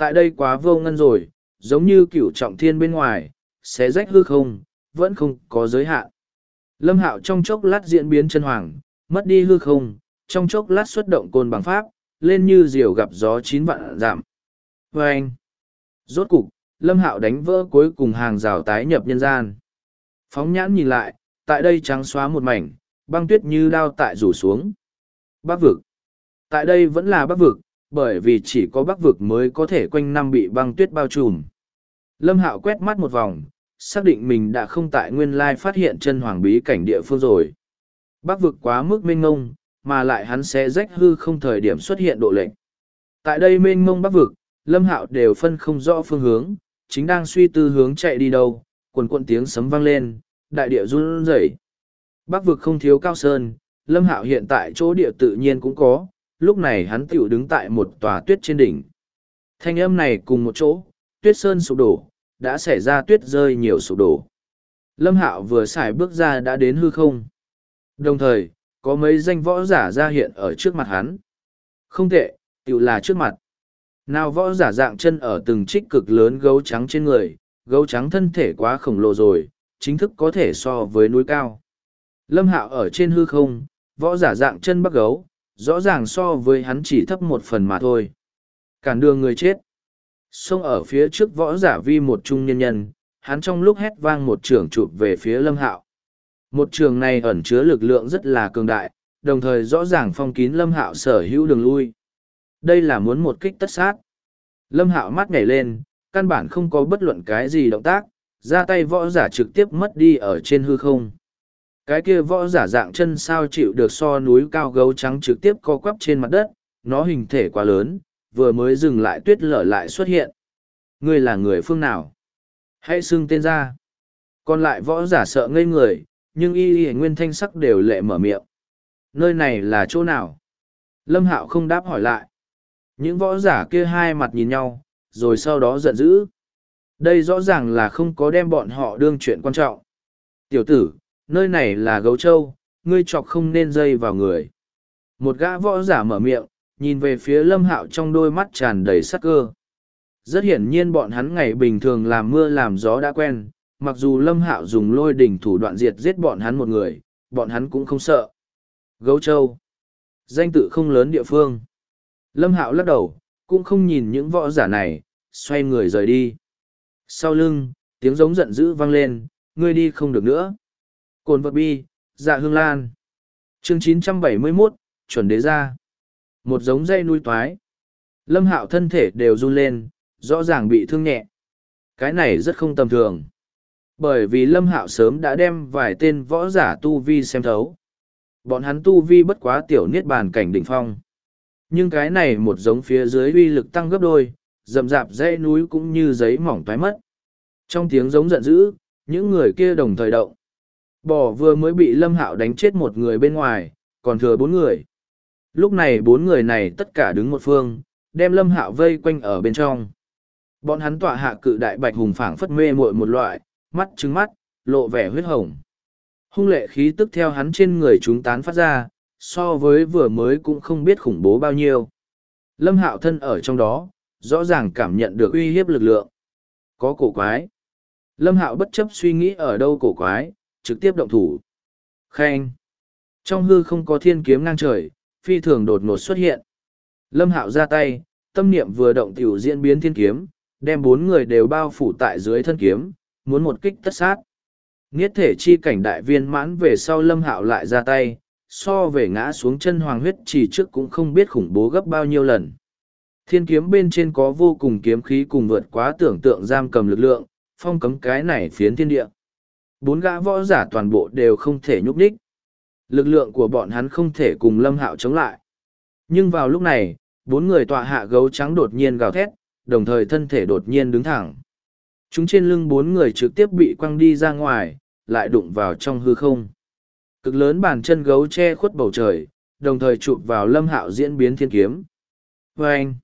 Speaker 1: Tại đây quá vô ngân rồi, giống như cửu trọng thiên bên ngoài, xé rách hư không, vẫn không có giới hạn. Lâm Hạo trong chốc lát diễn biến chân hoàng, mất đi hư không, trong chốc lát xuất động côn bằng pháp, lên như diều gặp gió 9 vạn dặm. Và anh, rốt cục, Lâm Hạo đánh vỡ cuối cùng hàng rào tái nhập nhân gian. Phóng nhãn nhìn lại, tại đây trắng xóa một mảnh, băng tuyết như đao tại rủ xuống. Bắc vực. Tại đây vẫn là Bắc vực, bởi vì chỉ có Bắc vực mới có thể quanh năm bị băng tuyết bao trùm. Lâm Hạo quét mắt một vòng, xác định mình đã không tại nguyên lai phát hiện chân hoàng bí cảnh địa phương rồi. Bắc vực quá mức mênh mông, mà lại hắn sẽ rách hư không thời điểm xuất hiện độ lệnh. Tại đây mênh mông Bắc vực, Lâm Hạo đều phân không rõ phương hướng, chính đang suy tư hướng chạy đi đâu, quần quần tiếng sấm vang lên, đại địa run rẩy. Bắc vực không thiếu cao sơn, Lâm Hạo hiện tại chỗ địa tự nhiên cũng có, lúc này hắn tiểu đứng tại một tòa tuyết trên đỉnh. Thanh âm này cùng một chỗ, tuyết sơn sụp đổ, đã xảy ra tuyết rơi nhiều sụp đổ. Lâm Hạo vừa xài bước ra đã đến hư không. Đồng thời, có mấy danh võ giả ra hiện ở trước mặt hắn. Không tệ, tiểu là trước mặt. Nào võ giả dạng chân ở từng trích cực lớn gấu trắng trên người, gấu trắng thân thể quá khổng lồ rồi, chính thức có thể so với núi cao. Lâm Hạo ở trên hư không, võ giả dạng chân bắt gấu, rõ ràng so với hắn chỉ thấp một phần mà thôi. Cản đường người chết. Xông ở phía trước võ giả vi một trung nhân nhân, hắn trong lúc hét vang một trường chụp về phía Lâm Hạo. Một trường này ẩn chứa lực lượng rất là cường đại, đồng thời rõ ràng phong kín Lâm Hạo sở hữu đường lui. Đây là muốn một kích tất sát. Lâm Hạo mắt nhảy lên, căn bản không có bất luận cái gì động tác, ra tay võ giả trực tiếp mất đi ở trên hư không. Cái kia võ giả dạng chân sao chịu được so núi cao gấu trắng trực tiếp co quắp trên mặt đất, nó hình thể quá lớn, vừa mới dừng lại tuyết lở lại xuất hiện. Ngươi là người phương nào? Hãy xưng tên ra. Còn lại võ giả sợ ngây người, nhưng y nguyên thanh sắc đều lệ mở miệng. Nơi này là chỗ nào? Lâm Hạo không đáp hỏi lại. Những võ giả kia hai mặt nhìn nhau, rồi sau đó giận dữ. Đây rõ ràng là không có đem bọn họ đương chuyện quan trọng. Tiểu tử, nơi này là Gấu Châu, ngươi chọc không nên dây vào người. Một gã võ giả mở miệng, nhìn về phía Lâm Hạo trong đôi mắt tràn đầy sắc cơ. Rất hiển nhiên bọn hắn ngày bình thường làm mưa làm gió đã quen, mặc dù Lâm Hạo dùng lôi đỉnh thủ đoạn diệt giết bọn hắn một người, bọn hắn cũng không sợ. Gấu Châu. Danh tự không lớn địa phương. Lâm Hạo lắc đầu, cũng không nhìn những võ giả này, xoay người rời đi. Sau lưng, tiếng giống giận dữ vang lên, ngươi đi không được nữa. Cồn vật bi, dạ hương lan. Chương 971, chuẩn đế ra. Một giống dây nuôi toái. Lâm Hạo thân thể đều run lên, rõ ràng bị thương nhẹ. Cái này rất không tầm thường. Bởi vì Lâm Hạo sớm đã đem vài tên võ giả tu vi xem thấu. Bọn hắn tu vi bất quá tiểu niết bàn cảnh đỉnh phong. Nhưng cái này một giống phía dưới uy lực tăng gấp đôi, rậm rạp dãy núi cũng như giấy mỏng toái mất. Trong tiếng giống giận dữ, những người kia đồng thời động. Bò vừa mới bị Lâm Hạo đánh chết một người bên ngoài, còn thừa 4 người. Lúc này 4 người này tất cả đứng một phương, đem Lâm Hạo vây quanh ở bên trong. Bọn hắn tọa hạ cự đại bạch hùng phảng phất mê muội một loại, mắt trứng mắt, lộ vẻ huyết hồng. Hung lệ khí tức theo hắn trên người chúng tán phát ra, so với vừa mới cũng không biết khủng bố bao nhiêu. Lâm Hạo thân ở trong đó, rõ ràng cảm nhận được uy hiếp lực lượng. Có cổ quái. Lâm Hạo bất chấp suy nghĩ ở đâu cổ quái, trực tiếp động thủ. Khen. Trong hư không có thiên kiếm ngang trời, phi thường đột ngột xuất hiện. Lâm Hạo ra tay, tâm niệm vừa động tiểu diễn biến thiên kiếm, đem 4 người đều bao phủ tại dưới thân kiếm, muốn một kích tất sát. Niết thể chi cảnh đại viên mãn về sau Lâm Hạo lại ra tay, so về ngã xuống chân hoàng huyết chỉ trước cũng không biết khủng bố gấp bao nhiêu lần. Thiên kiếm bên trên có vô cùng kiếm khí cùng vượt quá tưởng tượng giam cầm lực lượng, phong cấm cái này phiến thiên địa. 4 gã võ giả toàn bộ đều không thể nhúc nhích. Lực lượng của bọn hắn không thể cùng Lâm Hạo chống lại. Nhưng vào lúc này, 4 người tọa hạ gấu trắng đột nhiên gào thét, đồng thời thân thể đột nhiên đứng thẳng. Chúng trên lưng 4 người trực tiếp bị quăng đi ra ngoài, lại đụng vào trong hư không. Cực lớn bàn chân gấu che khuất bầu trời, đồng thời chụp vào Lâm Hạo diễn biến thiên kiếm. Vâng!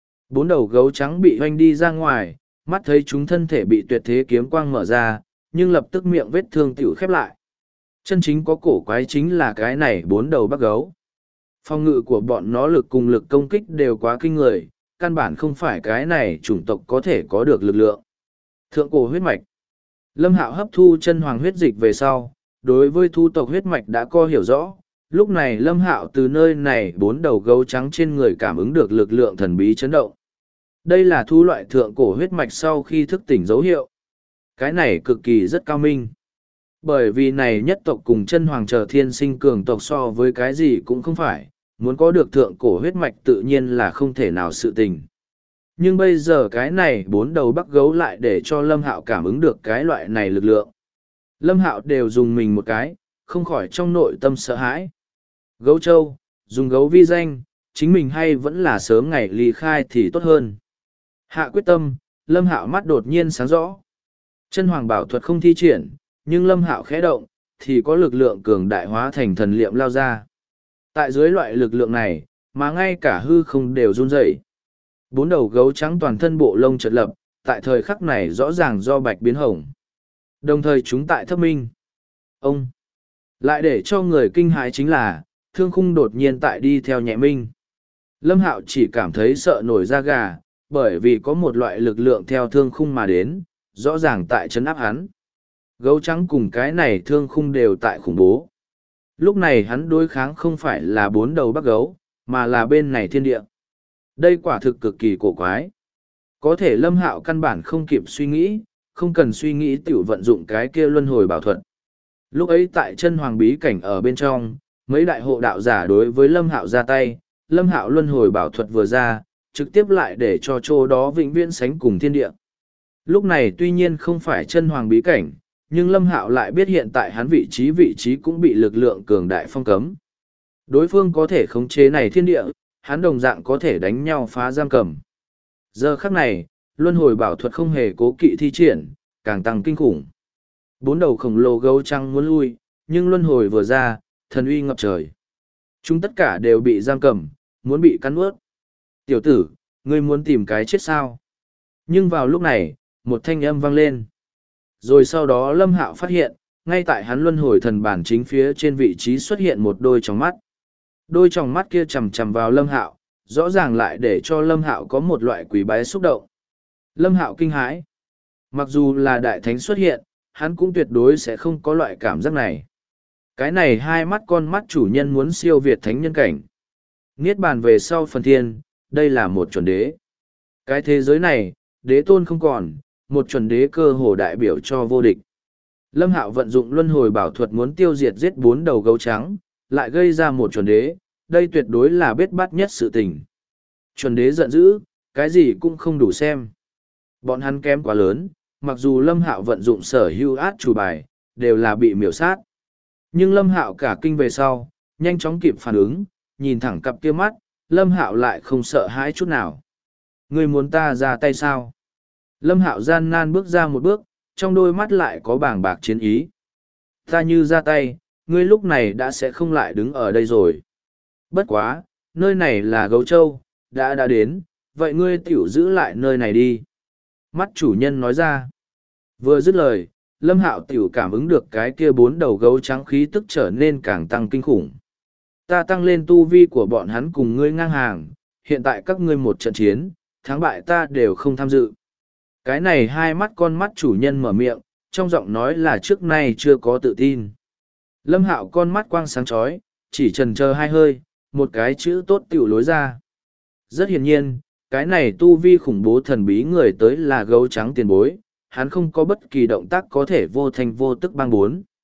Speaker 1: 4 đầu gấu trắng bị hoanh đi ra ngoài, mắt thấy chúng thân thể bị tuyệt thế kiếm quang mở ra, nhưng lập tức miệng vết thương tiểu khép lại. Chân chính có cổ quái chính là cái này 4 đầu bắc gấu. Phòng ngự của bọn nó lực cùng lực công kích đều quá kinh người, căn bản không phải cái này chủng tộc có thể có được lực lượng. Thượng cổ huyết mạch. Lâm Hạo hấp thu chân hoàng huyết dịch về sau, đối với thu tộc huyết mạch đã có hiểu rõ. Lúc này Lâm Hạo từ nơi này 4 đầu gấu trắng trên người cảm ứng được lực lượng thần bí chấn động. Đây là thu loại thượng cổ huyết mạch sau khi thức tỉnh dấu hiệu. Cái này cực kỳ rất cao minh. Bởi vì này nhất tộc cùng chân hoàng trở thiên sinh cường tộc so với cái gì cũng không phải, muốn có được thượng cổ huyết mạch tự nhiên là không thể nào sự tình. Nhưng bây giờ cái này 4 đầu bắc gấu lại để cho Lâm Hạo cảm ứng được cái loại này lực lượng. Lâm Hạo đều dùng mình một cái, không khỏi trong nội tâm sợ hãi. Gấu châu, dùng gấu vi danh, chính mình hay vẫn là sớm ngày ly khai thì tốt hơn. Hạ quyết tâm, Lâm Hạo mắt đột nhiên sáng rõ. Chân hoàng bảo thuật không thi triển, nhưng Lâm Hạo khẽ động, thì có lực lượng cường đại hóa thành thần liệm lao ra. Tại dưới loại lực lượng này, mà ngay cả hư không đều run rẩy. 4 đầu gấu trắng toàn thân bộ lông chợt lập, tại thời khắc này rõ ràng do bạch biến hồng. Đồng thời chúng tại thấp minh. Ông! Lại để cho người kinh hãi chính là, thương khung đột nhiên tại đi theo nhẹ minh. Lâm Hạo chỉ cảm thấy sợ nổi da gà, bởi vì có một loại lực lượng theo thương khung mà đến, rõ ràng tại trấn áp hắn. Gấu trắng cùng cái này thương khung đều tại khủng bố. Lúc này hắn đối kháng không phải là 4 đầu bắc gấu, mà là bên này thiên địa. Đây quả thực cực kỳ cổ quái. Có thể Lâm Hạo căn bản không kịp suy nghĩ, không cần suy nghĩ tiểu vận dụng cái kia luân hồi bảo thuật. Lúc ấy tại chân hoàng bí cảnh ở bên trong, mấy đại hộ đạo giả đối với Lâm Hạo ra tay, Lâm Hạo luân hồi bảo thuật vừa ra, trực tiếp lại để cho chỗ đó vĩnh viễn sánh cùng thiên địa. Lúc này tuy nhiên không phải chân hoàng bí cảnh, nhưng Lâm Hạo lại biết hiện tại hắn vị trí cũng bị lực lượng cường đại phong cấm. Đối phương có thể khống chế này thiên địa, hắn đồng dạng có thể đánh nhau phá giam cầm. Giờ khắc này, luân hồi bảo thuật không hề cố kỵ thi triển, càng tăng kinh khủng. 4 đầu khổng lồ gấu trắng muốn lui, nhưng luân hồi vừa ra, thần uy ngập trời. Chúng tất cả đều bị giam cầm, muốn bị cắn nuốt. Tiểu tử, ngươi muốn tìm cái chết sao? Nhưng vào lúc này, một thanh âm vang lên. Rồi sau đó Lâm Hạo phát hiện, ngay tại hắn luân hồi thần bản chính phía trên vị trí xuất hiện một đôi tròng mắt. Đôi tròng mắt kia chằm chằm vào Lâm Hạo, rõ ràng lại để cho Lâm Hạo có một loại quý bái xúc động. Lâm Hạo kinh hãi. Mặc dù là đại thánh xuất hiện, hắn cũng tuyệt đối sẽ không có loại cảm giác này. Cái này hai mắt con mắt chủ nhân muốn siêu việt thánh nhân cảnh. Niết bàn về sau phần thiên, đây là một chuẩn đế. Cái thế giới này, đế tôn không còn, một chuẩn đế cơ hồ đại biểu cho vô địch. Lâm Hạo vận dụng luân hồi bảo thuật muốn tiêu diệt giết 4 đầu gấu trắng, lại gây ra một chuẩn đế, đây tuyệt đối là bết bát nhất sự tình. Chuẩn đế giận dữ, cái gì cũng không đủ xem. Bọn hắn kém quá lớn, mặc dù Lâm Hạo vận dụng sở hữu át chủ bài, đều là bị miểu sát. Nhưng Lâm Hạo cả kinh về sau, nhanh chóng kịp phản ứng, nhìn thẳng cặp kia mắt, Lâm Hạo lại không sợ hãi chút nào. Ngươi muốn ta ra tay sao? Lâm Hạo gian nan bước ra một bước, trong đôi mắt lại có bàng bạc chiến ý. Ta như ra tay, ngươi lúc này đã sẽ không lại đứng ở đây rồi. Bất quá, nơi này là Gấu Châu, đã đến, vậy ngươi tiểu giữ lại nơi này đi. Mắt chủ nhân nói ra. Vừa dứt lời, Lâm Hạo tiểu cảm ứng được cái kia 4 đầu gấu trắng khí tức trở nên càng tăng kinh khủng. Ta tăng lên tu vi của bọn hắn cùng ngươi ngang hàng, hiện tại các ngươi một trận chiến, thắng bại ta đều không tham dự. Cái này hai mắt con mắt chủ nhân mở miệng, trong giọng nói là trước nay chưa có tự tin. Lâm Hạo con mắt quang sáng chói, chỉ chần chờ hai hơi, một cái chữ tốt tiểu lối ra. Rất hiển nhiên, cái này tu vi khủng bố thần bí người tới là gấu trắng tiền bối, hắn không có bất kỳ động tác có thể vô thành vô tức bang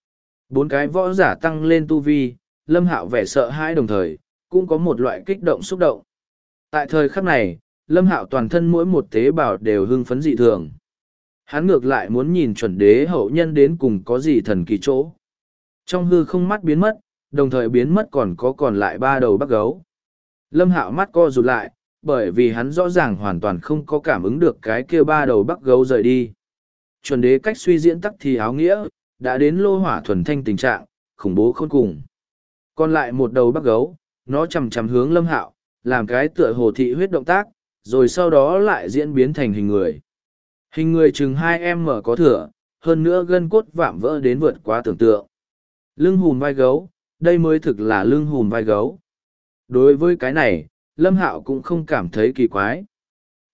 Speaker 1: 4 cái võ giả tăng lên tu vi, Lâm Hạo vẻ sợ hãi đồng thời, cũng có một loại kích động xúc động. Tại thời khắc này, Lâm Hạo toàn thân mỗi một tế bào đều hưng phấn dị thường. Hắn ngược lại muốn nhìn chuẩn đế hậu nhân đến cùng có gì thần kỳ chỗ. Trong hư không mắt biến mất, đồng thời biến mất còn lại 3 đầu bắc gấu. Lâm Hạo mắt co rụt lại, bởi vì hắn rõ ràng hoàn toàn không có cảm ứng được cái kia 3 đầu bắc gấu rời đi. Chuẩn đế cách suy diễn tắc thì áo nghĩa, đã đến lô hỏa thuần thanh tình trạng, khủng bố khôn cùng. Còn lại một đầu bắc gấu, nó chầm chầm hướng Lâm Hạo, làm cái tựa hồ thị huyết động tác, rồi sau đó lại diễn biến thành hình người. Hình người chừng 2m có thừa, hơn nữa gân cốt vạm vỡ đến vượt quá tưởng tượng. Lưng hùm vai gấu, đây mới thực là lưng hùm vai gấu. Đối với cái này, Lâm Hạo cũng không cảm thấy kỳ quái.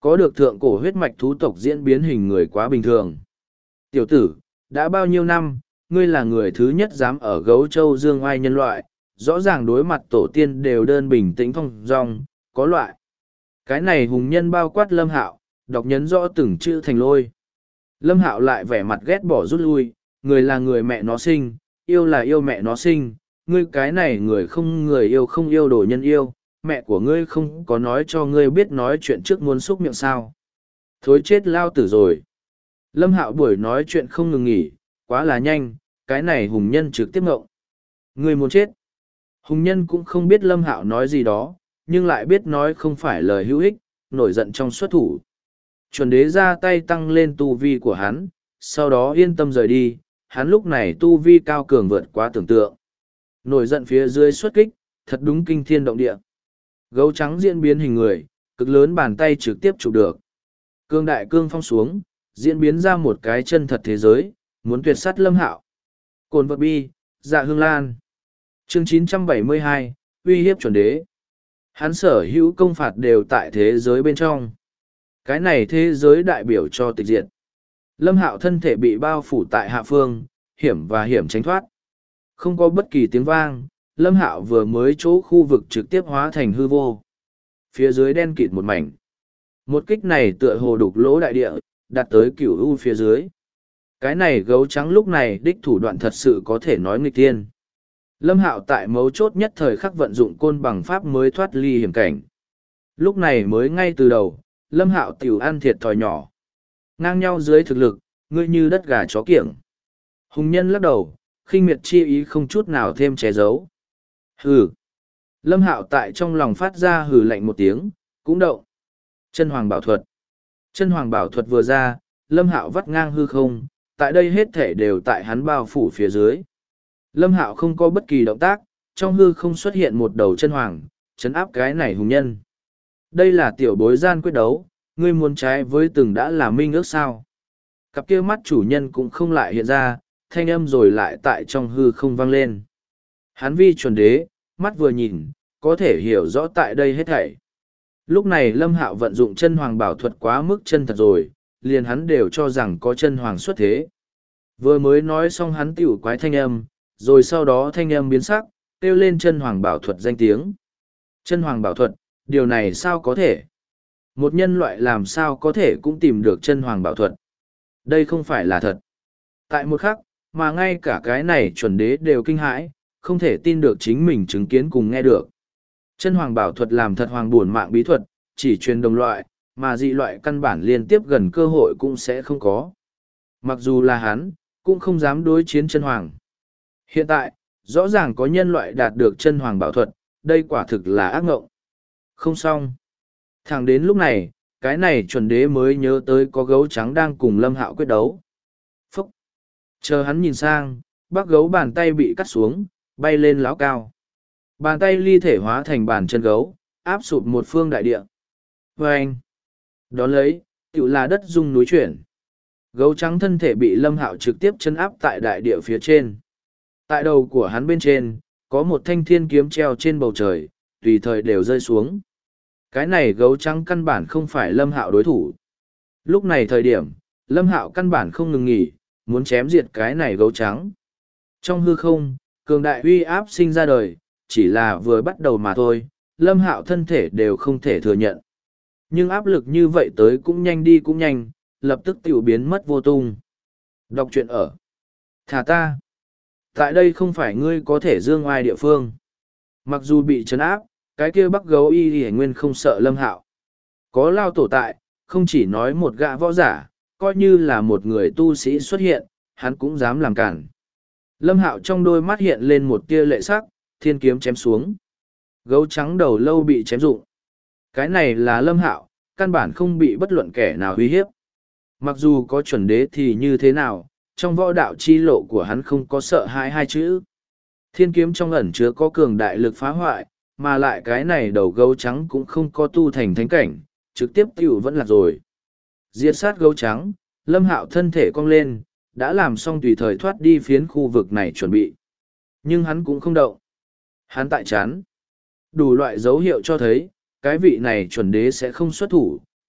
Speaker 1: có được thượng cổ huyết mạch thú tộc diễn biến hình người quá bình thường. Tiểu tử, đã bao nhiêu năm, ngươi là người thứ nhất dám ở Gấu Châu dương oai nhân loại, rõ ràng đối mặt tổ tiên đều đơn bình tĩnh phong dong, có loại. Cái này hùng nhân bao quát Lâm Hạo, đọc nhấn rõ từng chữ thành lôi. Lâm Hạo lại vẻ mặt ghét bỏ rút lui, người là người mẹ nó sinh, yêu là yêu mẹ nó sinh, ngươi cái này người yêu không yêu đồ nhân yêu, mẹ của ngươi không có nói cho ngươi biết nói chuyện trước muốn xúc miệng sao. Thối chết lao tử rồi. Lâm Hạo buổi nói chuyện không ngừng nghỉ, quá là nhanh, cái này hùng nhân trực tiếp ngộng. Ngươi muốn chết. Hùng nhân cũng không biết Lâm Hạo nói gì đó, nhưng lại biết nói không phải lời hữu ích, nổi giận trong xuất thủ. Chuẩn đế ra tay tăng lên tu vi của hắn, sau đó yên tâm rời đi, hắn lúc này tu vi cao cường vượt quá tưởng tượng. Nổi giận phía dưới xuất kích, thật đúng kinh thiên động địa. Gấu trắng diễn biến hình người, cực lớn bàn tay trực tiếp chụp được. Cương đại cương phong xuống, diễn biến ra một cái chân thật thế giới, muốn tuyệt sát Lâm Hạo. Cồn vật bi, dạ hương lan. Chương 972, uy hiếp chuẩn đế. Hắn sở hữu công phạt đều tại thế giới bên trong. Cái này thế giới đại biểu cho tịch diệt. Lâm Hạo thân thể bị bao phủ tại hạ phương, hiểm và hiểm tránh thoát. Không có bất kỳ tiếng vang, Lâm Hạo vừa mới chỗ khu vực trực tiếp hóa thành hư vô. Phía dưới đen kịt một mảnh. Một kích này tựa hồ đục lỗ đại địa, đặt tới cửu u phía dưới. Cái này gấu trắng lúc này đích thủ đoạn thật sự có thể nói nghịch tiên. Lâm Hạo tại mấu chốt nhất thời khắc vận dụng côn bằng pháp mới thoát ly hiểm cảnh. Lúc này mới ngay từ đầu, Lâm Hạo tiểu ăn thiệt thòi nhỏ. Ngang nhau dưới thực lực, ngươi như đất gà chó kiểng. Hùng nhân lắc đầu, khinh miệt chi ý không chút nào thêm che giấu. Hừ. Lâm Hạo tại trong lòng phát ra hừ lạnh một tiếng, cũng động. Chân hoàng bảo thuật. Chân hoàng bảo thuật vừa ra, Lâm Hạo vắt ngang hư không, tại đây hết thể đều tại hắn bao phủ phía dưới. Lâm Hạo không có bất kỳ động tác, trong hư không xuất hiện một đầu chân hoàng, chấn áp cái này hùng nhân. Đây là tiểu bối gian quyết đấu, ngươi muốn trái với từng đã là minh ước sao. Cặp kia mắt chủ nhân cũng không lại hiện ra, thanh âm rồi lại tại trong hư không vang lên. Hắn vi chuẩn đế, mắt vừa nhìn, có thể hiểu rõ tại đây hết thảy. Lúc này Lâm Hạo vận dụng chân hoàng bảo thuật quá mức chân thật rồi, liền hắn đều cho rằng có chân hoàng xuất thế. Vừa mới nói xong hắn tiểu quái thanh âm, rồi sau đó thanh âm biến sắc, kêu lên chân hoàng bảo thuật danh tiếng. Chân hoàng bảo thuật, điều này sao có thể? Một nhân loại làm sao có thể cũng tìm được chân hoàng bảo thuật? Đây không phải là thật. Tại một khắc, mà ngay cả cái này chuẩn đế đều kinh hãi, không thể tin được chính mình chứng kiến cùng nghe được. Chân hoàng bảo thuật làm thật hoàng buồn mạng bí thuật, chỉ truyền đồng loại, mà dị loại căn bản liên tiếp gần cơ hội cũng sẽ không có. Mặc dù là hắn, cũng không dám đối chiến chân hoàng. Hiện tại, rõ ràng có nhân loại đạt được chân hoàng bảo thuật, đây quả thực là ác ngộng. Không xong. Thẳng đến lúc này, cái này chuẩn đế mới nhớ tới có gấu trắng đang cùng Lâm Hạo quyết đấu. Phúc! Chờ hắn nhìn sang, bác gấu bàn tay bị cắt xuống, bay lên láo cao. Bàn tay ly thể hóa thành bàn chân gấu, áp sụp một phương đại địa. Và anh! Đón lấy, tự là đất rung núi chuyển. Gấu trắng thân thể bị Lâm Hạo trực tiếp chân áp tại đại địa phía trên. Tại đầu của hắn bên trên, có một thanh thiên kiếm treo trên bầu trời, tùy thời đều rơi xuống. Cái này gấu trắng căn bản không phải Lâm Hạo đối thủ. Lúc này thời điểm, Lâm Hạo căn bản không ngừng nghỉ, muốn chém diệt cái này gấu trắng. Trong hư không, cường đại uy áp sinh ra đời, chỉ là vừa bắt đầu mà thôi, Lâm Hạo thân thể đều không thể thừa nhận. Nhưng áp lực như vậy tới cũng nhanh đi cũng nhanh, lập tức tiểu biến mất vô tung. Đọc truyện ở. Thả ta. Tại đây không phải ngươi có thể dương oai địa phương. Mặc dù bị trấn áp, cái kia bắc gấu y nguyên không sợ Lâm Hạo. Có lao tổ tại, không chỉ nói một gã võ giả, coi như là một người tu sĩ xuất hiện, hắn cũng dám làm cản. Lâm Hạo trong đôi mắt hiện lên một tia lệ sắc, thiên kiếm chém xuống. Gấu trắng đầu lâu bị chém rụng. Cái này là Lâm Hạo, căn bản không bị bất luận kẻ nào uy hiếp. Mặc dù có chuẩn đế thì như thế nào, trong võ đạo chi lộ của hắn không có sợ hãi hai chữ. Thiên kiếm trong ẩn chứa có cường đại lực phá hoại, mà lại cái này đầu gấu trắng cũng không có tu thành thánh cảnh, trực tiếp tiểu vẫn là rồi. Diệt sát gấu trắng, Lâm Hạo thân thể cong lên, đã làm xong tùy thời thoát đi phiến khu vực này chuẩn bị. Nhưng hắn cũng không động. Hắn tại chán. Đủ loại dấu hiệu cho thấy, cái vị này chuẩn đế sẽ không xuất thủ,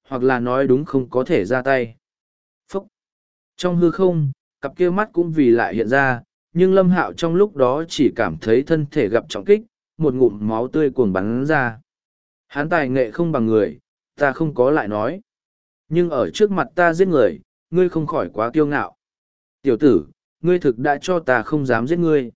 Speaker 1: hoặc là nói đúng không có thể ra tay. Phúc! Trong hư không, cặp kia mắt cũng vì lại hiện ra, nhưng Lâm Hạo trong lúc đó chỉ cảm thấy thân thể gặp trọng kích, một ngụm máu tươi cuồng bắn ra. Hắn tài nghệ không bằng người, ta không có lại nói. Nhưng ở trước mặt ta giết người, ngươi không khỏi quá kiêu ngạo. Tiểu tử, ngươi thực đã cho ta không dám giết ngươi.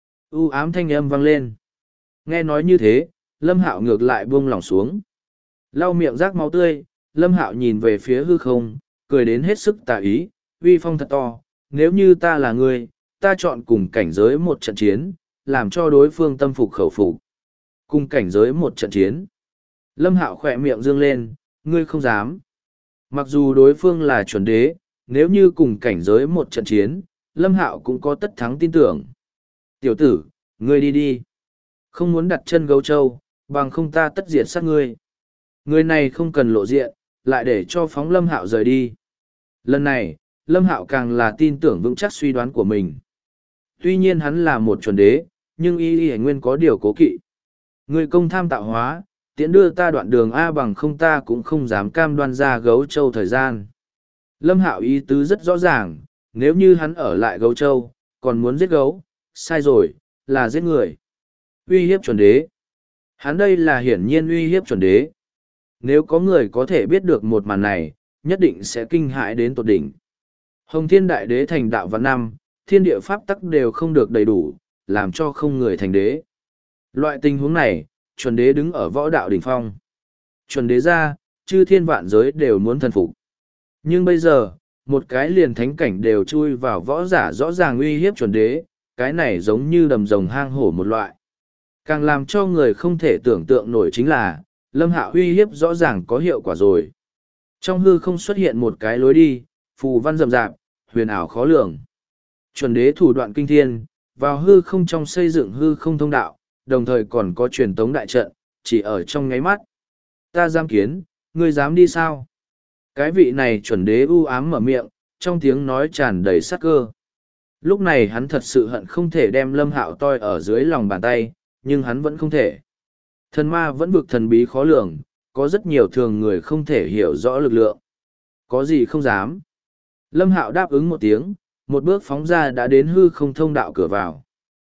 Speaker 1: U ám thanh âm vang lên. Nghe nói như thế, Lâm Hạo ngược lại buông lỏng xuống. Lau miệng rác máu tươi, Lâm Hạo nhìn về phía hư không, cười đến hết sức tà ý, uy phong thật to. Nếu như ta là ngươi, ta chọn cùng cảnh giới một trận chiến, làm cho đối phương tâm phục khẩu phục. Cùng cảnh giới một trận chiến. Lâm Hạo khỏe miệng dương lên, ngươi không dám. Mặc dù đối phương là chuẩn đế, nếu như cùng cảnh giới một trận chiến, Lâm Hạo cũng có tất thắng tin tưởng. Tiểu tử, ngươi đi đi. Không muốn đặt chân gấu trâu, bằng không ta tất diệt sát ngươi. Người này không cần lộ diện, lại để cho phóng Lâm Hạo rời đi. Lần này, Lâm Hạo càng là tin tưởng vững chắc suy đoán của mình. Tuy nhiên hắn là một chuẩn đế, nhưng y nguyên có điều cố kỵ. Người công tham tạo hóa, tiễn đưa ta đoạn đường A bằng không ta cũng không dám cam đoan ra gấu châu thời gian. Lâm Hạo ý tứ rất rõ ràng, nếu như hắn ở lại gấu châu, còn muốn giết gấu, sai rồi, là giết người. Uy hiếp chuẩn đế. Hắn đây là hiển nhiên uy hiếp chuẩn đế. Nếu có người có thể biết được một màn này, nhất định sẽ kinh hãi đến tột đỉnh. Hồng Thiên Đại Đế thành đạo vạn năm, thiên địa pháp tắc đều không được đầy đủ, làm cho không người thành đế. Loại tình huống này, chuẩn đế đứng ở võ đạo đỉnh phong. Chuẩn đế ra, chư thiên vạn giới đều muốn thần phục. Nhưng bây giờ, một cái liền thánh cảnh đều chui vào võ giả rõ ràng uy hiếp chuẩn đế, cái này giống như đầm rồng hang hổ một loại. Càng làm cho người không thể tưởng tượng nổi chính là, Lâm Hạo uy hiếp rõ ràng có hiệu quả rồi. Trong hư không xuất hiện một cái lối đi, phù văn rậm rạp, huyền ảo khó lường. Chuẩn đế thủ đoạn kinh thiên, vào hư không trong xây dựng hư không thông đạo, đồng thời còn có truyền tống đại trận, chỉ ở trong ngáy mắt. Ta dám kiến, ngươi dám đi sao? Cái vị này chuẩn đế u ám mở miệng, trong tiếng nói tràn đầy sát cơ. Lúc này hắn thật sự hận không thể đem Lâm Hạo toi ở dưới lòng bàn tay, nhưng hắn vẫn không thể. Thần ma vẫn vực thần bí khó lường, có rất nhiều thường người không thể hiểu rõ lực lượng. Có gì không dám. Lâm Hạo đáp ứng một tiếng, một bước phóng ra đã đến hư không thông đạo cửa vào.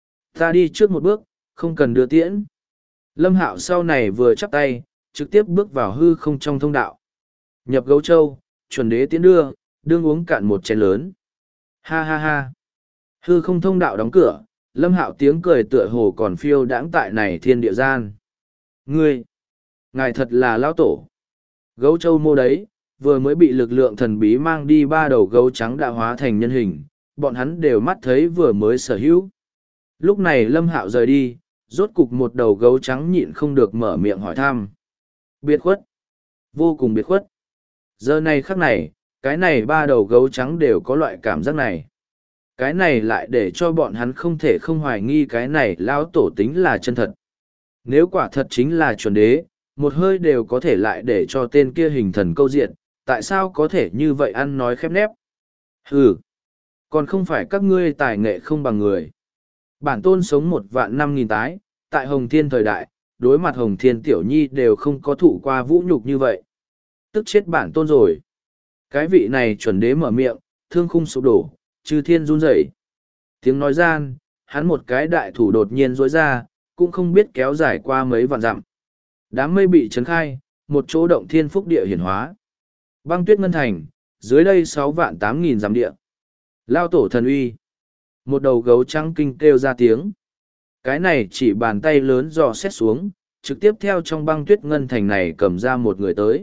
Speaker 1: Ta đi trước một bước, không cần đưa tiễn. Lâm Hạo sau này vừa chắp tay, trực tiếp bước vào hư không trong thông đạo. Nhập gấu châu, chuẩn đế tiễn đưa, đương uống cạn một chén lớn. Ha ha ha. Hư không thông đạo đóng cửa, Lâm Hạo tiếng cười tựa hồ còn phiêu đãng tại này thiên địa gian. Ngươi, ngài thật là lão tổ. Gấu châu mô đấy, vừa mới bị lực lượng thần bí mang đi ba đầu gấu trắng đã hóa thành nhân hình, bọn hắn đều mắt thấy vừa mới sở hữu. Lúc này Lâm Hạo rời đi, rốt cục một đầu gấu trắng nhịn không được mở miệng hỏi thăm. Biệt khuất. Vô cùng biệt khuất. Giờ này khắc này, cái này ba đầu gấu trắng đều có loại cảm giác này. Cái này lại để cho bọn hắn không thể không hoài nghi cái này lão tổ tính là chân thật. Nếu quả thật chính là chuẩn đế, một hơi đều có thể lại để cho tên kia hình thần câu diện, tại sao có thể như vậy ăn nói khép nép? Ừ, còn không phải các ngươi tài nghệ không bằng người. Bản tôn sống 1.000.000 tái, tại Hồng Thiên thời đại, đối mặt Hồng Thiên tiểu nhi đều không có thụ qua vũ nhục như vậy. Tức chết bản tôn rồi. Cái vị này chuẩn đế mở miệng, thương khung sụp đổ, chư thiên run rẩy. Tiếng nói gian, hắn một cái đại thủ đột nhiên rối ra, cũng không biết kéo dài qua mấy vạn dặm. Đám mây bị chấn khai, một chỗ động thiên phúc địa hiển hóa. Băng tuyết ngân thành, dưới đây 6.800.000 dặm địa. Lao tổ thần uy. Một đầu gấu trắng kinh kêu ra tiếng. Cái này chỉ bàn tay lớn dò xét xuống, trực tiếp theo trong băng tuyết ngân thành này cầm ra một người tới.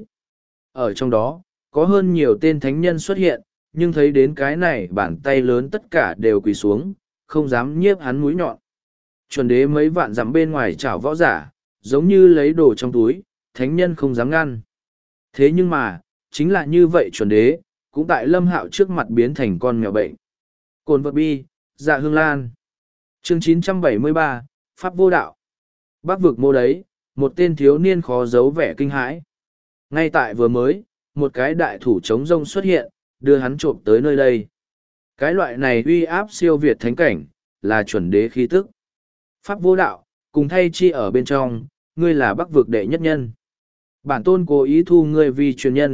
Speaker 1: Ở trong đó, có hơn nhiều tên thánh nhân xuất hiện, nhưng thấy đến cái này bàn tay lớn tất cả đều quỳ xuống, không dám nhiếp hắn mũi nhọn. Chuẩn đế mấy vạn dặm bên ngoài chảo võ giả, giống như lấy đồ trong túi, thánh nhân không dám ngăn. Thế nhưng mà, chính là như vậy chuẩn đế, cũng tại Lâm Hạo trước mặt biến thành con mèo bệnh. Cồn vật bi, dạ hương lan. Chương 973, Pháp vô đạo. Bắc vực mô đấy, một tên thiếu niên khó giấu vẻ kinh hãi. Ngay tại vừa mới, một cái đại thủ chống rông xuất hiện, đưa hắn trộm tới nơi đây. Cái loại này uy áp siêu việt thánh cảnh, là chuẩn đế khí tức. Pháp vô đạo, cùng thay chi ở bên trong, ngươi là Bắc vực đệ nhất nhân. Bản tôn cố ý thu ngươi vì truyền nhân,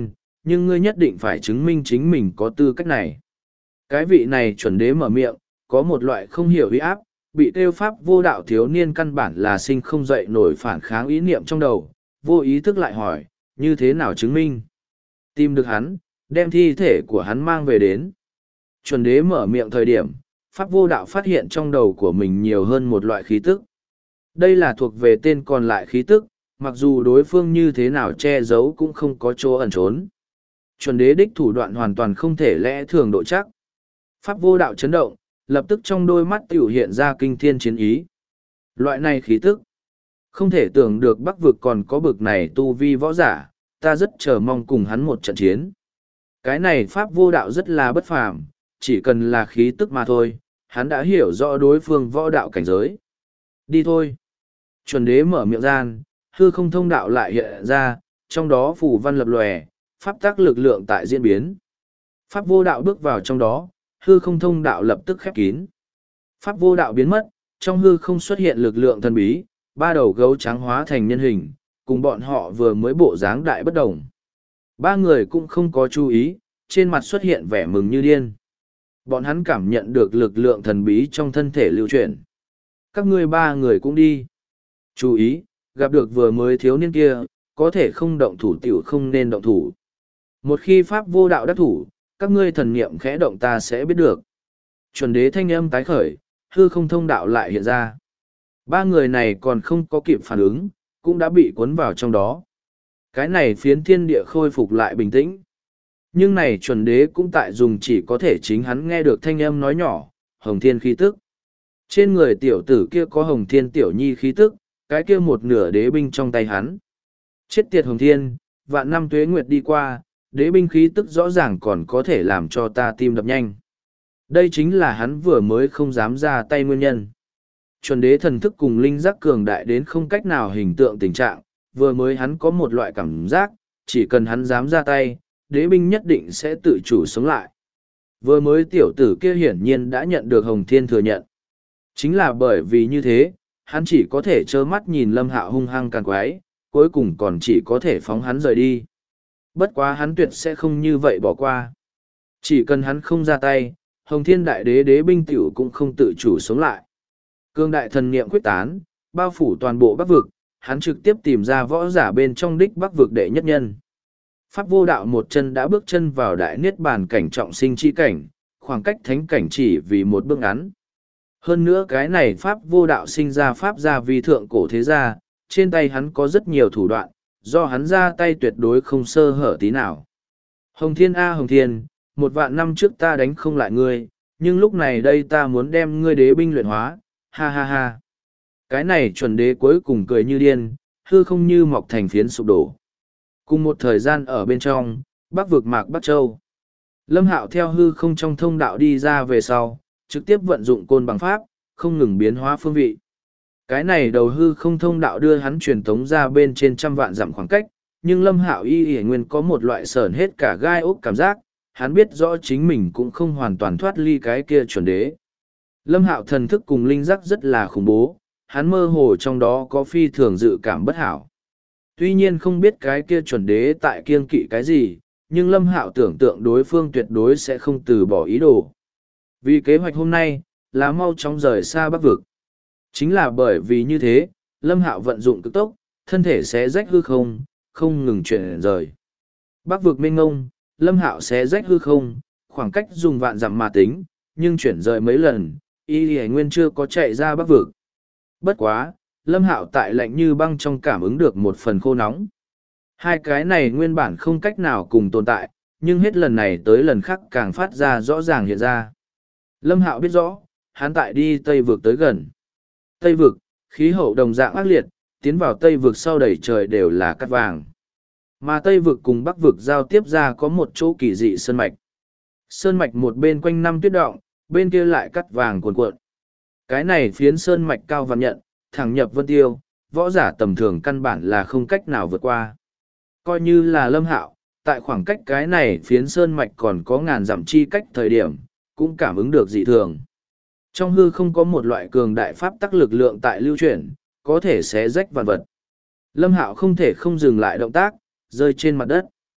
Speaker 1: nhưng ngươi nhất định phải chứng minh chính mình có tư cách này. Cái vị này chuẩn đế mở miệng, có một loại không hiểu uy áp, bị tiêu pháp vô đạo thiếu niên căn bản là sinh không dậy nổi phản kháng ý niệm trong đầu, vô ý thức lại hỏi, như thế nào chứng minh? Tìm được hắn, đem thi thể của hắn mang về đến. Chuẩn đế mở miệng thời điểm, pháp vô đạo phát hiện trong đầu của mình nhiều hơn một loại khí tức. Đây là thuộc về tên còn lại khí tức, mặc dù đối phương như thế nào che giấu cũng không có chỗ ẩn trốn. Chuẩn đế đích thủ đoạn hoàn toàn không thể lẽ thường độ chắc. Pháp vô đạo chấn động, lập tức trong đôi mắt tiểu hiện ra kinh thiên chiến ý. Loại này khí tức. Không thể tưởng được Bắc vực còn có bực này tu vi võ giả, ta rất chờ mong cùng hắn một trận chiến. Cái này Pháp vô đạo rất là bất phàm, chỉ cần là khí tức mà thôi, hắn đã hiểu rõ đối phương võ đạo cảnh giới. Đi thôi. Chuẩn đế mở miệng gian, hư không thông đạo lại hiện ra, trong đó phù văn lập lòe, pháp tắc lực lượng tại diễn biến. Pháp vô đạo bước vào trong đó, hư không thông đạo lập tức khép kín. Pháp vô đạo biến mất, trong hư không xuất hiện lực lượng thần bí, ba đầu gấu trắng hóa thành nhân hình, cùng bọn họ vừa mới bộ dáng đại bất đồng. Ba người cũng không có chú ý, trên mặt xuất hiện vẻ mừng như điên. Bọn hắn cảm nhận được lực lượng thần bí trong thân thể lưu chuyển. Các ngươi ba người cũng đi. Chú ý, gặp được vừa mới thiếu niên kia, có thể không động thủ tiểu không nên động thủ. Một khi pháp vô đạo đắc thủ, các ngươi thần niệm khẽ động ta sẽ biết được. Chuẩn đế thanh âm tái khởi, hư không thông đạo lại hiện ra. Ba người này còn không có kịp phản ứng, cũng đã bị cuốn vào trong đó. Cái này phiến thiên địa khôi phục lại bình tĩnh. Nhưng này chuẩn đế cũng tại dùng chỉ có thể chính hắn nghe được thanh âm nói nhỏ, hồng thiên khí tức. Trên người tiểu tử kia có hồng thiên tiểu nhi khí tức, cái kia một nửa đế binh trong tay hắn. Chết tiệt hồng thiên, vạn năm tuế nguyệt đi qua, đế binh khí tức rõ ràng còn có thể làm cho ta tim đập nhanh. Đây chính là hắn vừa mới không dám ra tay nguyên nhân. Chuẩn đế thần thức cùng linh giác cường đại đến không cách nào hình tượng tình trạng, vừa mới hắn có một loại cảm giác, chỉ cần hắn dám ra tay, đế binh nhất định sẽ tự chủ sống lại. Vừa mới tiểu tử kia hiển nhiên đã nhận được Hồng Thiên thừa nhận. Chính là bởi vì như thế, hắn chỉ có thể trơ mắt nhìn Lâm Hạo hung hăng càn quái, cuối cùng còn chỉ có thể phóng hắn rời đi. Bất quá hắn tuyệt sẽ không như vậy bỏ qua. Chỉ cần hắn không ra tay, Hồng Thiên đại đế đế binh tiểu cũng không tự chủ sống lại. Cương đại thần niệm quyết tán, bao phủ toàn bộ Bắc vực, hắn trực tiếp tìm ra võ giả bên trong đích Bắc vực đệ nhất nhân. Pháp vô đạo một chân đã bước chân vào đại niết bàn cảnh trọng sinh chi cảnh, khoảng cách thánh cảnh chỉ vì một bước ngắn. Hơn nữa cái này Pháp vô đạo sinh ra Pháp gia vi thượng cổ thế gia, trên tay hắn có rất nhiều thủ đoạn, do hắn ra tay tuyệt đối không sơ hở tí nào. Hồng Thiên a Hồng Thiên, 1.000 năm trước ta đánh không lại ngươi, nhưng lúc này đây ta muốn đem ngươi đế binh luyện hóa, ha ha ha. Cái này chuẩn đế cuối cùng cười như điên, hư không như mọc thành phiến sụp đổ. Cùng một thời gian ở bên trong, Bắc vực Mạc Bắc Châu. Lâm Hạo theo hư không trong thông đạo đi ra về sau, trực tiếp vận dụng côn bằng pháp, không ngừng biến hóa phương vị. Cái này đầu hư không thông đạo đưa hắn truyền tống ra bên trên 100.000 dặm khoảng cách, nhưng Lâm Hạo y nguyên có một loại sởn hết cả gai ốc cảm giác, hắn biết rõ chính mình cũng không hoàn toàn thoát ly cái kia chuẩn đế. Lâm Hạo thần thức cùng linh giác rất là khủng bố, hắn mơ hồ trong đó có phi thường dự cảm bất hảo. Tuy nhiên không biết cái kia chuẩn đế tại kiêng kỵ cái gì, nhưng Lâm Hạo tưởng tượng đối phương tuyệt đối sẽ không từ bỏ ý đồ. Vì kế hoạch hôm nay, là mau chóng rời xa Bắc vực. Chính là bởi vì như thế, Lâm Hạo vận dụng cực tốc, thân thể xé rách hư không, không ngừng chuyển rời. Bắc vực mênh ngông, Lâm Hạo xé rách hư không, khoảng cách dùng vạn dặm mà tính, nhưng chuyển rời mấy lần, y nguyên chưa có chạy ra Bắc vực. Bất quá, Lâm Hạo tại lạnh như băng trong cảm ứng được một phần khô nóng. Hai cái này nguyên bản không cách nào cùng tồn tại, nhưng hết lần này tới lần khác càng phát ra rõ ràng hiện ra. Lâm Hạo biết rõ, hắn tại đi Tây vực tới gần. Tây vực, khí hậu đồng dạng ác liệt, tiến vào Tây vực sau đầy trời đều là cát vàng. Mà Tây vực cùng Bắc vực giao tiếp ra có một chỗ kỳ dị sơn mạch. Sơn mạch một bên quanh năm tuyết động, bên kia lại cát vàng cuồn cuộn. Cái này phiến sơn mạch cao vạn nhận, thẳng nhập vân tiêu, võ giả tầm thường căn bản là không cách nào vượt qua. Coi như là Lâm Hạo, tại khoảng cách cái này phiến sơn mạch còn có ngàn dặm chi cách thời điểm, cũng cảm ứng được dị thường. Trong hư không có một loại cường đại pháp tắc lực lượng tại lưu chuyển, có thể xé rách vạn vật. Lâm Hạo không thể không dừng lại động tác, rơi trên mặt đất.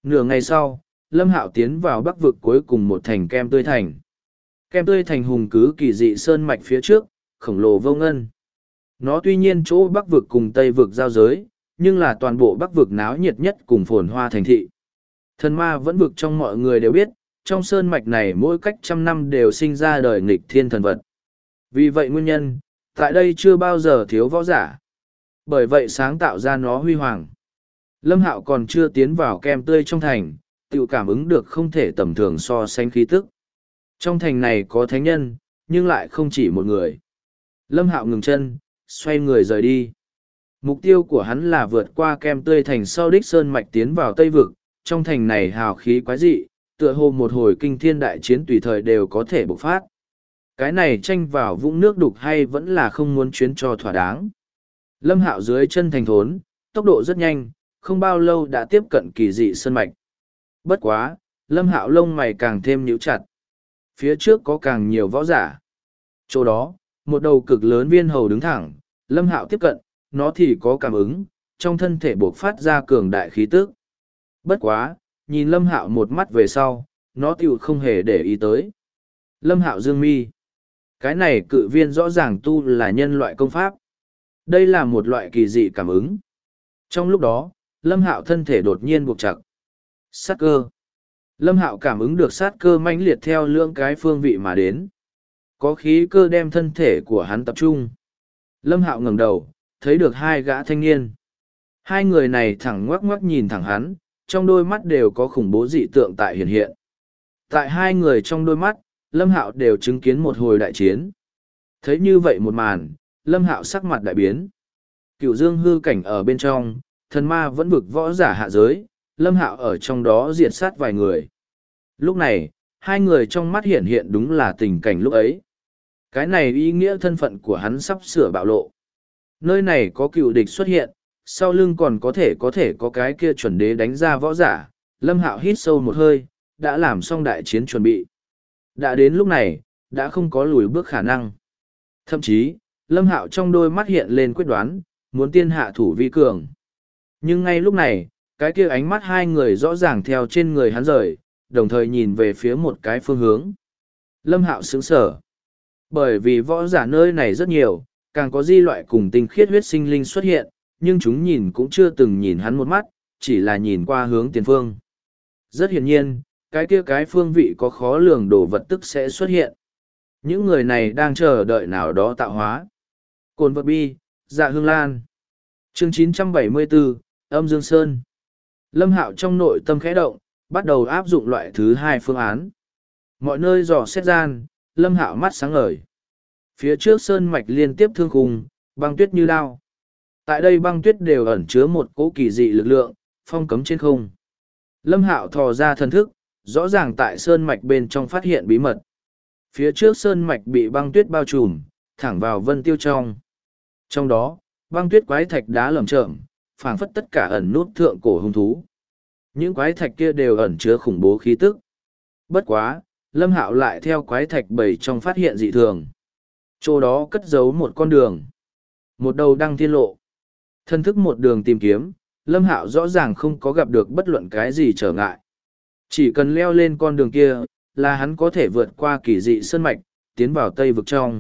Speaker 1: Nửa ngày sau, Lâm Hạo tiến vào bắc vực cuối cùng một thành Kem Tươi Thành. Kem Tươi Thành hùng cứ kỳ dị sơn mạch phía trước, khổng lồ vô ngân. Nó tuy nhiên chỗ bắc vực cùng tây vực giao giới, nhưng là toàn bộ bắc vực náo nhiệt nhất cùng phồn hoa thành thị. Thần ma vẫn vực trong mọi người đều biết, trong sơn mạch này mỗi cách 100 năm đều sinh ra đời nghịch thiên thần vật. Vì vậy nguyên nhân, tại đây chưa bao giờ thiếu võ giả. Bởi vậy sáng tạo ra nó huy hoàng. Lâm Hạo còn chưa tiến vào Kem Tươi trong thành, tự cảm ứng được không thể tầm thường so sánh khí tức. Trong thành này có thánh nhân, nhưng lại không chỉ một người. Lâm Hạo ngừng chân, xoay người rời đi. Mục tiêu của hắn là vượt qua Kem Tươi thành sau đích sơn mạch tiến vào Tây Vực. Trong thành này hào khí quái dị, tựa hồ một hồi kinh thiên đại chiến tùy thời đều có thể bộc phát. Cái này tranh vào vũng nước đục hay vẫn là không muốn chuyến cho thỏa đáng. Lâm Hạo dưới chân thành thốn, tốc độ rất nhanh, không bao lâu đã tiếp cận kỳ dị sơn mạch. Bất quá, Lâm Hạo lông mày càng thêm nhíu chặt. Phía trước có càng nhiều võ giả. Chỗ đó, một đầu cực lớn viên hầu đứng thẳng, Lâm Hạo tiếp cận, nó thì có cảm ứng, trong thân thể bộc phát ra cường đại khí tức. Bất quá, nhìn Lâm Hạo một mắt về sau, nó tựu không hề để ý tới. Lâm Hạo dương mi. Cái này cự viên rõ ràng tu là nhân loại công pháp. Đây là một loại kỳ dị cảm ứng. Trong lúc đó, Lâm Hạo thân thể đột nhiên buộc chặt. Sát cơ. Lâm Hạo cảm ứng được sát cơ mãnh liệt theo lưỡng cái phương vị mà đến. Có khí cơ đem thân thể của hắn tập trung. Lâm Hạo ngẩng đầu, thấy được hai gã thanh niên. Hai người này thẳng ngoắc ngoắc nhìn thẳng hắn, trong đôi mắt đều có khủng bố dị tượng tại hiện hiện. Tại hai người trong đôi mắt, Lâm Hạo đều chứng kiến một hồi đại chiến. Thấy như vậy một màn, Lâm Hạo sắc mặt đại biến. Cửu dương hư cảnh ở bên trong, thần ma vẫn vực võ giả hạ giới, Lâm Hạo ở trong đó diệt sát vài người. Lúc này, hai người trong mắt hiện hiện đúng là tình cảnh lúc ấy. Cái này ý nghĩa thân phận của hắn sắp sửa bạo lộ. Nơi này có cựu địch xuất hiện, sau lưng còn có thể có cái kia chuẩn đế đánh ra võ giả. Lâm Hạo hít sâu một hơi, đã làm xong đại chiến chuẩn bị. Đã đến lúc này, đã không có lùi bước khả năng. Thậm chí, Lâm Hạo trong đôi mắt hiện lên quyết đoán, muốn tiên hạ thủ vi cường. Nhưng ngay lúc này, cái kia ánh mắt hai người rõ ràng theo trên người hắn rời, đồng thời nhìn về phía một cái phương hướng. Lâm Hạo sững sờ. Bởi vì võ giả nơi này rất nhiều, càng có di loại cùng tinh khiết huyết sinh linh xuất hiện, nhưng chúng nhìn cũng chưa từng nhìn hắn một mắt, chỉ là nhìn qua hướng tiền phương. Rất hiển nhiên, cái kia cái phương vị có khó lường đồ vật tức sẽ xuất hiện. Những người này đang chờ đợi nào đó tạo hóa. Cồn vật bi, dạ hương lan. Chương 974, âm dương sơn. Lâm Hạo trong nội tâm khẽ động, bắt đầu áp dụng loại thứ hai phương án. Mọi nơi dò xét gian, Lâm Hạo mắt sáng ngời. Phía trước sơn mạch liên tiếp thương khung, băng tuyết như đao. Tại đây băng tuyết đều ẩn chứa một cỗ kỳ dị lực lượng, phong cấm trên không. Lâm Hạo thò ra thần thức, rõ ràng tại sơn mạch bên trong phát hiện bí mật. Phía trước sơn mạch bị băng tuyết bao trùm, thẳng vào vân tiêu trong. Trong đó, băng tuyết quái thạch đá lởm chởm, phảng phất tất cả ẩn nút thượng cổ hung thú. Những quái thạch kia đều ẩn chứa khủng bố khí tức. Bất quá, Lâm Hạo lại theo quái thạch bầy trong phát hiện dị thường. Chỗ đó cất giấu một con đường. Một đầu đăng thiên lộ. Thân thức một đường tìm kiếm, Lâm Hạo rõ ràng không có gặp được bất luận cái gì trở ngại. Chỉ cần leo lên con đường kia, là hắn có thể vượt qua kỳ dị sơn mạch, tiến vào Tây vực trong.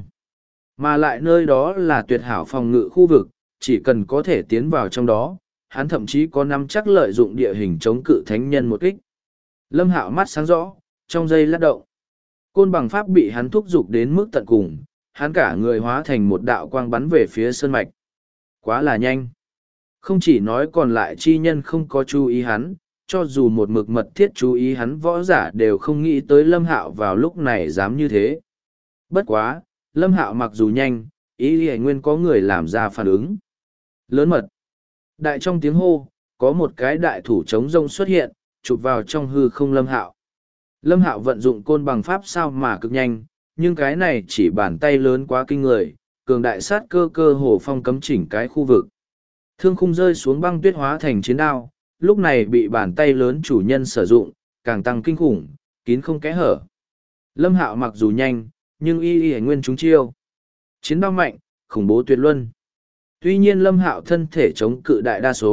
Speaker 1: Mà lại nơi đó là tuyệt hảo phòng ngự khu vực, chỉ cần có thể tiến vào trong đó, hắn thậm chí có nắm chắc lợi dụng địa hình chống cự thánh nhân một kích. Lâm Hạo mắt sáng rõ, trong giây lát động. Côn bằng pháp bị hắn thúc giục đến mức tận cùng, hắn cả người hóa thành một đạo quang bắn về phía sơn mạch. Quá là nhanh. Không chỉ nói còn lại chi nhân không có chú ý hắn, cho dù một mực mật thiết chú ý hắn võ giả đều không nghĩ tới Lâm Hạo vào lúc này dám như thế. Bất quá, Lâm Hạo mặc dù nhanh, ý hề nguyên có người làm ra phản ứng. Lớn mật. Đại trong tiếng hô, có một cái đại thủ trống rông xuất hiện, chụp vào trong hư không Lâm Hạo. Lâm Hạo vận dụng côn bằng pháp sao mà cực nhanh, nhưng cái này chỉ bàn tay lớn quá kinh người, cường đại sát cơ hồ phong cấm chỉnh cái khu vực. Thương khung rơi xuống băng tuyết hóa thành chiến đao, lúc này bị bàn tay lớn chủ nhân sử dụng, càng tăng kinh khủng, kín không kẽ hở. Lâm Hạo mặc dù nhanh, nhưng y nguyên chúng chiêu. Chiến đao mạnh, khủng bố tuyệt luân. Tuy nhiên Lâm Hạo thân thể chống cự đại đa số,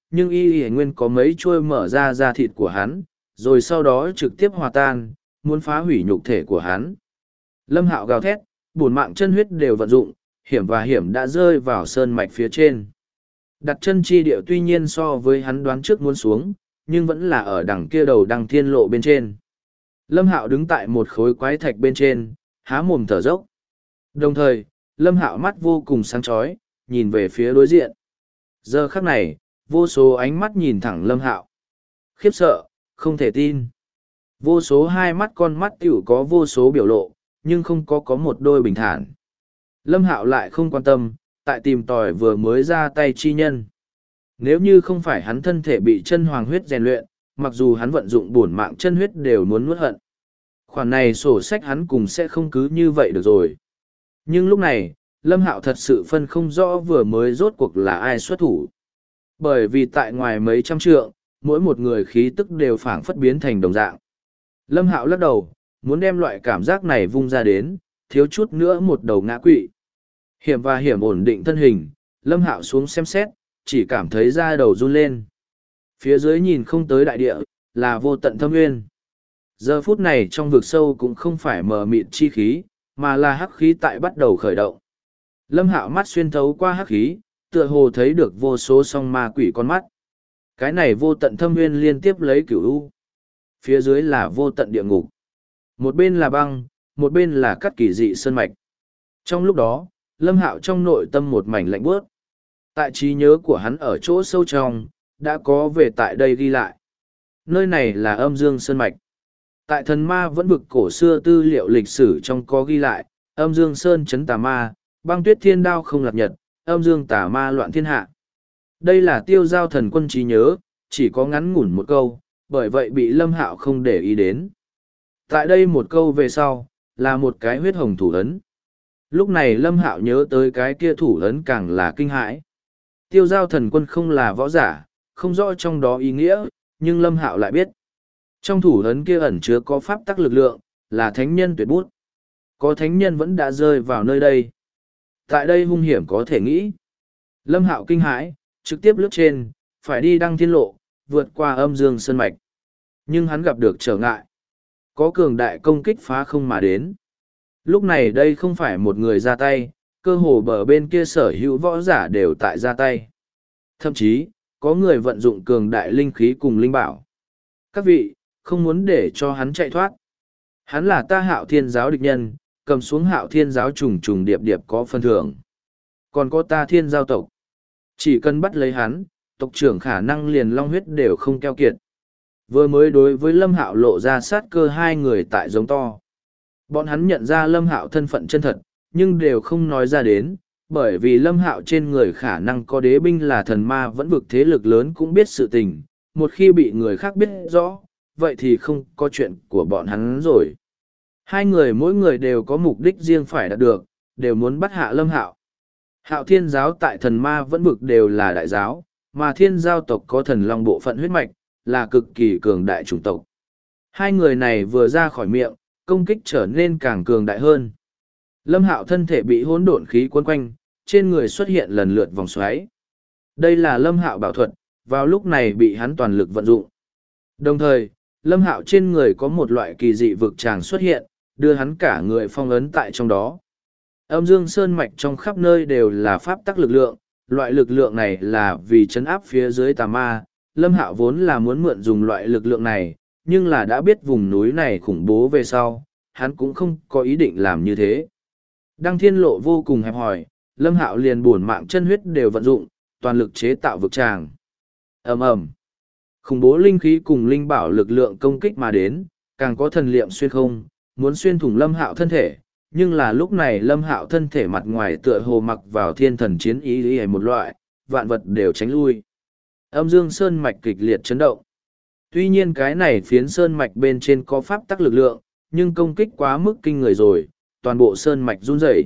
Speaker 1: nhưng y y nguyên có mấy chuôi mở ra da thịt của hắn, rồi sau đó trực tiếp hòa tan, muốn phá hủy nhục thể của hắn. Lâm Hạo gào thét, bổn mạng chân huyết đều vận dụng, hiểm và hiểm đã rơi vào sơn mạch phía trên. Đặt chân chi địa tuy nhiên so với hắn đoán trước muốn xuống, nhưng vẫn là ở đằng kia đầu đằng thiên lộ bên trên. Lâm Hạo đứng tại một khối quái thạch bên trên, há mồm thở dốc. Đồng thời, Lâm Hạo mắt vô cùng sáng chói, nhìn về phía đối diện. Giờ khắc này, vô số ánh mắt nhìn thẳng Lâm Hạo. Khiếp sợ, không thể tin. Vô số hai mắt con mắt tiểu có vô số biểu lộ, nhưng không có một đôi bình thản. Lâm Hạo lại không quan tâm, tại tìm tòi vừa mới ra tay chi nhân. Nếu như không phải hắn thân thể bị chân hoàng huyết rèn luyện, mặc dù hắn vận dụng bổn mạng chân huyết đều muốn nuốt hận. Khoản này sổ sách hắn cùng sẽ không cứ như vậy được rồi. Nhưng lúc này, Lâm Hạo thật sự phân không rõ vừa mới rốt cuộc là ai xuất thủ. Bởi vì tại ngoài mấy trăm trượng, mỗi một người khí tức đều phảng phất biến thành đồng dạng. Lâm Hạo lắc đầu, muốn đem loại cảm giác này vung ra đến, thiếu chút nữa một đầu ngã quỵ. Hiểm và hiểm ổn định thân hình, Lâm Hạo xuống xem xét, chỉ cảm thấy da đầu run lên. Phía dưới nhìn không tới đại địa, là vô tận thâm nguyên. Giờ phút này trong vực sâu cũng không phải mờ mịt chi khí, mà là hắc khí tại bắt đầu khởi động. Lâm Hạo mắt xuyên thấu qua hắc khí, tựa hồ thấy được vô số song ma quỷ con mắt. Cái này vô tận thâm nguyên liên tiếp lấy cửu u. Phía dưới là vô tận địa ngục. Một bên là băng, một bên là cắt kỳ dị sơn mạch. Trong lúc đó, Lâm Hạo trong nội tâm một mảnh lạnh bước. Tại trí nhớ của hắn ở chỗ sâu trong, đã có về tại đây ghi lại. Nơi này là âm dương sơn mạch. Tại thần ma vẫn vực cổ xưa tư liệu lịch sử trong có ghi lại, âm dương sơn chấn tà ma, băng tuyết thiên đao không lạc nhật, âm dương tà ma loạn thiên hạ. Đây là tiêu giao thần quân trí nhớ, chỉ có ngắn ngủn một câu, bởi vậy bị Lâm Hạo không để ý đến. Tại đây một câu về sau, là một cái huyết hồng thủ ấn. Lúc này Lâm Hạo nhớ tới cái kia thủ ấn càng là kinh hãi. Tiêu giao thần quân không là võ giả, không rõ trong đó ý nghĩa, nhưng Lâm Hạo lại biết. Trong thủ ấn kia ẩn chứa có pháp tắc lực lượng, là thánh nhân tuyệt bút. Có thánh nhân vẫn đã rơi vào nơi đây. Tại đây hung hiểm có thể nghĩ. Lâm Hạo kinh hãi, trực tiếp lướt trên, phải đi đăng thiên lộ, vượt qua âm dương sơn mạch. Nhưng hắn gặp được trở ngại. Có cường đại công kích phá không mà đến. Lúc này đây không phải một người ra tay, cơ hồ bờ bên kia sở hữu võ giả đều tại ra tay. Thậm chí, có người vận dụng cường đại linh khí cùng linh bảo. Các vị, không muốn để cho hắn chạy thoát. Hắn là ta Hạo Thiên giáo địch nhân, cầm xuống Hạo Thiên giáo trùng trùng điệp điệp có phần thưởng. Còn có ta Thiên giao tộc. Chỉ cần bắt lấy hắn, tộc trưởng khả năng liền long huyết đều không keo kiệt. Vừa mới đối với Lâm Hạo lộ ra sát cơ hai người tại giống to. Bọn hắn nhận ra Lâm Hạo thân phận chân thật, nhưng đều không nói ra đến, bởi vì Lâm Hạo trên người khả năng có đế binh là thần ma vẫn vực thế lực lớn cũng biết sự tình, một khi bị người khác biết rõ, vậy thì không có chuyện của bọn hắn rồi. Hai người mỗi người đều có mục đích riêng phải đạt được, đều muốn bắt hạ Lâm Hạo. Hạo Thiên giáo tại thần ma vẫn vực đều là đại giáo, mà Thiên giao tộc có thần long bộ phận huyết mạch, là cực kỳ cường đại chủng tộc. Hai người này vừa ra khỏi miệng, công kích trở nên càng cường đại hơn. Lâm Hạo thân thể bị hỗn độn khí quấn quanh, trên người xuất hiện lần lượt vòng xoáy. Đây là Lâm Hạo bảo thuật, vào lúc này bị hắn toàn lực vận dụng. Đồng thời, Lâm Hạo trên người có một loại kỳ dị vực tràng xuất hiện, đưa hắn cả người phong ấn tại trong đó. Âm dương sơn mạch trong khắp nơi đều là pháp tắc lực lượng, loại lực lượng này là vì chấn áp phía dưới tà ma. Lâm Hạo vốn là muốn mượn dùng loại lực lượng này, nhưng là đã biết vùng núi này khủng bố về sau, hắn cũng không có ý định làm như thế. Đăng thiên lộ vô cùng hẹp hòi, Lâm Hạo liền bổn mạng chân huyết đều vận dụng, toàn lực chế tạo vực tràng. Ầm ầm. Khủng bố linh khí cùng linh bảo lực lượng công kích mà đến, càng có thần liệm xuyên không, muốn xuyên thủng Lâm Hạo thân thể, nhưng là lúc này Lâm Hạo thân thể mặt ngoài tựa hồ mặc vào thiên thần chiến ý một loại, vạn vật đều tránh lui. Âm dương sơn mạch kịch liệt chấn động. Tuy nhiên cái này phiến sơn mạch bên trên có pháp tắc lực lượng, nhưng công kích quá mức kinh người rồi, toàn bộ sơn mạch run rẩy.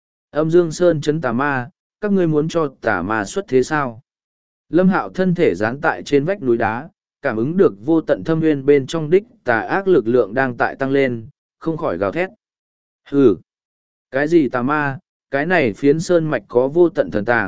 Speaker 1: Âm dương sơn chấn tà ma, các ngươi muốn cho tà ma xuất thế sao? Lâm Hạo thân thể dán tại trên vách núi đá, cảm ứng được vô tận thâm nguyên bên trong đích tà ác lực lượng đang tại tăng lên, không khỏi gào thét. Hừ! Cái gì tà ma? Cái này phiến sơn mạch có vô tận thần tàng,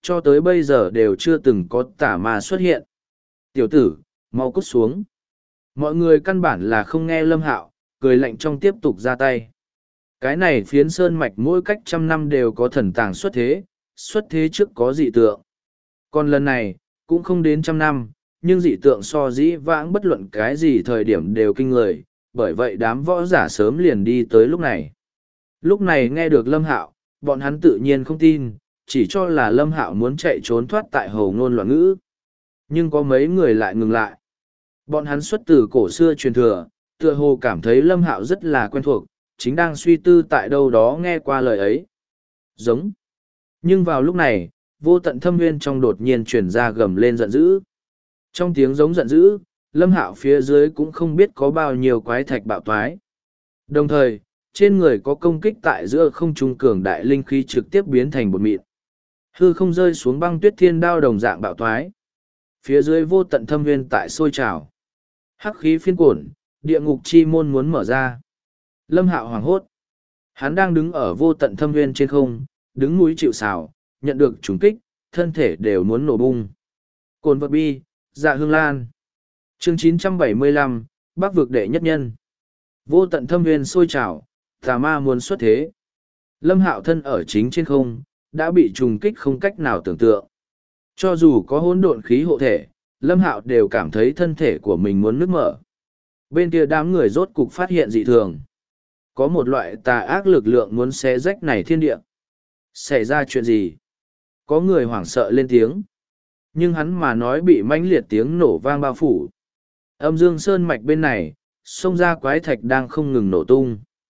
Speaker 1: cho tới bây giờ đều chưa từng có tà ma xuất hiện. Tiểu tử, mau cút xuống. Mọi người căn bản là không nghe Lâm Hạo, cười lạnh trong tiếp tục ra tay. Cái này phiến sơn mạch mỗi cách 100 năm đều có thần tàng xuất thế trước có dị tượng. Còn lần này, cũng không đến 100 năm, nhưng dị tượng so dĩ vãng bất luận cái gì thời điểm đều kinh người, bởi vậy đám võ giả sớm liền đi tới lúc này. Lúc này nghe được Lâm Hạo, bọn hắn tự nhiên không tin, chỉ cho là Lâm Hạo muốn chạy trốn thoát tại hồ ngôn loạn ngữ. Nhưng có mấy người lại ngừng lại. Bọn hắn xuất từ cổ xưa truyền thừa, tựa hồ cảm thấy Lâm Hạo rất là quen thuộc, chính đang suy tư tại đâu đó nghe qua lời ấy. Giống. Nhưng vào lúc này, vô tận thâm nguyên trong đột nhiên truyền ra gầm lên giận dữ. Trong tiếng giống giận dữ, Lâm Hạo phía dưới cũng không biết có bao nhiêu quái thạch bạo toái. Đồng thời, trên người có công kích tại giữa không trung cường đại linh khí trực tiếp biến thành bột mịn. Hư không rơi xuống băng tuyết thiên đao đồng dạng bạo toái. Phía dưới vô tận thâm nguyên tại sôi trào. Hắc khí phiên cuộn, địa ngục chi môn muốn mở ra. Lâm Hạo hoảng hốt. Hắn đang đứng ở vô tận thâm nguyên trên không, đứng núi chịu sào, nhận được trùng kích, thân thể đều muốn nổ bung. Cồn vật bi, dạ hương lan. Chương 975, Bắc vực đệ nhất nhân. Vô tận thâm nguyên sôi trào, tà ma muốn xuất thế. Lâm Hạo thân ở chính trên không, đã bị trùng kích không cách nào tưởng tượng. Cho dù có hỗn độn khí hộ thể, Lâm Hạo đều cảm thấy thân thể của mình muốn nứt mở. Bên kia đám người rốt cục phát hiện dị thường. Có một loại tà ác lực lượng muốn xé rách này thiên địa. Xảy ra chuyện gì? Có người hoảng sợ lên tiếng. Nhưng hắn mà nói bị mãnh liệt tiếng nổ vang bao phủ. Âm dương sơn mạch bên này, sông ra quái thạch đang không ngừng nổ tung.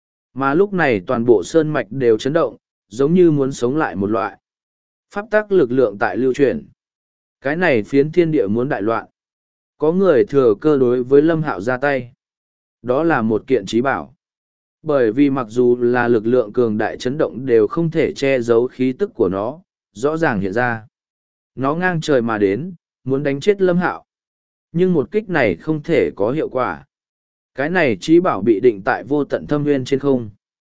Speaker 1: Mà lúc này toàn bộ sơn mạch đều chấn động, giống như muốn sống lại một loại. Pháp tắc lực lượng tại lưu truyền. Cái này phiến thiên địa muốn đại loạn. Có người thừa cơ đối với Lâm Hạo ra tay. Đó là một kiện trí bảo. Bởi vì mặc dù là lực lượng cường đại chấn động đều không thể che giấu khí tức của nó, rõ ràng hiện ra. Nó ngang trời mà đến, muốn đánh chết Lâm Hạo. Nhưng một kích này không thể có hiệu quả. Cái này trí bảo bị định tại vô tận thâm nguyên trên không.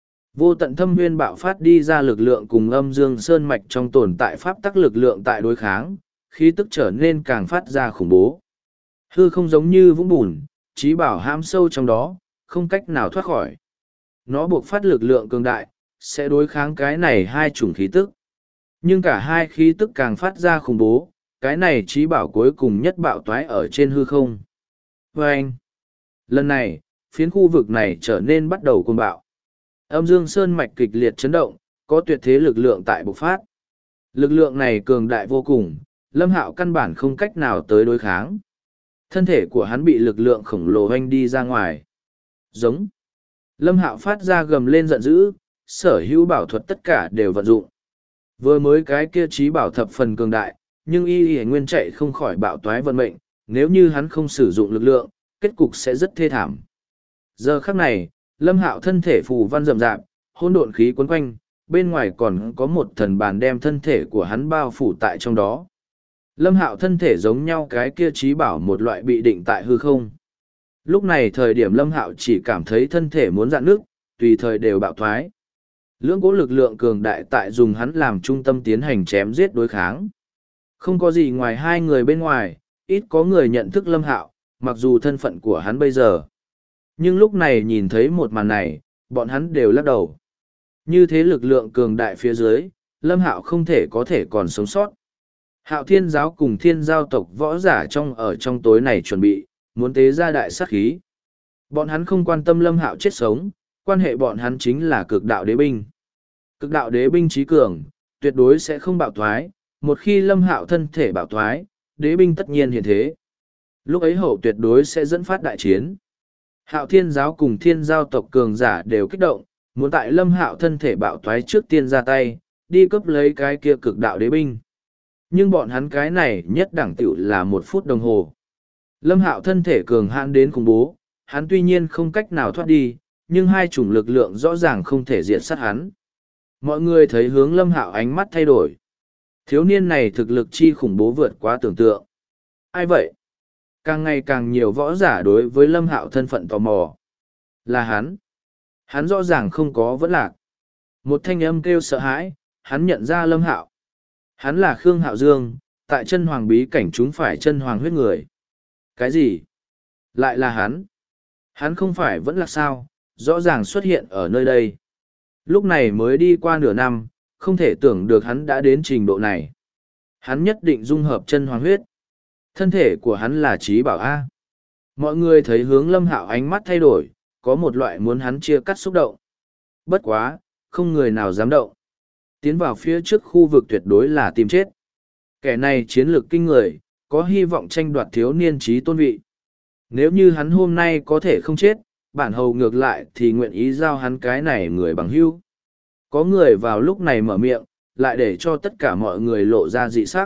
Speaker 1: Vô tận thâm nguyên bạo phát đi ra lực lượng cùng âm dương sơn mạch trong tồn tại pháp tắc lực lượng tại đối kháng, khí tức trở nên càng phát ra khủng bố. Hư không giống như vũng bùn, trí bảo hãm sâu trong đó, không cách nào thoát khỏi. Nó buộc phát lực lượng cường đại, sẽ đối kháng cái này hai chủng khí tức. Nhưng cả hai khí tức càng phát ra khủng bố, cái này trí bảo cuối cùng nhất bạo toái ở trên hư không. Và anh, lần này, phiến khu vực này trở nên bắt đầu cuồng bạo. Âm dương sơn mạch kịch liệt chấn động, có tuyệt thế lực lượng tại bộc phát. Lực lượng này cường đại vô cùng, Lâm Hạo căn bản không cách nào tới đối kháng. Thân thể của hắn bị lực lượng khổng lồ hoanh đi ra ngoài. Giống. Lâm Hạo phát ra gầm lên giận dữ, sở hữu bảo thuật tất cả đều vận dụng. Vừa mới cái kia trí bảo thập phần cường đại, nhưng y nguyên chạy không khỏi bạo toái vận mệnh, nếu như hắn không sử dụng lực lượng, kết cục sẽ rất thê thảm. Giờ khắc này, Lâm Hạo thân thể phù văn rậm rạp, hỗn độn khí quấn quanh, bên ngoài còn có một thần bàn đem thân thể của hắn bao phủ tại trong đó. Lâm Hạo thân thể giống nhau cái kia trí bảo một loại bị định tại hư không. Lúc này thời điểm Lâm Hạo chỉ cảm thấy thân thể muốn rạn nước, tùy thời đều bạo thoái. Lưỡng cố lực lượng cường đại tại dùng hắn làm trung tâm tiến hành chém giết đối kháng. Không có gì ngoài hai người bên ngoài, ít có người nhận thức Lâm Hạo, mặc dù thân phận của hắn bây giờ. Nhưng lúc này nhìn thấy một màn này, bọn hắn đều lắc đầu. Như thế lực lượng cường đại phía dưới, Lâm Hạo không thể có thể còn sống sót. Hạo Thiên giáo cùng Thiên giao tộc võ giả ở trong tối này chuẩn bị, muốn tế ra đại sát khí. Bọn hắn không quan tâm Lâm Hạo chết sống, quan hệ bọn hắn chính là cực đạo đế binh. Cực đạo đế binh trí cường, tuyệt đối sẽ không bạo thoái, một khi Lâm Hạo thân thể bạo thoái, đế binh tất nhiên hiện thế. Lúc ấy hậu tuyệt đối sẽ dẫn phát đại chiến. Hạo Thiên giáo cùng Thiên giao tộc cường giả đều kích động, muốn tại Lâm Hạo thân thể bạo thoái trước tiên ra tay, đi cướp lấy cái kia cực đạo đế binh. Nhưng bọn hắn cái này nhất đẳng tiểu là 1 phút đồng hồ. Lâm Hạo thân thể cường hãn đến khủng bố, hắn tuy nhiên không cách nào thoát đi, nhưng hai chủng lực lượng rõ ràng không thể diệt sát hắn. Mọi người thấy hướng Lâm Hạo ánh mắt thay đổi. Thiếu niên này thực lực chi khủng bố vượt quá tưởng tượng. Ai vậy? Càng ngày càng nhiều võ giả đối với Lâm Hạo thân phận tò mò. Là hắn. Hắn rõ ràng không có vẫn lạc. Một thanh âm kêu sợ hãi, hắn nhận ra Lâm Hạo. Hắn là Khương Hạo Dương, tại chân hoàng bí cảnh chúng phải chân hoàng huyết người. Cái gì? Lại là hắn? Hắn không phải vẫn là sao, rõ ràng xuất hiện ở nơi đây. Lúc này mới đi qua nửa năm, không thể tưởng được hắn đã đến trình độ này. Hắn nhất định dung hợp chân hoàng huyết. Thân thể của hắn là trí bảo A. Mọi người thấy hướng Lâm Hạo ánh mắt thay đổi, có một loại muốn hắn chia cắt xúc động. Bất quá, không người nào dám động. Tiến vào phía trước khu vực tuyệt đối là tìm chết. Kẻ này chiến lược kinh người, có hy vọng tranh đoạt thiếu niên trí tôn vị. Nếu như hắn hôm nay có thể không chết, bản hầu ngược lại thì nguyện ý giao hắn cái này người bằng hữu. Có người vào lúc này mở miệng, lại để cho tất cả mọi người lộ ra dị sắc.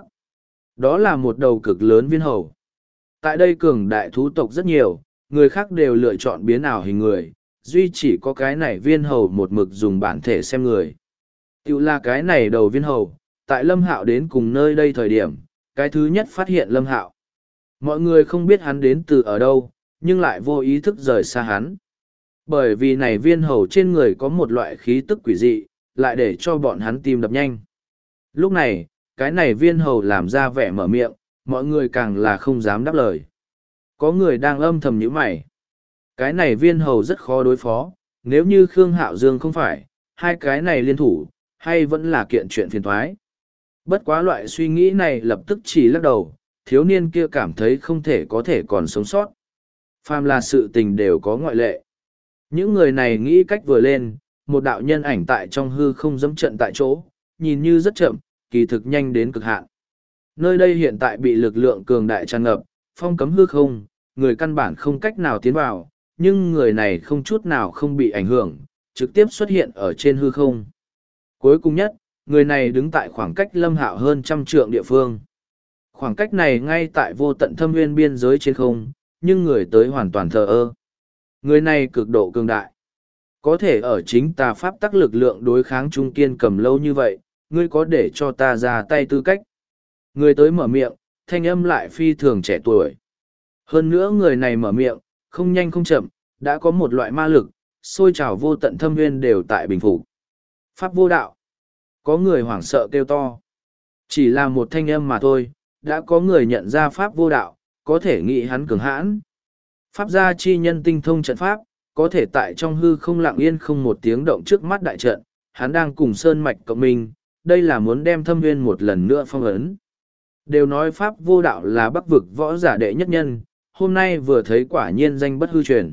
Speaker 1: Đó là một đầu cực lớn viên hầu. Tại đây cường đại thú tộc rất nhiều, người khác đều lựa chọn biến ảo hình người, duy chỉ có cái này viên hầu một mực dùng bản thể xem người. Tiểu là cái này đầu viên hầu, tại Lâm Hạo đến cùng nơi đây thời điểm, cái thứ nhất phát hiện Lâm Hạo. Mọi người không biết hắn đến từ ở đâu, nhưng lại vô ý thức rời xa hắn. Bởi vì này viên hầu trên người có một loại khí tức quỷ dị, lại để cho bọn hắn tim đập nhanh. Lúc này, cái này viên hầu làm ra vẻ mở miệng, mọi người càng là không dám đáp lời. Có người đang âm thầm nhíu mày. Cái này viên hầu rất khó đối phó, nếu như Khương Hạo Dương không phải, hai cái này liên thủ, hay vẫn là kiện chuyện phiền toái. Bất quá loại suy nghĩ này lập tức chỉ lắc đầu, thiếu niên kia cảm thấy không thể có thể còn sống sót. Phàm là sự tình đều có ngoại lệ. Những người này nghĩ cách vừa lên, một đạo nhân ảnh tại trong hư không dẫm trận tại chỗ, nhìn như rất chậm, kỳ thực nhanh đến cực hạn. Nơi đây hiện tại bị lực lượng cường đại tràn ngập, phong cấm hư không, người căn bản không cách nào tiến vào, nhưng người này không chút nào không bị ảnh hưởng, trực tiếp xuất hiện ở trên hư không. Cuối cùng nhất, người này đứng tại khoảng cách Lâm Hạo hơn 100 trượng địa phương. Khoảng cách này ngay tại vô tận thâm nguyên biên giới trên không, nhưng người tới hoàn toàn thờ ơ. Người này cực độ cường đại. Có thể ở chính tà pháp tắc lực lượng đối kháng trung kiên cầm lâu như vậy, ngươi có để cho ta ra tay tư cách. Người tới mở miệng, thanh âm lại phi thường trẻ tuổi. Hơn nữa người này mở miệng, không nhanh không chậm, đã có một loại ma lực, sôi trào vô tận thâm nguyên đều tại bình phục. Pháp vô đạo. Có người hoảng sợ kêu to. Chỉ là một thanh âm mà thôi, đã có người nhận ra pháp vô đạo, có thể nghĩ hắn cường hãn. Pháp gia chi nhân tinh thông trận pháp, có thể tại trong hư không lặng yên không một tiếng động trước mắt đại trận, hắn đang cùng sơn mạch cộng minh, đây là muốn đem thâm nguyên một lần nữa phong ấn. Đều nói pháp vô đạo là bắc vực võ giả đệ nhất nhân, hôm nay vừa thấy quả nhiên danh bất hư truyền.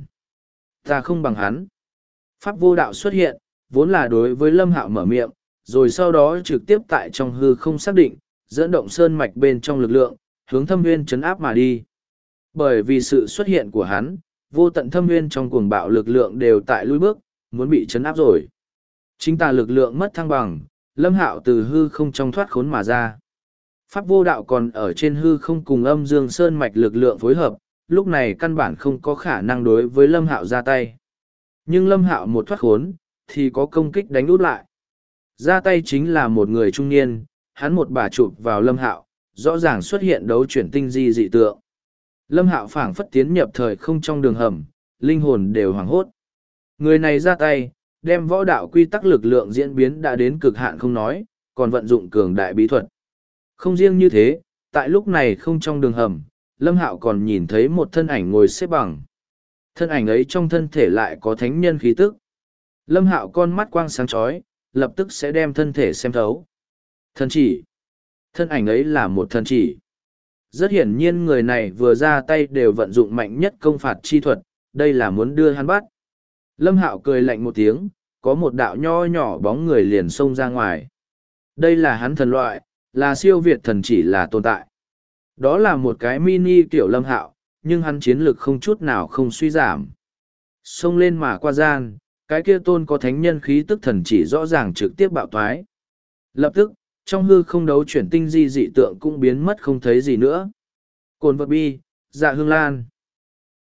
Speaker 1: Ta không bằng hắn. Pháp vô đạo xuất hiện, vốn là đối với Lâm Hạo mở miệng, rồi sau đó trực tiếp tại trong hư không xác định, dẫn động sơn mạch bên trong lực lượng, hướng thâm nguyên trấn áp mà đi. Bởi vì sự xuất hiện của hắn, vô tận thâm nguyên trong cuồng bạo lực lượng đều tại lui bước, muốn bị trấn áp rồi. Chính tà lực lượng mất thăng bằng, Lâm Hạo từ hư không trong thoát khốn mà ra. Pháp vô đạo còn ở trên hư không cùng âm dương sơn mạch lực lượng phối hợp, lúc này căn bản không có khả năng đối với Lâm Hạo ra tay. Nhưng Lâm Hạo một thoát khốn, thì có công kích đánh út lại. Ra tay chính là một người trung niên, hắn một bà chụp vào Lâm Hạo, rõ ràng xuất hiện đấu chuyển tinh di dị tượng. Lâm Hạo phảng phất tiến nhập thời không trong đường hầm, linh hồn đều hoảng hốt. Người này ra tay, đem võ đạo quy tắc lực lượng diễn biến đã đến cực hạn không nói, còn vận dụng cường đại bí thuật. Không riêng như thế, tại lúc này không trong đường hầm, Lâm Hạo còn nhìn thấy một thân ảnh ngồi xếp bằng. Thân ảnh ấy trong thân thể lại có thánh nhân khí tức. Lâm Hạo con mắt quang sáng chói, lập tức sẽ đem thân thể xem thấu. Thần chỉ. Thân ảnh ấy là một thần chỉ. Rất hiển nhiên người này vừa ra tay đều vận dụng mạnh nhất công phạt chi thuật, đây là muốn đưa hắn bắt. Lâm Hạo cười lạnh một tiếng, có một đạo nho nhỏ bóng người liền xông ra ngoài. Đây là hắn thần loại, là siêu việt thần chỉ là tồn tại. Đó là một cái mini kiểu Lâm Hạo, nhưng hắn chiến lực không chút nào không suy giảm. Xông lên mà qua gian, cái kia tôn có thánh nhân khí tức thần chỉ rõ ràng trực tiếp bạo toái. Lập tức, trong hư không đấu chuyển tinh di dị tượng cũng biến mất không thấy gì nữa. Cồn vật bi, dạ hương lan.